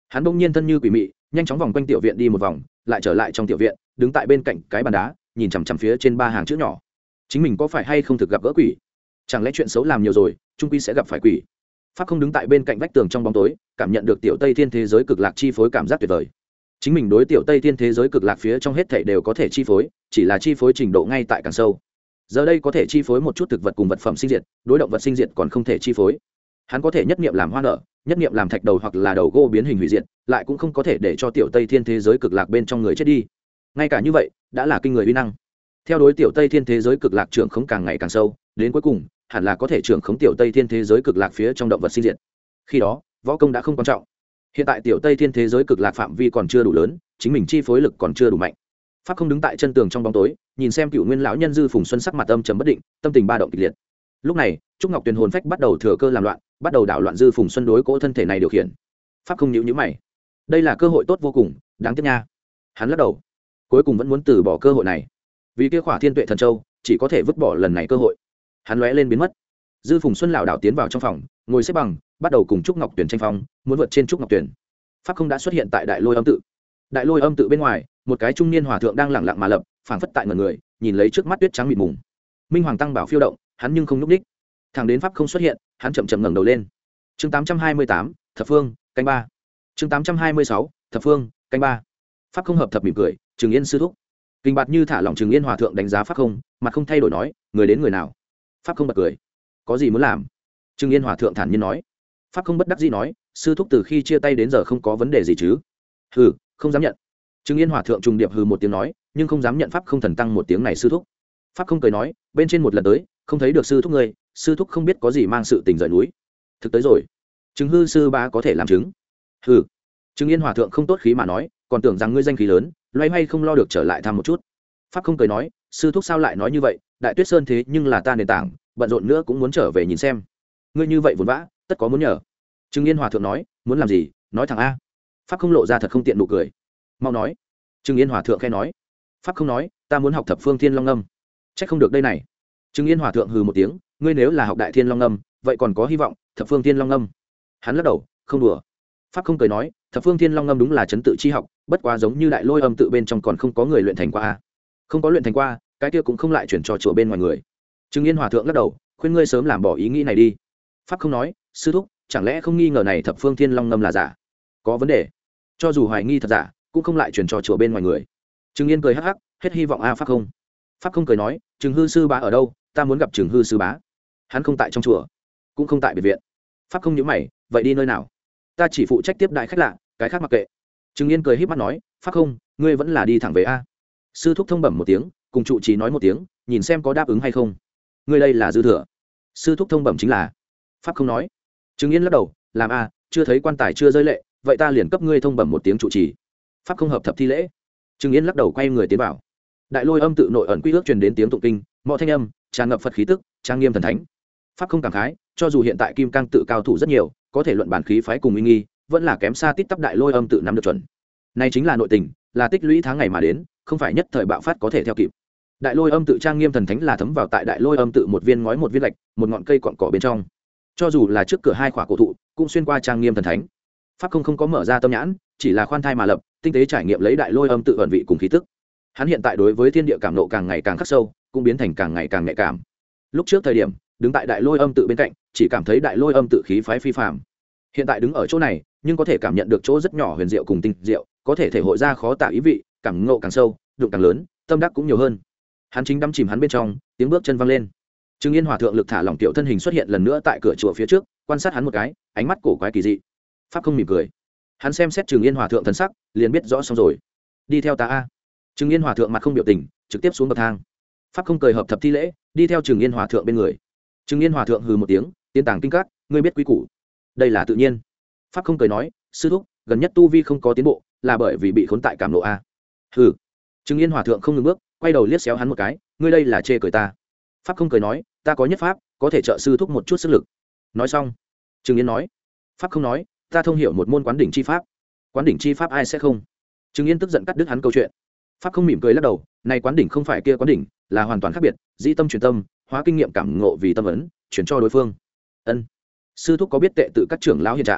hắn bỗng nhiên thân như quỷ mị nhanh chóng vòng quanh tiểu viện đi một vòng, lại trở lại trong tiểu viện, đứng tại bên cạnh cái bàn đá, nhìn chằm chằm phía trên ba hàng chữ nhỏ. Chính mình có phải hay không thực gặp gỡ quỷ? Chẳng lẽ chuyện xấu làm nhiều rồi, trung quy sẽ gặp phải quỷ? Pháp không đứng tại bên cạnh vách tường trong bóng tối, cảm nhận được tiểu Tây Thiên thế giới cực lạc chi phối cảm giác tuyệt vời. Chính mình đối tiểu Tây Thiên thế giới cực lạc phía trong hết thảy đều có thể chi phối, chỉ là chi phối trình độ ngay tại càng sâu. Giờ đây có thể chi phối một chút thực vật cùng vật phẩm sinh diệt, đối động vật sinh diệt còn không thể chi phối. Hắn có thể nhất niệm làm hoa nở, nhất niệm làm thạch đầu hoặc là đầu gỗ biến hình hủy diệt, lại cũng không có thể để cho tiểu Tây Thiên thế giới cực lạc bên trong người chết đi. Ngay cả như vậy, đã là kinh người uy năng. Theo đối tiểu Tây Thiên thế giới cực lạc trưởng khống càng ngày càng sâu, đến cuối cùng, hẳn là có thể trưởng khống tiểu Tây Thiên thế giới cực lạc phía trong động vật sinh diệt. Khi đó, võ công đã không quan trọng. Hiện tại tiểu Tây Thiên thế giới cực lạc phạm vi còn chưa đủ lớn, chính mình chi phối lực còn chưa đủ mạnh. Pháp không đứng tại chân tường trong bóng tối, nhìn xem Cựu Nguyên lão nhân Dư Phùng Xuân sắc mặt âm trầm bất định, tâm tình ba động kịch liệt. Lúc này, Trúc Ngọc Tuyền hồn phách bắt đầu thừa cơ làm loạn, bắt đầu đảo loạn Dư Phùng Xuân đối cỗ thân thể này điều khiển. Pháp không nhíu nhíu mày, đây là cơ hội tốt vô cùng, đáng tiếc nha. Hắn lắc đầu, cuối cùng vẫn muốn từ bỏ cơ hội này. Vì kia Khỏa Thiên Tuệ Thần Châu, chỉ có thể vứt bỏ lần này cơ hội. Hắn lóe lên biến mất. Dư Phùng Xuân lảo đảo tiến vào trong phòng, ngồi xếp bằng, bắt đầu cùng Trúc Ngọc Tuyền tranh phong, muốn vượt trên Trúc Ngọc Tuyền. Pháp không đã xuất hiện tại Đại Lôi Âm tự. Đại Lôi Âm tự bên ngoài, một cái trung niên hòa thượng đang lẳng lặng mà lập, phảng phất tại ngẩn người, nhìn lấy trước mắt tuyết trắng mịt mùng. Minh Hoàng Tăng bảo phiêu động, hắn nhưng không nhúc nhích. Thẳng đến Pháp không xuất hiện, hắn chậm chậm ngẩng đầu lên. Chương tám trăm hai mươi tám, Thập Phương, canh ba. Chương tám trăm hai mươi sáu, Thập Phương, canh ba. Pháp không hợp thập mỉm cười, Trừng Yên sư thúc. Kinh bạt như thả lỏng, Trừng Yên hòa thượng đánh giá Pháp không, mặt không thay đổi nói, người đến người nào? Pháp không bật cười, có gì muốn làm? Trừng Yên hòa thượng thản nhiên nói. Pháp không bất đắc dĩ nói, sư thúc từ khi chia tay đến giờ không có vấn đề gì chứ? Hừ, không dám nhận. Trừng Yên hòa thượng trùng điệp hừ một tiếng nói, nhưng không dám nhận Pháp không thần tăng một tiếng này sư thúc. Pháp không cười nói, bên trên một lần tới, không thấy được sư thúc ngươi, sư thúc không biết có gì mang sự tình rời núi. Thực tới rồi, chứng hư sư bá có thể làm chứng. Hừ. Trừng Yên hòa thượng không tốt khí mà nói, còn tưởng rằng ngươi danh khí lớn, loay hoay không lo được trở lại thăm một chút. Pháp không cười nói, sư thúc sao lại nói như vậy, Đại Tuyết Sơn thế nhưng là ta nền tảng, bận rộn nữa cũng muốn trở về nhìn xem. Ngươi như vậy vốn vã, tất có muốn nhờ. Trừng Yên hòa thượng nói, muốn làm gì, nói thẳng a. Pháp không lộ ra thật không tiện nụ cười. Mau nói. Trừng Yên hòa thượng khẽ nói. Pháp không nói, ta muốn học Thập Phương Thiên Long Ngâm. Chắc không được đây này. Trừng Yên hòa thượng hừ một tiếng, ngươi nếu là học Đại Thiên Long Ngâm, vậy còn có hy vọng, Thập Phương Thiên Long Ngâm. Hắn lắc đầu, không đùa. Pháp không cười nói, Thập Phương Thiên Long Ngâm đúng là trấn tự chi học, bất quá giống như Đại Lôi Âm tự bên trong còn không có người luyện thành qua a. Không có luyện thành qua, cái kia cũng không lại chuyển cho chùa bên ngoài người. Trừng Yên hòa thượng lắc đầu, khuyên ngươi sớm làm bỏ ý nghĩ này đi. Pháp không nói, sư thúc, chẳng lẽ không nghi ngờ này Thập Phương Thiên Long Ngâm là giả? Có vấn đề. Cho dù hoài nghi thật giả, cũng không lại chuyển cho chùa bên ngoài người. Trừng Yên cười hắc hắc, hết hy vọng a. Pháp không. Pháp không cười nói, Trừng hư sư bá ở đâu, ta muốn gặp Trừng hư sư bá. Hắn không tại trong chùa, cũng không tại biệt viện. Pháp không nhíu mày, vậy đi nơi nào? Ta chỉ phụ trách tiếp đại khách lạ, cái khác mặc kệ. Trừng Yên cười híp mắt nói, Pháp không, ngươi vẫn là đi thẳng về a. Sư thúc thông bẩm một tiếng, cùng trụ trì nói một tiếng, nhìn xem có đáp ứng hay không. Ngươi đây là dư thừa. Sư thúc thông bẩm chính là. Pháp không nói. Trừng Yên lắc đầu, làm a, chưa thấy quan tài chưa rơi lệ, vậy ta liền cấp ngươi thông bẩm một tiếng trụ trì. Pháp không hợp thập thi lễ. Trừng Yên lắc đầu quay người tiến vào. Đại Lôi Âm tự nội ẩn quy ước truyền đến tiếng tụng kinh, mọi thanh âm tràn ngập Phật khí tức, trang nghiêm thần thánh. Pháp không cảm khái, cho dù hiện tại Kim Cang tự cao thủ rất nhiều, có thể luận bản khí phái cùng uy nghi, vẫn là kém xa tít tắp Đại Lôi Âm tự nắm được chuẩn. Này chính là nội tình, là tích lũy tháng ngày mà đến, không phải nhất thời bạo phát có thể theo kịp. Đại Lôi Âm tự trang nghiêm thần thánh là thấm vào tại Đại Lôi Âm tự một viên ngói một viên gạch, một ngọn cây cọn cỏ bên trong. Cho dù là trước cửa hai khỏa cổ thụ, cũng xuyên qua trang nghiêm thần thánh. Pháp không không có mở ra tâm nhãn, chỉ là khoan thai mà lập, tinh tế trải nghiệm lấy Đại Lôi Âm tự ẩn vị cùng khí tức. Hắn hiện tại đối với thiên địa cảm nộ càng ngày càng khắc sâu, cũng biến thành càng ngày càng nhạy cảm. Lúc trước thời điểm, đứng tại Đại Lôi Âm tự bên cạnh, chỉ cảm thấy Đại Lôi Âm tự khí phái phi phàm. Hiện tại đứng ở chỗ này, nhưng có thể cảm nhận được chỗ rất nhỏ huyền diệu cùng tinh diệu, có thể thể hội ra khó tả ý vị, cảm ngộ càng sâu, đụng càng lớn, tâm đắc cũng nhiều hơn. Hắn chính đắm chìm hắn bên trong, tiếng bước chân vang lên. Trừng Yên hòa thượng lực thả lỏng tiểu thân hình xuất hiện lần nữa tại cửa chùa phía trước, quan sát hắn một cái, ánh mắt cổ quái kỳ dị. Pháp không mỉm cười. Hắn xem xét Trừng Yên hòa thượng thần sắc, liền biết rõ xong rồi. Đi theo ta a. Trừng Yên hòa thượng mặt không biểu tình, trực tiếp xuống bậc thang. Pháp không cười hợp thập thi lễ, đi theo Trừng Yên hòa thượng bên người. Trừng Yên hòa thượng hừ một tiếng, tiến tàng kinh các, ngươi biết quý củ. Đây là tự nhiên. Pháp không cười nói, sư thúc, gần nhất tu vi không có tiến bộ, là bởi vì bị khốn tại cảm nộ a. Hừ. Trừng Yên hòa thượng không ngừng bước, quay đầu liếc xéo hắn một cái, ngươi đây là chê cười ta. Pháp không cười nói, ta có nhất pháp, có thể trợ sư thúc một chút sức lực. Nói xong, Trừng Yên nói. Pháp không nói, ta thông hiểu một môn quán đỉnh chi pháp. Quán đỉnh chi pháp ai sẽ không? Trừng Yên tức giận cắt đứt hắn câu chuyện. Pháp không mỉm cười lắc đầu, này quán đỉnh không phải kia quán đỉnh, là hoàn toàn khác biệt, dĩ tâm truyền tâm, hóa kinh nghiệm cảm ngộ vì tâm ấn, chuyển cho đối phương. Ân. Sư thúc có biết tệ tự các trưởng lão hiện trạng?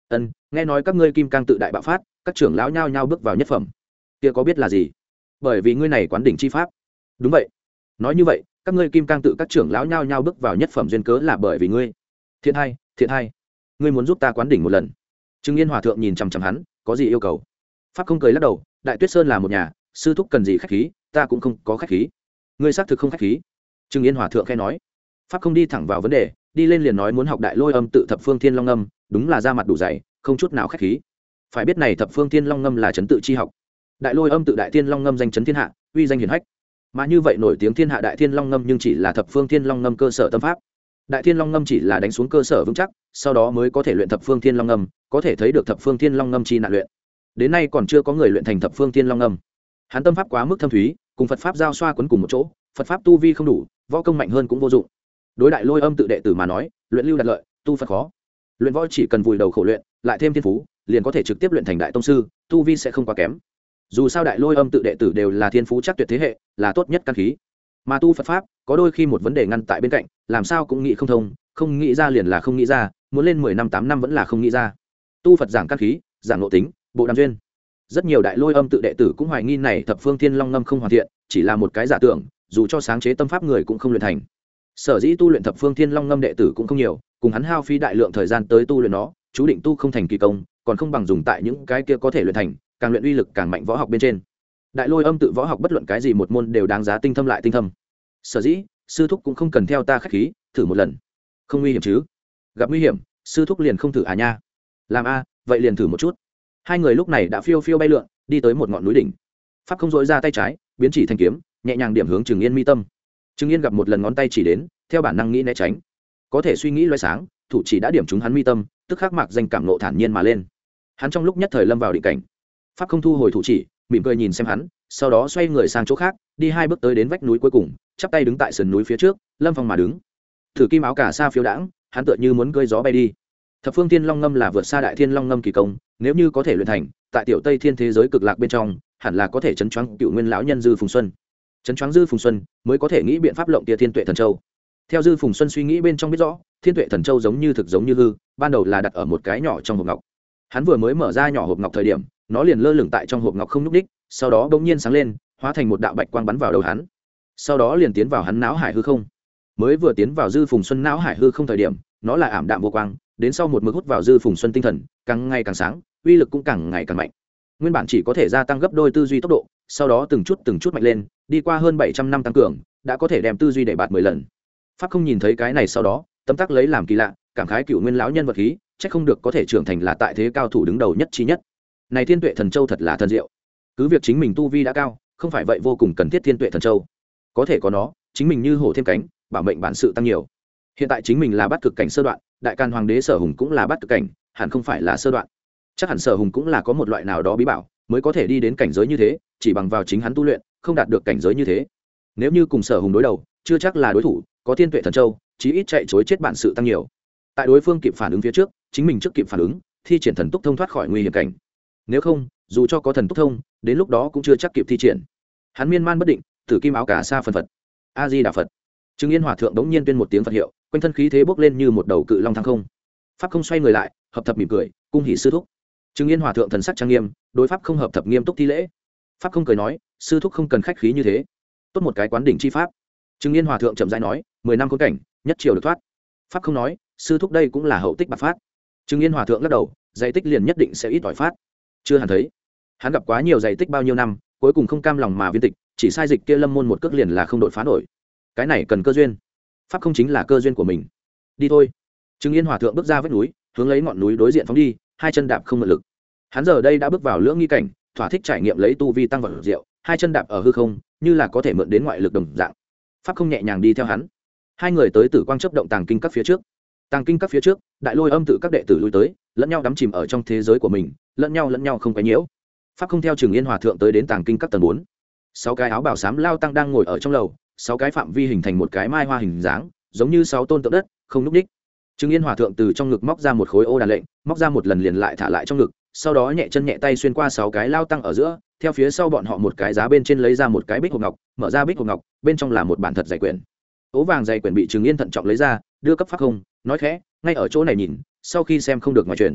ân nghe nói các ngươi kim cang tự đại bạo phát, các trưởng lão nhao nhao bước vào nhất phẩm, kia có biết là gì? Bởi vì ngươi này quán đỉnh chi pháp. Đúng vậy. Nói như vậy, các ngươi kim cang tự các trưởng lão nhao nhao bước vào nhất phẩm duyên cớ là bởi vì ngươi. Thiện hai, thiện hai, ngươi muốn giúp ta quán đỉnh một lần. Trương Yên hòa thượng nhìn chằm chằm hắn, có gì yêu cầu? Pháp không cười lắc đầu, Đại Tuyết Sơn là một nhà, sư thúc cần gì khách khí, ta cũng không có khách khí. Ngươi xác thực không khách khí. Trương Yên hòa thượng khẽ nói. Pháp không đi thẳng vào vấn đề, đi lên liền nói muốn học Đại Lôi Âm tự thập phương thiên long âm, đúng là ra mặt đủ dày, không chút nào khách khí. Phải biết này thập phương thiên long ngâm là chấn tự chi học. Đại Lôi Âm tự Đại Thiên Long ngâm danh chấn thiên hạ, uy danh hiển hách. Mà như vậy nổi tiếng thiên hạ Đại Thiên Long ngâm nhưng chỉ là thập phương thiên long ngâm cơ sở tâm pháp. Đại Thiên Long ngâm chỉ là đánh xuống cơ sở vững chắc, sau đó mới có thể luyện thập phương thiên long ngâm, có thể thấy được thập phương thiên long ngâm chi nạn luyện. Đến nay còn chưa có người luyện thành thập phương thiên long ngâm. Hắn tâm pháp quá mức thâm thúy, cùng Phật pháp giao xoa quấn cùng một chỗ, Phật pháp tu vi không đủ, võ công mạnh hơn cũng vô dụng. Đối Đại Lôi Âm tự đệ tử mà nói, luyện lưu đạt lợi, tu Phật khó. Luyện võ chỉ cần vùi đầu khổ luyện, lại thêm thiên phú, liền có thể trực tiếp luyện thành đại tông sư, tu vi sẽ không quá kém. Dù sao Đại Lôi Âm tự đệ tử đều là thiên phú chắc tuyệt thế hệ, là tốt nhất căn khí. Mà tu Phật pháp, có đôi khi một vấn đề ngăn tại bên cạnh, làm sao cũng nghĩ không thông, không nghĩ ra liền là không nghĩ ra, muốn lên mười năm tám năm vẫn là không nghĩ ra. Tu Phật giảng căn khí, giảng nội tính, bộ đàm duyên. Rất nhiều Đại Lôi Âm tự đệ tử cũng hoài nghi này thập phương thiên long ngâm không hoàn thiện, chỉ là một cái giả tưởng, dù cho sáng chế tâm pháp người cũng không luyện thành. Sở dĩ tu luyện thập phương thiên long ngâm đệ tử cũng không nhiều, cùng hắn hao phí đại lượng thời gian tới tu luyện nó, chú định tu không thành kỳ công, còn không bằng dùng tại những cái kia có thể luyện thành, càng luyện uy lực càng mạnh võ học bên trên. Đại Lôi Âm tự võ học bất luận cái gì một môn đều đáng giá tinh thâm lại tinh thâm. Sở dĩ, sư thúc cũng không cần theo ta khách khí, thử một lần. Không nguy hiểm chứ? Gặp nguy hiểm, sư thúc liền không thử à nha. Làm a, vậy liền thử một chút. Hai người lúc này đã phiêu phiêu bay lượn, đi tới một ngọn núi đỉnh. Pháp không dội ra tay trái, biến chỉ thành kiếm, nhẹ nhàng điểm hướng Trừng Yên mi tâm. Trừng Yên gặp một lần ngón tay chỉ đến, theo bản năng nghĩ né tránh. Có thể suy nghĩ loé sáng, thủ chỉ đã điểm trúng hắn mi tâm, tức khắc mạc danh cảm nộ thản nhiên mà lên. Hắn trong lúc nhất thời lâm vào định cảnh. Pháp không thu hồi thủ chỉ, mỉm cười nhìn xem hắn, sau đó xoay người sang chỗ khác, đi hai bước tới đến vách núi cuối cùng, chắp tay đứng tại sườn núi phía trước, lâm phong mà đứng. Thử kim áo cả sa phiêu đãng, hắn tựa như muốn cưỡi gió bay đi. Thập phương thiên long ngâm là vượt xa đại thiên long ngâm kỳ công, nếu như có thể luyện thành, tại tiểu tây thiên thế giới cực lạc bên trong, hẳn là có thể chấn choáng cựu nguyên lão nhân Dư Phùng Xuân. Chấn choáng Dư Phùng Xuân mới có thể nghĩ biện pháp lộng tia thiên tuệ thần châu. Theo Dư Phùng Xuân suy nghĩ bên trong biết rõ, thiên tuệ thần châu giống như thực giống như hư, ban đầu là đặt ở một cái nhỏ trong hộp ngọc. Hắn vừa mới mở ra nhỏ hộp ngọc thời điểm, nó liền lơ lửng tại trong hộp ngọc không nhúc đích, sau đó bỗng nhiên sáng lên, hóa thành một đạo bạch quang bắn vào đầu hắn. Sau đó liền tiến vào hắn não hải hư không. Mới vừa tiến vào Dư Phùng Xuân não hải hư không thời điểm, nó là ảm đạm vô quang, đến sau một mực hút vào Dư Phùng Xuân tinh thần, càng ngày càng sáng, uy lực cũng càng ngày càng mạnh. Nguyên bản chỉ có thể gia tăng gấp đôi tư duy tốc độ, sau đó từng chút từng chút mạnh lên, đi qua hơn bảy trăm năm tăng cường, đã có thể đem tư duy đẩy bạt mười lần. Pháp không nhìn thấy cái này sau đó, tâm tác lấy làm kỳ lạ, cảm khái cựu nguyên lão nhân vật khí, chắc không được có thể trưởng thành là tại thế cao thủ đứng đầu nhất chi nhất. Này thiên tuệ thần châu thật là thần diệu. Cứ việc chính mình tu vi đã cao, không phải vậy vô cùng cần thiết thiên tuệ thần châu. Có thể có nó, chính mình như hổ thêm cánh, bảo mệnh bản sự tăng nhiều. Hiện tại chính mình là bát cực cảnh sơ đoạn, đại can hoàng đế Sở Hùng cũng là bát cực cảnh, hẳn không phải là sơ đoạn. Chắc hẳn Sở Hùng cũng là có một loại nào đó bí bảo, mới có thể đi đến cảnh giới như thế, chỉ bằng vào chính hắn tu luyện, không đạt được cảnh giới như thế. Nếu như cùng Sở Hùng đối đầu, chưa chắc là đối thủ, có thiên tuệ thần châu, chí ít chạy chối chết bản sự tăng nhiều. Tại đối phương kịp phản ứng phía trước, chính mình trước kịp phản ứng, thi triển thần túc thông thoát khỏi nguy hiểm cảnh. Nếu không, dù cho có thần túc thông, đến lúc đó cũng chưa chắc kịp thi triển. Hắn miên man bất định, tử kim áo cả sa phần phật. A Di Đà Phật. Trừng Yên hòa thượng đống nhiên tuyên một tiếng Phật hiệu, quanh thân khí thế bốc lên như một đầu cự long thăng không. Pháp không xoay người lại, hợp thập mỉm cười, cung hỉ sư thúc. Trừng Yên hòa thượng thần sắc trang nghiêm, đối pháp không hợp thập nghiêm túc thi lễ. Pháp không cười nói, sư thúc không cần khách khí như thế. Tốt một cái quán đỉnh chi pháp. Trừng Yên hòa thượng chậm rãi nói, mười năm khốn cảnh, nhất triều được thoát. Pháp không nói, sư thúc đây cũng là hậu tích bạc phát. Trừng Yên hòa thượng lắc đầu, dày tích liền nhất định sẽ ít ỏi phát. Chưa hẳn thấy. Hắn gặp quá nhiều dày tích bao nhiêu năm, cuối cùng không cam lòng mà viên tịch, chỉ sai dịch kia lâm môn một cước liền là không đột phá nổi. Cái này cần cơ duyên. Pháp không chính là cơ duyên của mình. Đi thôi. Trừng Yên hòa thượng bước ra vách núi, hướng lấy ngọn núi đối diện phóng đi, hai chân đạp không mượn lực. Hắn giờ đây đã bước vào lưỡng nghi cảnh, thỏa thích trải nghiệm lấy tu vi tăng vào diệu, hai chân đạp ở hư không, như là có thể mượn đến ngoại lực đồng dạng. Pháp không nhẹ nhàng đi theo hắn. Hai người tới Tử Quang chấp động tàng kinh các phía trước. Tàng kinh các phía trước, Đại Lôi Âm tự các đệ tử lui tới, lẫn nhau đắm chìm ở trong thế giới của mình, lẫn nhau lẫn nhau không quấy nhiễu. Pháp không theo Trừng Yên hòa thượng tới đến tàng kinh các tầng bốn. Sáu cái áo bào xám lao tăng đang ngồi ở trong lầu, sáu cái phạm vi hình thành một cái mai hoa hình dáng, giống như sáu tôn tượng đất, không lúc đích. Trừng Yên hòa thượng từ trong ngực móc ra một khối ô đàn lệnh, móc ra một lần liền lại thả lại trong ngực, sau đó nhẹ chân nhẹ tay xuyên qua sáu cái lao tăng ở giữa, theo phía sau bọn họ một cái giá bên trên lấy ra một cái bích hộp ngọc, mở ra bích hộp ngọc, bên trong là một bản thật dày quyển. Ố vàng dày quyển bị Trừng Yên thận trọng lấy ra, đưa cấp Pháp không, nói khẽ, ngay ở chỗ này nhìn, sau khi xem không được ngoài truyền.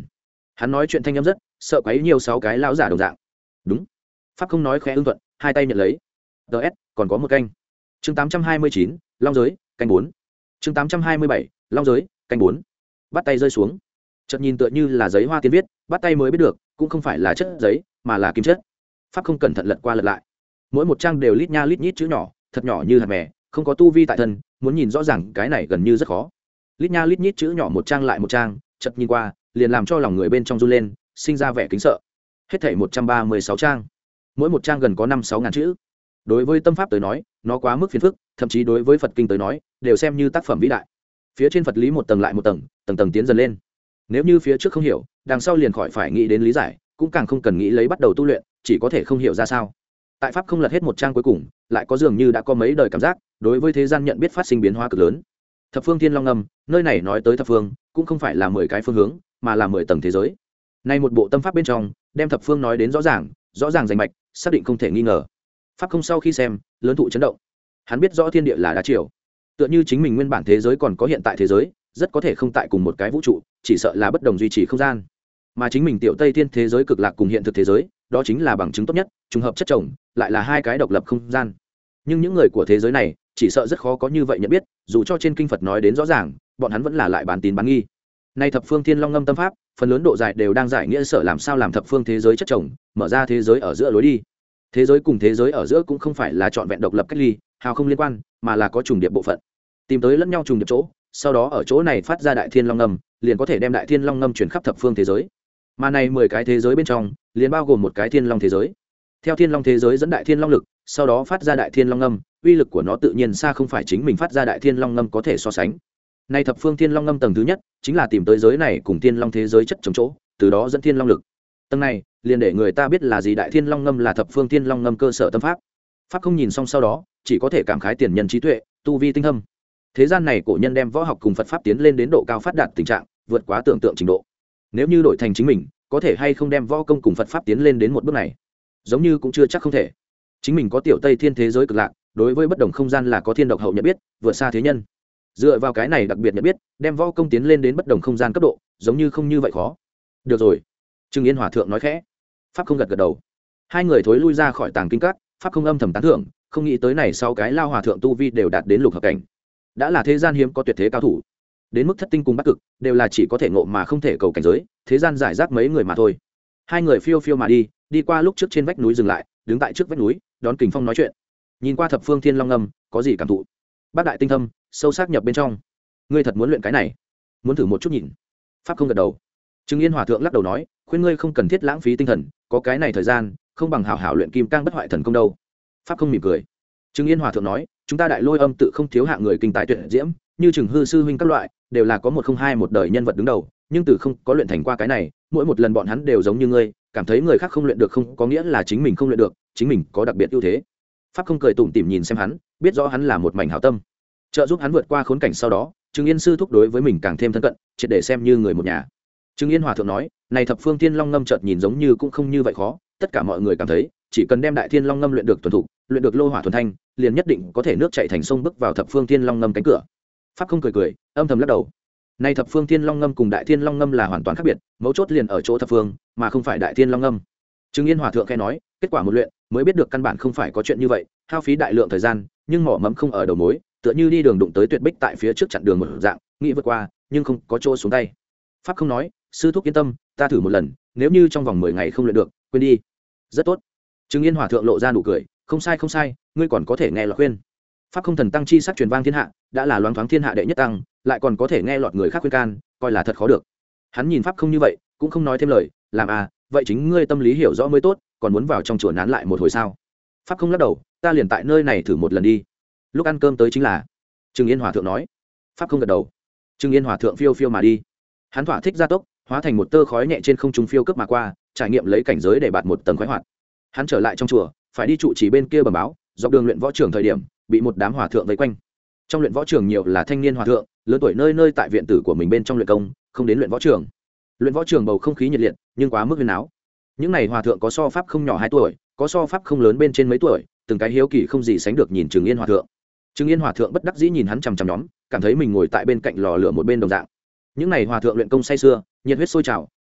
Hắn nói chuyện thanh âm rất sợ quấy nhiều sáu cái lão giả đồng dạng. Đúng. Pháp không nói khẽ ưng thuận, hai tay nhận lấy. ts còn có một canh. Chương tám trăm hai mươi chín, long giới, canh bốn. Chương tám trăm hai mươi bảy, long giới, canh bốn. Bắt tay rơi xuống. Chợt nhìn tựa như là giấy hoa tiên viết, bắt tay mới biết được, cũng không phải là chất giấy, mà là kim chất. Pháp không cẩn thận lật qua lật lại. Mỗi một trang đều lít nha lít nhít chữ nhỏ, thật nhỏ như hạt mè, không có tu vi tại thân, muốn nhìn rõ ràng cái này gần như rất khó. Lít nha lít nhít chữ nhỏ một trang lại một trang, chợt nhìn qua, liền làm cho lòng người bên trong run lên, sinh ra vẻ kính sợ. Hết thảy một trăm ba mươi sáu trang, mỗi một trang gần có năm sáu ngàn chữ. Đối với tâm pháp tới nói, nó quá mức phiền phức, thậm chí đối với Phật kinh tới nói, đều xem như tác phẩm vĩ đại. Phía trên Phật lý một tầng lại một tầng, tầng tầng tiến dần lên. Nếu như phía trước không hiểu, đằng sau liền khỏi phải nghĩ đến lý giải, cũng càng không cần nghĩ lấy bắt đầu tu luyện, chỉ có thể không hiểu ra sao. Tại pháp không lật hết một trang cuối cùng, lại có dường như đã có mấy đời cảm giác, đối với thế gian nhận biết phát sinh biến hóa cực lớn. Thập phương thiên long ngâm, nơi này nói tới thập phương, cũng không phải là mười cái phương hướng, mà là mười tầng thế giới. Nay một bộ tâm pháp bên trong, đem thập phương nói đến rõ ràng, rõ ràng rành mạch, xác định không thể nghi ngờ. Pháp không sau khi xem, lớn thụ chấn động. Hắn biết rõ thiên địa là đa chiều, tựa như chính mình nguyên bản thế giới còn có hiện tại thế giới, rất có thể không tại cùng một cái vũ trụ, chỉ sợ là bất đồng duy trì không gian. Mà chính mình tiểu Tây Thiên thế giới cực lạc cùng hiện thực thế giới, đó chính là bằng chứng tốt nhất, trùng hợp chất chồng, lại là hai cái độc lập không gian. Nhưng những người của thế giới này, chỉ sợ rất khó có như vậy nhận biết, dù cho trên kinh Phật nói đến rõ ràng, bọn hắn vẫn là lại bán tín bán nghi. Nay thập phương thiên long ngâm tâm pháp, phần lớn độ dài đều đang giải nghĩa sở làm sao làm thập phương thế giới chất chồng, mở ra thế giới ở giữa lối đi. Thế giới cùng thế giới ở giữa cũng không phải là trọn vẹn độc lập cách ly, hào không liên quan, mà là có trùng điệp bộ phận. Tìm tới lẫn nhau trùng điệp chỗ, sau đó ở chỗ này phát ra đại thiên long ngâm, liền có thể đem đại thiên long ngâm truyền khắp thập phương thế giới. Mà này mười cái thế giới bên trong, liền bao gồm một cái thiên long thế giới. Theo thiên long thế giới dẫn đại thiên long lực, sau đó phát ra đại thiên long ngâm, uy lực của nó tự nhiên xa không phải chính mình phát ra đại thiên long ngâm có thể so sánh. Nay thập phương thiên long ngâm tầng thứ nhất, chính là tìm tới giới này cùng thiên long thế giới chất chống chỗ, từ đó dẫn thiên long lực. Tầng này, liền để người ta biết là gì đại thiên long ngâm là thập phương thiên long ngâm cơ sở tâm pháp. Pháp không nhìn xong sau đó, chỉ có thể cảm khái tiền nhân trí tuệ, tu vi tinh thâm. Thế gian này cổ nhân đem võ học cùng Phật pháp tiến lên đến độ cao phát đạt tình trạng, vượt quá tưởng tượng trình độ. Nếu như đổi thành chính mình, có thể hay không đem võ công cùng Phật pháp tiến lên đến một bước này, giống như cũng chưa chắc không thể. Chính mình có tiểu Tây Thiên thế giới cực lạc, đối với bất đồng không gian là có thiên độc hậu nhận biết, vượt xa thế nhân. Dựa vào cái này đặc biệt nhận biết, đem võ công tiến lên đến bất đồng không gian cấp độ, giống như không như vậy khó. Được rồi, Trừng Yên hòa thượng nói khẽ. Pháp không gật gật đầu. Hai người thối lui ra khỏi tàng kinh các, Pháp không âm thầm tán thưởng, không nghĩ tới này sau cái lao hòa thượng tu vi đều đạt đến lục hợp cảnh, đã là thế gian hiếm có tuyệt thế cao thủ. Đến mức thất tinh cùng bắc cực, đều là chỉ có thể ngộ mà không thể cầu cảnh giới, thế gian giải rác mấy người mà thôi. Hai người phiêu phiêu mà đi, đi qua lúc trước trên vách núi dừng lại, đứng tại trước vách núi, đón Kình Phong nói chuyện. Nhìn qua thập phương thiên long ngâm, có gì cảm thụ? Bác đại tinh thâm, sâu sắc nhập bên trong. Ngươi thật muốn luyện cái này? Muốn thử một chút nhìn. Pháp không gật đầu. Trừng Yên hòa thượng lắc đầu nói, khuyên ngươi không cần thiết lãng phí tinh thần, có cái này thời gian, không bằng hảo hảo luyện kim cang bất hoại thần công đâu. Pháp không mỉm cười. Trừng Yên hòa thượng nói, chúng ta đại lôi âm tự không thiếu hạng người kinh tài tuyệt diễm, như Trừng hư sư huynh các loại, đều là có một không hai một đời nhân vật đứng đầu, nhưng từ không có luyện thành qua cái này, mỗi một lần bọn hắn đều giống như ngươi, cảm thấy người khác không luyện được không có nghĩa là chính mình không luyện được, chính mình có đặc biệt ưu thế. Pháp không cười tủm tỉm nhìn xem hắn, biết rõ hắn là một mảnh hảo tâm, trợ giúp hắn vượt qua khốn cảnh sau đó, Trừng Yên sư thúc đối với mình càng thêm thân cận, triệt để xem như người một nhà. Trừng Yên hòa thượng nói, này thập phương thiên long ngâm chợt nhìn giống như cũng không như vậy khó, tất cả mọi người cảm thấy, chỉ cần đem đại thiên long ngâm luyện được thuần thục, luyện được lô hỏa thuần thanh, liền nhất định có thể nước chảy thành sông bước vào thập phương thiên long ngâm cánh cửa. Pháp không cười cười, âm thầm lắc đầu. Này thập phương thiên long ngâm cùng đại thiên long ngâm là hoàn toàn khác biệt, mấu chốt liền ở chỗ thập phương, mà không phải đại thiên long ngâm. Trừng Yên hòa thượng khẽ nói, kết quả một luyện, mới biết được căn bản không phải có chuyện như vậy, hao phí đại lượng thời gian, nhưng mỏ mẫm không ở đầu mối, tựa như đi đường đụng tới tuyệt bích tại phía trước chặn đường một dạng, nghĩ vượt qua, nhưng không có chỗ xuống tay. Pháp không nói, sư thúc yên tâm, ta thử một lần, nếu như trong vòng mười ngày không luyện được, quên đi. Rất tốt. Trừng Yên hòa thượng lộ ra nụ cười, không sai không sai, ngươi còn có thể nghe lọt khuyên. Pháp không thần tăng chi sắc truyền vang thiên hạ, đã là loáng thoáng thiên hạ đệ nhất tăng, lại còn có thể nghe lọt người khác khuyên can, coi là thật khó được. Hắn nhìn Pháp không như vậy, cũng không nói thêm lời, làm à, vậy chính ngươi tâm lý hiểu rõ mới tốt, còn muốn vào trong chùa nán lại một hồi sao? Pháp không lắc đầu, ta liền tại nơi này thử một lần đi. Lúc ăn cơm tới chính là. Trừng Yên hòa thượng nói. Pháp không gật đầu. Trừng Yên hòa thượng phiêu phiêu mà đi. Hắn thỏa thích gia tốc, hóa thành một tơ khói nhẹ trên không trung phiêu cướp mà qua, trải nghiệm lấy cảnh giới để bạt một tầng khoái hoạt. Hắn trở lại trong chùa, phải đi trụ trì bên kia bẩm báo, dọc đường luyện võ trường thời điểm, bị một đám hòa thượng vây quanh. Trong luyện võ trường nhiều là thanh niên hòa thượng, lớn tuổi nơi nơi tại viện tử của mình bên trong luyện công, không đến luyện võ trường. Luyện võ trường bầu không khí nhiệt liệt, nhưng quá mức huyên náo. Những này hòa thượng có so pháp không nhỏ hai tuổi, có so pháp không lớn bên trên mấy tuổi, từng cái hiếu kỳ không gì sánh được nhìn Trừng Yên hòa thượng. Trừng Yên hòa thượng bất đắc dĩ nhìn hắn chằm chằm nhóm, cảm thấy mình ngồi tại bên cạnh lò lửa một bên đồng dạng. Những này hòa thượng luyện công say sưa, nhiệt huyết sôi trào,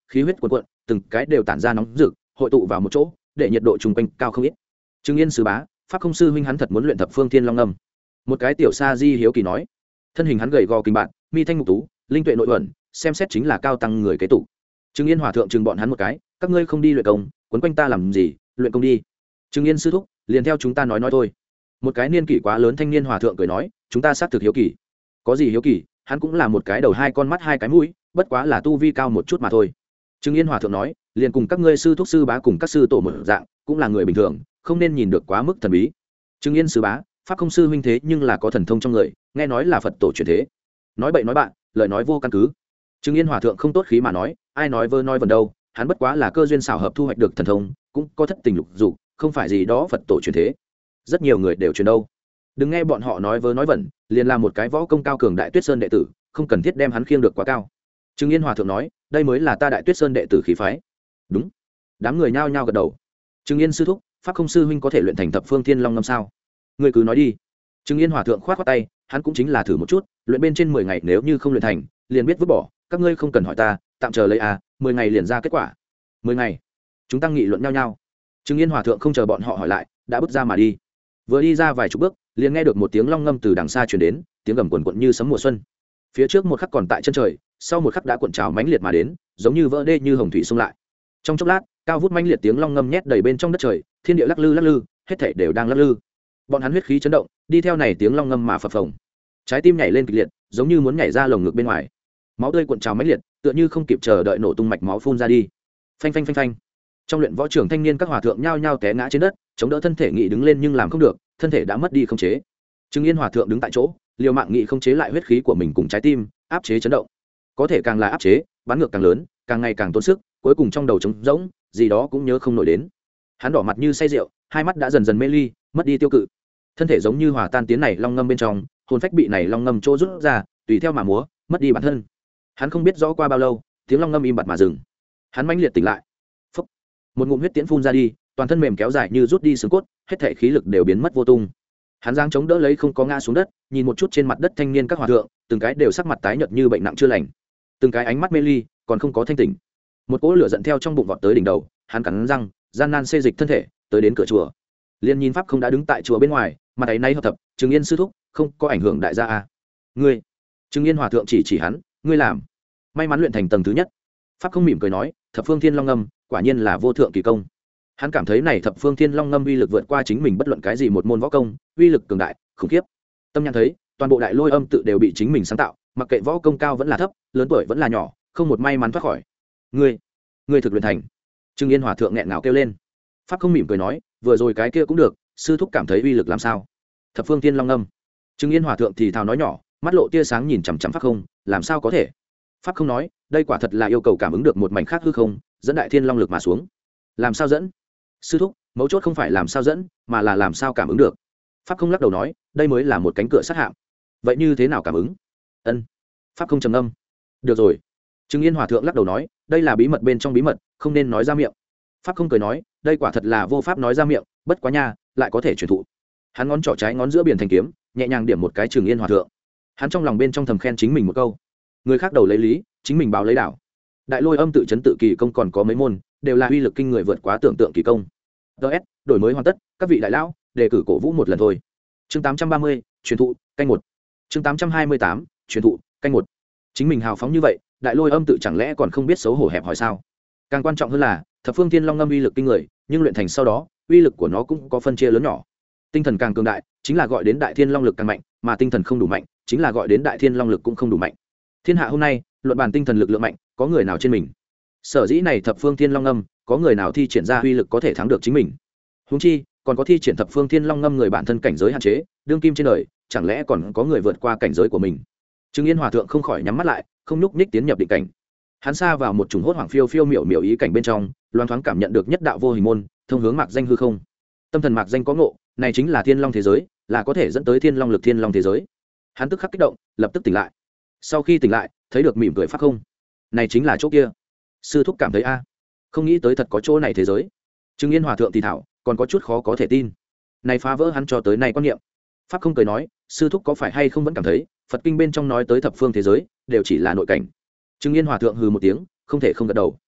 khí huyết cuồn cuộn, từng cái đều tản ra nóng rực, hội tụ vào một chỗ, để nhiệt độ chung quanh cao không ít. Trừng Yên sư bá, pháp không sư huynh hắn thật muốn luyện thập phương thiên long ngâm. Một cái tiểu sa di hiếu kỳ nói. Thân hình hắn gầy gò kinh bạn, mi thanh mục tú, linh tuệ nội uẩn, xem xét chính là cao tăng người kế tục. Trừng Yên hòa thượng trừng bọn hắn một cái, các ngươi không đi luyện công, quấn quanh ta làm gì, luyện công đi. Trừng Yên sư thúc, liền theo chúng ta nói nói thôi. Một cái niên kỷ quá lớn thanh niên hòa thượng cười nói, chúng ta xác thực hiếu kỳ. Có gì hiếu kỳ, hắn cũng là một cái đầu hai con mắt hai cái mũi, bất quá là tu vi cao một chút mà thôi. Trừng Yên hòa thượng nói, liền cùng các ngươi sư thúc sư bá cùng các sư tổ một dạng, cũng là người bình thường, không nên nhìn được quá mức thần bí. Trừng Yên sư bá, pháp không sư huynh thế nhưng là có thần thông trong người, nghe nói là Phật tổ truyền thế. Nói bậy nói bạn, lời nói vô căn cứ. Trừng Yên hòa thượng không tốt khí mà nói, ai nói vơ nói vẩn đâu, hắn bất quá là cơ duyên xảo hợp thu hoạch được thần thông, cũng có thất tình lục dục, không phải gì đó Phật tổ truyền thế. Rất nhiều người đều truyền đâu. Đừng nghe bọn họ nói vơ nói vẩn, liền là một cái võ công cao cường Đại Tuyết Sơn đệ tử, không cần thiết đem hắn khiêng được quá cao. Trừng Yên hòa thượng nói, đây mới là ta Đại Tuyết Sơn đệ tử khí phái. Đúng. Đám người nhao nhao gật đầu. Trừng Yên sư thúc, pháp không sư huynh có thể luyện thành thập phương thiên long ngâm sao? Người cứ nói đi. Trừng Yên hòa thượng khoát khoát tay, hắn cũng chính là thử một chút, luyện bên trên mười ngày nếu như không luyện thành, liền biết vứt bỏ, các ngươi không cần hỏi ta, tạm chờ lấy à, mười ngày liền ra kết quả. Mười ngày. Chúng tăng nghị luận nhau nhau. Trừng Yên hòa thượng không chờ bọn họ hỏi lại, đã bước ra mà đi. Vừa đi ra vài chục bước, liền nghe được một tiếng long ngâm từ đằng xa truyền đến, tiếng gầm quần quận như sấm mùa xuân. Phía trước một khắc còn tại chân trời, sau một khắc đã cuộn trào mãnh liệt mà đến, giống như vỡ đê như hồng thủy xông lại. Trong chốc lát, cao vút mãnh liệt tiếng long ngâm nhét đầy bên trong đất trời, thiên địa lắc lư lắc lư, hết thảy đều đang lắc lư. Bọn hắn huyết khí chấn động, đi theo này tiếng long ngâm mà phập phồng. Trái tim nhảy lên kịch liệt, giống như muốn nhảy ra lồng ngực bên ngoài. Máu tươi cuộn trào mãnh liệt, tựa như không kịp chờ đợi nổ tung mạch máu phun ra đi. Phanh phanh phanh phanh. Trong luyện võ trường thanh niên các hòa thượng nhao nhao té ngã trên đất, chống đỡ thân thể nghị đứng lên nhưng làm không được, thân thể đã mất đi khống chế. Trừng Yên hòa thượng đứng tại chỗ, liều mạng nghị không chế lại huyết khí của mình cùng trái tim, áp chế chấn động. Có thể càng là áp chế, bắn ngược càng lớn, càng ngày càng tốn sức, cuối cùng trong đầu trống rỗng, gì đó cũng nhớ không nổi đến. Hắn đỏ mặt như say rượu, hai mắt đã dần dần mê ly, mất đi tiêu cự. Thân thể giống như hòa tan tiến này long ngâm bên trong, hồn phách bị này long ngâm chỗ rút ra, tùy theo mà múa, mất đi bản thân. Hắn không biết rõ qua bao lâu, tiếng long ngâm im bặt mà dừng. Hắn mãnh liệt tỉnh lại. Phốc. Một ngụm huyết tiễn phun ra đi, toàn thân mềm kéo dài như rút đi xương cốt, hết thảy khí lực đều biến mất vô tung. Hắn giang chống đỡ lấy không có ngã xuống đất, nhìn một chút trên mặt đất thanh niên các hòa thượng, từng cái đều sắc mặt tái nhợt như bệnh nặng chưa lành, từng cái ánh mắt mê ly, còn không có thanh tỉnh. Một cỗ lửa giận theo trong bụng vọt tới đỉnh đầu, hắn cắn răng, gian nan xê dịch thân thể, tới đến cửa chùa. Liên nhìn pháp không đã đứng tại chùa bên ngoài, mặt ấy nay hợp thập, Trừng Yên sư thúc, không có ảnh hưởng đại gia à? Ngươi? Trừng Yên hòa thượng chỉ chỉ hắn, ngươi làm, may mắn luyện thành tầng thứ nhất. Pháp không mỉm cười nói, thập phương thiên long ngâm, quả nhiên là vô thượng kỳ công. Hắn cảm thấy này thập phương thiên long ngâm uy lực vượt qua chính mình bất luận cái gì một môn võ công, uy lực cường đại, khủng khiếp. Tâm nhãn thấy, toàn bộ đại lôi âm tự đều bị chính mình sáng tạo, mặc kệ võ công cao vẫn là thấp, lớn tuổi vẫn là nhỏ, không một may mắn thoát khỏi. Ngươi, ngươi thực luyện thành. Trừng Yên hòa thượng nghẹn ngào kêu lên. Pháp không mỉm cười nói, vừa rồi cái kia cũng được, sư thúc cảm thấy uy lực làm sao? Thập phương thiên long ngâm. Trừng Yên hòa thượng thì thào nói nhỏ, mắt lộ tia sáng nhìn chằm chằm pháp không, làm sao có thể? Pháp không nói, đây quả thật là yêu cầu cảm ứng được một mảnh khác hư không, dẫn đại thiên long lực mà xuống. Làm sao dẫn? Sư thúc, mấu chốt không phải làm sao dẫn, mà là làm sao cảm ứng được. Pháp không lắc đầu nói, đây mới là một cánh cửa sát hạm. Vậy như thế nào cảm ứng? Ân. Pháp không trầm ngâm. Được rồi. Trừng Yên hòa thượng lắc đầu nói, đây là bí mật bên trong bí mật, không nên nói ra miệng. Pháp không cười nói, đây quả thật là vô pháp nói ra miệng, bất quá nha, lại có thể truyền thụ. Hắn ngón trỏ trái ngón giữa biển thành kiếm, nhẹ nhàng điểm một cái Trừng Yên hòa thượng. Hắn trong lòng bên trong thầm khen chính mình một câu. Người khác đầu lấy lý, chính mình báo lấy đảo. Đại lôi âm tự chấn tự kỳ công còn có mấy môn, đều là uy lực kinh người vượt quá tưởng tượng kỳ công. ts đổi mới hoàn tất, các vị đại lão đề cử cổ vũ một lần thôi. Chương tám trăm ba mươi, truyền thụ canh một. Chương tám trăm hai mươi tám, truyền thụ canh một. Chính mình hào phóng như vậy, đại lôi âm tự chẳng lẽ còn không biết xấu hổ hẹp hỏi sao? Càng quan trọng hơn là thập phương thiên long ngâm uy lực kinh người, nhưng luyện thành sau đó uy lực của nó cũng có phân chia lớn nhỏ. Tinh thần càng cường đại chính là gọi đến đại thiên long lực càng mạnh, mà tinh thần không đủ mạnh chính là gọi đến đại thiên long lực cũng không đủ mạnh. Thiên hạ hôm nay luận bàn tinh thần lực lượng mạnh, có người nào trên mình? Sở dĩ này thập phương thiên long ngâm, có người nào thi triển ra uy lực có thể thắng được chính mình? Huống chi còn có thi triển thập phương thiên long ngâm người bản thân cảnh giới hạn chế, đương kim trên đời chẳng lẽ còn có người vượt qua cảnh giới của mình? Trừng Yên hòa thượng không khỏi nhắm mắt lại, không nhúc nhích tiến nhập định cảnh. Hắn xa vào một chủng hốt hoảng phiêu phiêu miểu miểu ý cảnh bên trong, loan thoáng cảm nhận được nhất đạo vô hình môn, thông hướng mạc danh hư không. Tâm thần mạc danh có ngộ, này chính là thiên long thế giới, là có thể dẫn tới thiên long lực thiên long thế giới. Hắn tức khắc kích động, lập tức tỉnh lại. Sau khi tỉnh lại, thấy được mỉm cười pháp không, này chính là chỗ kia. Sư thúc cảm thấy a, không nghĩ tới thật có chỗ này thế giới. Trừng Yên hòa thượng thì thảo, còn có chút khó có thể tin. Này phá vỡ hắn cho tới nay quan niệm. Pháp không cười nói, sư thúc có phải hay không vẫn cảm thấy Phật kinh bên trong nói tới thập phương thế giới đều chỉ là nội cảnh. Trừng Yên hòa thượng hừ một tiếng, không thể không gật đầu.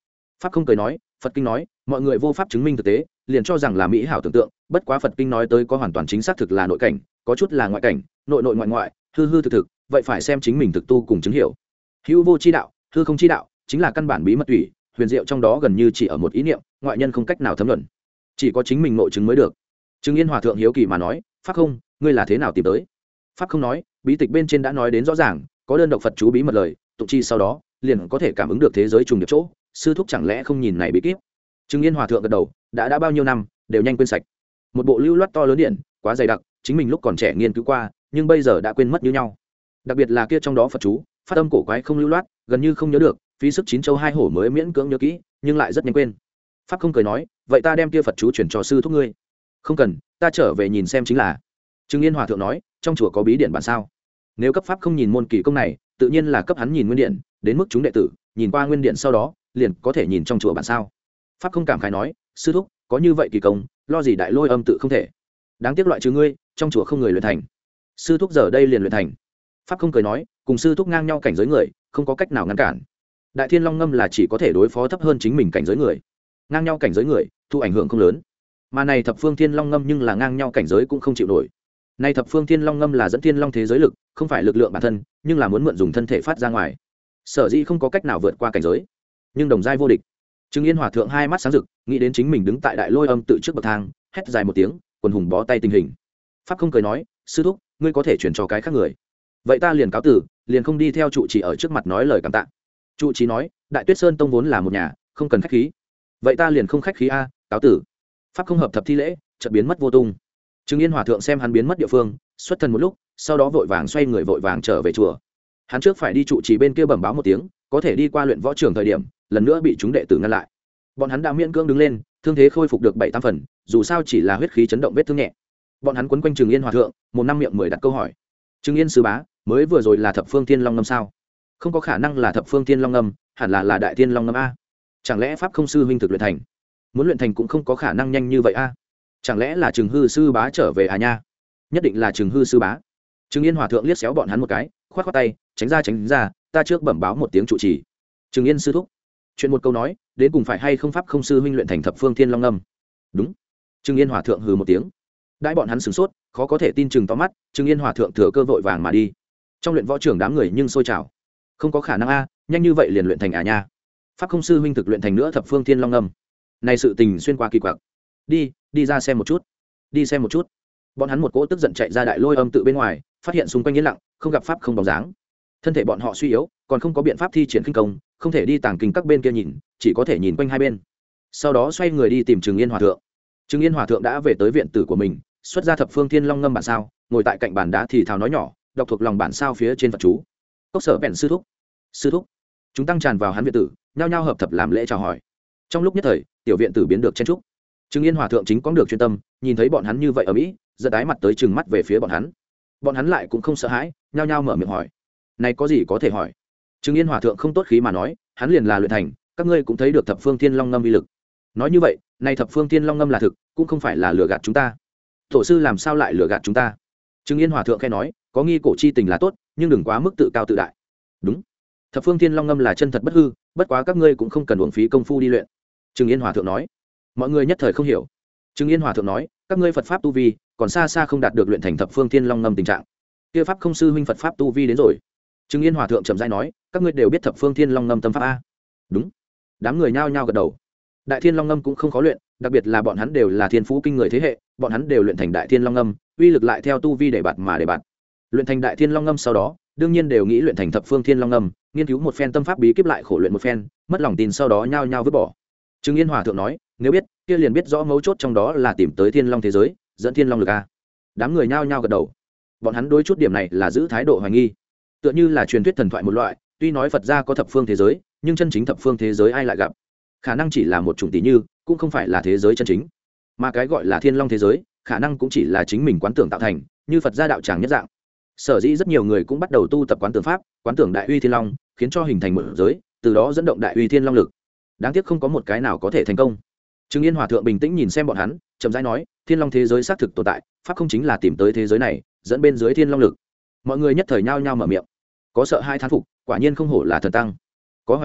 pháp không cười nói, Phật kinh nói mọi người vô pháp chứng minh thực tế, liền cho rằng là mỹ hảo tưởng tượng, bất quá Phật kinh nói tới có hoàn toàn chính xác thực là nội cảnh, có chút là ngoại cảnh, nội nội ngoại ngoại, hư hư thực thực, vậy phải xem chính mình thực tu cùng chứng hiểu. Hữu vô chi đạo, hư không chi đạo, chính là căn bản bí mật tủy, huyền diệu trong đó gần như chỉ ở một ý niệm, ngoại nhân không cách nào thấm luận, chỉ có chính mình nội chứng mới được. Trừng Yên hòa thượng hiếu kỳ mà nói, pháp không, ngươi là thế nào tìm tới? Pháp không nói, bí tịch bên trên đã nói đến rõ ràng, có đơn độc Phật chú bí mật lời, tụng chi sau đó liền có thể cảm ứng được thế giới trùng điệp chỗ, sư thúc chẳng lẽ không nhìn này bí kíp? Trừng Yên hòa thượng gật đầu, đã đã bao nhiêu năm đều nhanh quên sạch. Một bộ lưu loát to lớn điện, quá dày đặc, chính mình lúc còn trẻ nghiên cứu qua, nhưng bây giờ đã quên mất như nhau. Đặc biệt là kia trong đó Phật chú, phát âm cổ quái không lưu loát, gần như không nhớ được, phí sức chín châu hai hổ mới miễn cưỡng nhớ kỹ, nhưng lại rất nhanh quên. Pháp không cười nói, vậy ta đem kia Phật chú chuyển cho sư thúc ngươi. Không cần, ta trở về nhìn xem chính là. Trừng Yên hòa thượng nói, trong chùa có bí điển bản sao? Nếu cấp pháp không nhìn môn kỳ công này, tự nhiên là cấp hắn nhìn nguyên điện, đến mức chúng đệ tử nhìn qua nguyên điện sau đó, liền có thể nhìn trong chùa bản sao. Pháp không cảm khái nói, sư thúc, có như vậy kỳ công, lo gì đại lôi âm tự không thể. Đáng tiếc loại trừ ngươi, trong chùa không người luyện thành. Sư thúc giờ đây liền luyện thành. Pháp không cười nói, cùng sư thúc ngang nhau cảnh giới người, không có cách nào ngăn cản. Đại Thiên Long Ngâm là chỉ có thể đối phó thấp hơn chính mình cảnh giới người, ngang nhau cảnh giới người, thu ảnh hưởng không lớn. Mà này thập phương Thiên Long Ngâm nhưng là ngang nhau cảnh giới cũng không chịu nổi. Này thập phương Thiên Long Ngâm là dẫn Thiên Long thế giới lực, không phải lực lượng bản thân, nhưng là muốn mượn dùng thân thể phát ra ngoài. Sở dĩ không có cách nào vượt qua cảnh giới, nhưng đồng giai vô địch. Trừng Yên hòa thượng hai mắt sáng rực, nghĩ đến chính mình đứng tại đại lôi âm tự trước bậc thang, hét dài một tiếng, quần hùng bó tay tình hình. Pháp không cười nói, sư thúc, ngươi có thể chuyển cho cái khác người. Vậy ta liền cáo tử, liền không đi theo trụ trì ở trước mặt nói lời cảm tạ. Trụ trì nói, Đại Tuyết Sơn tông vốn là một nhà, không cần khách khí. Vậy ta liền không khách khí a, cáo tử. Pháp không hợp thập thi lễ, chợt biến mất vô tung. Trừng Yên hòa thượng xem hắn biến mất địa phương, xuất thần một lúc, sau đó vội vàng xoay người vội vàng trở về chùa. Hắn trước phải đi trụ trì bên kia bẩm báo một tiếng, có thể đi qua luyện võ trường thời điểm, lần nữa bị chúng đệ tử ngăn lại. Bọn hắn đã miễn cưỡng đứng lên, thương thế khôi phục được bảy tám phần, dù sao chỉ là huyết khí chấn động vết thương nhẹ. Bọn hắn quấn quanh Trừng Yên hòa thượng, một năm miệng mười đặt câu hỏi. Trừng Yên sư bá, mới vừa rồi là thập phương Thiên Long Ngâm sao? Không có khả năng là thập phương Thiên Long Ngâm, hẳn là là Đại Thiên Long Ngâm a. Chẳng lẽ pháp không sư huynh thực luyện thành? Muốn luyện thành cũng không có khả năng nhanh như vậy a. Chẳng lẽ là Trừng hư sư bá trở về à nha? Nhất định là Trừng hư sư bá. Trừng Yên hòa thượng liếc xéo bọn hắn một cái, khoát khoát tay, tránh ra tránh ra, ta trước bẩm báo một tiếng trụ trì. Trừng Yên sư thúc, chuyện một câu nói, đến cùng phải hay không pháp không sư huynh luyện thành thập phương Thiên Long Ngâm? Đúng. Trừng Yên hòa thượng hừ một tiếng. Đãi bọn hắn sửng sốt, khó có thể tin chừng to mắt, Trừng Yên hòa thượng thừa cơ vội vàng mà đi. Trong luyện võ trưởng đám người nhưng sôi trào. Không có khả năng a, nhanh như vậy liền luyện thành à nha. Pháp không sư huynh thực luyện thành nữa thập phương Thiên Long Ngâm. Này sự tình xuyên qua kỳ quặc. Đi, đi ra xem một chút. Đi xem một chút. Bọn hắn một cỗ tức giận chạy ra đại lôi âm tự bên ngoài, phát hiện xung quanh yên lặng, không gặp pháp không bóng dáng. Thân thể bọn họ suy yếu, còn không có biện pháp thi triển khinh công, không thể đi tàng kinh các bên kia nhìn, chỉ có thể nhìn quanh hai bên. Sau đó xoay người đi tìm Trừng Yên hòa thượng. Trừng Yên hòa thượng đã về tới viện tử của mình, xuất ra thập phương Thiên Long Ngâm bản sao, ngồi tại cạnh bàn đá thì thào nói nhỏ, đọc thuộc lòng bản sao phía trên Phật chú. Cốc Sở bèn sư thúc, sư thúc. Chúng tăng tràn vào hắn viện tử, nhao nhao hợp thập làm lễ chào hỏi. Trong lúc nhất thời, tiểu viện tử biến được chen trúc. Trừng Yên hòa thượng chính có được chuyên tâm, nhìn thấy bọn hắn như vậy ở mỹ, giật tái mặt tới trừng mắt về phía bọn hắn. Bọn hắn lại cũng không sợ hãi, nhao nhao mở miệng hỏi. Này có gì có thể hỏi? Trừng Yên hòa thượng không tốt khí mà nói, hắn liền là luyện thành, các ngươi cũng thấy được thập phương Thiên Long Ngâm uy lực. Nói như vậy, này thập phương Thiên Long Ngâm là thực, cũng không phải là lừa gạt chúng ta. Tổ sư làm sao lại lừa gạt chúng ta? Trừng Yên hòa thượng khẽ nói, có nghi cổ chi tình là tốt, nhưng đừng quá mức tự cao tự đại. Đúng, thập phương Thiên Long Ngâm là chân thật bất hư, bất quá các ngươi cũng không cần uổng phí công phu đi luyện. Trừng Yên hòa thượng nói. Mọi người nhất thời không hiểu. Trừng Yên hòa thượng nói, các ngươi Phật pháp tu vi còn xa xa không đạt được luyện thành thập phương Thiên Long Ngâm tình trạng. Kia pháp không sư huynh Phật pháp tu vi đến rồi. Trừng Yên hòa thượng chậm rãi nói, các ngươi đều biết thập phương Thiên Long Ngâm tâm pháp a? Đúng. Đám người nhao nhao gật đầu. Đại Thiên Long Ngâm cũng không khó luyện, đặc biệt là bọn hắn đều là thiên phú kinh người thế hệ, bọn hắn đều luyện thành Đại Thiên Long Ngâm, uy lực lại theo tu vi để bạt mà để bạt. Luyện thành Đại Thiên Long Ngâm sau đó, đương nhiên đều nghĩ luyện thành thập phương Thiên Long Ngâm, nghiên cứu một phen tâm pháp bí kíp lại khổ luyện một phen, mất lòng tin sau đó nhao nhao vứt bỏ. Trừng Yên hòa thượng nói, nếu biết, kia liền biết rõ mấu chốt trong đó là tìm tới Thiên Long thế giới, dẫn Thiên Long lực a. Đám người nhao nhao gật đầu. Bọn hắn đối chút điểm này là giữ thái độ hoài nghi, tựa như là truyền thuyết thần thoại một loại, tuy nói Phật gia có thập phương thế giới, nhưng chân chính thập phương thế giới ai lại gặp? Khả năng chỉ là một chủng tỷ như, cũng không phải là thế giới chân chính. Mà cái gọi là Thiên Long thế giới, khả năng cũng chỉ là chính mình quán tưởng tạo thành, như Phật gia đạo tràng nhất dạng. Sở dĩ rất nhiều người cũng bắt đầu tu tập quán tưởng pháp, quán tưởng đại uy Thiên Long, khiến cho hình thành một giới, từ đó dẫn động đại uy Thiên Long lực. Đáng tiếc không có một cái nào có thể thành công. Trừng Yên hòa thượng bình tĩnh nhìn xem bọn hắn, chậm rãi nói, Thiên Long thế giới xác thực tồn tại, pháp không chính là tìm tới thế giới này, dẫn bên dưới Thiên Long lực. Mọi người nhất thời nhao nhao mở miệng, có sợ hai thán phục, quả nhiên không hổ là thần tăng. Có hoài nghi,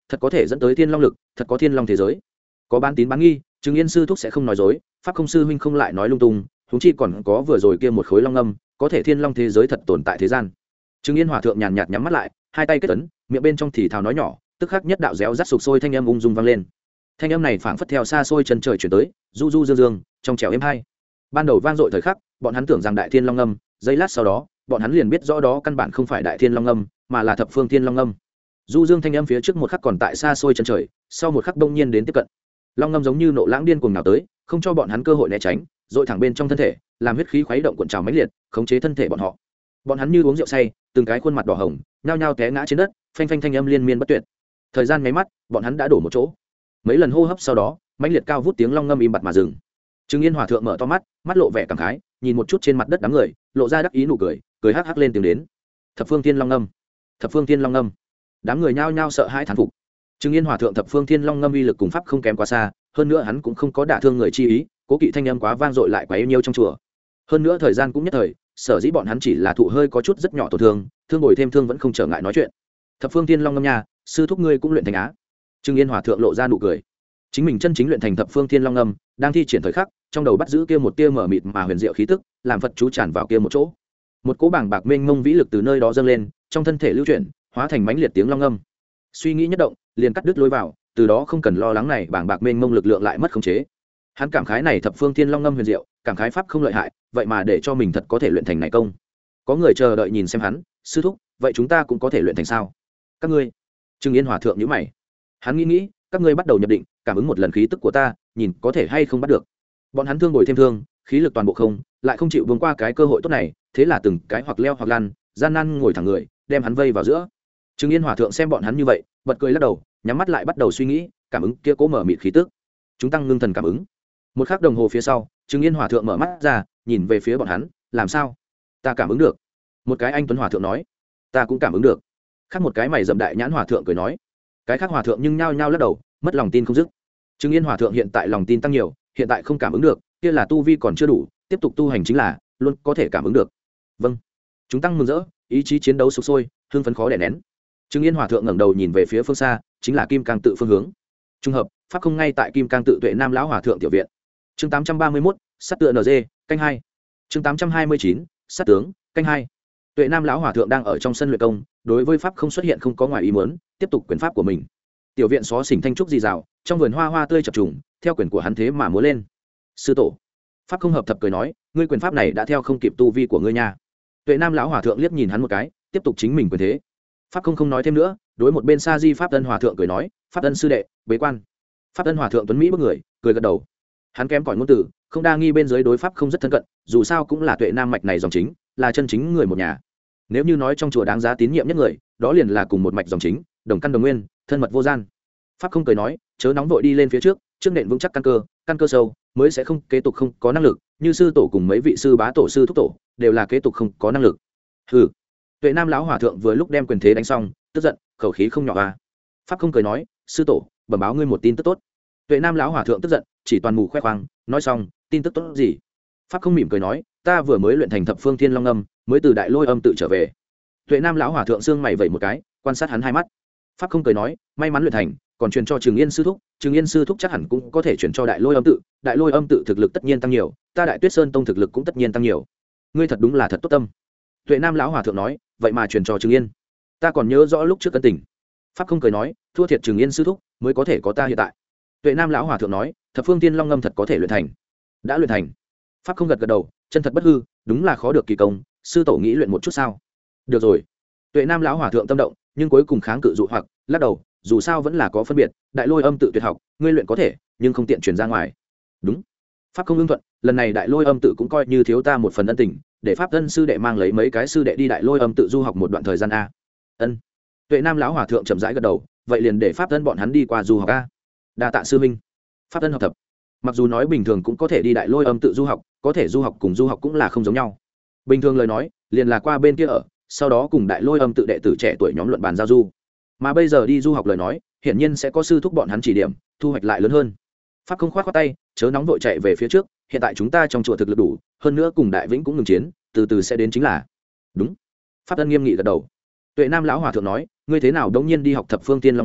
thật có thể dẫn tới thiên long lực, thật có thiên long thế giới. Có bán tín bán nghi, Trừng Yên sư thúc sẽ không nói dối, pháp không sư huynh không lại nói lung tung, huống chi còn có vừa rồi kia một khối long âm, có thể thiên long thế giới thật tồn tại thế gian. Trừng Yên hòa thượng nhàn nhạt nhắm mắt lại, hai tay kết ấn, miệng bên trong thì thào nói nhỏ, tức khắc nhất đạo réo rắt sục sôi thanh âm ung dung vang lên. Thanh âm này phảng phất theo xa xôi chân trời chuyển tới, du du dương dương, trong trẻo êm hay. Ban đầu vang dội thời khắc, bọn hắn tưởng rằng đại thiên long âm, giây lát sau đó, bọn hắn liền biết rõ đó căn bản không phải đại thiên long âm, mà là thập phương thiên long âm. Du dương thanh âm phía trước một khắc còn tại xa xôi chân trời, sau một khắc đông nhiên đến tiếp cận. Long âm giống như nộ lãng điên cuồng nào tới, không cho bọn hắn cơ hội né tránh, dội thẳng bên trong thân thể, làm huyết khí khuấy động cuộn trào mãnh liệt, khống chế thân thể bọn họ. Bọn hắn như uống rượu say, từng cái khuôn mặt đỏ hồng, nhao nhao té ngã trên đất, phanh phanh thanh âm liên miên bất tuyệt. Thời gian nháy mắt, bọn hắn đã đổ một chỗ. Mấy lần hô hấp sau đó, mãnh liệt cao vút tiếng long ngâm im bặt mà dừng. Trừng Yên hòa thượng mở to mắt, mắt lộ vẻ cảm khái, nhìn một chút trên mặt đất đám người, lộ ra đắc ý nụ cười, cười hắc hắc lên tiếng đến. Thập phương thiên long ngâm, thập phương thiên long ngâm. Đám người nhao nhao sợ hãi thán phục. Trừng Yên hòa thượng thập phương thiên long ngâm uy lực cùng pháp không kém quá xa, hơn nữa hắn cũng không có đả thương người chi ý, cố kỵ thanh âm quá vang dội lại quá yêu nhiêu trong chùa. Hơn nữa thời gian cũng nhất thời, sở dĩ bọn hắn chỉ là thụ hơi có chút rất nhỏ tổn thương, thương bồi thêm thương vẫn không trở ngại nói chuyện. Thập phương thiên long ngâm nha, sư thúc ngươi cũng luyện thành á. Trừng Yên hòa thượng lộ ra nụ cười. Chính mình chân chính luyện thành thập phương thiên long ngâm, đang thi triển thời khắc, trong đầu bắt giữ kia một tia mở mịt mà huyền diệu khí tức, làm Phật chú tràn vào kia một chỗ. Một cỗ bảng bạc mênh mông vĩ lực từ nơi đó dâng lên, trong thân thể lưu chuyển, hóa thành mãnh liệt tiếng long ngâm. Suy nghĩ nhất động, liền cắt đứt lối vào, từ đó không cần lo lắng này bảng bạc mênh mông lực lượng lại mất khống chế. Hắn cảm khái này thập phương thiên long ngâm huyền diệu, cảm khái pháp không lợi hại, vậy mà để cho mình thật có thể luyện thành này công. Có người chờ đợi nhìn xem hắn, sư thúc, vậy chúng ta cũng có thể luyện thành sao? Các ngươi? Trừng Yên hòa thượng nhíu mày. Hắn nghĩ nghĩ, các ngươi bắt đầu nhập định, cảm ứng một lần khí tức của ta, nhìn có thể hay không bắt được. Bọn hắn thương bồi thêm thương, khí lực toàn bộ không, lại không chịu vượt qua cái cơ hội tốt này, thế là từng cái hoặc leo hoặc lăn, gian nan ngồi thẳng người, đem hắn vây vào giữa. Trừng Yên hòa thượng xem bọn hắn như vậy, bật cười lắc đầu, nhắm mắt lại bắt đầu suy nghĩ, cảm ứng kia cố mở mịt khí tức. Chúng tăng ngưng thần cảm ứng. Một khắc đồng hồ phía sau, Trừng Yên hòa thượng mở mắt ra, nhìn về phía bọn hắn, làm sao? Ta cảm ứng được. Một cái anh tuấn hòa thượng nói, ta cũng cảm ứng được. Khác một cái mày rậm đại nhãn hòa thượng cười nói, cái khác hòa thượng nhưng nhao nhao lắc đầu, mất lòng tin không dứt. Trừng Yên hòa thượng hiện tại lòng tin tăng nhiều, hiện tại không cảm ứng được, kia là tu vi còn chưa đủ, tiếp tục tu hành chính là luôn có thể cảm ứng được. Vâng. Chúng tăng mừng rỡ, ý chí chiến đấu sục sôi, hưng phấn khó đè nén. Trừng Yên hòa thượng ngẩng đầu nhìn về phía phương xa, chính là Kim Cang tự phương hướng. Trung hợp, pháp không ngay tại Kim Cang tự Tuệ Nam lão hòa thượng tiểu viện. Chương tám trăm ba mươi mốt, sát tựa en giê, canh hai. Chương tám trăm hai mươi chín, sát tướng, canh hai. Tuệ Nam lão hòa thượng đang ở trong sân luyện công, đối với pháp không xuất hiện không có ngoài ý muốn, tiếp tục quyền pháp của mình. Tiểu viện xó xỉnh thanh trúc rì rào, trong vườn hoa hoa tươi chập trùng, theo quyền của hắn thế mà múa lên. Sư tổ, pháp không hợp thập cười nói, ngươi quyền pháp này đã theo không kịp tu vi của ngươi nha. Tuệ Nam lão hòa thượng liếc nhìn hắn một cái, tiếp tục chính mình quyền thế. Pháp không không nói thêm nữa, đối một bên Sa Di Pháp Ân hòa thượng cười nói, Pháp Ân sư đệ, bế quan. Pháp Ân hòa thượng tuấn mỹ bước người, cười gật đầu. Hắn kém cỏi ngôn từ, không đa nghi bên dưới đối pháp không rất thân cận, dù sao cũng là Tuệ Nam mạch này dòng chính, là chân chính người một nhà. Nếu như nói trong chùa đáng giá tín nhiệm nhất người, đó liền là cùng một mạch dòng chính, đồng căn đồng nguyên, thân mật vô gian. Pháp không cười nói, chớ nóng vội đi lên phía trước, trước nện vững chắc căn cơ, căn cơ sâu, mới sẽ không kế tục không có năng lực, như sư tổ cùng mấy vị sư bá tổ sư thúc tổ, đều là kế tục không có năng lực. Hừ. Tuệ Nam lão hòa thượng vừa lúc đem quyền thế đánh xong, tức giận, khẩu khí không nhỏ a. Pháp không cười nói, sư tổ, bẩm báo ngươi một tin tức tốt. Tuệ Nam lão hòa thượng tức giận, chỉ toàn mù khoe khoang, nói xong, tin tức tốt gì? Pháp không mỉm cười nói, ta vừa mới luyện thành thập phương thiên long âm, mới từ đại lôi âm tự trở về. Tuệ Nam lão hòa thượng xương mày vẩy một cái, quan sát hắn hai mắt. Pháp không cười nói, may mắn luyện thành, còn truyền cho Trừng Yên sư thúc, Trừng Yên sư thúc chắc hẳn cũng có thể truyền cho đại lôi âm tự, đại lôi âm tự thực lực tất nhiên tăng nhiều, ta đại Tuyết Sơn tông thực lực cũng tất nhiên tăng nhiều. Ngươi thật đúng là thật tốt tâm. Tuệ Nam lão hòa thượng nói, vậy mà truyền cho Trừng Yên, ta còn nhớ rõ lúc trước cân tình. Pháp không cười nói, thua thiệt Trừng Yên sư thúc, mới có thể có ta hiện tại. Tuệ Nam lão hòa thượng nói, thập phương tiên long ngâm thật có thể luyện thành. Đã luyện thành. Pháp không gật gật đầu, chân thật bất hư, đúng là khó được kỳ công, sư tổ nghĩ luyện một chút sao? Được rồi. Tuệ Nam lão hòa thượng tâm động, nhưng cuối cùng kháng cự dụ hoặc, lắc đầu, dù sao vẫn là có phân biệt, đại lôi âm tự tuyệt học, ngươi luyện có thể, nhưng không tiện truyền ra ngoài. Đúng. Pháp không ưng thuận, lần này đại lôi âm tự cũng coi như thiếu ta một phần ân tình, để pháp thân sư đệ mang lấy mấy cái sư đệ đi đại lôi âm tự du học một đoạn thời gian a. Ân. Tuệ Nam lão hòa thượng chậm rãi gật đầu, vậy liền để pháp thân bọn hắn đi qua du học a. Đa tạ sư minh. Pháp thân học tập. Mặc dù nói bình thường cũng có thể đi đại lôi âm tự du học, có thể du học cùng du học cũng là không giống nhau. Bình thường lời nói, liền là qua bên kia ở, sau đó cùng đại lôi âm tự đệ tử trẻ tuổi nhóm luận bàn giao du. Mà bây giờ đi du học lời nói, hiển nhiên sẽ có sư thúc bọn hắn chỉ điểm, thu hoạch lại lớn hơn. Pháp không khoát khoát tay, chớ nóng vội chạy về phía trước, hiện tại chúng ta trong chùa thực lực đủ, hơn nữa cùng đại vĩnh cũng ngừng chiến, từ từ sẽ đến chính là. Đúng. Pháp Ân nghiêm nghị gật đầu. Tuệ Nam lão hòa thượng nói, ngươi thế nào đống nhiên đi học thập phương tiên long ngầm,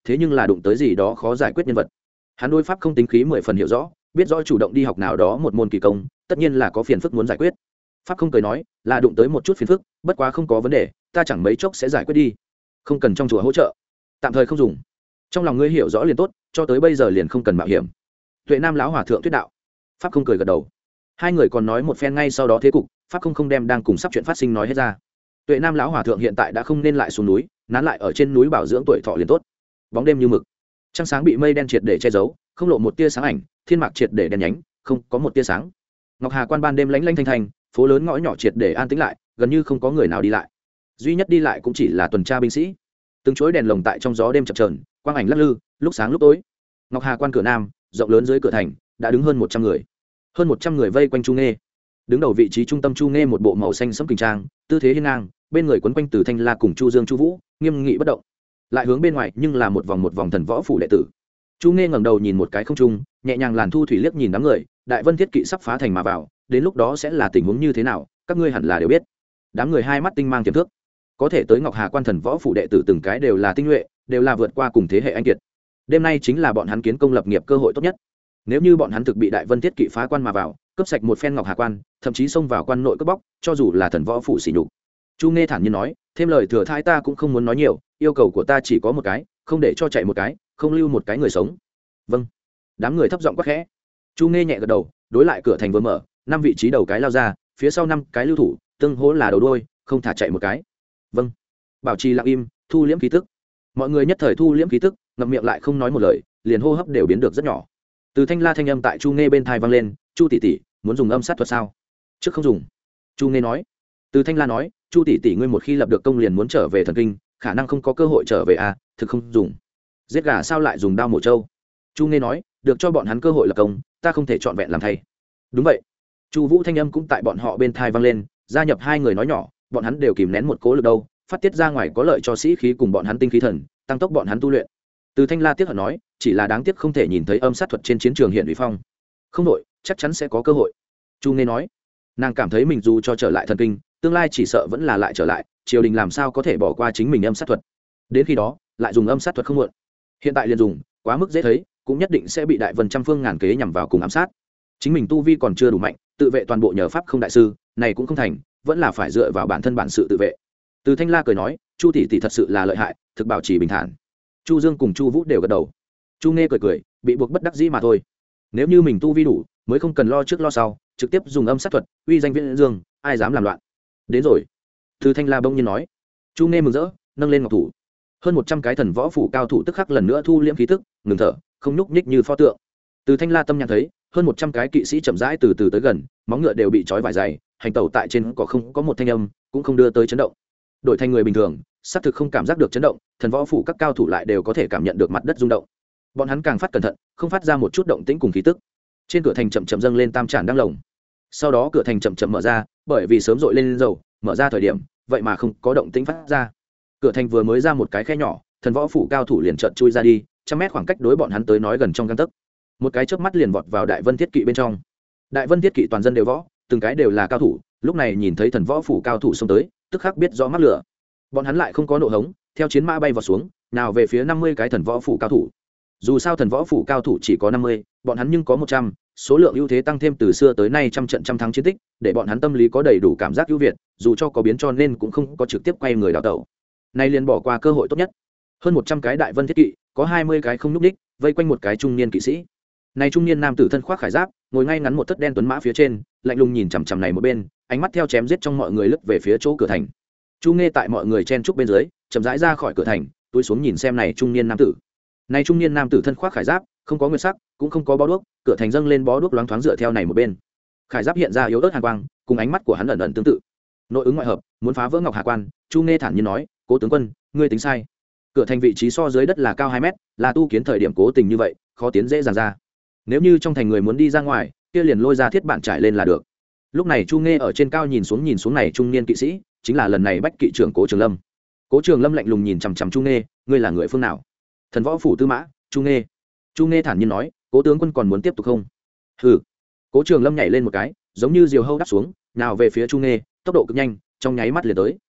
thế nhưng là đụng tới gì đó khó giải quyết nhân vật. Hắn đối pháp không tính khí mười phần hiểu rõ, biết rõ chủ động đi học nào đó một môn kỳ công tất nhiên là có phiền phức muốn giải quyết. Pháp không cười nói là đụng tới một chút phiền phức, bất quá không có vấn đề, ta chẳng mấy chốc sẽ giải quyết đi, không cần trong chùa hỗ trợ, tạm thời không dùng. Trong lòng ngươi hiểu rõ liền tốt, cho tới bây giờ liền không cần mạo hiểm. Tuệ Nam lão hòa thượng thuyết đạo. Pháp không cười gật đầu. Hai người còn nói một phen, ngay sau đó thế cục Pháp không không đem đang cùng sắp chuyện phát sinh nói hết ra. Tuệ Nam lão hòa thượng hiện tại đã không nên lại xuống núi, nán lại ở trên núi bảo dưỡng tuổi thọ liền tốt. Bóng đêm như mực, trăng sáng bị mây đen triệt để che giấu, không lộ một tia sáng ảnh, thiên mạc triệt để đen nhánh, không có một tia sáng. Ngọc Hà quan ban đêm lánh lánh thanh thanh, phố lớn ngõ nhỏ triệt để an tĩnh lại, gần như không có người nào đi lại, duy nhất đi lại cũng chỉ là tuần tra binh sĩ. Từng chuỗi đèn lồng tại trong gió đêm chập chờn, quang ảnh lắc lư, lúc sáng lúc tối. Ngọc Hà quan cửa nam, rộng lớn dưới cửa thành đã đứng hơn một trăm người, hơn một trăm người vây quanh Chu Nghê. Đứng đầu vị trí trung tâm Chu Nghê một bộ màu xanh sẫm kình trang, tư thế hiên ngang, bên người quấn quanh Từ Thanh La cùng Chu Dương, Chu Vũ, nghiêm nghị bất động. Lại hướng bên ngoài nhưng là một vòng một vòng thần võ phủ đệ tử. Chu Nghê ngẩng đầu nhìn một cái không trung, nhẹ nhàng làn thu thủy liếc nhìn đám người, đại vân thiết kỵ sắp phá thành mà vào, đến lúc đó sẽ là tình huống như thế nào, các ngươi hẳn là đều biết. Đám người hai mắt tinh mang tiềm thước, có thể tới Ngọc Hà quan thần võ phủ đệ tử từng cái đều là tinh nhuệ, đều là vượt qua cùng thế hệ anh kiệt. Đêm nay chính là bọn hắn kiến công lập nghiệp cơ hội tốt nhất. Nếu như bọn hắn thực bị đại vân thiết kỵ phá quan mà vào, cướp sạch một phen Ngọc Hà quan, thậm chí xông vào quan nội cướp bóc, cho dù là thần võ phủ sỉ nhục. Chu Nghê thản nhiên nói, thêm lời thừa thãi ta cũng không muốn nói nhiều, yêu cầu của ta chỉ có một cái, không để cho chạy một cái, không lưu một cái người sống. Vâng. Đám người thấp giọng quát khẽ. Chu Nghê nhẹ gật đầu, đối lại cửa thành vừa mở, năm vị trí đầu cái lao ra, phía sau năm cái lưu thủ, tương hỗ là đầu đuôi, không thả chạy một cái. Vâng. Bảo trì lặng im, thu liễm khí tức. Mọi người nhất thời thu liễm khí tức, ngậm miệng lại không nói một lời, liền hô hấp đều biến được rất nhỏ. Từ Thanh La thanh âm tại Chu Nghê bên tai vang lên, "Chu tỷ tỷ, muốn dùng âm sát thuật sao?" "Trước không dùng." Chu Nghê nói. Từ Thanh La nói, "Chu tỷ tỷ ngươi một khi lập được công liền muốn trở về thần kinh, khả năng không có cơ hội trở về à, thực không dùng." "Giết gà sao lại dùng đao mổ trâu?" Chu Nghê nói, "Được cho bọn hắn cơ hội lập công, ta không thể trọn vẹn làm thay." "Đúng vậy." Chu Vũ thanh âm cũng tại bọn họ bên tai vang lên, gia nhập hai người nói nhỏ, bọn hắn đều kìm nén một cố lực đâu, phát tiết ra ngoài có lợi cho sĩ khí cùng bọn hắn tinh khí thần, tăng tốc bọn hắn tu luyện. Từ Thanh La tiếc hận nói, chỉ là đáng tiếc không thể nhìn thấy âm sát thuật trên chiến trường hiện uy phong. "Không đổi, chắc chắn sẽ có cơ hội." Chu Nghê nói. Nàng cảm thấy mình dù cho trở lại thần kinh, tương lai chỉ sợ vẫn là lại trở lại, triều đình làm sao có thể bỏ qua chính mình âm sát thuật. Đến khi đó, lại dùng âm sát thuật không muộn. Hiện tại liền dùng, quá mức dễ thấy, cũng nhất định sẽ bị đại vân trăm phương ngàn kế nhằm vào cùng ám sát. Chính mình tu vi còn chưa đủ mạnh, tự vệ toàn bộ nhờ pháp không đại sư, này cũng không thành, vẫn là phải dựa vào bản thân bản sự tự vệ. Từ Thanh La cười nói, "Chu tỷ tỷ thật sự là lợi hại, thực bảo trì bình thản." Chu Dương cùng Chu Vũ đều gật đầu. Chu Nghê cười cười, bị buộc bất đắc dĩ mà thôi. Nếu như mình tu vi đủ, mới không cần lo trước lo sau, trực tiếp dùng âm sát thuật, uy danh Viễn Dương, ai dám làm loạn. Đến rồi. Từ Thanh La bỗng nhiên nói. Chu Nghê mừng rỡ, nâng lên ngọc thủ. Hơn một trăm cái thần võ phủ cao thủ tức khắc lần nữa thu liễm khí tức, ngừng thở, không nhúc nhích như pho tượng. Từ Thanh La tâm nhãn thấy, hơn một trăm cái kỵ sĩ chậm rãi từ từ tới gần, móng ngựa đều bị trói vải dày, hành tẩu tại trên cỏ không có một thanh âm, cũng không đưa tới chấn động. Đổi thành người bình thường, xác thực không cảm giác được chấn động, thần võ phủ các cao thủ lại đều có thể cảm nhận được mặt đất rung động. Bọn hắn càng phát cẩn thận, không phát ra một chút động tĩnh cùng khí tức. Trên cửa thành chậm chậm dâng lên tam tràn đăng lồng. Sau đó cửa thành chậm chậm mở ra, bởi vì sớm dội lên dầu, mở ra thời điểm, vậy mà không có động tĩnh phát ra. Cửa thành vừa mới ra một cái khe nhỏ, thần võ phủ cao thủ liền chợt chui ra đi, trăm mét khoảng cách đối bọn hắn tới nói gần trong gang tấc. Một cái chớp mắt liền vọt vào đại vân thiết kỵ bên trong. Đại vân thiết kỵ toàn dân đều võ, từng cái đều là cao thủ, lúc này nhìn thấy thần võ phủ cao thủ xông tới, tức khắc biết rõ mắc lửa. Bọn hắn lại không có nộ hống, theo chiến mã bay vào xuống, nào về phía năm mươi cái thần võ phủ cao thủ. Dù sao thần võ phủ cao thủ chỉ có năm mươi, bọn hắn nhưng có một trăm, số lượng ưu thế tăng thêm từ xưa tới nay trăm trận trăm thắng chiến tích, để bọn hắn tâm lý có đầy đủ cảm giác ưu việt, dù cho có biến cho nên cũng không có trực tiếp quay người đào tẩu. Nay liền bỏ qua cơ hội tốt nhất. Hơn một trăm cái đại vân thiết kỵ, có hai mươi cái không nhúc nhích, vây quanh một cái trung niên kỵ sĩ. Này trung niên nam tử thân khoác khải giáp, ngồi ngay ngắn một thất đen tuấn mã phía trên, lạnh lùng nhìn chằm chằm này một bên, ánh mắt theo chém giết trong mọi người lướt về phía chỗ cửa thành. Chu Nghê tại mọi người chen trúc bên dưới, chậm rãi ra khỏi cửa thành, túi xuống nhìn xem này trung niên nam tử. Này trung niên nam tử thân khoác khải giáp, không có nguyên sắc, cũng không có bó đuốc, cửa thành dâng lên bó đuốc loáng thoáng dựa theo này một bên. Khải giáp hiện ra yếu ớt hàn quang, cùng ánh mắt của hắn ẩn ẩn tương tự. Nội ứng ngoại hợp, muốn phá vỡ Ngọc Hà Quan, Chu Nghê thản nhiên nói, "Cố tướng quân, ngươi tính sai. Cửa thành vị trí so dưới đất là cao hai mét, là tu kiến thời điểm cố tình như vậy, khó tiến dễ dàng ra. Nếu như trong thành người muốn đi ra ngoài, kia liền lôi ra thiết bản trải lên là được." Lúc này Chu Nghê ở trên cao nhìn xuống nhìn xuống này trung niên kỵ sĩ, chính là lần này bách kỵ trưởng Cố Trường Lâm. Cố Trường Lâm lạnh lùng nhìn chằm chằm Chu Nghê, "Ngươi là người phương nào?" "Thần võ phủ tư mã, Chu Nghê." Chu Nghê thản nhiên nói, "Cố tướng quân còn muốn tiếp tục không?" "Hừ." Cố Trường Lâm nhảy lên một cái, giống như diều hâu đáp xuống, nào về phía Chu Nghê, tốc độ cực nhanh, trong nháy mắt liền tới.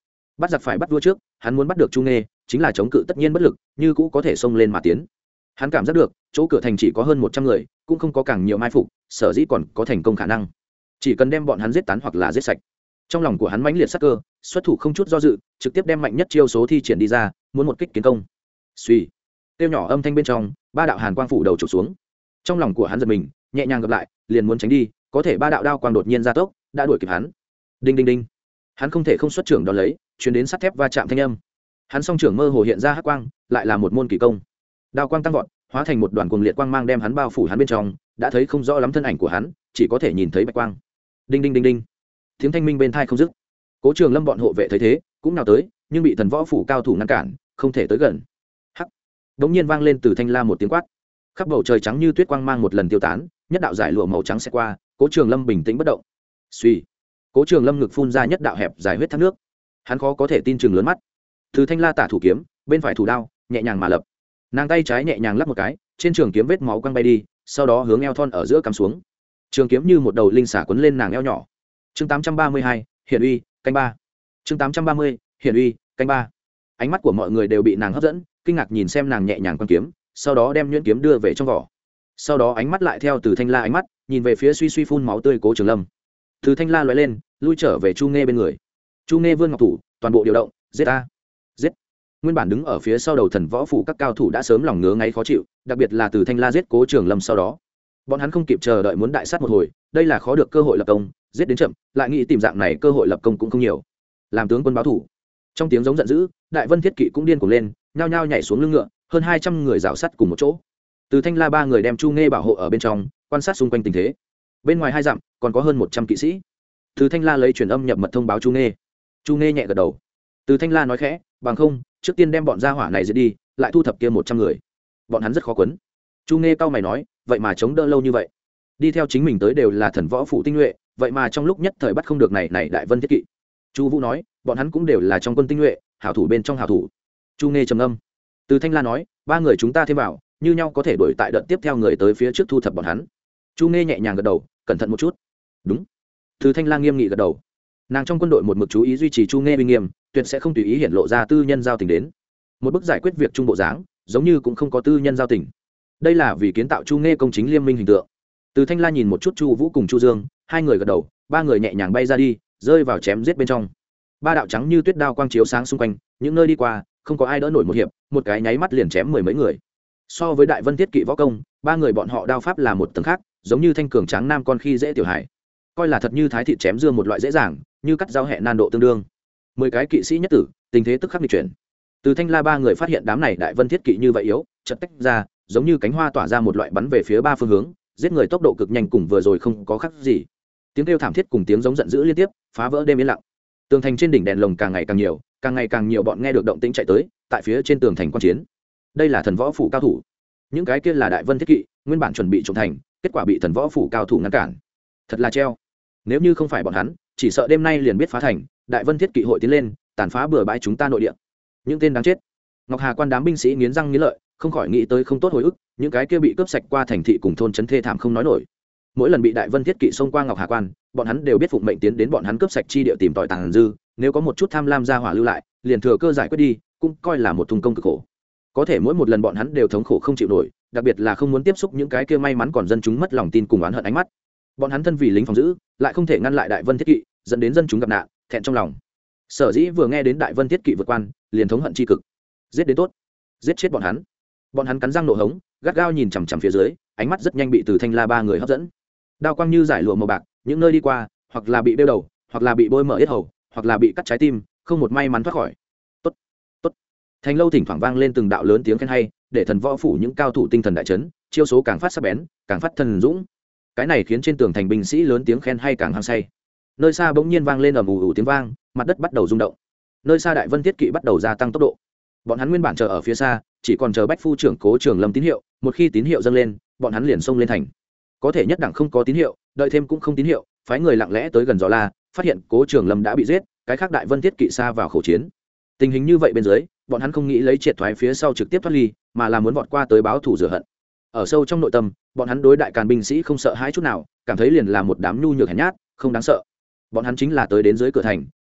bắt giặc phải bắt vua trước, hắn muốn bắt được Chu Nghê chính là chống cự tất nhiên bất lực, như cũ có thể xông lên mà tiến. Hắn cảm giác được chỗ cửa thành chỉ có hơn một trăm người, cũng không có càng nhiều mai phục, sở dĩ còn có thành công khả năng, chỉ cần đem bọn hắn giết tán hoặc là giết sạch. Trong lòng của hắn mãnh liệt sắc cơ, xuất thủ không chút do dự, trực tiếp đem mạnh nhất chiêu số thi triển đi ra, muốn một kích kiến công. Suy, tiêu nhỏ âm thanh bên trong, ba đạo hàn quang phủ đầu chụp xuống. Trong lòng của hắn giật mình, nhẹ nhàng gặp lại, liền muốn tránh đi, có thể ba đạo đao quang đột nhiên gia tốc, đã đuổi kịp hắn. Đinh đinh đinh, hắn không thể không xuất trưởng đón lấy, truyền đến sắt thép va chạm thanh âm. Hắn song trưởng mơ hồ hiện ra hắc quang, lại là một môn kỳ công. Đao quang tăng vọt, hóa thành một đoàn cuồng liệt quang mang đem hắn bao phủ hắn bên trong, đã thấy không rõ lắm thân ảnh của hắn, chỉ có thể nhìn thấy bạch quang. Đinh đinh đinh đinh, tiếng thanh minh bên tai không dứt. Cố Trường Lâm bọn hộ vệ thấy thế, cũng nào tới, nhưng bị thần võ phủ cao thủ ngăn cản, không thể tới gần. Hắc, đống nhiên vang lên từ thanh la một tiếng quát, khắp bầu trời trắng như tuyết quang mang một lần tiêu tán, nhất đạo giải lụa màu trắng sẽ qua. Cố Trường Lâm bình tĩnh bất động. Suy, Cố Trường Lâm ngực phun ra nhất đạo hẹp dài huyết thác nước, hắn khó có thể tin chừng lớn mắt. Từ thanh la tả thủ kiếm, bên phải thủ đao, nhẹ nhàng mà lập. Nàng tay trái nhẹ nhàng lắp một cái, trên trường kiếm vết máu quăng bay đi, sau đó hướng eo thon ở giữa cắm xuống. Trường kiếm như một đầu linh xả quấn lên nàng eo nhỏ. Chương tám trăm ba mươi hai, Hiển uy, canh ba. Chương tám trăm ba mươi, Hiển uy, canh ba. Ánh mắt của mọi người đều bị nàng hấp dẫn, kinh ngạc nhìn xem nàng nhẹ nhàng quăng kiếm, sau đó đem nhuyễn kiếm đưa về trong vỏ. Sau đó ánh mắt lại theo từ thanh la ánh mắt, nhìn về phía suy suy phun máu tươi Cố Trường Lâm. Từ thanh la lóe lên, lui trở về Chu Nghê bên người. Chu Nghê vươn ngọc thủ, toàn bộ điều động, giết a, giết. Nguyên bản đứng ở phía sau đầu thần võ phủ các cao thủ đã sớm lòng ngứa ngáy khó chịu, đặc biệt là từ thanh la giết Cố Trường Lâm sau đó, bọn hắn không kịp chờ đợi muốn đại sát một hồi, đây là khó được cơ hội lập công, giết đến chậm, lại nghĩ tìm dạng này cơ hội lập công cũng không nhiều. Làm tướng quân báo thủ. Trong tiếng giống giận dữ, Đại Vân Thiết Kỵ cũng điên cuồng lên, nhao nhao nhảy xuống lưng ngựa, hơn hai trăm người rảo sắt cùng một chỗ. Từ thanh la ba người đem Chu Nghê bảo hộ ở bên trong, quan sát xung quanh tình thế. Bên ngoài hai dặm còn có hơn một trăm kỵ sĩ. Từ thanh la lấy truyền âm nhập mật thông báo Chu Nghê. Chu Nghê nhẹ gật đầu. Từ thanh la nói khẽ, bằng không trước tiên đem bọn gia hỏa này giết đi, lại thu thập kia một trăm người, bọn hắn rất khó quấn. Chu Nghê cau mày nói, vậy mà chống đỡ lâu như vậy, đi theo chính mình tới đều là thần võ phủ tinh nhuệ, vậy mà trong lúc nhất thời bắt không được này này Đại Vân Thiết Kỵ. Chu Vũ nói, bọn hắn cũng đều là trong quân tinh nhuệ, hảo thủ bên trong hảo thủ. Chu Nghê trầm ngâm. Từ thanh la nói, ba người chúng ta thêm vào, như nhau có thể đuổi tại đợt tiếp theo người tới phía trước thu thập bọn hắn. Chu Nghê nhẹ nhàng gật đầu, cẩn thận một chút. Đúng. Từ thanh la nghiêm nghị gật đầu. Nàng trong quân đội một mực chú ý duy trì Chu Nghê uy nghiêm, tuyệt sẽ không tùy ý hiện lộ ra tư nhân giao tình đến. Một bức giải quyết việc trung bộ dáng, giống như cũng không có tư nhân giao tình. Đây là vì kiến tạo Chu Nghê công chính liêm minh hình tượng. Từ thanh la nhìn một chút Chu Vũ cùng Chu Dương, hai người gật đầu, ba người nhẹ nhàng bay ra đi, rơi vào chém giết bên trong. Ba đạo trắng như tuyết đao quang chiếu sáng xung quanh, những nơi đi qua, không có ai đỡ nổi một hiệp, một cái nháy mắt liền chém mười mấy người. So với Đại Vân Thiết Kỵ võ công, ba người bọn họ đao pháp là một tầng khác, giống như thanh cường tráng nam con khi dễ tiểu hải, coi là thật như thái thịt chém dương một loại dễ dàng, như cắt dao hẹ nan độ tương đương. Mười cái kỵ sĩ nhất tử, tình thế tức khắc nghịch chuyển. Từ thanh la ba người phát hiện đám này Đại Vân Thiết Kỵ như vậy yếu, chợt tách ra, giống như cánh hoa tỏa ra một loại bắn về phía ba phương hướng, giết người tốc độ cực nhanh, cùng vừa rồi không có khác gì. Tiếng kêu thảm thiết cùng tiếng giống giận dữ liên tiếp, phá vỡ đêm yên lặng. Tường thành trên đỉnh đèn lồng càng ngày càng nhiều, càng ngày càng nhiều bọn nghe được động tĩnh chạy tới, tại phía trên tường thành quan chiến. Đây là thần võ phủ cao thủ. Những cái kia là Đại Vân Thiết Kỵ, nguyên bản chuẩn bị trộm thành, kết quả bị thần võ phủ cao thủ ngăn cản. Thật là treo. Nếu như không phải bọn hắn, chỉ sợ đêm nay liền biết phá thành, Đại Vân Thiết Kỵ hội tiến lên, tàn phá bừa bãi chúng ta nội địa. Những tên đáng chết. Ngọc Hà quan đám binh sĩ nghiến răng nghiến lợi, không khỏi nghĩ tới không tốt hồi ức, những cái kia bị cướp sạch qua thành thị cùng thôn trấn thê thảm không nói nổi. Mỗi lần bị Đại Vân Thiết Kỵ xông qua Ngọc Hà quan, bọn hắn đều biết phụng mệnh tiến đến bọn hắn cướp sạch chi địa tìm tòi tàn dư, nếu có một chút tham lam ra hỏa lưu lại, liền thừa cơ giải quyết đi, cũng coi là một thùng công cực khổ. Có thể mỗi một lần bọn hắn đều thống khổ không chịu nổi, đặc biệt là không muốn tiếp xúc những cái kia may mắn còn dân chúng mất lòng tin cùng oán hận ánh mắt. Bọn hắn thân vì lính phòng giữ, lại không thể ngăn lại Đại Vân Thiết Kỵ, dẫn đến dân chúng gặp nạn, thẹn trong lòng. Sở dĩ vừa nghe đến Đại Vân Thiết Kỵ vượt quan, liền thống hận chi cực. Giết đến tốt, giết chết bọn hắn. Bọn hắn cắn răng nộ hống, gắt gao nhìn chằm chằm phía dưới, ánh mắt rất nhanh bị Từ thanh la ba người hấp dẫn. Đao quang như giải lụa màu bạc, những nơi đi qua, hoặc là bị bêu đầu, hoặc là bị bôi mở yết hầu, hoặc là bị cắt trái tim, không một may mắn thoát khỏi. Tốt, tốt. Thành lâu thỉnh thoảng vang lên từng đạo lớn tiếng khen hay, để thần võ phủ những cao thủ tinh thần đại chấn, chiêu số càng phát sắc bén, càng phát thần dũng. Cái này khiến trên tường thành binh sĩ lớn tiếng khen hay càng hăng say. Nơi xa bỗng nhiên vang lên ầm ù ù tiếng vang, mặt đất bắt đầu rung động. Nơi xa Đại Vân Thiết Kỵ bắt đầu gia tăng tốc độ. Bọn hắn nguyên bản chờ ở phía xa, chỉ còn chờ Bách phu trưởng Cố Trường Lâm tín hiệu, một khi tín hiệu dâng lên, bọn hắn liền xông lên thành. Có thể nhất đẳng không có tín hiệu, đợi thêm cũng không tín hiệu, phái người lặng lẽ tới gần dò la, phát hiện Cố Trường Lâm đã bị giết, cái khác Đại Vân Thiết Kỵ xa vào khẩu chiến. Tình hình như vậy bên dưới, bọn hắn không nghĩ lấy triệt thoái phía sau trực tiếp thoát ly, mà là muốn vọt qua tới báo thù rửa hận. Ở sâu trong nội tâm, bọn hắn đối đại càn binh sĩ không sợ hãi chút nào, cảm thấy liền là một đám nhu nhược hèn nhát, không đáng sợ. Bọn hắn chính là tới đến dưới cửa thành,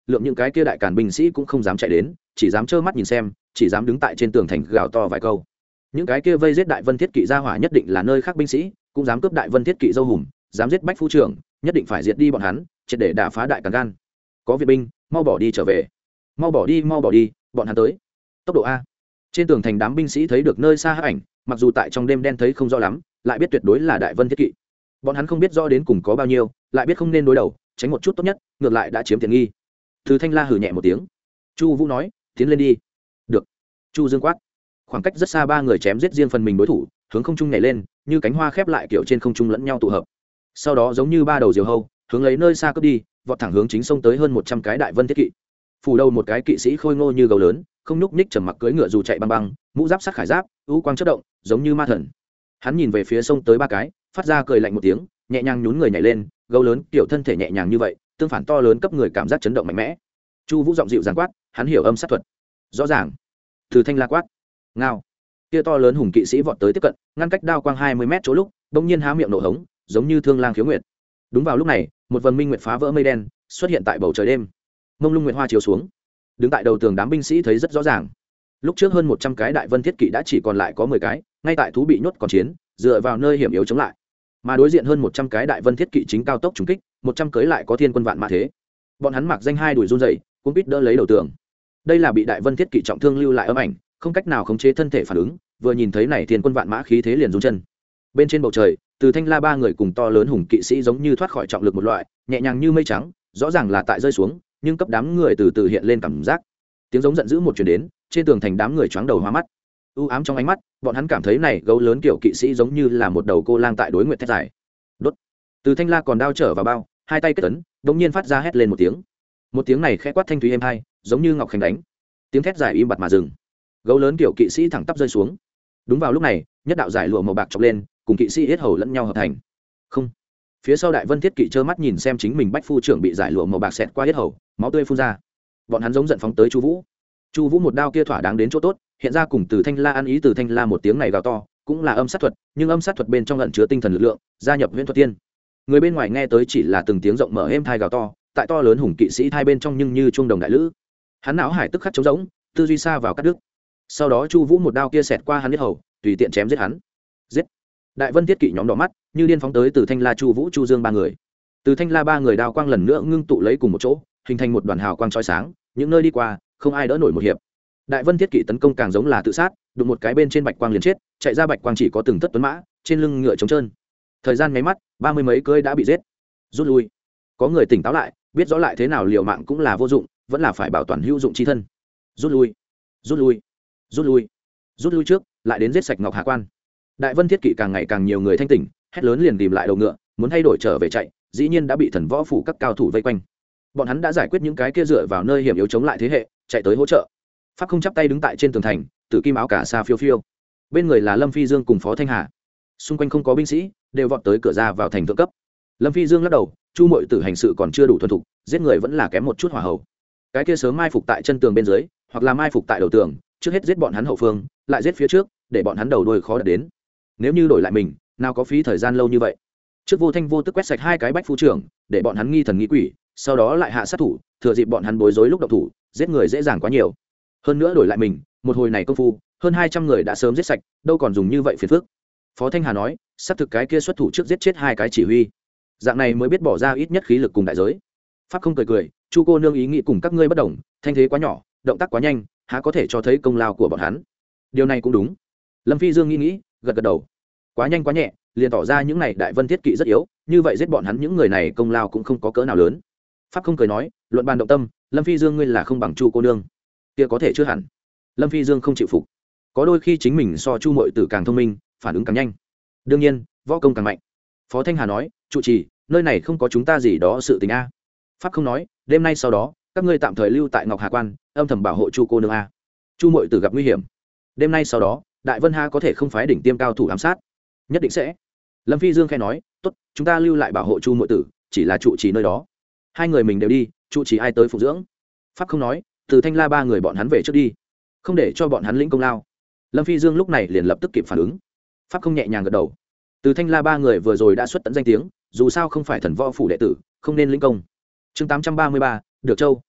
lượng những cái kia đại càn binh sĩ cũng không dám chạy đến, chỉ dám trơ mắt nhìn xem, chỉ dám đứng tại trên tường thành gào to vài câu. Những cái kia vây giết đại vân thiết kỵ gia hỏa nhất định là nơi khác binh sĩ, cũng dám cướp đại vân thiết kỵ dâu hùm, dám giết bách phu trưởng, nhất định phải diệt đi bọn hắn, triệt để đả phá đại càn gan. Có viện binh, mau bỏ đi trở về, mau bỏ đi mau bỏ đi, bọn hắn tới. Tốc độ a. Trên tường thành đám binh sĩ thấy được nơi xa hắc ảnh, mặc dù tại trong đêm đen thấy không rõ lắm, lại biết tuyệt đối là đại vân thiết kỵ. Bọn hắn không biết rõ đến cùng có bao nhiêu, lại biết không nên đối đầu, tránh một chút tốt nhất, ngược lại đã chiếm tiện nghi. Từ Thanh La hừ nhẹ một tiếng. Chu Vũ nói, tiến lên đi. Được. Chu Dương quát. Khoảng cách rất xa ba người chém giết riêng phần mình đối thủ, hướng không trung nhảy lên, như cánh hoa khép lại kiểu trên không trung lẫn nhau tụ hợp. Sau đó giống như ba đầu diều hâu, hướng lấy nơi xa cướp đi, vọt thẳng hướng chính sông tới hơn một trăm cái đại vân thiết kỵ. Phủ đầu một cái kỵ sĩ khôi ngô như gấu lớn, không nhúc nhích trầm mặc cưỡi ngựa dù chạy băng băng, mũ giáp sắc khải giáp, u quang chớp động, giống như ma thần. Hắn nhìn về phía sông tới ba cái, phát ra cười lạnh một tiếng, nhẹ nhàng nhún người nhảy lên, gấu lớn kiểu thân thể nhẹ nhàng như vậy, tương phản to lớn cấp người cảm giác chấn động mạnh mẽ. Chu Vũ giọng dịu dàng quát, hắn hiểu âm sát thuật. Rõ ràng. Từ Thanh La quát. Ngao. Kia to lớn hùng kỵ sĩ vọt tới tiếp cận, ngăn cách đao quang hai mươi mét chỗ lúc, bỗng nhiên há miệng nổ hống, giống như thương lang khiếu nguyệt. Đúng vào lúc này, một vầng minh nguyệt phá vỡ mây đen, xuất hiện tại bầu trời đêm. Mông lung nguyệt hoa chiếu xuống. Đứng tại đầu tường đám binh sĩ thấy rất rõ ràng. Lúc trước hơn một trăm cái đại vân thiết kỵ đã chỉ còn lại có mười cái, ngay tại thú bị nhốt còn chiến, dựa vào nơi hiểm yếu chống lại. Mà đối diện hơn một trăm cái đại vân thiết kỵ chính cao tốc trùng kích, một trăm cưới lại có thiên quân vạn mã thế. Bọn hắn mặc danh hai đùi run rẩy, cũng biết đỡ lấy đầu tường. Đây là bị đại vân thiết kỵ trọng thương lưu lại ấm ảnh, không cách nào khống chế thân thể phản ứng, vừa nhìn thấy này thiên quân vạn mã khí thế liền run chân. Bên trên bầu trời, Từ Thanh La ba người cùng to lớn hùng kỵ sĩ giống như thoát khỏi trọng lực một loại, nhẹ nhàng như mây trắng, rõ ràng là tại rơi xuống, nhưng cấp đám người từ từ hiện lên cảm giác. Tiếng giống giận dữ một truyền đến, trên tường thành đám người choáng đầu hoa mắt. U ám trong ánh mắt, bọn hắn cảm thấy này gấu lớn kiểu kỵ sĩ giống như là một đầu cô lang tại đối nguyệt thét dài. Đốt. Từ Thanh La còn đao trở vào bao, hai tay kết ấn, đột nhiên phát ra hét lên một tiếng. Một tiếng này khẽ quát thanh thúy êm hai, giống như ngọc khánh đánh. Tiếng thét dài im bặt mà dừng. Gấu lớn kiểu kỵ sĩ thẳng tắp rơi xuống. Đúng vào lúc này, nhất đạo giải lụa màu bạc chọc lên, cùng kỵ sĩ yết hầu lẫn nhau hợp thành. Không. Phía sau đại vân thiết kỵ trơ mắt nhìn xem chính mình bách phu trưởng bị giải lụa màu bạc xẹt qua yết hầu, máu tươi phun ra. Bọn hắn giống giận phóng tới Chu Vũ. Chu Vũ một đao kia thỏa đáng đến chỗ tốt, hiện ra cùng Từ Thanh La ăn ý. Từ Thanh La một tiếng này gào to, cũng là âm sát thuật, nhưng âm sát thuật bên trong ẩn chứa tinh thần lực lượng, gia nhập huyễn thuật tiên. Người bên ngoài nghe tới chỉ là từng tiếng rộng mở êm thai gào to, tại to lớn hùng kỵ sĩ hai bên trong nhưng như chuông đồng đại lữ. Hắn não hải tức khắc trống rỗng, tư duy xa vào cắt đứt. Sau đó Chu Vũ một đao kia xẹt qua hắn huyết hầu, tùy tiện chém giết hắn. Giết! Đại vân thiết kỵ nhóm đỏ mắt, như điên phóng tới Từ Thanh La, Chu Vũ, Chu Dương ba người. Từ Thanh La ba người đao quang lần nữa ngưng tụ lấy cùng một chỗ, hình thành một đoàn hào quang chói sáng, những nơi đi qua, không ai đỡ nổi một hiệp. Đại vân thiết kỵ tấn công càng giống là tự sát, đụng một cái bên trên bạch quang liền chết, chạy ra bạch quang chỉ có từng thất tuấn mã, trên lưng ngựa trống trơn. Thời gian nháy mắt, ba mươi mấy cưỡi đã bị giết. Rút lui. Có người tỉnh táo lại, biết rõ lại thế nào liều mạng cũng là vô dụng, vẫn là phải bảo toàn hữu dụng chi thân. Rút lui. Rút lui. Rút lui. Rút lui trước, lại đến giết sạch Ngọc Hà Quan. Đại vân thiết kỵ càng ngày càng nhiều người thanh tỉnh, hét lớn liền tìm lại đầu ngựa, muốn thay đổi trở về chạy, dĩ nhiên đã bị thần võ phủ các cao thủ vây quanh. Bọn hắn đã giải quyết những cái kia dựa vào nơi hiểm yếu chống lại thế hệ, chạy tới hỗ trợ. Pháp không chắp tay đứng tại trên tường thành, tử kim áo cả sa phiêu phiêu. Bên người là Lâm Phi Dương cùng Phó Thanh Hà. Xung quanh không có binh sĩ, đều vọt tới cửa ra vào thành thượng cấp. Lâm Phi Dương lắc đầu, Chu Mội Tử hành sự còn chưa đủ thuần thục, giết người vẫn là kém một chút hỏa hậu. Cái kia sớm mai phục tại chân tường bên dưới, hoặc là mai phục tại đầu tường, trước hết giết bọn hắn hậu phương, lại giết phía trước, để bọn hắn đầu đuôi khó đạt đến. Nếu như đổi lại mình, nào có phí thời gian lâu như vậy. Trước vô thanh vô tức quét sạch hai cái bách phu trưởng, để bọn hắn nghi thần nghi quỷ, sau đó lại hạ sát thủ, thừa dịp bọn hắn bối rối lúc động thủ, giết người dễ dàng quá nhiều. Hơn nữa đổi lại mình, một hồi này công phu, hơn hai trăm người đã sớm giết sạch, đâu còn dùng như vậy phiền phức. Phó Thanh Hà nói, xác thực cái kia xuất thủ trước giết chết hai cái chỉ huy, dạng này mới biết bỏ ra ít nhất khí lực cùng đại giới. Pháp không cười cười, Chu cô nương ý nghĩ cùng các ngươi bất đồng, thanh thế quá nhỏ, động tác quá nhanh, há có thể cho thấy công lao của bọn hắn. Điều này cũng đúng. Lâm Phi Dương nghĩ nghĩ, gật gật đầu. Quá nhanh quá nhẹ, liền tỏ ra những này đại vân thiết kỵ rất yếu, như vậy giết bọn hắn những người này công lao cũng không có cỡ nào lớn. Pháp không cười nói, luận bàn động tâm, Lâm Phi Dương ngươi là không bằng Chu cô nương. Kia có thể chưa hẳn. Lâm Phi Dương không chịu phục. Có đôi khi chính mình so Chu Mội Tử càng thông minh, phản ứng càng nhanh. Đương nhiên, võ công càng mạnh. Phó Thanh Hà nói, trụ trì, nơi này không có chúng ta gì đó sự tình a. Pháp không nói, đêm nay sau đó, các ngươi tạm thời lưu tại Ngọc Hà Quan, âm thầm bảo hộ Chu cô nương a. Chu Mội Tử gặp nguy hiểm. Đêm nay sau đó, Đại Vân Ha có thể không phái đỉnh tiêm cao thủ ám sát. Nhất định sẽ. Lâm Phi Dương khẽ nói, tốt, chúng ta lưu lại bảo hộ Chu Mội Tử, chỉ là trụ trì nơi đó. Hai người mình đều đi, trụ trì ai tới phục dưỡng. Pháp không nói, Từ Thanh La ba người bọn hắn về trước đi, không để cho bọn hắn lĩnh công lao. Lâm Phi Dương lúc này liền lập tức kịp phản ứng. Pháp không nhẹ nhàng gật đầu. Từ Thanh La ba người vừa rồi đã xuất tận danh tiếng, dù sao không phải thần võ phủ đệ tử, không nên lĩnh công. Chương tám trăm ba mươi ba, Được Châu,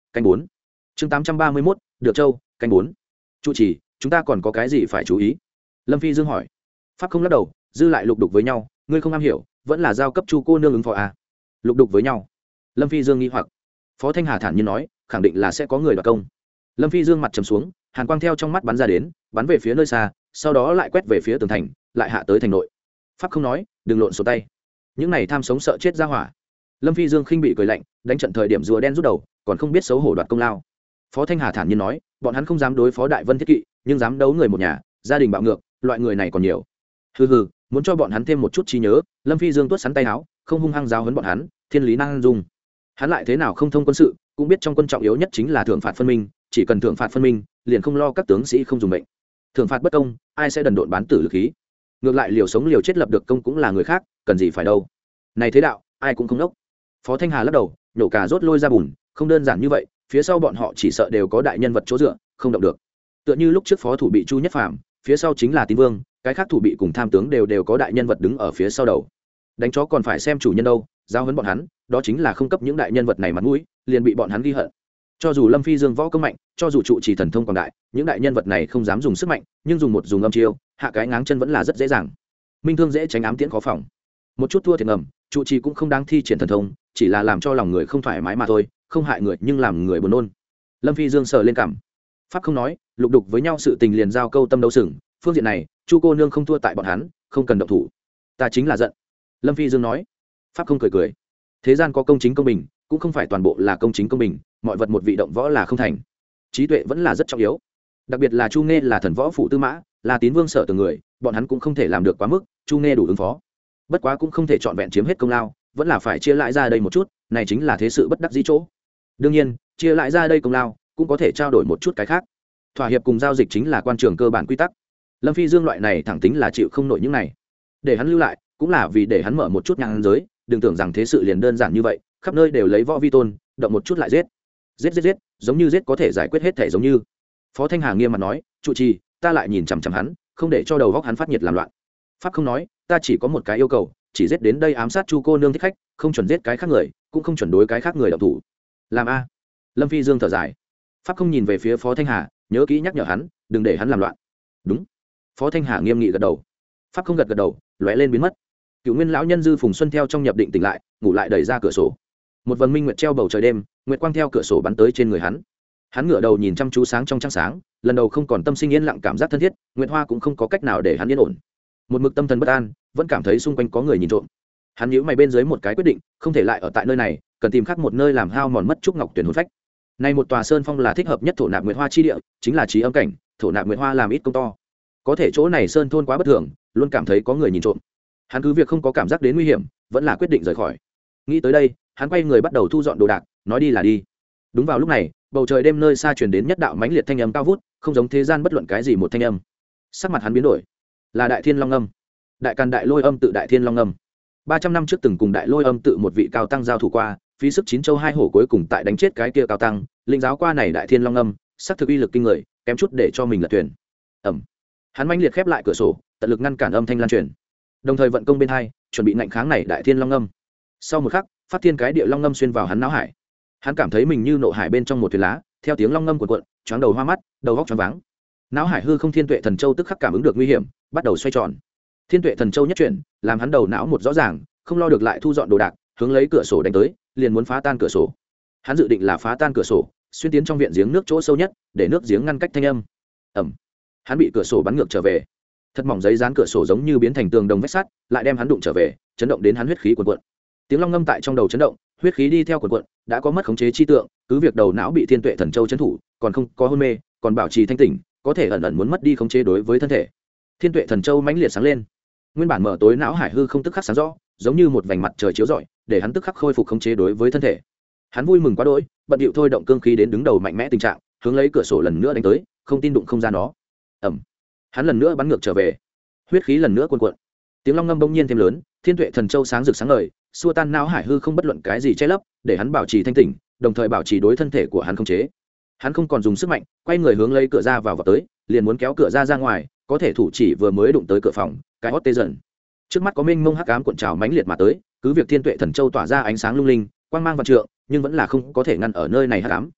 canh bốn. Chương tám trăm ba mươi mốt, được châu, canh bốn. Trụ trì, chúng ta còn có cái gì phải chú ý? Lâm Phi Dương hỏi. Pháp không lắc đầu, dư lại lục đục với nhau, ngươi không am hiểu, vẫn là giao cấp Chu cô nương ứng phó à? Lục đục với nhau. Lâm Phi Dương nghi hoặc. Phó Thanh Hà thản nhiên nói, khẳng định là sẽ có người đoạt công. Lâm Phi Dương mặt trầm xuống, hàn quang theo trong mắt bắn ra đến, bắn về phía nơi xa, sau đó lại quét về phía tường thành, lại hạ tới thành nội. Pháp không nói, đừng lộn số tay. Những này tham sống sợ chết ra hỏa. Lâm Phi Dương khinh bị cười lạnh, đánh trận thời điểm rùa đen rút đầu, còn không biết xấu hổ đoạt công lao. Phó Thanh Hà thản nhiên nói, bọn hắn không dám đối phó Đại Vân Thiết Kỵ, nhưng dám đấu người một nhà, gia đình bạo ngược, loại người này còn nhiều. Hừ hừ, muốn cho bọn hắn thêm một chút trí nhớ. Lâm Phi Dương tuốt sắn tay áo, không hung hăng giáo huấn bọn hắn, thiên lý năng dung. Hắn lại thế nào không thông quân sự, cũng biết trong quân trọng yếu nhất chính là thưởng phạt phân minh, chỉ cần thưởng phạt phân minh, liền không lo các tướng sĩ không dùng mệnh. Thưởng phạt bất công, ai sẽ đần độn bán tử lực khí. Ngược lại liều sống liều chết lập được công cũng là người khác, cần gì phải đâu. Này thế đạo, ai cũng không đốc. Phó Thanh Hà lắc đầu, nhổ cà rốt lôi ra bùn, không đơn giản như vậy, phía sau bọn họ chỉ sợ đều có đại nhân vật chỗ dựa, không động được. Tựa như lúc trước phó thủ bị Chu Nhất Phàm, phía sau chính là Tín Vương, cái khác thủ bị cùng tham tướng đều đều có đại nhân vật đứng ở phía sau đầu. Đánh chó còn phải xem chủ nhân đâu, giao huấn bọn hắn, đó chính là không cấp những đại nhân vật này mặt mũi, liền bị bọn hắn ghi hận. Cho dù Lâm Phi Dương võ công mạnh, cho dù trụ trì thần thông quảng đại, những đại nhân vật này không dám dùng sức mạnh, nhưng dùng một dùng âm chiêu, hạ cái ngáng chân vẫn là rất dễ dàng. Minh thương dễ tránh ám tiễn khó phòng. Một chút thua thiệt ngầm, trụ trì cũng không đáng thi triển thần thông, chỉ là làm cho lòng người không thoải mái mà thôi, không hại người nhưng làm người buồn nôn. Lâm Phi Dương sờ lên cằm. Pháp không nói, lục đục với nhau sự tình liền giao câu tâm đấu sừng, phương diện này, Chu cô nương không thua tại bọn hắn, không cần động thủ. Ta chính là giận. Lâm Phi Dương nói. Pháp không cười cười. Thế gian có công chính công bình, cũng không phải toàn bộ là công chính công bình, mọi vật một vị động võ là không thành. Trí tuệ vẫn là rất trọng yếu. Đặc biệt là Chu Nghê là thần võ phụ tư mã, là Tín Vương sở từ người, bọn hắn cũng không thể làm được quá mức, Chu Nghê đủ ứng phó. Bất quá cũng không thể trọn vẹn chiếm hết công lao, vẫn là phải chia lại ra đây một chút, này chính là thế sự bất đắc dĩ chỗ. Đương nhiên, chia lại ra đây công lao, cũng có thể trao đổi một chút cái khác. Thỏa hiệp cùng giao dịch chính là quan trường cơ bản quy tắc. Lâm Phi Dương loại này thẳng tính là chịu không nổi những này. Để hắn lưu lại, cũng là vì để hắn mở một chút nhang giới, đừng tưởng rằng thế sự liền đơn giản như vậy, khắp nơi đều lấy võ vi tôn, động một chút lại giết. Giết giết giết, giống như giết có thể giải quyết hết thể giống như. Phó Thanh Hà nghiêm mặt nói, trụ trì, ta lại nhìn chằm chằm hắn, không để cho đầu góc hắn phát nhiệt làm loạn. Pháp không nói, ta chỉ có một cái yêu cầu, chỉ giết đến đây ám sát Chu cô nương thích khách, không chuẩn giết cái khác người, cũng không chuẩn đối cái khác người động thủ. Làm a? Lâm Phi Dương thở dài. Pháp không nhìn về phía Phó Thanh Hà, nhớ kỹ nhắc nhở hắn, đừng để hắn làm loạn. Đúng. Phó Thanh Hà nghiêm nghị gật đầu. Pháp không gật gật đầu, lóe lên biến mất. Cựu Nguyên lão nhân Dư Phùng Xuân theo trong nhập định tỉnh lại, ngủ lại đẩy ra cửa sổ. Một vầng minh nguyệt treo bầu trời đêm, nguyệt quang theo cửa sổ bắn tới trên người hắn. Hắn ngửa đầu nhìn chăm chú sáng trong trăng sáng, lần đầu không còn tâm sinh yên lặng cảm giác thân thiết, nguyệt hoa cũng không có cách nào để hắn yên ổn. Một mực tâm thần bất an, vẫn cảm thấy xung quanh có người nhìn trộm. Hắn nhíu mày bên dưới một cái quyết định, không thể lại ở tại nơi này, cần tìm khác một nơi làm hao mòn mất trúc ngọc tuyển hồn phách. Nay một tòa sơn phong là thích hợp nhất thổ nạp nguyệt hoa chi địa, chính là trí âm cảnh, thổ nạp nguyệt hoa làm ít công to. Có thể chỗ này sơn thôn quá bất thường, luôn cảm thấy có người nhìn trộm. Hắn cứ việc không có cảm giác đến nguy hiểm, vẫn là quyết định rời khỏi. Nghĩ tới đây, hắn quay người bắt đầu thu dọn đồ đạc, nói đi là đi. Đúng vào lúc này, bầu trời đêm nơi xa truyền đến nhất đạo mãnh liệt thanh âm cao vút, không giống thế gian bất luận cái gì một thanh âm. Sắc mặt hắn biến đổi, là Đại Thiên Long Âm. Đại Càn Đại Lôi Âm tự Đại Thiên Long Âm. ba trăm năm trước từng cùng Đại Lôi Âm tự một vị cao tăng giao thủ qua, phí sức chín châu hai hổ cuối cùng tại đánh chết cái kia cao tăng, linh giáo qua này Đại Thiên Long Âm, sắc thực uy lực kinh người, kém chút để cho mình lật thuyền. Ầm. Hắn mãnh liệt khép lại cửa sổ, tận lực ngăn cản âm thanh lan truyền, đồng thời vận công bên hai, chuẩn bị ngạnh kháng này Đại Thiên Long Âm. Sau một khắc, phát thiên cái địa long ngâm xuyên vào hắn não hải. Hắn cảm thấy mình như nộ hải bên trong một thuyền lá, theo tiếng long ngâm cuộn cuộn, choáng đầu hoa mắt, đầu óc choáng váng. Não hải hư không thiên tuệ thần châu tức khắc cảm ứng được nguy hiểm, bắt đầu xoay tròn. Thiên tuệ thần châu nhất chuyển, làm hắn đầu não một rõ ràng, không lo được lại thu dọn đồ đạc, hướng lấy cửa sổ đánh tới, liền muốn phá tan cửa sổ. Hắn dự định là phá tan cửa sổ, xuyên tiến trong viện giếng nước chỗ sâu nhất, để nước giếng ngăn cách thanh âm. Ầm. Hắn bị cửa sổ bắn ngược trở về. Thật mỏng giấy dán cửa sổ giống như biến thành tường đồng vách sắt, lại đem hắn đụng trở về, chấn động đến hắn huyết khí cuồn cuộn. Tiếng long ngâm tại trong đầu chấn động, huyết khí đi theo cuồn cuộn, đã có mất khống chế chi tượng, cứ việc đầu não bị thiên tuệ thần châu chấn thủ, còn không có hôn mê, còn bảo trì thanh tỉnh, có thể ẩn ẩn muốn mất đi khống chế đối với thân thể. Thiên tuệ thần châu mãnh liệt sáng lên, nguyên bản mở tối não hải hư không tức khắc sáng rõ, giống như một vành mặt trời chiếu rọi, để hắn tức khắc khôi phục khống chế đối với thân thể. Hắn vui mừng quá đỗi, bận điệu thôi động cương khí đến đứng đầu mạnh mẽ tình trạng, hướng lấy cửa sổ lần nữa đánh tới, không tin đụng không ra nó. Ầm. Hắn lần nữa bắn ngược trở về, huyết khí lần nữa cuồn cuộn. Tiếng long ngâm bỗng nhiên thêm lớn, thiên tuệ thần châu sáng rực sáng ngời, xua tan não hải hư không bất luận cái gì che lấp, để hắn bảo trì thanh tỉnh, đồng thời bảo trì đối thân thể của hắn khống chế. Hắn không còn dùng sức mạnh, quay người hướng lấy cửa ra vào vào tới, liền muốn kéo cửa ra ra ngoài, có thể thủ chỉ vừa mới đụng tới cửa phòng, cái hót tê dần. Trước mắt có mênh mông hắc ám cuộn trào mãnh liệt mà tới, cứ việc thiên tuệ thần châu tỏa ra ánh sáng lung linh, quang mang vạn trượng, nhưng vẫn là không có thể ngăn ở nơi này hắc ám.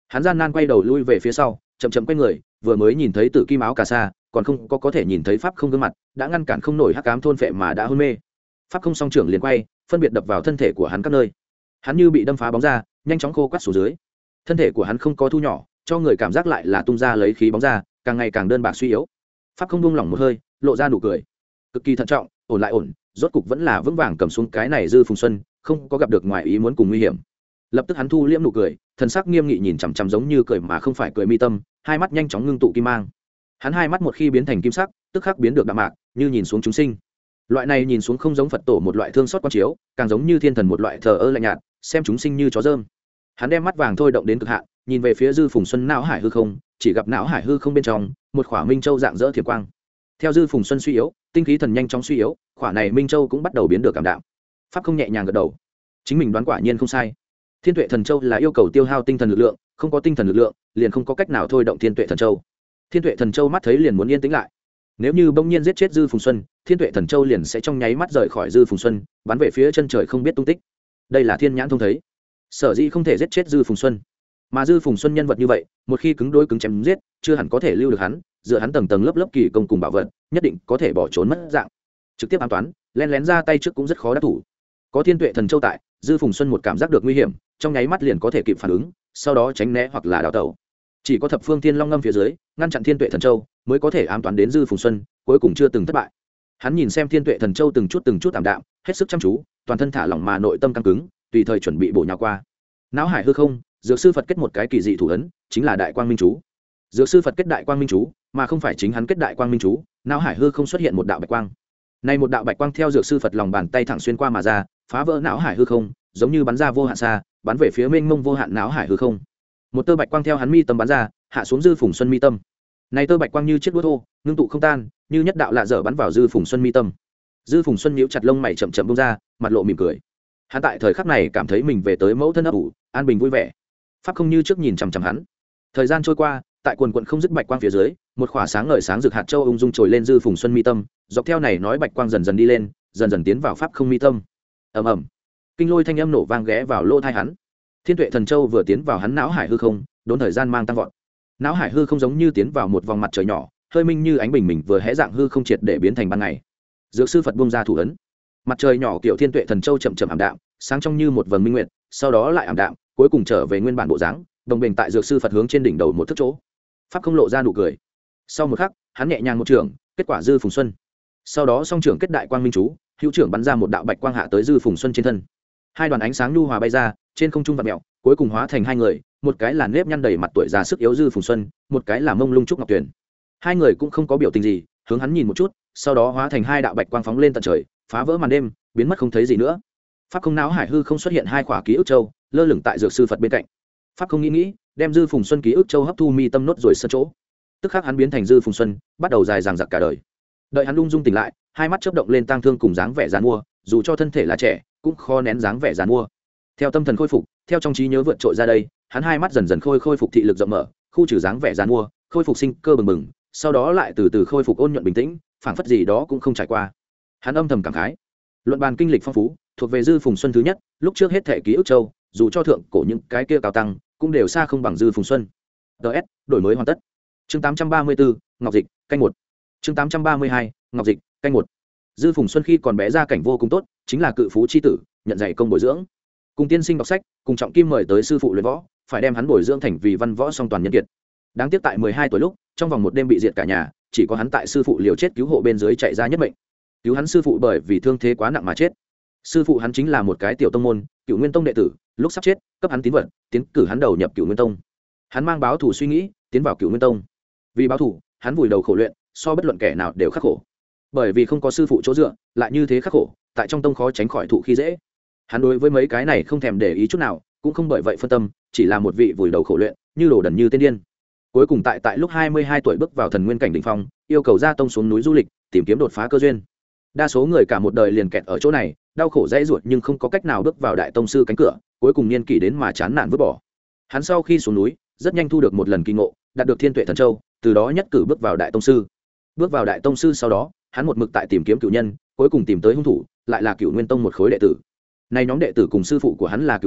hắn gian nan quay đầu lui về phía sau, chậm chậm quay người, vừa mới nhìn thấy tử kim áo cà sa, còn không có có thể nhìn thấy pháp không gương mặt, đã ngăn cản không nổi hắc ám thôn phệ mà đã hôn mê. Pháp không song trưởng liền quay, phân biệt đập vào thân thể của hắn các nơi. Hắn như bị đâm phá bóng ra, nhanh chóng khô quắt xuống dưới. Thân thể của hắn không có thu nhỏ, cho người cảm giác lại là tung ra lấy khí bóng ra, càng ngày càng đơn bạc suy yếu. Pháp không buông lỏng một hơi, lộ ra nụ cười, cực kỳ thận trọng, ổn lại ổn, rốt cục vẫn là vững vàng cầm xuống cái này dư phùng xuân, không có gặp được ngoài ý muốn cùng nguy hiểm. Lập tức hắn thu liễm nụ cười, thần sắc nghiêm nghị nhìn chằm chằm giống như cười mà không phải cười mi tâm, hai mắt nhanh chóng ngưng tụ kim mang. Hắn hai mắt một khi biến thành kim sắc, tức khắc biến được đạm mạc, như nhìn xuống chúng sinh. Loại này nhìn xuống không giống Phật tổ một loại thương xót quan chiếu, càng giống như thiên thần một loại thờ ơ lạnh nhạt, xem chúng sinh như chó dơm. Hắn đem mắt vàng thôi động đến cực hạn, nhìn về phía dư phùng xuân não hải hư không, chỉ gặp não hải hư không bên trong một khỏa minh châu dạng dỡ thiểm quang. Theo dư phùng xuân suy yếu, tinh khí thần nhanh chóng suy yếu, khỏa này minh châu cũng bắt đầu biến được cảm đạm. Pháp không nhẹ nhàng gật đầu, chính mình đoán quả nhiên không sai. Thiên tuệ thần châu là yêu cầu tiêu hao tinh thần lực lượng, không có tinh thần lực lượng liền không có cách nào thôi động thiên tuệ thần châu. Thiên tuệ thần châu mắt thấy liền muốn yên tĩnh lại, nếu như bỗng nhiên giết chết dư phùng xuân, thiên tuệ thần châu liền sẽ trong nháy mắt rời khỏi dư phùng xuân, bắn về phía chân trời không biết tung tích. Đây là thiên nhãn thông thấy, sở dĩ không thể giết chết dư phùng xuân. Mà dư phùng xuân nhân vật như vậy, một khi cứng đối cứng chém giết, chưa hẳn có thể lưu được hắn, dựa hắn tầng tầng lớp lớp kỳ công cùng bảo vật, nhất định có thể bỏ trốn mất dạng. Trực tiếp ám toán, lén lén ra tay trước cũng rất khó đắc thủ. Có thiên tuệ thần châu tại, dư phùng xuân một cảm giác được nguy hiểm, trong nháy mắt liền có thể kịp phản ứng, sau đó tránh né hoặc là đào tẩu. Chỉ có thập phương thiên long ngâm phía dưới, ngăn chặn thiên tuệ thần châu, mới có thể ám toán đến dư phùng xuân, cuối cùng chưa từng thất bại. Hắn nhìn xem thiên tuệ thần châu từng chút từng chút tạm đạm, hết sức chăm chú, toàn thân thả lỏng mà nội tâm căng cứng, tùy thời chuẩn bị bổ nhào qua. Não hải hư không, dược sư Phật kết một cái kỳ dị thủ ấn, chính là đại quang minh chú. Dược sư Phật kết đại quang minh chú, mà không phải chính hắn kết đại quang minh chú, não hải hư không xuất hiện một đạo bạch quang. Này một đạo bạch quang theo dược sư Phật lòng bàn tay thẳng xuyên qua mà ra, phá vỡ não hải hư không, giống như bắn ra vô hạn xa, bắn về phía mênh mông vô hạn não hải hư không. Một tơ bạch quang theo hắn mi tâm bắn ra, hạ xuống dư phùng xuân mi tâm. Này tơ bạch quang như chiếc đũa thô, ngưng tụ không tan, như nhất đạo lạ dở bắn vào dư phùng xuân mi tâm. Dư phùng xuân nhíu chặt lông mày chậm chậm buông ra, mặt lộ mỉm cười. Hắn tại thời khắc này cảm thấy mình về tới mẫu thân ấp ủ, an bình vui vẻ. Pháp không như trước nhìn chằm chằm hắn. Thời gian trôi qua, tại quần quần không dứt bạch quang phía dưới, một khỏa sáng ngời sáng rực hạt châu ung dung trồi lên dư phùng xuân mi tâm, dọc theo này nói bạch quang dần dần đi lên, dần dần tiến vào pháp không mi tâm. Ầm ầm, kinh lôi thanh âm nổ vang ghé vào lỗ tai hắn. Thiên tuệ thần châu vừa tiến vào hắn não hải hư không, đốn thời gian mang tăng vọt. Não hải hư không giống như tiến vào một vòng mặt trời nhỏ, hơi minh như ánh bình minh vừa hé dạng hư không triệt để biến thành ban ngày. Dược sư Phật buông ra thủ ấn, mặt trời nhỏ kiểu thiên tuệ thần châu chậm chậm ảm đạm, sáng trong như một vầng minh nguyệt, sau đó lại ảm đạm, cuối cùng trở về nguyên bản bộ dáng, đồng bình tại dược sư Phật hướng trên đỉnh đầu một thước chỗ. Pháp không lộ ra nụ cười. Sau một khắc, hắn nhẹ nhàng một trường, kết quả dư phùng xuân. Sau đó song trưởng kết đại quang minh chú, hữu trưởng bắn ra một đạo bạch quang hạ tới dư phùng xuân trên thân. Hai đoàn ánh sáng nhu hòa bay ra, trên không trung vặn mèo, cuối cùng hóa thành hai người, một cái là nếp nhăn đầy mặt tuổi già sức yếu dư phùng xuân, một cái là mông lung trúc ngọc tuyền. Hai người cũng không có biểu tình gì, hướng hắn nhìn một chút, sau đó hóa thành hai đạo bạch quang phóng lên tận trời, phá vỡ màn đêm, biến mất không thấy gì nữa. Pháp không não hải hư không xuất hiện hai khỏa ký ức châu, lơ lửng tại dược sư Phật bên cạnh. Pháp không nghĩ nghĩ, đem dư phùng xuân ký ức châu hấp thu mi tâm nốt rồi sân chỗ. Tức khắc hắn biến thành dư phùng xuân, bắt đầu dài dằng dặc cả đời. Đợi hắn ung dung tỉnh lại, hai mắt chớp động lên tang thương cùng dáng vẻ giàn mua, dù cho thân thể là trẻ, cũng khó nén dáng vẻ giàn mua. Theo tâm thần khôi phục, theo trong trí nhớ vượt trội ra đây, hắn hai mắt dần dần khôi khôi phục thị lực rộng mở, khu trừ dáng vẻ giàn mua, khôi phục sinh cơ bừng bừng, sau đó lại từ từ khôi phục ôn nhuận bình tĩnh, phảng phất gì đó cũng không trải qua. Hắn âm thầm cảm khái, luận bàn kinh lịch phong phú, thuộc về dư phùng xuân thứ nhất, lúc trước hết thể ký ức châu, dù cho thượng cổ những cái kia cao tăng, cũng đều xa không bằng dư phùng xuân. ts đổi mới hoàn tất. Chương tám trăm ba mươi bốn, Ngọc Dịch, canh một. Chương tám trăm ba mươi hai, Ngọc Dịch, canh một. Dư phùng xuân khi còn bé gia cảnh vô cùng tốt, chính là cự phú chi tử, nhận dạy công bồi dưỡng, cùng tiên sinh đọc sách, cùng trọng kim mời tới sư phụ luyện võ, phải đem hắn bồi dưỡng thành vì văn võ song toàn nhân kiệt. Đáng tiếc tại mười hai tuổi lúc, trong vòng một đêm bị diệt cả nhà, chỉ có hắn tại sư phụ liều chết cứu hộ bên dưới chạy ra nhất mệnh. Cứu hắn sư phụ bởi vì thương thế quá nặng mà chết. Sư phụ hắn chính là một cái tiểu tông môn, Cửu Nguyên Tông đệ tử, lúc sắp chết, cấp hắn tín vật, tiến cử hắn đầu nhập Cửu Nguyên Tông. Hắn mang báo thủ suy nghĩ, tiến vào Cửu Nguyên Tông. Vì báo thủ, hắn vùi đầu khổ luyện, so bất luận kẻ nào đều khắc khổ. Bởi vì không có sư phụ chỗ dựa, lại như thế khắc khổ, tại trong tông khó tránh khỏi thụ khi dễ. Hắn đối với mấy cái này không thèm để ý chút nào, cũng không bởi vậy phân tâm, chỉ là một vị vùi đầu khổ luyện, như đồ đần như tên điên. Cuối cùng tại tại lúc hai mươi hai tuổi bước vào thần nguyên cảnh đỉnh phong, yêu cầu ra tông xuống núi du lịch, tìm kiếm đột phá cơ duyên. Đa số người cả một đời liền kẹt ở chỗ này, đau khổ dễ ruột nhưng không có cách nào bước vào đại tông sư cánh cửa, cuối cùng niên kỷ đến mà chán nản vứt bỏ. Hắn sau khi xuống núi, rất nhanh thu được một lần kỳ ngộ, đạt được Thiên Tuệ Thần Châu, từ đó nhất cử bước vào đại tông sư. Bước vào đại tông sư sau đó, hắn một mực tại tìm kiếm cửu nhân, cuối cùng tìm tới hung thủ, lại là Cửu Nguyên Tông một khối đệ tử. Này nhóm đệ tử cùng sư phụ của hắn là cửu nhân,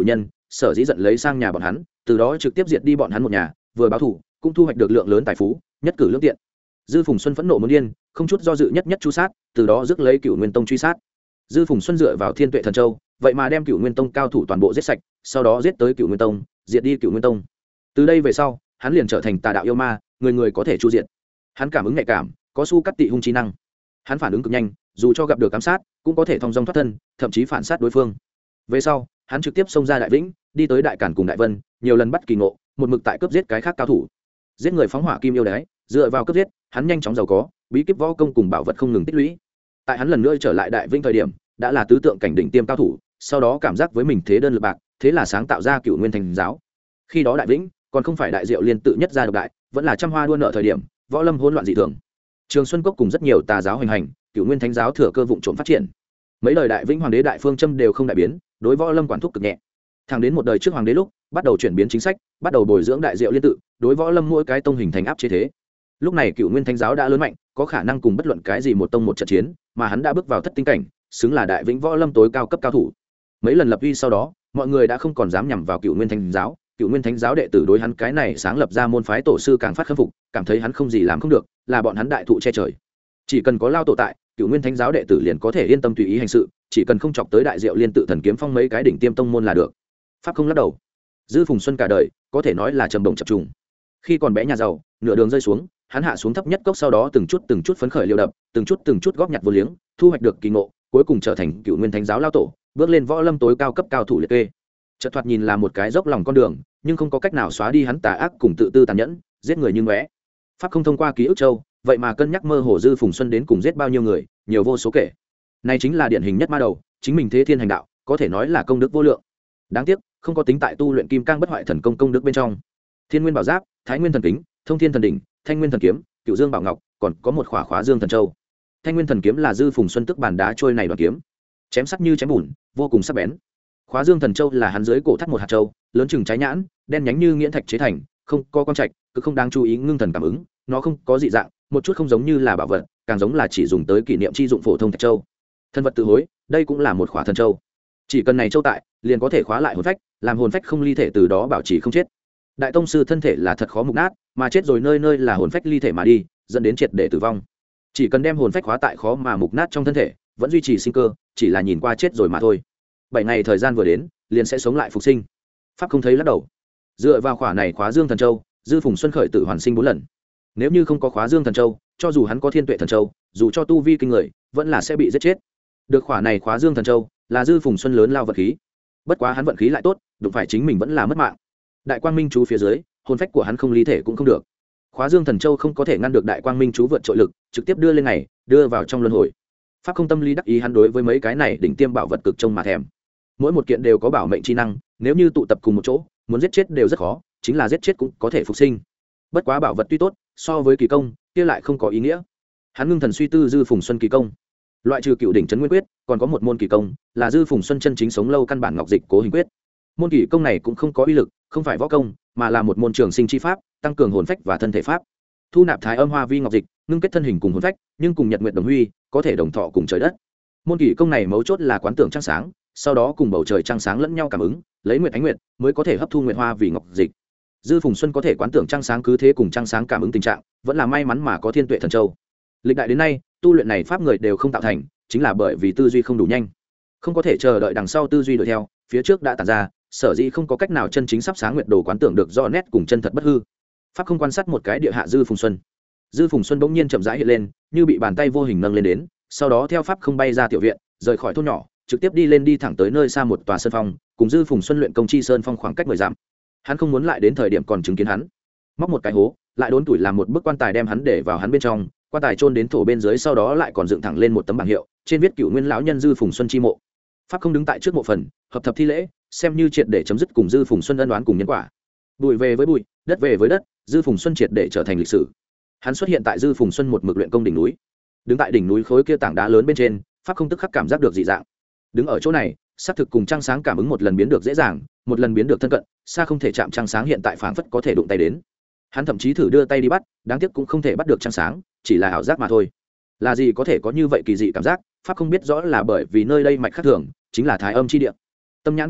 sở dĩ giận lấy sang nhà bọn hắn, từ đó trực tiếp diệt đi bọn hắn một nhà, vừa báo thù cũng thu hoạch được lượng lớn tài phú, nhất cử lưỡng tiện. Dư Phùng Xuân phẫn nộ muốn điên, không chút do dự nhất nhất chu sát, từ đó rước lấy Cửu Nguyên Tông truy sát. Dư Phùng Xuân dựa vào Thiên Tuệ Thần Châu, vậy mà đem Cửu Nguyên Tông cao thủ toàn bộ giết sạch, sau đó giết tới Cửu Nguyên Tông, diệt đi Cửu Nguyên Tông. Từ đây về sau, hắn liền trở thành tà đạo yêu ma, người người có thể chu diệt. Hắn cảm ứng nhạy cảm, có su cắt tị hung trí năng. Hắn phản ứng cực nhanh, dù cho gặp được ám sát, cũng có thể thông dong thoát thân, thậm chí phản sát đối phương. Về sau, hắn trực tiếp xông ra Đại Vĩnh, đi tới Đại Cản cùng Đại Vân, nhiều lần bắt kỳ ngộ, một mực tại cướp giết cái khác cao thủ. Giết người phóng hỏa kim yêu đái, dựa vào cướp giết, hắn nhanh chóng giàu có, bí kíp võ công cùng bảo vật không ngừng tích lũy. Tại hắn lần nữa trở lại Đại Vĩnh thời điểm, đã là tứ tượng cảnh đỉnh tiêm cao thủ, sau đó cảm giác với mình thế đơn lực bạc, thế là sáng tạo ra Cửu Nguyên Thánh giáo. Khi đó Đại Vĩnh còn không phải đại diệu liên tự nhất gia độc đại, vẫn là trăm hoa đua nợ thời điểm, võ lâm hỗn loạn dị thường. Trường Xuân Cốc cùng rất nhiều tà giáo hoành hành, Cửu Nguyên Thánh giáo thừa cơ vụng trộm phát triển. Mấy đời Đại Vĩnh hoàng đế đại phương châm đều không đại biến, đối võ lâm quản thúc cực nhẹ. Thẳng đến một đời trước hoàng đế lúc, bắt đầu chuyển biến chính sách, bắt đầu bồi dưỡng đại diệu liên tự, đối võ lâm mỗi cái tông hình thành áp chế thế. Lúc này Cửu Nguyên Thánh giáo đã lớn mạnh, có khả năng cùng bất luận cái gì một tông một trận chiến, mà hắn đã bước vào thất tinh cảnh, xứng là Đại Vĩnh võ lâm tối cao cấp cao thủ. Mấy lần lập uy sau đó, mọi người đã không còn dám nhằm vào Cửu Nguyên Thánh giáo. Cửu Nguyên Thánh giáo đệ tử đối hắn cái này sáng lập ra môn phái tổ sư càng phát khâm phục, cảm thấy hắn không gì làm không được, là bọn hắn đại thụ che trời. Chỉ cần có lao tổ tại, Cửu Nguyên Thánh giáo đệ tử liền có thể yên tâm tùy ý hành sự, chỉ cần không chọc tới đại diệu liên tự thần kiếm phong mấy cái đỉnh tiêm tông môn là được. Pháp không lắc đầu. Dư Phùng Xuân cả đời có thể nói là trầm động chập trùng. Khi còn bé nhà giàu, nửa đường rơi xuống, hắn hạ xuống thấp nhất cốc, sau đó từng chút từng chút phấn khởi liều đập, từng chút từng chút góp nhặt vô liếng, thu hoạch được kỳ ngộ, cuối cùng trở thành Cửu Nguyên Thánh giáo lao tổ, bước lên võ lâm tối cao cấp cao thủ liệt kê. Chợt thoạt nhìn là một cái dốc lòng con đường, nhưng không có cách nào xóa đi hắn tà ác cùng tự tư tàn nhẫn, giết người như ngóe. Pháp không thông qua ký ức châu, vậy mà cân nhắc mơ hồ Dư Phùng Xuân đến cùng giết bao nhiêu người, nhiều vô số kể. Này chính là điển hình nhất ma đầu, chính mình thế thiên hành đạo, có thể nói là công đức vô lượng. Đáng tiếc, không có tính tại tu luyện kim cang bất hoại thần công công đức bên trong. Thiên Nguyên bảo giáp, Thái Nguyên thần kính, Thông Thiên thần đỉnh, Thanh Nguyên thần kiếm, Cựu Dương bảo ngọc, còn có một khỏa khóa Dương thần châu. Thanh Nguyên thần kiếm là Dư Phùng Xuân tức bàn đá trôi này đoàn kiếm, chém sắc như chém bùn, vô cùng sắc bén. Khóa Dương thần châu là hắn dưới cổ thắt một hạt châu, lớn chừng trái nhãn, đen nhánh như nghiễn thạch chế thành, không có con trạch, cứ không đáng chú ý ngưng thần cảm ứng, nó không có dị dạng, một chút không giống như là bảo vật, càng giống là chỉ dùng tới kỷ niệm chi dụng phổ thông thạch châu. Thân vật tự hối, đây cũng là một khóa thần châu. Chỉ cần này châu tại, liền có thể khóa lại hồn phách, làm hồn phách không ly thể, từ đó bảo trì không chết. Đại tông sư thân thể là thật khó mục nát, mà chết rồi nơi nơi là hồn phách ly thể mà đi, dẫn đến triệt để tử vong. Chỉ cần đem hồn phách khóa tại khó mà mục nát trong thân thể, vẫn duy trì sinh cơ, chỉ là nhìn qua chết rồi mà thôi. Bảy ngày thời gian vừa đến, liền sẽ sống lại phục sinh. Pháp không thấy lắc đầu. Dựa vào khóa này khóa Dương thần châu, Dư Phùng Xuân khởi tự hoàn sinh bốn lần. Nếu như không có khóa Dương thần châu, cho dù hắn có Thiên Tuệ thần châu, dù cho tu vi kinh người, vẫn là sẽ bị giết chết. Được khóa này khóa Dương thần châu, là Dư Phùng Xuân lớn lao vật khí. Bất quá hắn vận khí lại tốt, đụng phải chính mình vẫn là mất mạng. Đại Quang Minh chú phía dưới, hồn phách của hắn không ly thể cũng không được. Khóa Dương thần châu không có thể ngăn được Đại Quang Minh chú vượt trội lực, trực tiếp đưa lên ngày, đưa vào trong luân hồi. Pháp không tâm lý đắc ý, hắn đối với mấy cái này đỉnh tiêm bảo vật cực trông mà thèm. Mỗi một kiện đều có bảo mệnh chi năng, nếu như tụ tập cùng một chỗ, muốn giết chết đều rất khó, chính là giết chết cũng có thể phục sinh. Bất quá bảo vật tuy tốt, so với kỳ công, kia lại không có ý nghĩa. Hắn ngưng thần suy tư Dư Phùng Xuân kỳ công. Loại trừ Cựu đỉnh trấn nguyên quyết, còn có một môn kỳ công, là Dư Phùng Xuân chân chính sống lâu căn bản ngọc dịch cố hình quyết. Môn kỳ công này cũng không có uy lực, không phải võ công, mà là một môn trường sinh chi pháp, tăng cường hồn phách và thân thể pháp. Thu nạp thái âm hoa vi ngọc dịch, ngưng kết thân hình cùng hồn phách, nhưng cùng nhật nguyệt đồng huy, có thể đồng thọ cùng trời đất. Môn kỳ công này mấu chốt là quán tưởng trăng sáng, sau đó cùng bầu trời trăng sáng lẫn nhau cảm ứng, lấy nguyệt ánh nguyệt mới có thể hấp thu nguyệt hoa vì ngọc dịch. Dư Phùng Xuân có thể quán tưởng trăng sáng, cứ thế cùng trăng sáng cảm ứng tình trạng, vẫn là may mắn mà có Thiên Tuệ thần châu. Lịch đại đến nay, tu luyện này pháp người đều không tạo thành, chính là bởi vì tư duy không đủ nhanh, không có thể chờ đợi đằng sau tư duy đuổi theo, phía trước đã tản ra, sở dĩ không có cách nào chân chính sắp sáng nguyệt đồ quán tưởng được do nét cùng chân thật bất hư. Pháp không quan sát một cái địa hạ Dư Phùng Xuân. Dư Phùng Xuân bỗng nhiên chậm rãi hiện lên, như bị bàn tay vô hình nâng lên đến, sau đó theo pháp không bay ra tiểu viện, rời khỏi thôn nhỏ, trực tiếp đi lên đi thẳng tới nơi xa một tòa sơn phong, cùng Dư Phùng Xuân luyện công chi sơn phong khoảng cách mười dặm. Hắn không muốn lại đến thời điểm còn chứng kiến hắn. Móc một cái hố, lại đốn tuổi làm một bức quan tài đem hắn để vào hắn bên trong, quan tài chôn đến thổ bên dưới, sau đó lại còn dựng thẳng lên một tấm bảng hiệu, trên viết Cửu Nguyên lão nhân Dư Phùng Xuân chi mộ. Pháp không đứng tại trước mộ phần, hợp thập thi lễ, xem như triệt để chấm dứt cùng Dư Phùng Xuân ân oán cùng nhân quả. Bụi về với bụi, đất về với đất, Dư Phùng Xuân triệt để trở thành lịch sử. Hắn xuất hiện tại Dư Phùng Xuân một mực luyện công đỉnh núi. Đứng tại đỉnh núi khối kia tảng đá lớn bên trên, Pháp không tức khắc cảm giác được dị dạng. Đứng ở chỗ này, xác thực cùng trăng sáng cảm ứng một lần biến được dễ dàng, một lần biến được thân cận, xa không thể chạm trăng sáng hiện tại phảng phất có thể đụng tay đến. Hắn thậm chí thử đưa tay đi bắt, đáng tiếc cũng không thể bắt được trăng sáng, chỉ là ảo giác mà thôi. Là gì có thể có như vậy kỳ dị cảm giác, Pháp không biết rõ là bởi vì nơi đây mạch khác thường, chính là thái âm chi địa. Tâm nhãn quan chiếu,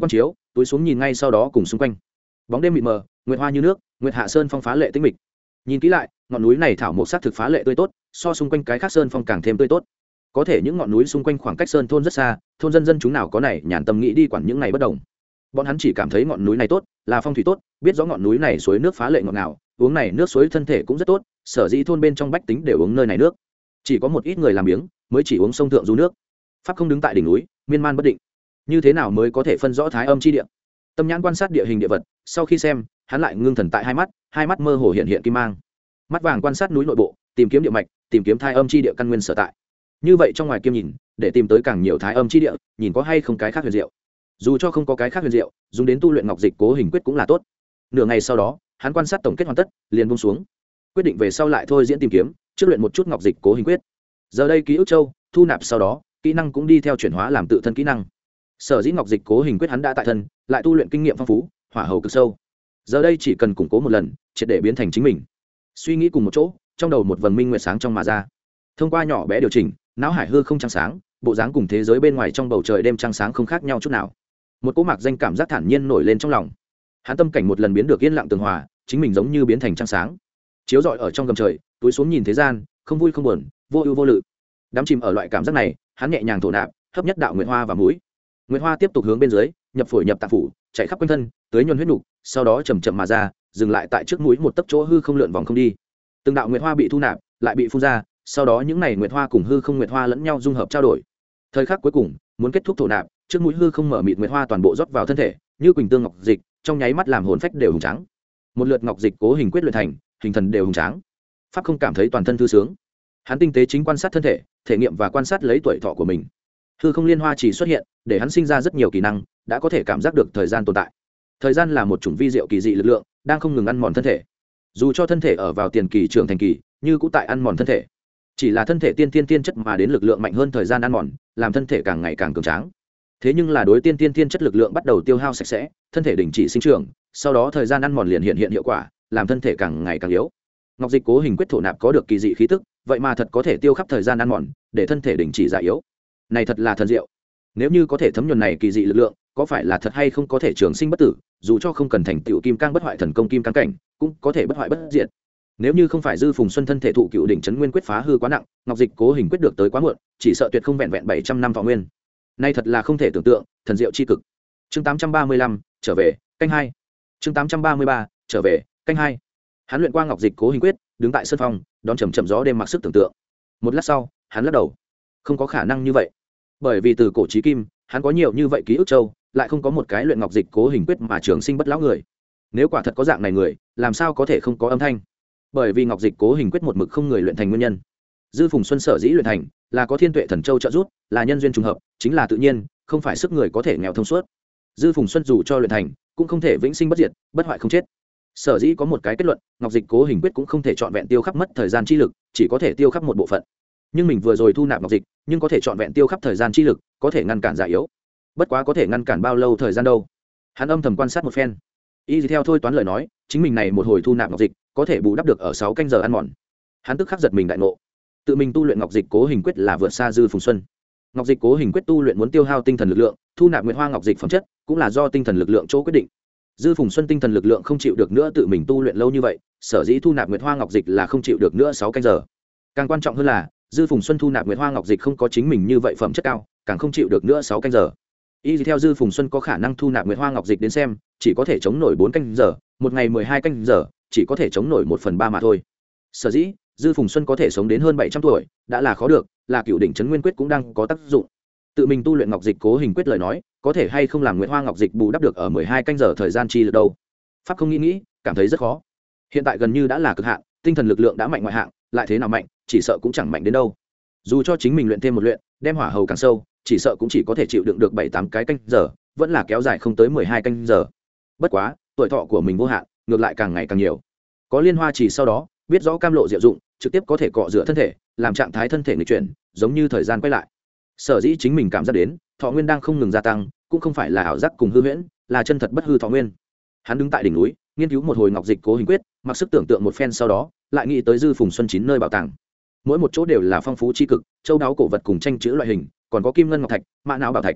túi xuống nhìn ngay sau đó cùng xung quanh bóng đêm mịt mờ, nguyệt hoa như nước, nguyệt hạ sơn phong phá lệ tĩnh mịch. Nhìn kỹ lại, ngọn núi này thảo mộc sắc thực phá lệ tươi tốt, so xung quanh cái khác sơn phong càng thêm tươi tốt. Có thể những ngọn núi xung quanh khoảng cách sơn thôn rất xa, thôn dân dân chúng nào có này nhàn tâm nghĩ đi quản những này bất đồng. Bọn hắn chỉ cảm thấy ngọn núi này tốt, là phong thủy tốt, biết rõ ngọn núi này suối nước phá lệ ngọt ngào, uống này nước suối thân thể cũng rất tốt, sở dĩ thôn bên trong bách tính đều uống nơi này nước. Chỉ có một ít người làm biếng mới chỉ uống sông thượng du nước. Pháp không đứng tại đỉnh núi, miên man bất định. Như thế nào mới có thể phân rõ thái âm chi địa? Tâm nhãn quan sát địa hình địa vật, sau khi xem, hắn lại ngưng thần tại hai mắt, hai mắt mơ hồ hiện hiện kim mang. Mắt vàng quan sát núi nội bộ, tìm kiếm địa mạch, tìm kiếm thái âm chi địa căn nguyên sở tại. Như vậy trong ngoài kiêm nhìn, để tìm tới càng nhiều thái âm chi địa, nhìn có hay không cái khác huyền diệu. Dù cho không có cái khác huyền diệu, dùng đến tu luyện ngọc dịch cố hình quyết cũng là tốt. Nửa ngày sau đó, hắn quan sát tổng kết hoàn tất, liền buông xuống, quyết định về sau lại thôi diễn tìm kiếm, trước luyện một chút ngọc dịch cố hình quyết. Giờ đây ký ức châu thu nạp sau đó, kỹ năng cũng đi theo chuyển hóa làm tự thân kỹ năng. Sở dĩ ngọc dịch cố hình quyết hắn đã tại thân, lại tu luyện kinh nghiệm phong phú, hỏa hầu cực sâu. Giờ đây chỉ cần củng cố một lần, triệt để biến thành chính mình. Suy nghĩ cùng một chỗ, trong đầu một vầng minh nguyệt sáng trong mà ra. Thông qua nhỏ bé điều chỉnh, não hải hư không trăng sáng, bộ dáng cùng thế giới bên ngoài trong bầu trời đêm trăng sáng không khác nhau chút nào. Một cỗ mạc danh cảm giác thản nhiên nổi lên trong lòng. Hắn tâm cảnh một lần biến được yên lặng tường hòa, chính mình giống như biến thành trăng sáng, chiếu rọi ở trong gầm trời, túi xuống nhìn thế gian, không vui không buồn, vô ưu vô lự. Đắm chìm ở loại cảm giác này, hắn nhẹ nhàng thổ nạp, hấp nhất đạo nguyệt hoa và mũi. Nguyệt hoa tiếp tục hướng bên dưới, nhập phổi nhập tạng phủ, chạy khắp quanh thân, tưới nhuần huyết nục, sau đó chậm chậm mà ra, dừng lại tại trước mũi một tấc chỗ hư không lượn vòng không đi. Từng đạo nguyệt hoa bị thu nạp, lại bị phun ra, sau đó những này nguyệt hoa cùng hư không nguyệt hoa lẫn nhau dung hợp trao đổi. Thời khắc cuối cùng, muốn kết thúc thổ nạp, trước mũi hư không mở mịt nguyệt hoa toàn bộ rót vào thân thể, như quỳnh tương ngọc dịch, trong nháy mắt làm hồn phách đều hùng tráng. Một lượt ngọc dịch cố hình quyết luyện thành, hình thần đều hùng tráng. Pháp không cảm thấy toàn thân thư sướng. Hắn tinh tế chính quan sát thân thể, thể nghiệm và quan sát lấy tuổi thọ của mình. Hư không liên hoa chỉ xuất hiện, để hắn sinh ra rất nhiều kỹ năng, đã có thể cảm giác được thời gian tồn tại. Thời gian là một chủng vi diệu kỳ dị lực lượng, đang không ngừng ăn mòn thân thể. Dù cho thân thể ở vào tiền kỳ trưởng thành kỳ, như cũng tại ăn mòn thân thể. Chỉ là thân thể tiên tiên tiên chất mà đến lực lượng mạnh hơn thời gian ăn mòn, làm thân thể càng ngày càng cường tráng. Thế nhưng là đối tiên tiên tiên chất lực lượng bắt đầu tiêu hao sạch sẽ, thân thể đình chỉ sinh trưởng, sau đó thời gian ăn mòn liền hiện hiện hiệu quả, làm thân thể càng ngày càng yếu. Ngọc dịch cố hình quyết thổ nạp có được kỳ dị khí tức, vậy mà thật có thể tiêu khắp thời gian ăn mòn, để thân thể đình chỉ già yếu. Này thật là thần diệu. Nếu như có thể thấm nhuần này kỳ dị lực lượng, có phải là thật hay không có thể trường sinh bất tử, dù cho không cần thành tựu kim cang bất hoại thần công kim cang cảnh, cũng có thể bất hoại bất diệt. Nếu như không phải Dư Phùng Xuân thân thể thụ cựu đỉnh trấn nguyên quyết phá hư quá nặng, ngọc dịch cố hình quyết được tới quá muộn, chỉ sợ tuyệt không vẹn vẹn bảy trăm năm thọ nguyên. Nay thật là không thể tưởng tượng, thần diệu chi cực. Chương tám trăm ba mươi lăm, trở về, canh hai. Chương tám trăm ba mươi ba, trở về, canh hai. Hắn luyện qua ngọc dịch cố hình quyết, đứng tại sân phong, đón chầm chậm gió đêm mặc sức tưởng tượng. Một lát sau, hắn lắc đầu. Không có khả năng như vậy. Bởi vì từ cổ chí kim, hắn có nhiều như vậy ký ức châu, lại không có một cái luyện ngọc dịch cố hình quyết mà trường sinh bất lão người. Nếu quả thật có dạng này người, làm sao có thể không có âm thanh? Bởi vì ngọc dịch cố hình quyết một mực không người luyện thành nguyên nhân. Dư Phùng Xuân sở dĩ luyện thành, là có thiên tuệ thần châu trợ giúp, là nhân duyên trùng hợp, chính là tự nhiên, không phải sức người có thể nghèo thông suốt. Dư Phùng Xuân dù cho luyện thành, cũng không thể vĩnh sinh bất diệt, bất hoại không chết. Sở dĩ có một cái kết luận, ngọc dịch cố hình quyết cũng không thể trọn vẹn tiêu khắp mất thời gian chi lực, chỉ có thể tiêu khắp một bộ phận. Nhưng mình vừa rồi thu nạp ngọc dịch, nhưng có thể trọn vẹn tiêu khắp thời gian chi lực, có thể ngăn cản già yếu. Bất quá có thể ngăn cản bao lâu thời gian đâu? Hắn âm thầm quan sát một phen. Y theo thôi toán lời nói, chính mình này một hồi thu nạp ngọc dịch, có thể bù đắp được ở sáu canh giờ ăn mòn. Hắn tức khắc giật mình đại ngộ. Tự mình tu luyện ngọc dịch cố hình quyết là vượt xa Dư Phùng Xuân. Ngọc dịch cố hình quyết tu luyện muốn tiêu hao tinh thần lực lượng, thu nạp nguyệt hoa ngọc dịch phẩm chất, cũng là do tinh thần lực lượng chỗ quyết định. Dư Phùng Xuân tinh thần lực lượng không chịu được nữa tự mình tu luyện lâu như vậy, sở dĩ thu nạp nguyệt hoa ngọc dịch là không chịu được nữa sáu canh giờ. Càng quan trọng hơn là, Dư Phùng Xuân thu nạp nguyệt hoa ngọc dịch không có chính mình như vậy phẩm chất cao, càng không chịu được nữa sáu canh giờ. Y theo Dư Phùng Xuân có khả năng thu nạp nguyệt hoa ngọc dịch đến xem, chỉ có thể chống nổi bốn canh giờ, một ngày mười hai canh giờ, chỉ có thể chống nổi một phần ba mà thôi. Sở dĩ, Dư Phùng Xuân có thể sống đến hơn bảy trăm tuổi, đã là khó được, là cựu đỉnh trấn nguyên quyết cũng đang có tác dụng. Tự mình tu luyện ngọc dịch cố hình quyết lời nói, có thể hay không làm nguyệt hoa ngọc dịch bù đắp được ở mười hai canh giờ thời gian chi lực đâu? Pháp không nghĩ nghĩ, cảm thấy rất khó. Hiện tại gần như đã là cực hạn, tinh thần lực lượng đã mạnh ngoại hạng, lại thế nào mạnh, chỉ sợ cũng chẳng mạnh đến đâu. Dù cho chính mình luyện thêm một luyện, đem hỏa hầu càng sâu, chỉ sợ cũng chỉ có thể chịu đựng được bảy tám cái canh giờ, vẫn là kéo dài không tới mười hai canh giờ. Bất quá, tuổi thọ của mình vô hạn, ngược lại càng ngày càng nhiều. Có liên hoa chỉ sau đó, biết rõ cam lộ diệu dụng, trực tiếp có thể cọ rửa thân thể, làm trạng thái thân thể nghịch chuyển, giống như thời gian quay lại. Sở dĩ chính mình cảm giác đến, thọ nguyên đang không ngừng gia tăng, cũng không phải là ảo giác cùng hư huyễn, là chân thật bất hư thọ nguyên. Hắn đứng tại đỉnh núi, nghiên cứu một hồi ngọc dịch cố hình quyết, mặc sức tưởng tượng một phen sau đó, lại nghĩ tới Dư Phùng Xuân chín nơi bảo tàng. Mỗi một chỗ đều là phong phú chi cực, châu đáo cổ vật cùng tranh chữ loại hình, còn có kim ngân ngọc thạch, mã não bảo thạch.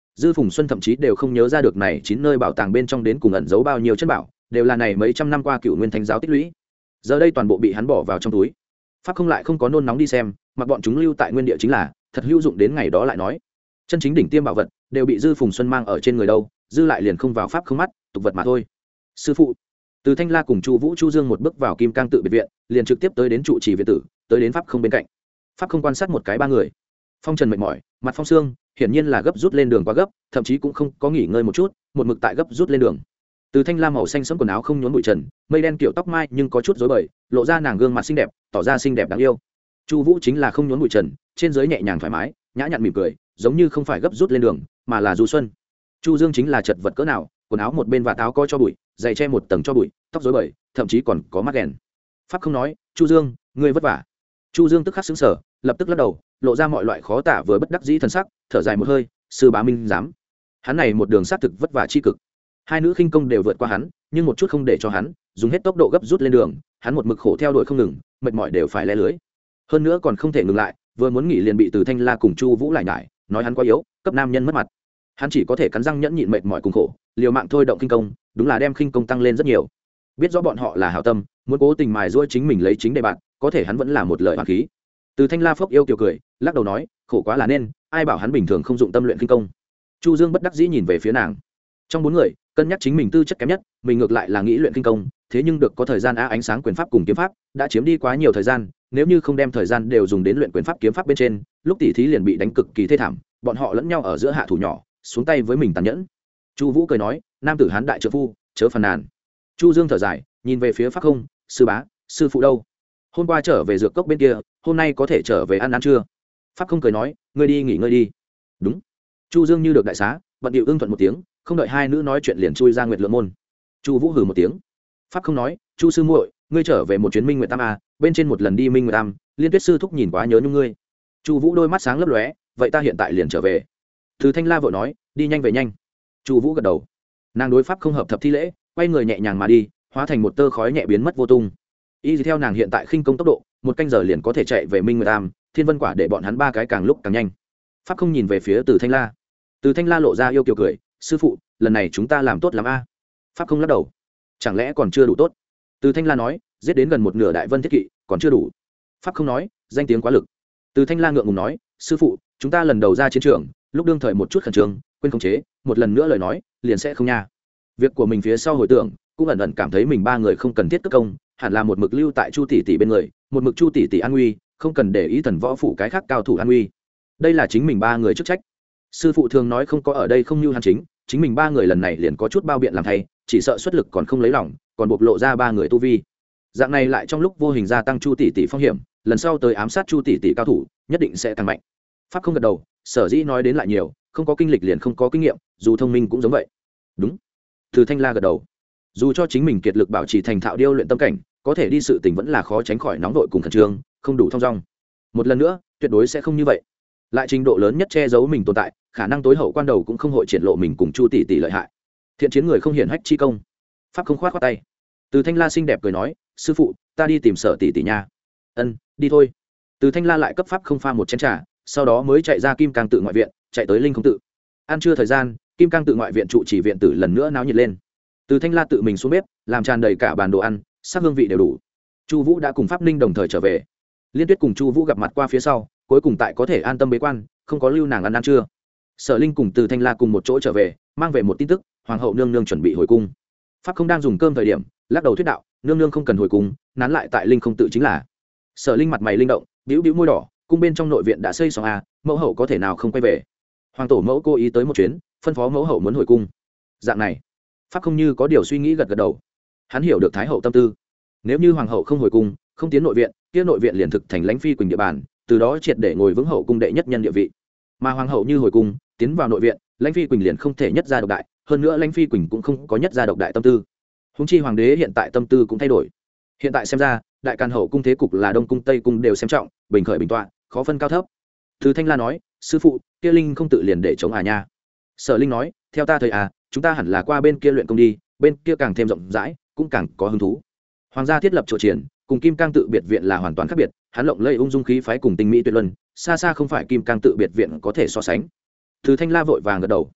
Dư Phùng Xuân thậm chí đều không nhớ ra được này chín nơi bảo tàng bên trong đến cùng ẩn giấu bao nhiêu chân bảo, đều là này mấy trăm năm qua cựu nguyên thánh giáo tích lũy. Giờ đây toàn bộ bị hắn bỏ vào trong túi. Pháp không lại không có nôn nóng đi xem, mặc bọn chúng lưu tại nguyên địa chính là thật hữu dụng, đến ngày đó lại nói. Chân chính đỉnh tiêm bảo vật đều bị Dư Phùng Xuân mang ở trên người đâu, dư lại liền không vào pháp không mắt, tục vật mà thôi. Sư phụ. Từ Thanh La cùng Chu Vũ, Chu Dương một bước vào Kim Cang tự biệt viện, liền trực tiếp tới đến trụ trì viện tử, tới đến pháp không bên cạnh. Pháp không quan sát một cái ba người. Phong Trần mệt mỏi, mặt phong xương, hiển nhiên là gấp rút lên đường quá gấp, thậm chí cũng không có nghỉ ngơi một chút, một mực tại gấp rút lên đường. Từ Thanh La màu xanh sẫm quần áo không nhốn bụi trần, mây đen kiểu tóc mai nhưng có chút rối bời, lộ ra nàng gương mặt xinh đẹp, tỏ ra xinh đẹp đáng yêu. Chu Vũ chính là không nhốn bụi trần, trên dưới nhẹ nhàng thoải mái, nhã nhặn mỉm cười, giống như không phải gấp rút lên đường, mà là du xuân. Chu Dương chính là chật vật cỡ nào, quần áo một bên và táo coi cho bụi, giày che một tầng cho bụi, tóc rối bời, thậm chí còn có mắt đèn. Pháp không nói, Chu Dương, ngươi vất vả. Chu Dương tức khắc sững sờ, lập tức lắc đầu, lộ ra mọi loại khó tả vừa bất đắc dĩ thần sắc, thở dài một hơi, sư bá minh dám. Hắn này một đường sát thực vất vả chi cực. Hai nữ khinh công đều vượt qua hắn, nhưng một chút không để cho hắn dùng hết tốc độ gấp rút lên đường, hắn một mực khổ theo đuổi không ngừng, mệt mỏi đều phải lé lưới. Hơn nữa còn không thể ngừng lại, vừa muốn nghỉ liền bị Từ Thanh La cùng Chu Vũ lại nhải, nói hắn quá yếu, cấp nam nhân mất mặt. Hắn chỉ có thể cắn răng nhẫn nhịn mệt mỏi cùng khổ, liều mạng thôi động khinh công, đúng là đem khinh công tăng lên rất nhiều. Biết rõ bọn họ là hảo tâm, muốn cố tình mài giũa chính mình lấy chính đề bạn, có thể hắn vẫn là một lời hoàn khí. Từ Thanh La phốc yêu kiều cười, lắc đầu nói, khổ quá là nên, ai bảo hắn bình thường không dụng tâm luyện khinh công. Chu Dương bất đắc dĩ nhìn về phía nàng. Trong bốn người, cân nhắc chính mình tư chất kém nhất, mình ngược lại là nghĩ luyện khinh công, thế nhưng được có thời gian a ánh sáng quyền pháp cùng kiếm pháp, đã chiếm đi quá nhiều thời gian, nếu như không đem thời gian đều dùng đến luyện quyền pháp kiếm pháp bên trên, lúc tỷ thí liền bị đánh cực kỳ thê thảm, bọn họ lẫn nhau ở giữa hạ thủ nhỏ, xuống tay với mình tàn nhẫn. Chu Vũ cười nói, nam tử hán đại trợ phu, chớ phàn nàn. Chu Dương thở dài, nhìn về phía Pháp Không, sư bá, sư phụ đâu? Hôm qua trở về dược cốc bên kia, hôm nay có thể trở về ăn ăn chưa? Pháp Không cười nói, ngươi đi nghỉ ngơi đi. Đúng. Chu Dương như được đại xá, bận điệu ưng thuận một tiếng, không đợi hai nữ nói chuyện liền chui ra Nguyệt Lượng môn. Chu Vũ hừ một tiếng. Pháp Không nói, Chu sư muội, ngươi trở về một chuyến Minh Nguyệt Tam a, bên trên một lần đi Minh Nguyệt Tam, Liên Tuyết sư thúc nhìn quá nhớ nhung ngươi. Chu Vũ đôi mắt sáng lấp lóe, vậy ta hiện tại liền trở về. Từ Thanh La vội nói, đi nhanh về nhanh. Chu Vũ gật đầu. Nàng đối Pháp Không hợp thập thi lễ, quay người nhẹ nhàng mà đi, hóa thành một tơ khói nhẹ biến mất vô tung. Y theo nàng hiện tại khinh công tốc độ, một canh giờ liền có thể chạy về Minh Nguyệt Tam, Thiên Vân Quả để bọn hắn ba cái càng lúc càng nhanh. Pháp Không nhìn về phía Từ Thanh La. Từ Thanh La lộ ra yêu kiều cười, sư phụ, lần này chúng ta làm tốt lắm a. Pháp Không lắc đầu, chẳng lẽ còn chưa đủ tốt? Từ Thanh La nói, giết đến gần một nửa đại vân thiết kỵ, còn chưa đủ. Pháp Không nói, danh tiếng quá lực. Từ Thanh La ngượng ngùng nói, sư phụ, chúng ta lần đầu ra chiến trường, lúc đương thời một chút khẩn trương, quên khống chế, một lần nữa lời nói, liền sẽ không nha. Việc của mình phía sau hồi tưởng, cũng ẩn ẩn cảm thấy mình ba người không cần thiết cất công, hẳn là một mực lưu tại Chu tỷ tỷ bên người, một mực Chu tỷ tỷ an nguy, không cần để ý thần võ phủ cái khác cao thủ an nguy. Đây là chính mình ba người chức trách. Sư phụ thường nói không có ở đây không như hắn chính, chính mình ba người lần này liền có chút bao biện làm thay, chỉ sợ xuất lực còn không lấy lòng, còn bộc lộ ra ba người tu vi. Dạng này lại trong lúc vô hình gia tăng Chu tỷ tỷ phong hiểm, lần sau tới ám sát Chu tỷ tỷ cao thủ, nhất định sẽ tăng mạnh. Pháp Không gật đầu, sở dĩ nói đến lại nhiều, không có kinh lịch liền không có kinh nghiệm, dù thông minh cũng giống vậy. Đúng. Từ Thanh La gật đầu. Dù cho chính mình kiệt lực bảo trì thành thạo điêu luyện tâm cảnh, có thể đi sự tình vẫn là khó tránh khỏi nóng vội cùng khẩn trương, không đủ thông dong. Một lần nữa, tuyệt đối sẽ không như vậy. Lại trình độ lớn nhất che giấu mình tồn tại, khả năng tối hậu quan đầu cũng không hội triển lộ mình cùng Chu tỷ tỷ lợi hại. Thiện chiến người không hiển hách chi công. Pháp Không khoát khoát tay. Từ Thanh La xinh đẹp cười nói, sư phụ, ta đi tìm Sở tỷ tỷ nha. Ân, đi thôi. Từ Thanh La lại cấp Pháp Không pha một chén trà, sau đó mới chạy ra Kim Cang tự ngoại viện, chạy tới Linh Không tự. Ăn trưa thời gian, Kim Cang tự ngoại viện trụ chỉ viện tử lần nữa náo nhiệt lên. Từ Thanh La tự mình xuống bếp, làm tràn đầy cả bàn đồ ăn, sắc hương vị đều đủ. Chu Vũ đã cùng Pháp Ninh đồng thời trở về. Liên Tuyết cùng Chu Vũ gặp mặt qua phía sau, cuối cùng tại có thể an tâm bế quan, không có lưu nàng ăn ăn trưa. Sở Linh cùng Từ Thanh La cùng một chỗ trở về, mang về một tin tức, hoàng hậu nương nương chuẩn bị hồi cung. Pháp Không đang dùng cơm thời điểm, lắc đầu thuyết đạo, nương nương không cần hồi cung, nán lại tại Linh Không tự chính là. Sở Linh mặt mày linh động, bĩu bĩu môi đỏ, cung bên trong nội viện đã xây xong a, mẫu hậu có thể nào không quay về. Hoàng tổ mẫu cố ý tới một chuyến, phân phó mẫu hậu muốn hồi cung. Dạng này, Pháp Không như có điều suy nghĩ gật gật đầu. Hắn hiểu được thái hậu tâm tư. Nếu như hoàng hậu không hồi cung, không tiến nội viện, kia nội viện liền thực thành lãnh phi quỳnh địa bàn, từ đó triệt để ngồi vững hậu cung đệ nhất nhân địa vị. Mà hoàng hậu như hồi cung, tiến vào nội viện, lãnh phi quỳnh liền không thể nhất gia độc đại, hơn nữa lãnh phi quỳnh cũng không có nhất gia độc đại tâm tư. Huống chi hoàng đế hiện tại tâm tư cũng thay đổi. Hiện tại xem ra, đại càn hậu cung thế cục là đông cung tây cung đều xem trọng, bình khởi bình tọa, khó phân cao thấp. Từ Thanh La nói, sư phụ, kia Linh không tự liền để chống à nha. Sở Linh nói, theo ta thời à, chúng ta hẳn là qua bên kia luyện công đi, bên kia càng thêm rộng rãi, cũng càng có hứng thú. Hoàng gia thiết lập chỗ triển, cùng Kim Cang tự biệt viện là hoàn toàn khác biệt, hắn lộng lẫy ung dung khí phái cùng tinh mỹ tuyệt luân, xa xa không phải Kim Cang tự biệt viện có thể so sánh. Từ Thanh La vội vàng gật đầu,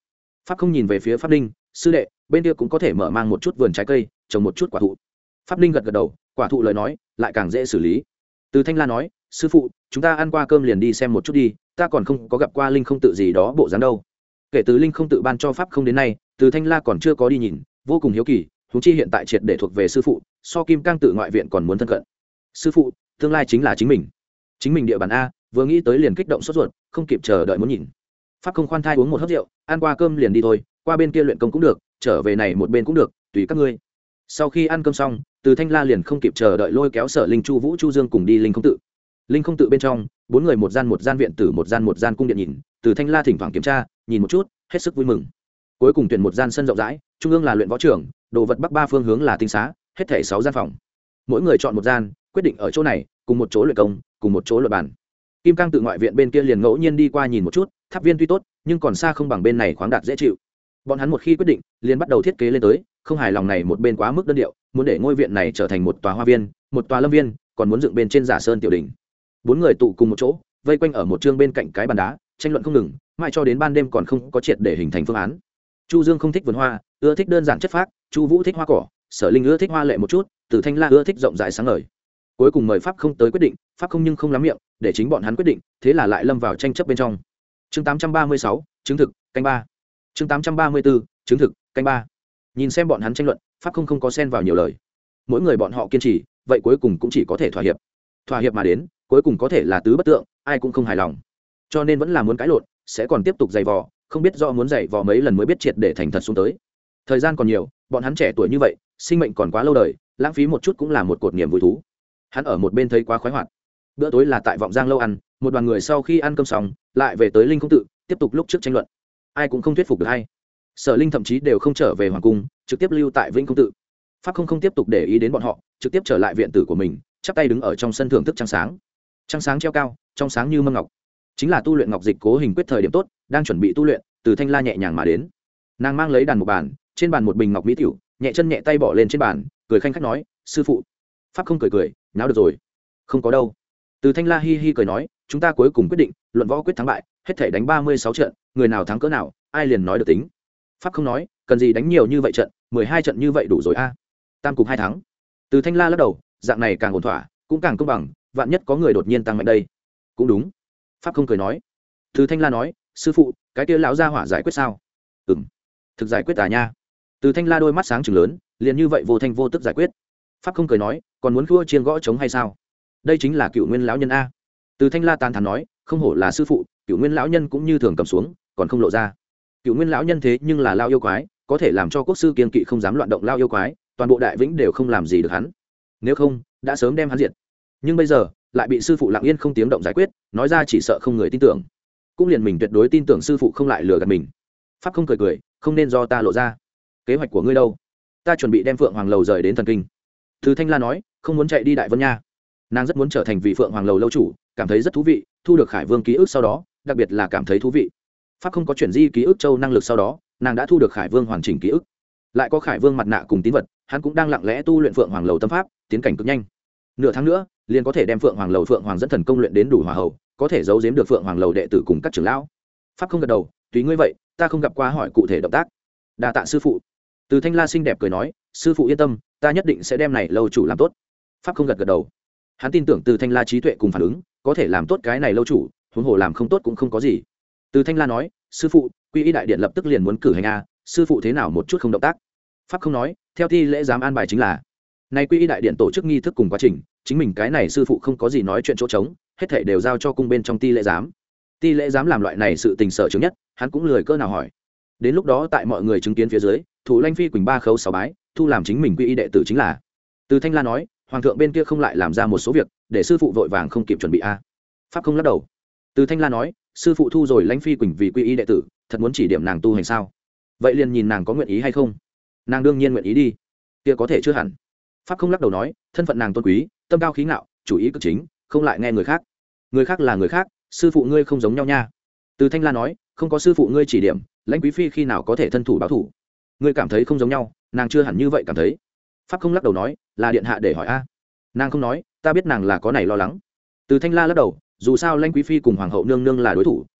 pháp không nhìn về phía pháp ninh, sư đệ bên kia cũng có thể mở mang một chút vườn trái cây, trồng một chút quả thụ. Pháp ninh gật gật đầu, quả thụ lời nói lại càng dễ xử lý. Từ Thanh La nói, sư phụ chúng ta ăn qua cơm liền đi xem một chút đi, ta còn không có gặp qua linh không tự gì đó bộ dáng đâu. Kể từ linh không tự ban cho pháp không đến nay, Từ Thanh La còn chưa có đi nhìn, vô cùng hiếu kỳ, huống chi hiện tại triệt để thuộc về sư phụ, so kim cang tự ngoại viện còn muốn thân cận. Sư phụ tương lai chính là chính mình, chính mình địa bàn a, vừa nghĩ tới liền kích động sốt ruột, không kịp chờ đợi muốn nhìn. Pháp không khoan thai uống một hớp rượu, ăn qua cơm liền đi thôi, qua bên kia luyện công cũng được, trở về này một bên cũng được, tùy các ngươi. Sau khi ăn cơm xong, Từ Thanh La liền không kịp chờ đợi lôi kéo Sở Linh, Chu Vũ, Chu Dương cùng đi linh không tự. Linh không tự bên trong, bốn người một gian một gian viện tử, một gian một gian cung điện nhìn, Từ Thanh La thỉnh thoảng kiểm tra, nhìn một chút, hết sức vui mừng. Cuối cùng tuyển một gian sân rộng rãi, trung ương là luyện võ trường, đồ vật bắc ba phương hướng là tinh xá, hết thảy sáu gian phòng. Mỗi người chọn một gian, quyết định ở chỗ này, cùng một chỗ luyện công, cùng một chỗ luận bàn. Kim Cang tự ngoại viện bên kia liền ngẫu nhiên đi qua nhìn một chút, tháp viên tuy tốt, nhưng còn xa không bằng bên này khoáng đạt dễ chịu. Bọn hắn một khi quyết định, liền bắt đầu thiết kế lên tới, không hài lòng này một bên quá mức đơn điệu, muốn để ngôi viện này trở thành một tòa hoa viên, một tòa lâm viên, còn muốn dựng bên trên giả sơn tiểu đỉnh. Bốn người tụ cùng một chỗ, vây quanh ở một trương bên cạnh cái bàn đá, tranh luận không ngừng, mãi cho đến ban đêm còn không có triệt để hình thành phương án. Chu Dương không thích vườn hoa, ưa thích đơn giản chất phác, Chu Vũ thích hoa cỏ, Sở Linh ưa thích hoa lệ một chút, Từ Thanh La ưa thích rộng rãi sáng ngời. Cuối cùng mời pháp không tới quyết định, pháp không nhưng không lắm miệng, để chính bọn hắn quyết định, thế là lại lâm vào tranh chấp bên trong. Chương tám trăm ba mươi sáu, chứng thực, canh ba. Chương tám trăm ba mươi bốn, chứng thực, canh ba. Nhìn xem bọn hắn tranh luận, pháp không không có xen vào nhiều lời. Mỗi người bọn họ kiên trì, vậy cuối cùng cũng chỉ có thể thỏa hiệp. Thỏa hiệp mà đến, cuối cùng có thể là tứ bất tượng, ai cũng không hài lòng. Cho nên vẫn là muốn cãi lộn, sẽ còn tiếp tục giày vò, không biết do muốn giày vò mấy lần mới biết triệt để thành thật xuống tới. Thời gian còn nhiều, bọn hắn trẻ tuổi như vậy, sinh mệnh còn quá lâu đời, lãng phí một chút cũng là một cột niềm vui thú. Hắn ở một bên thấy quá khoái hoạt. Bữa tối là tại Vọng Giang lâu ăn, một đoàn người sau khi ăn cơm xong, lại về tới Linh không tự, tiếp tục lúc trước tranh luận. Ai cũng không thuyết phục được ai. Sở Linh thậm chí đều không trở về hoàng cung, trực tiếp lưu tại Vĩnh không tự. Pháp không không tiếp tục để ý đến bọn họ, trực tiếp trở lại viện tử của mình, chắp tay đứng ở trong sân thưởng thức trăng sáng. Trăng sáng treo cao, trong sáng như mâm ngọc. Chính là tu luyện ngọc dịch cố hình quyết thời điểm tốt, đang chuẩn bị tu luyện, Từ Thanh La nhẹ nhàng mà đến. Nàng mang lấy đàn một bàn, trên bàn một bình ngọc mỹ tiểu, nhẹ chân nhẹ tay bỏ lên trên bàn, cười khanh khách nói, "Sư phụ." Pháp không cười cười, "Náo được rồi." "Không có đâu." Từ Thanh La hi hi cười nói, "Chúng ta cuối cùng quyết định, luận võ quyết thắng bại, hết thảy đánh ba mươi sáu trận, người nào thắng cỡ nào, ai liền nói được tính." Pháp không nói, "Cần gì đánh nhiều như vậy trận, mười hai trận như vậy đủ rồi a." Tam cục hai thắng. Từ Thanh La lắc đầu, dạng này càng ổn thỏa, cũng càng công bằng, vạn nhất có người đột nhiên tăng mạnh đây. Cũng đúng. Pháp không cười nói. Từ Thanh La nói, "Sư phụ, cái kia lão gia hỏa giải quyết sao?" "Ừm, thực giải quyết à nha." Từ Thanh La đôi mắt sáng trừng lớn, liền như vậy vô thanh vô tức giải quyết. Pháp không cười nói, "Còn muốn khua chiên gõ trống hay sao? Đây chính là Cựu Nguyên lão nhân a." Từ Thanh La tán thán nói, "Không hổ là sư phụ, Cựu Nguyên lão nhân cũng như thường cầm xuống, còn không lộ ra. Cựu Nguyên lão nhân thế nhưng là lao yêu quái, có thể làm cho quốc sư kiên kỵ không dám loạn động lao yêu quái, toàn bộ Đại Vĩnh đều không làm gì được hắn. Nếu không, đã sớm đem hắn diệt. Nhưng bây giờ, lại bị sư phụ lặng yên không tiếng động giải quyết, nói ra chỉ sợ không người tin tưởng. Cũng liền mình tuyệt đối tin tưởng sư phụ không lại lừa gạt mình." Pháp không cười cười, "Không nên do ta lộ ra. Kế hoạch của ngươi đâu?" "Ta chuẩn bị đem Phượng Hoàng lầu rời đến Thần Kinh." Từ Thanh La nói, "Không muốn chạy đi Đại Vân nha." Nàng rất muốn trở thành vị Phượng Hoàng lầu lâu chủ, cảm thấy rất thú vị, thu được Khải Vương ký ức sau đó, đặc biệt là cảm thấy thú vị. Pháp không có chuyển di ký ức châu năng lực sau đó, nàng đã thu được Khải Vương hoàn chỉnh ký ức. Lại có Khải Vương mặt nạ cùng tín vật, hắn cũng đang lặng lẽ tu luyện Phượng Hoàng lầu tâm pháp, tiến cảnh cực nhanh. Nửa tháng nữa, liền có thể đem Phượng Hoàng lầu Phượng Hoàng dẫn thần công luyện đến đủ hòa hậu, có thể giấu giếm được Phượng Hoàng lầu đệ tử cùng các trưởng lão. Pháp không gật đầu, "Tùy ngươi vậy, ta không gặp qua hỏi cụ thể động tác." "Đa tạ sư phụ." Từ Thanh La xinh đẹp cười nói, "Sư phụ yên tâm, ta nhất định sẽ đem này lâu chủ làm tốt." Pháp không gật gật đầu. Hắn tin tưởng Từ Thanh La trí tuệ cùng phản ứng, có thể làm tốt cái này lâu chủ, huống hồ làm không tốt cũng không có gì. Từ Thanh La nói, "Sư phụ, Quy Y đại điện lập tức liền muốn cử hành a, sư phụ thế nào một chút không động tác?" Pháp không nói, "Theo thi lễ giám an bài chính là. Nay Quy Y đại điện tổ chức nghi thức cùng quá trình, chính mình cái này sư phụ không có gì nói chuyện chỗ trống, hết thảy đều giao cho cung bên trong ti lễ giám. Ti lễ giám làm loại này sự tình sở chứng nhất, hắn cũng lười cơ nào hỏi. Đến lúc đó tại mọi người chứng kiến phía dưới, thủ lãnh phi quỳnh ba khấu sáu bái, thu làm chính mình Quy Y đệ tử chính là." Từ Thanh La nói, "Hoàng thượng bên kia không lại làm ra một số việc, để sư phụ vội vàng không kịp chuẩn bị a." Pháp không lắc đầu. Từ Thanh La nói, "Sư phụ thu rồi lãnh phi quỳnh vì Quy Y đệ tử, thật muốn chỉ điểm nàng tu hành sao? Vậy liền nhìn nàng có nguyện ý hay không." "Nàng đương nhiên nguyện ý đi." "Kia có thể chưa hẳn." Pháp không lắc đầu nói, "Thân phận nàng tôn quý, tâm cao khí ngạo, chủ ý cực chính, không lại nghe người khác. Người khác là người khác, sư phụ ngươi không giống nhau nha." Từ Thanh La nói, "Không có sư phụ ngươi chỉ điểm, lãnh quý phi khi nào có thể thân thủ báo thủ? Ngươi cảm thấy không giống nhau, nàng chưa hẳn như vậy cảm thấy." Pháp không lắc đầu nói, "Là điện hạ để hỏi a." Nàng không nói, "Ta biết nàng là có này lo lắng." Từ Thanh La lắc đầu, "Dù sao lãnh quý phi cùng hoàng hậu nương nương là đối thủ,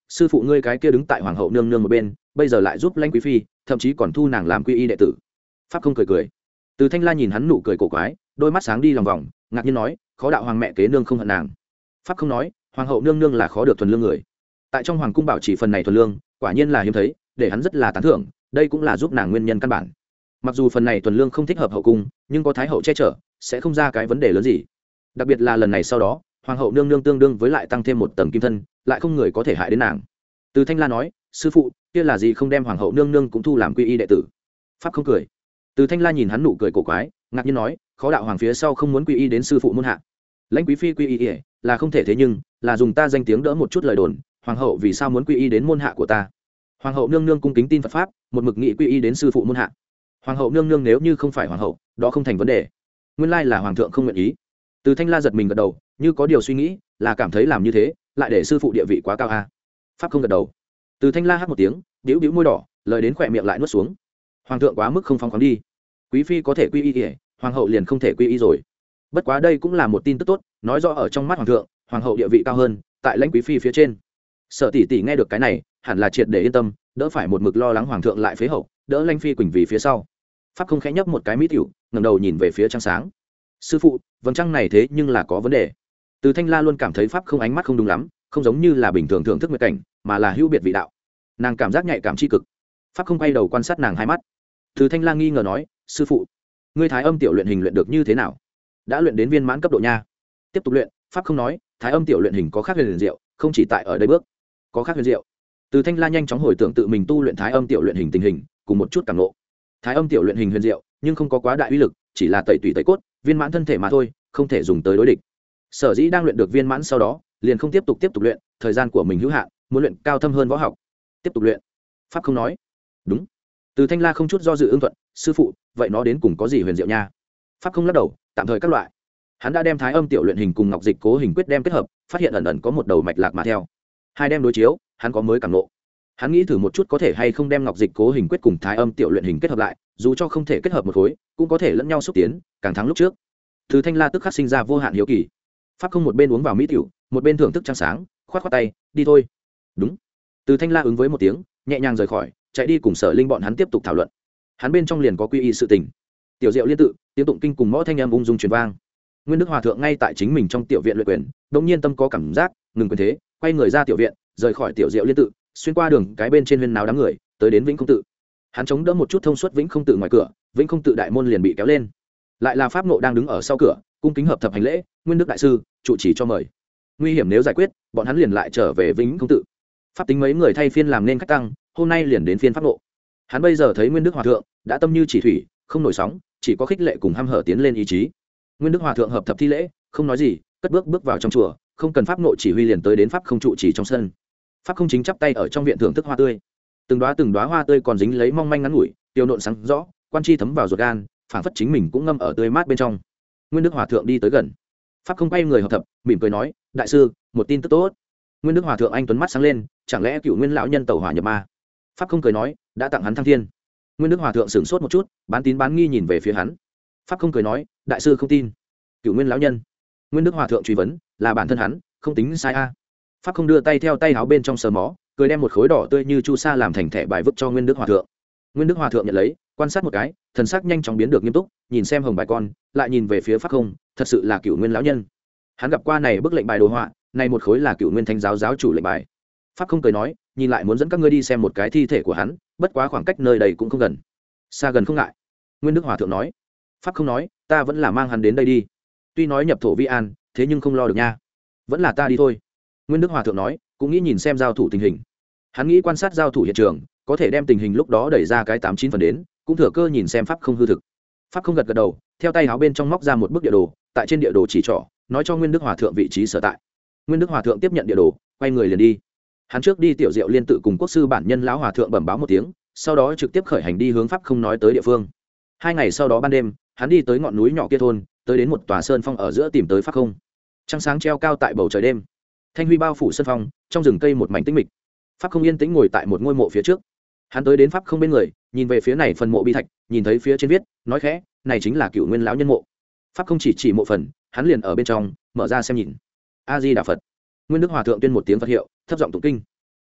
sư phụ ngươi cái kia đứng tại hoàng hậu nương nương một bên bây giờ lại giúp lãnh quý phi thậm chí còn thu nàng làm quy y đệ tử. Pháp không cười cười. Từ Thanh La nhìn hắn nụ cười cổ quái, đôi mắt sáng đi lòng vòng, ngạc nhiên nói, khó đạo hoàng mẹ kế nương không hận nàng. Pháp không nói, hoàng hậu nương nương là khó được thuần lương người, tại trong hoàng cung bảo chỉ phần này thuần lương quả nhiên là hiếm thấy, để hắn rất là tán thưởng, đây cũng là giúp nàng nguyên nhân căn bản. Mặc dù phần này thuần lương không thích hợp hậu cung, nhưng có thái hậu che chở sẽ không ra cái vấn đề lớn gì. Đặc biệt là lần này sau đó hoàng hậu nương nương tương đương với lại tăng thêm một tầng kim thân, lại không người có thể hại đến nàng. Từ Thanh La nói, sư phụ kia là gì không đem hoàng hậu nương nương cũng thu làm quy y đệ tử. Pháp không cười. Từ Thanh La nhìn hắn nụ cười cổ quái, ngạc nhiên nói, khó đạo hoàng phía sau không muốn quy y đến sư phụ môn hạ. Lãnh quý phi quy y ỉa là không thể, thế nhưng là dùng ta danh tiếng đỡ một chút lời đồn, hoàng hậu vì sao muốn quy y đến môn hạ của ta? Hoàng hậu nương nương cung kính tin Phật pháp, một mực nghị quy y đến sư phụ môn hạ. Hoàng hậu nương nương nếu như không phải hoàng hậu, đó không thành vấn đề. Nguyên lai là hoàng thượng không nguyện ý. Từ Thanh La giật mình gật đầu, như có điều suy nghĩ, là cảm thấy làm như thế lại để sư phụ địa vị quá cao a. À? Pháp không gật đầu. Từ Thanh La hát một tiếng, bĩu bĩu môi đỏ, lời đến khỏe miệng lại nuốt xuống. Hoàng thượng quá mức không phóng khoáng đi. Quý phi có thể quy y ỉa, hoàng hậu liền không thể quy y rồi. Bất quá đây cũng là một tin tức tốt, nói rõ ở trong mắt hoàng thượng, hoàng hậu địa vị cao hơn, tại lãnh quý phi phía trên. Sở tỷ tỷ nghe được cái này, hẳn là triệt để yên tâm, đỡ phải một mực lo lắng hoàng thượng lại phế hậu, đỡ lãnh phi quỳnh vì phía sau. Pháp không khẽ nhấp một cái mỹ tiểu, ngẩng đầu nhìn về phía trăng sáng. Sư phụ, vầng trăng này thế nhưng là có vấn đề. Từ Thanh La luôn cảm thấy pháp không ánh mắt không đúng lắm, không giống như là bình thường thưởng thức nguyệt cảnh, mà là hữu biệt vị đạo. Nàng cảm giác nhạy cảm chi cực. Pháp không quay đầu quan sát nàng hai mắt. Từ Thanh La nghi ngờ nói, sư phụ, ngươi thái âm tiểu luyện hình luyện được như thế nào? Đã luyện đến viên mãn cấp độ nha. Tiếp tục luyện. Pháp không nói, thái âm tiểu luyện hình có khác huyền diệu, không chỉ tại ở đây bước, có khác huyền diệu. Từ Thanh La nhanh chóng hồi tưởng tự mình tu luyện thái âm tiểu luyện hình tình hình, cùng một chút cảm ngộ. Thái âm tiểu luyện hình huyền diệu, nhưng không có quá đại uy lực, chỉ là tẩy tủy tẩy cốt, viên mãn thân thể mà thôi, không thể dùng tới đối địch. Sở dĩ đang luyện được viên mãn sau đó, liền không tiếp tục tiếp tục luyện, thời gian của mình hữu hạn, muốn luyện cao thâm hơn võ học, tiếp tục luyện. Pháp không nói, đúng. Từ Thanh La không chút do dự ưng thuận, sư phụ, vậy nó đến cùng có gì huyền diệu nha? Pháp không lắc đầu, tạm thời các loại. Hắn đã đem thái âm tiểu luyện hình cùng ngọc dịch cố hình quyết đem kết hợp, phát hiện ẩn ẩn có một đầu mạch lạc mà theo. Hai đem đối chiếu, hắn có mới cảm ngộ. Hắn nghĩ thử một chút có thể hay không đem ngọc dịch cố hình quyết cùng thái âm tiểu luyện hình kết hợp lại, dù cho không thể kết hợp một khối, cũng có thể lẫn nhau xúc tiến, càng thắng lúc trước. Từ Thanh La tức khắc sinh ra vô hạn hiếu kỳ. Pháp không một bên uống vào mỹ tiểu, một bên thưởng thức trăng sáng, khoát khoát tay, đi thôi. Đúng. Từ Thanh La ứng với một tiếng, nhẹ nhàng rời khỏi, chạy đi cùng Sở Linh bọn hắn tiếp tục thảo luận. Hắn bên trong liền có quy y sự tình. Tiểu Diệu liên tự, tiếng tụng kinh cùng mõ thanh âm ung dung truyền vang. Nguyên Đức Hòa thượng ngay tại chính mình trong tiểu viện luyện quyền, đột nhiên tâm có cảm giác, ngừng quyền thế, quay người ra tiểu viện, rời khỏi Tiểu Diệu liên tự, xuyên qua đường cái bên trên huyên náo đám người, tới đến Vĩnh Không tự. Hắn chống đỡ một chút thông suốt Vĩnh Không tự ngoài cửa, Vĩnh Không tự đại môn liền bị kéo lên. Lại là Pháp Ngộ đang đứng ở sau cửa, cung kính hợp thập hành lễ, Nguyên Đức đại sư, trụ trì cho mời. Nguy hiểm nếu giải quyết, bọn hắn liền lại trở về Vĩnh Không tự. Pháp tính mấy người thay phiên làm nên khách tăng, hôm nay liền đến phiên Pháp Ngộ. Hắn bây giờ thấy Nguyên Đức Hòa thượng đã tâm như chỉ thủy, không nổi sóng, chỉ có khích lệ cùng hăm hở tiến lên ý chí. Nguyên Đức Hòa thượng hợp thập thi lễ, không nói gì, cất bước bước vào trong chùa, không cần Pháp Ngộ chỉ huy liền tới đến Pháp không trụ chỉ trong sân. Pháp không chính chắp tay ở trong viện thưởng thức hoa tươi, từng đóa từng đóa hoa tươi còn dính lấy mong manh ngắn ngủi, tiêu nộn sáng rõ, quan chi thấm vào ruột gan, phảng phất chính mình cũng ngâm ở tươi mát bên trong. Nguyên Đức Hòa thượng đi tới gần, Pháp không quay người hợp thập, mỉm cười nói, đại sư, một tin tức tốt. Nguyên Đức Hòa thượng anh tuấn mắt sáng lên, chẳng lẽ Cựu Nguyên lão nhân tẩu hỏa nhập ma? Pháp không cười nói, đã tặng hắn thăng thiên. Nguyên Đức Hòa thượng sửng sốt một chút, bán tín bán nghi nhìn về phía hắn. Pháp không cười nói, đại sư không tin. Cựu Nguyên lão nhân. Nguyên Đức Hòa thượng truy vấn, là bản thân hắn, không tính sai a. Pháp không đưa tay theo tay áo bên trong sờ mó, cười đem một khối đỏ tươi như chu sa làm thành thẻ bài vứt cho Nguyên Đức Hòa thượng. Nguyên Đức Hòa thượng nhận lấy, quan sát một cái, thần sắc nhanh chóng biến được nghiêm túc, nhìn xem hồng bài con, lại nhìn về phía Pháp không, thật sự là Cựu Nguyên lão nhân. Hắn gặp qua này bức lệnh bài đồ họa, này một khối là Cựu Nguyên thánh giáo giáo chủ lệnh bài. Pháp không cười nói, nhìn lại muốn dẫn các ngươi đi xem một cái thi thể của hắn, bất quá khoảng cách nơi đây cũng không gần, xa gần không ngại. Nguyên Đức Hòa thượng nói. Pháp không nói, ta vẫn là mang hắn đến đây đi. Tuy nói nhập thổ vi an, thế nhưng không lo được nha, vẫn là ta đi thôi. Nguyên Đức Hòa thượng nói, cũng nghĩ nhìn xem giao thủ tình hình. Hắn nghĩ quan sát giao thủ hiện trường, có thể đem tình hình lúc đó đẩy ra cái tám chín phần đến, cũng thừa cơ nhìn xem Pháp không hư thực. Pháp không gật gật đầu, theo tay áo bên trong móc ra một bức địa đồ, tại trên địa đồ chỉ trỏ, nói cho Nguyên Đức Hòa thượng vị trí sở tại. Nguyên Đức Hòa thượng tiếp nhận địa đồ, quay người liền đi. Hắn trước đi Tiểu Diệu liên tự cùng quốc sư bản nhân lão hòa thượng bẩm báo một tiếng, sau đó trực tiếp khởi hành đi hướng Pháp không nói tới địa phương. Hai ngày sau đó ban đêm, hắn đi tới ngọn núi nhỏ kia thôn, tới đến một tòa sơn phong ở giữa tìm tới Pháp không. Trăng sáng treo cao tại bầu trời đêm, thanh huy bao phủ sơn phong, trong rừng cây một mảnh tĩnh mịch. Pháp không yên tĩnh ngồi tại một ngôi mộ phía trước. Hắn tới đến Pháp không bên người, nhìn về phía này phần mộ bi thạch, nhìn thấy phía trên viết, nói khẽ, này chính là Cựu Nguyên lão nhân mộ. Pháp không chỉ chỉ mộ phần, hắn liền ở bên trong, mở ra xem nhìn. A Di Đà Phật. Nguyên Đức Hòa thượng tuyên một tiếng Phật hiệu, thấp giọng tụng kinh.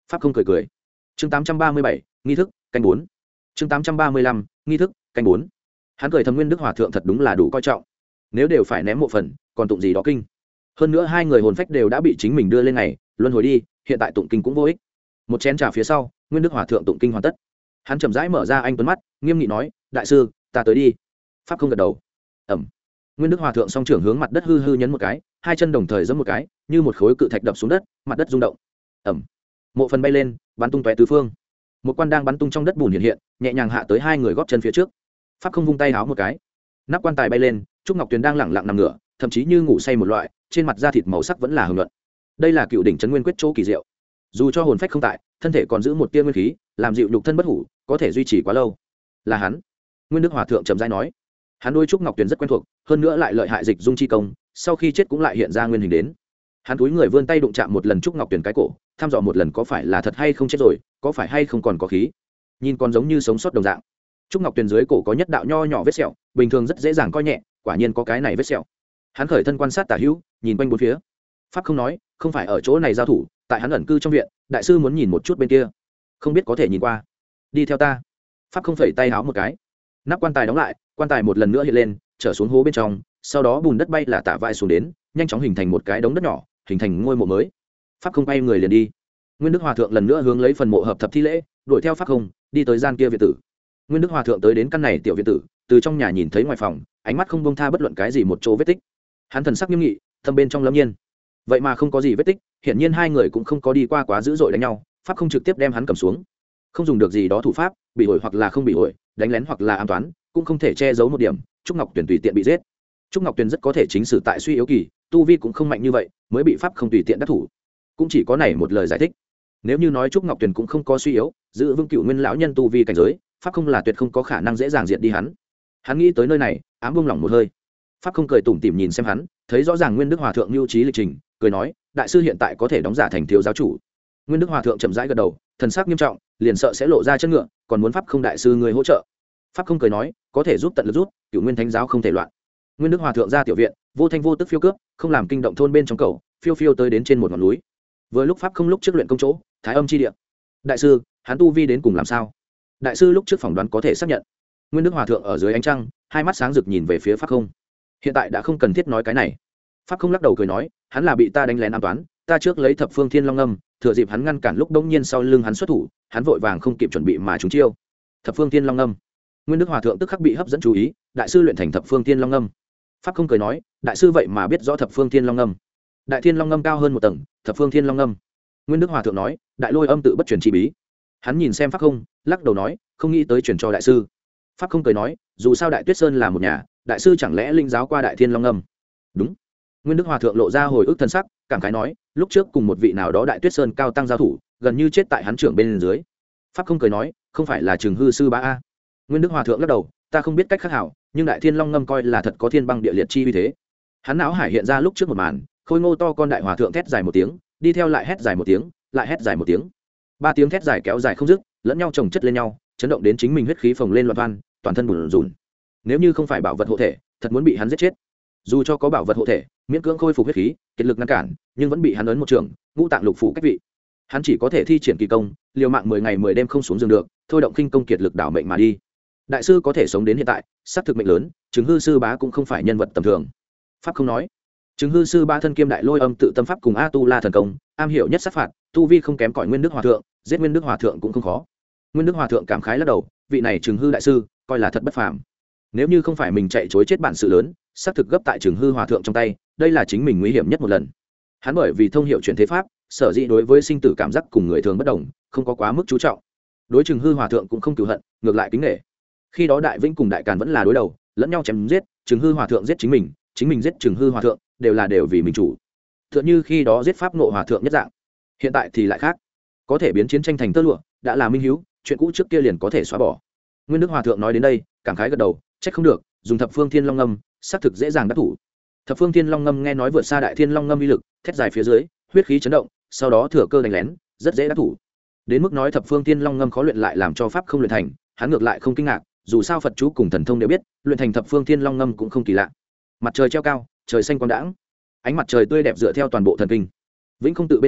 pháp không cười cười. Chương tám trăm ba mươi bảy, nghi thức canh bốn. Chương tám trăm ba mươi lăm, nghi thức canh bốn. Hắn cười thầm Nguyên Đức Hòa thượng thật đúng là đủ coi trọng, nếu đều phải ném một phần còn tụng gì đó kinh. Hơn nữa hai người hồn phách đều đã bị chính mình đưa lên ngày luân hồi đi, hiện tại tụng kinh cũng vô ích. Một chén trà phía sau, Nguyên Đức Hòa thượng tụng kinh hoàn tất, hắn chậm rãi mở ra anh tuấn mắt, nghiêm nghị nói, đại sư ta tới đi. Pháp không gật đầu. Ẩm. Nguyên Đức Hòa thượng song trưởng hướng mặt đất hư hư nhấn một cái, hai chân đồng thời giẫm một cái, như một khối cự thạch đập xuống đất, mặt đất rung động. Ẩm. Mộ phần bay lên, bắn tung tóe tứ phương. Một quan đang bắn tung trong đất bùn hiện hiện, nhẹ nhàng hạ tới hai người gót chân phía trước. Pháp không vung tay háo một cái, nắp quan tài bay lên, Trúc Ngọc Tuyền đang lẳng lặng nằm ngửa, thậm chí như ngủ say một loại, trên mặt da thịt màu sắc vẫn là hồng nhuận. Đây là cựu đỉnh trấn nguyên quyết chỗ kỳ diệu, dù cho hồn phách không tại, thân thể còn giữ một tia nguyên khí, làm dịu nhục thân bất hủ, có thể duy trì quá lâu. Là hắn. Nguyên Đức Hòa thượng trầm rãi nói. Hắn đôi Trúc Ngọc Tuyền rất quen thuộc, hơn nữa lại lợi hại dịch dung chi công, sau khi chết cũng lại hiện ra nguyên hình đến. Hắn túi người vươn tay đụng chạm một lần Trúc Ngọc Tuyền cái cổ, thăm dò một lần có phải là thật hay không chết rồi, có phải hay không còn có khí. Nhìn còn giống như sống sót đồng dạng. Trúc Ngọc Tuyền dưới cổ có nhất đạo nho nhỏ vết sẹo, bình thường rất dễ dàng coi nhẹ, quả nhiên có cái này vết sẹo. Hắn khởi thân quan sát tả hữu, nhìn quanh bốn phía. Pháp không nói, không phải ở chỗ này giao thủ, tại hắn ẩn cư trong viện, đại sư muốn nhìn một chút bên kia, không biết có thể nhìn qua. Đi theo ta. Pháp không phẩy tay háo một cái, nắp quan tài đóng lại, quan tài một lần nữa hiện lên, trở xuống hố bên trong, sau đó bùn đất bay là tả vai xuống đến, nhanh chóng hình thành một cái đống đất nhỏ, hình thành ngôi mộ mới. Pháp không bay người liền đi. Nguyên Đức Hòa thượng lần nữa hướng lấy phần mộ hợp thập thi lễ, đuổi theo Pháp không, đi tới gian kia viện tử. Nguyên Đức Hòa thượng tới đến căn này tiểu viện tử, từ trong nhà nhìn thấy ngoài phòng, ánh mắt không buông tha bất luận cái gì một chỗ vết tích. Hắn thần sắc nghiêm nghị, thâm bên trong lâm nhiên. Vậy mà không có gì vết tích, hiển nhiên hai người cũng không có đi qua quá dữ dội đánh nhau, Pháp không trực tiếp đem hắn cầm xuống. Không dùng được gì đó thủ pháp, bị ổi hoặc là không bị ổi, đánh lén hoặc là ám toán, cũng không thể che giấu một điểm, Trúc Ngọc Tuyền tùy tiện bị giết. Trúc Ngọc Tuyền rất có thể chính sử tại suy yếu kỳ, tu vi cũng không mạnh như vậy, mới bị Pháp không tùy tiện đắc thủ. Cũng chỉ có này một lời giải thích. Nếu như nói Trúc Ngọc Tuyền cũng không có suy yếu, giữ vững cựu nguyên lão nhân tu vi cảnh giới, Pháp không là tuyệt không có khả năng dễ dàng diệt đi hắn. Hắn nghĩ tới nơi này, ám buông lỏng một hơi. Pháp không cười tủm tỉm nhìn xem hắn, thấy rõ ràng Nguyên Đức Hòa thượng lưu trí lịch trình, cười nói, đại sư hiện tại có thể đóng giả thành thiếu giáo chủ. Nguyên Đức Hòa thượng chậm rãi gật đầu, thần sắc nghiêm trọng, liền sợ sẽ lộ ra chân ngựa, còn muốn Pháp không đại sư người hỗ trợ. Pháp không cười nói, có thể giúp tận lực rút, cựu nguyên thánh giáo không thể loạn. Nguyên Đức Hòa thượng ra tiểu viện, vô thanh vô tức phiêu cướp, không làm kinh động thôn bên trong cầu, phiêu phiêu tới đến trên một ngọn núi. Vừa lúc Pháp không lúc trước luyện công chỗ, Thái Âm chi địa. Đại sư, hắn tu vi đến cùng làm sao? Đại sư lúc trước phỏng đoán có thể xác nhận. Nguyên Đức Hòa thượng ở dưới ánh trăng, hai mắt sáng rực nhìn về phía Pháp không. Hiện tại đã không cần thiết nói cái này. Pháp không lắc đầu cười nói, hắn là bị ta đánh lén an toán, ta trước lấy thập phương thiên long âm, thừa dịp hắn ngăn cản lúc đông nhiên sau lưng hắn xuất thủ, hắn vội vàng không kịp chuẩn bị mà trúng chiêu. Thập phương thiên long âm. Nguyên Đức Hòa thượng tức khắc bị hấp dẫn chú ý, đại sư luyện thành thập phương thiên long âm. Pháp không cười nói, đại sư vậy mà biết rõ thập phương thiên long âm. Đại thiên long âm cao hơn một tầng, thập phương thiên long âm. Nguyên Đức Hòa thượng nói, đại lôi âm tự bất truyền chi bí. Hắn nhìn xem Pháp không, lắc đầu nói, không nghĩ tới truyền cho đại sư. Pháp không cười nói, dù sao đại tuyết sơn là một nhà, đại sư chẳng lẽ linh giáo qua đại thiên long âm? Đúng. Nguyên Đức Hòa thượng lộ ra hồi ức thân sắc, cảm khái nói, lúc trước cùng một vị nào đó đại tuyết sơn cao tăng giao thủ, gần như chết tại hắn trưởng bên dưới. Pháp không cười nói, không phải là Trường hư sư bá a? Nguyên Đức Hòa thượng lắc đầu, ta không biết cách khác hảo, nhưng đại thiên long ngâm coi là thật có thiên băng địa liệt chi uy thế. Hắn não hải hiện ra lúc trước một màn, khôi ngô to con đại hòa thượng thét dài một tiếng, đi theo lại hét dài một tiếng, lại hét dài một tiếng. Ba tiếng thét dài kéo dài không dứt, lẫn nhau chồng chất lên nhau, chấn động đến chính mình huyết khí phồng lên loạn toan, toàn thân bùn rùn. Nếu như không phải bảo vật hộ thể, thật muốn bị hắn giết chết. Dù cho có bảo vật hộ thể, miễn cưỡng khôi phục huyết khí, kiệt lực ngăn cản, nhưng vẫn bị hắn ấn một trường, ngũ tạng lục phủ cách vị. Hắn chỉ có thể thi triển kỳ công, liều mạng mười ngày mười đêm không xuống giường được, thôi động kinh công kiệt lực đảo mệnh mà đi. Đại sư có thể sống đến hiện tại, sắp thực mệnh lớn, Chứng hư sư bá cũng không phải nhân vật tầm thường. Pháp không nói, Chứng hư sư bá thân kiêm đại lôi âm tự tâm pháp cùng a tu la thần công, am hiểu nhất sát phạt, tu vi không kém cỏi Nguyên Đức Hòa thượng, giết Nguyên Đức Hòa thượng cũng không khó. Nguyên Đức Hòa thượng cảm khái lắc đầu, vị này Chứng hư đại sư, coi là thật bất phàm. Nếu như không phải mình chạy chối chết bản sự lớn, xác thực gấp tại Chứng hư hòa thượng trong tay, đây là chính mình nguy hiểm nhất một lần. Hắn bởi vì thông hiểu chuyển thế pháp, sở dĩ đối với sinh tử cảm giác cùng người thường bất đồng, không có quá mức chú trọng. Đối Chứng hư hòa thượng cũng không cừu hận, ngược lại kính nể. Khi đó Đại Vĩnh cùng Đại Càn vẫn là đối đầu, lẫn nhau chém giết, Chứng hư hòa thượng giết chính mình, chính mình giết Chứng hư hòa thượng, đều là đều vì mình chủ. Tựa như khi đó giết pháp ngộ hòa thượng nhất dạng. Hiện tại thì lại khác, có thể biến chiến tranh thành tơ lụa, đã là minh hiếu, chuyện cũ trước kia liền có thể xóa bỏ. Nguyên Đức Hòa thượng nói đến đây, cảm khái gật đầu, trách không được, dùng thập phương thiên long ngâm, xác thực dễ dàng đắc thủ. Thập phương thiên long ngâm nghe nói vượt xa đại thiên long ngâm uy lực, thét dài phía dưới, huyết khí chấn động, sau đó thừa cơ đánh lén, rất dễ đắc thủ. Đến mức nói thập phương thiên long ngâm khó luyện lại làm cho pháp không luyện thành, hắn ngược lại không kinh ngạc, dù sao Phật chú cùng thần thông đều biết, luyện thành thập phương thiên long ngâm cũng không kỳ lạ. Mặt trời treo cao, trời xanh quang đãng, ánh mặt trời tươi đẹp dựa theo toàn bộ thần kinh. Vĩnh không tự bên trong,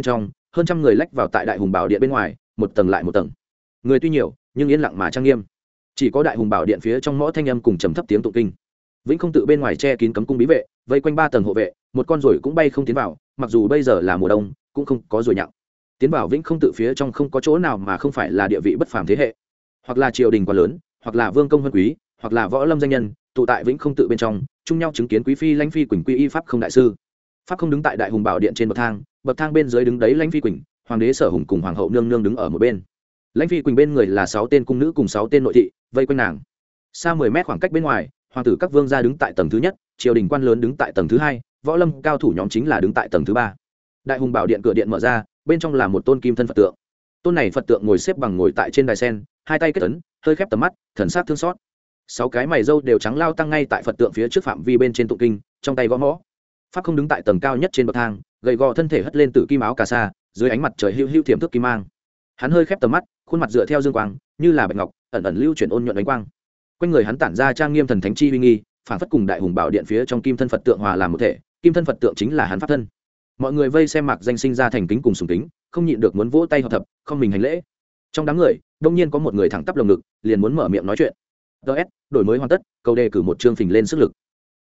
hơn trăm người lách vào tại đại hùng bảo điện bên ngoài, một tầng lại một tầng. Người tuy nhiều nhưng yên lặng mà trang nghiêm, chỉ có đại hùng bảo điện phía trong mõ thanh âm cùng trầm thấp tiếng tụng kinh. Vĩnh Không tự bên ngoài che kín cấm cung bí vệ, vây quanh ba tầng hộ vệ, một con ruồi cũng bay không tiến vào, mặc dù bây giờ là mùa đông cũng không có ruồi nhặng. Tiến vào Vĩnh Không tự phía trong không có chỗ nào mà không phải là địa vị bất phàm thế hệ, hoặc là triều đình quá lớn, hoặc là vương công vân quý, hoặc là võ lâm danh nhân, tụ tại Vĩnh Không tự bên trong, chung nhau chứng kiến quý phi Lãnh Phi Quỳnh quy y pháp không đại sư. Pháp không đứng tại đại hùng bảo điện trên bậc thang, bậc thang bên dưới đứng đấy Lãnh Phi Quỳnh, hoàng đế Sở Hùng cùng hoàng hậu nương nương đứng ở một bên. Lãnh Phi Quỳnh bên người là sáu tên cung nữ cùng sáu tên nội thị vây quanh nàng. Xa mười mét khoảng cách bên ngoài, hoàng tử các vương gia đứng tại tầng thứ nhất, triều đình quan lớn đứng tại tầng thứ hai, võ lâm cao thủ nhóm chính là đứng tại tầng thứ ba. Đại hùng bảo điện cửa điện mở ra, bên trong là một tôn kim thân Phật tượng. Tôn này Phật tượng ngồi xếp bằng ngồi tại trên đài sen, hai tay kết ấn, hơi khép tầm mắt, thần sắc thương xót. Sáu cái mày râu đều trắng lao tăng ngay tại Phật tượng phía trước phạm vi bên trên tụng kinh, trong tay gõ mõ. Pháp không đứng tại tầng cao nhất trên bậc thang, gầy gò thân thể hất lên tử kim áo cà sa, dưới ánh mặt trời hưu hưu thiểm thức kim mang. Hắn hơi khép tầm mắt, khuôn mặt dựa theo dương quang, như là bạch ngọc, ẩn ẩn lưu chuyển ôn nhuận ánh quang. Quanh người hắn tản ra trang nghiêm thần thánh chi uy nghi, phản phất cùng đại hùng bảo điện phía trong kim thân Phật tượng hòa làm một thể, kim thân Phật tượng chính là hắn pháp thân. Mọi người vây xem Mạc Danh sinh ra thành kính cùng sùng kính, không nhịn được muốn vỗ tay hợp thập, không mình hành lễ. Trong đám người, đông nhiên có một người thẳng tắp lồng ngực, liền muốn mở miệng nói chuyện. ds đổi mới hoàn tất, cầu đề cử một chương phình lên sức lực.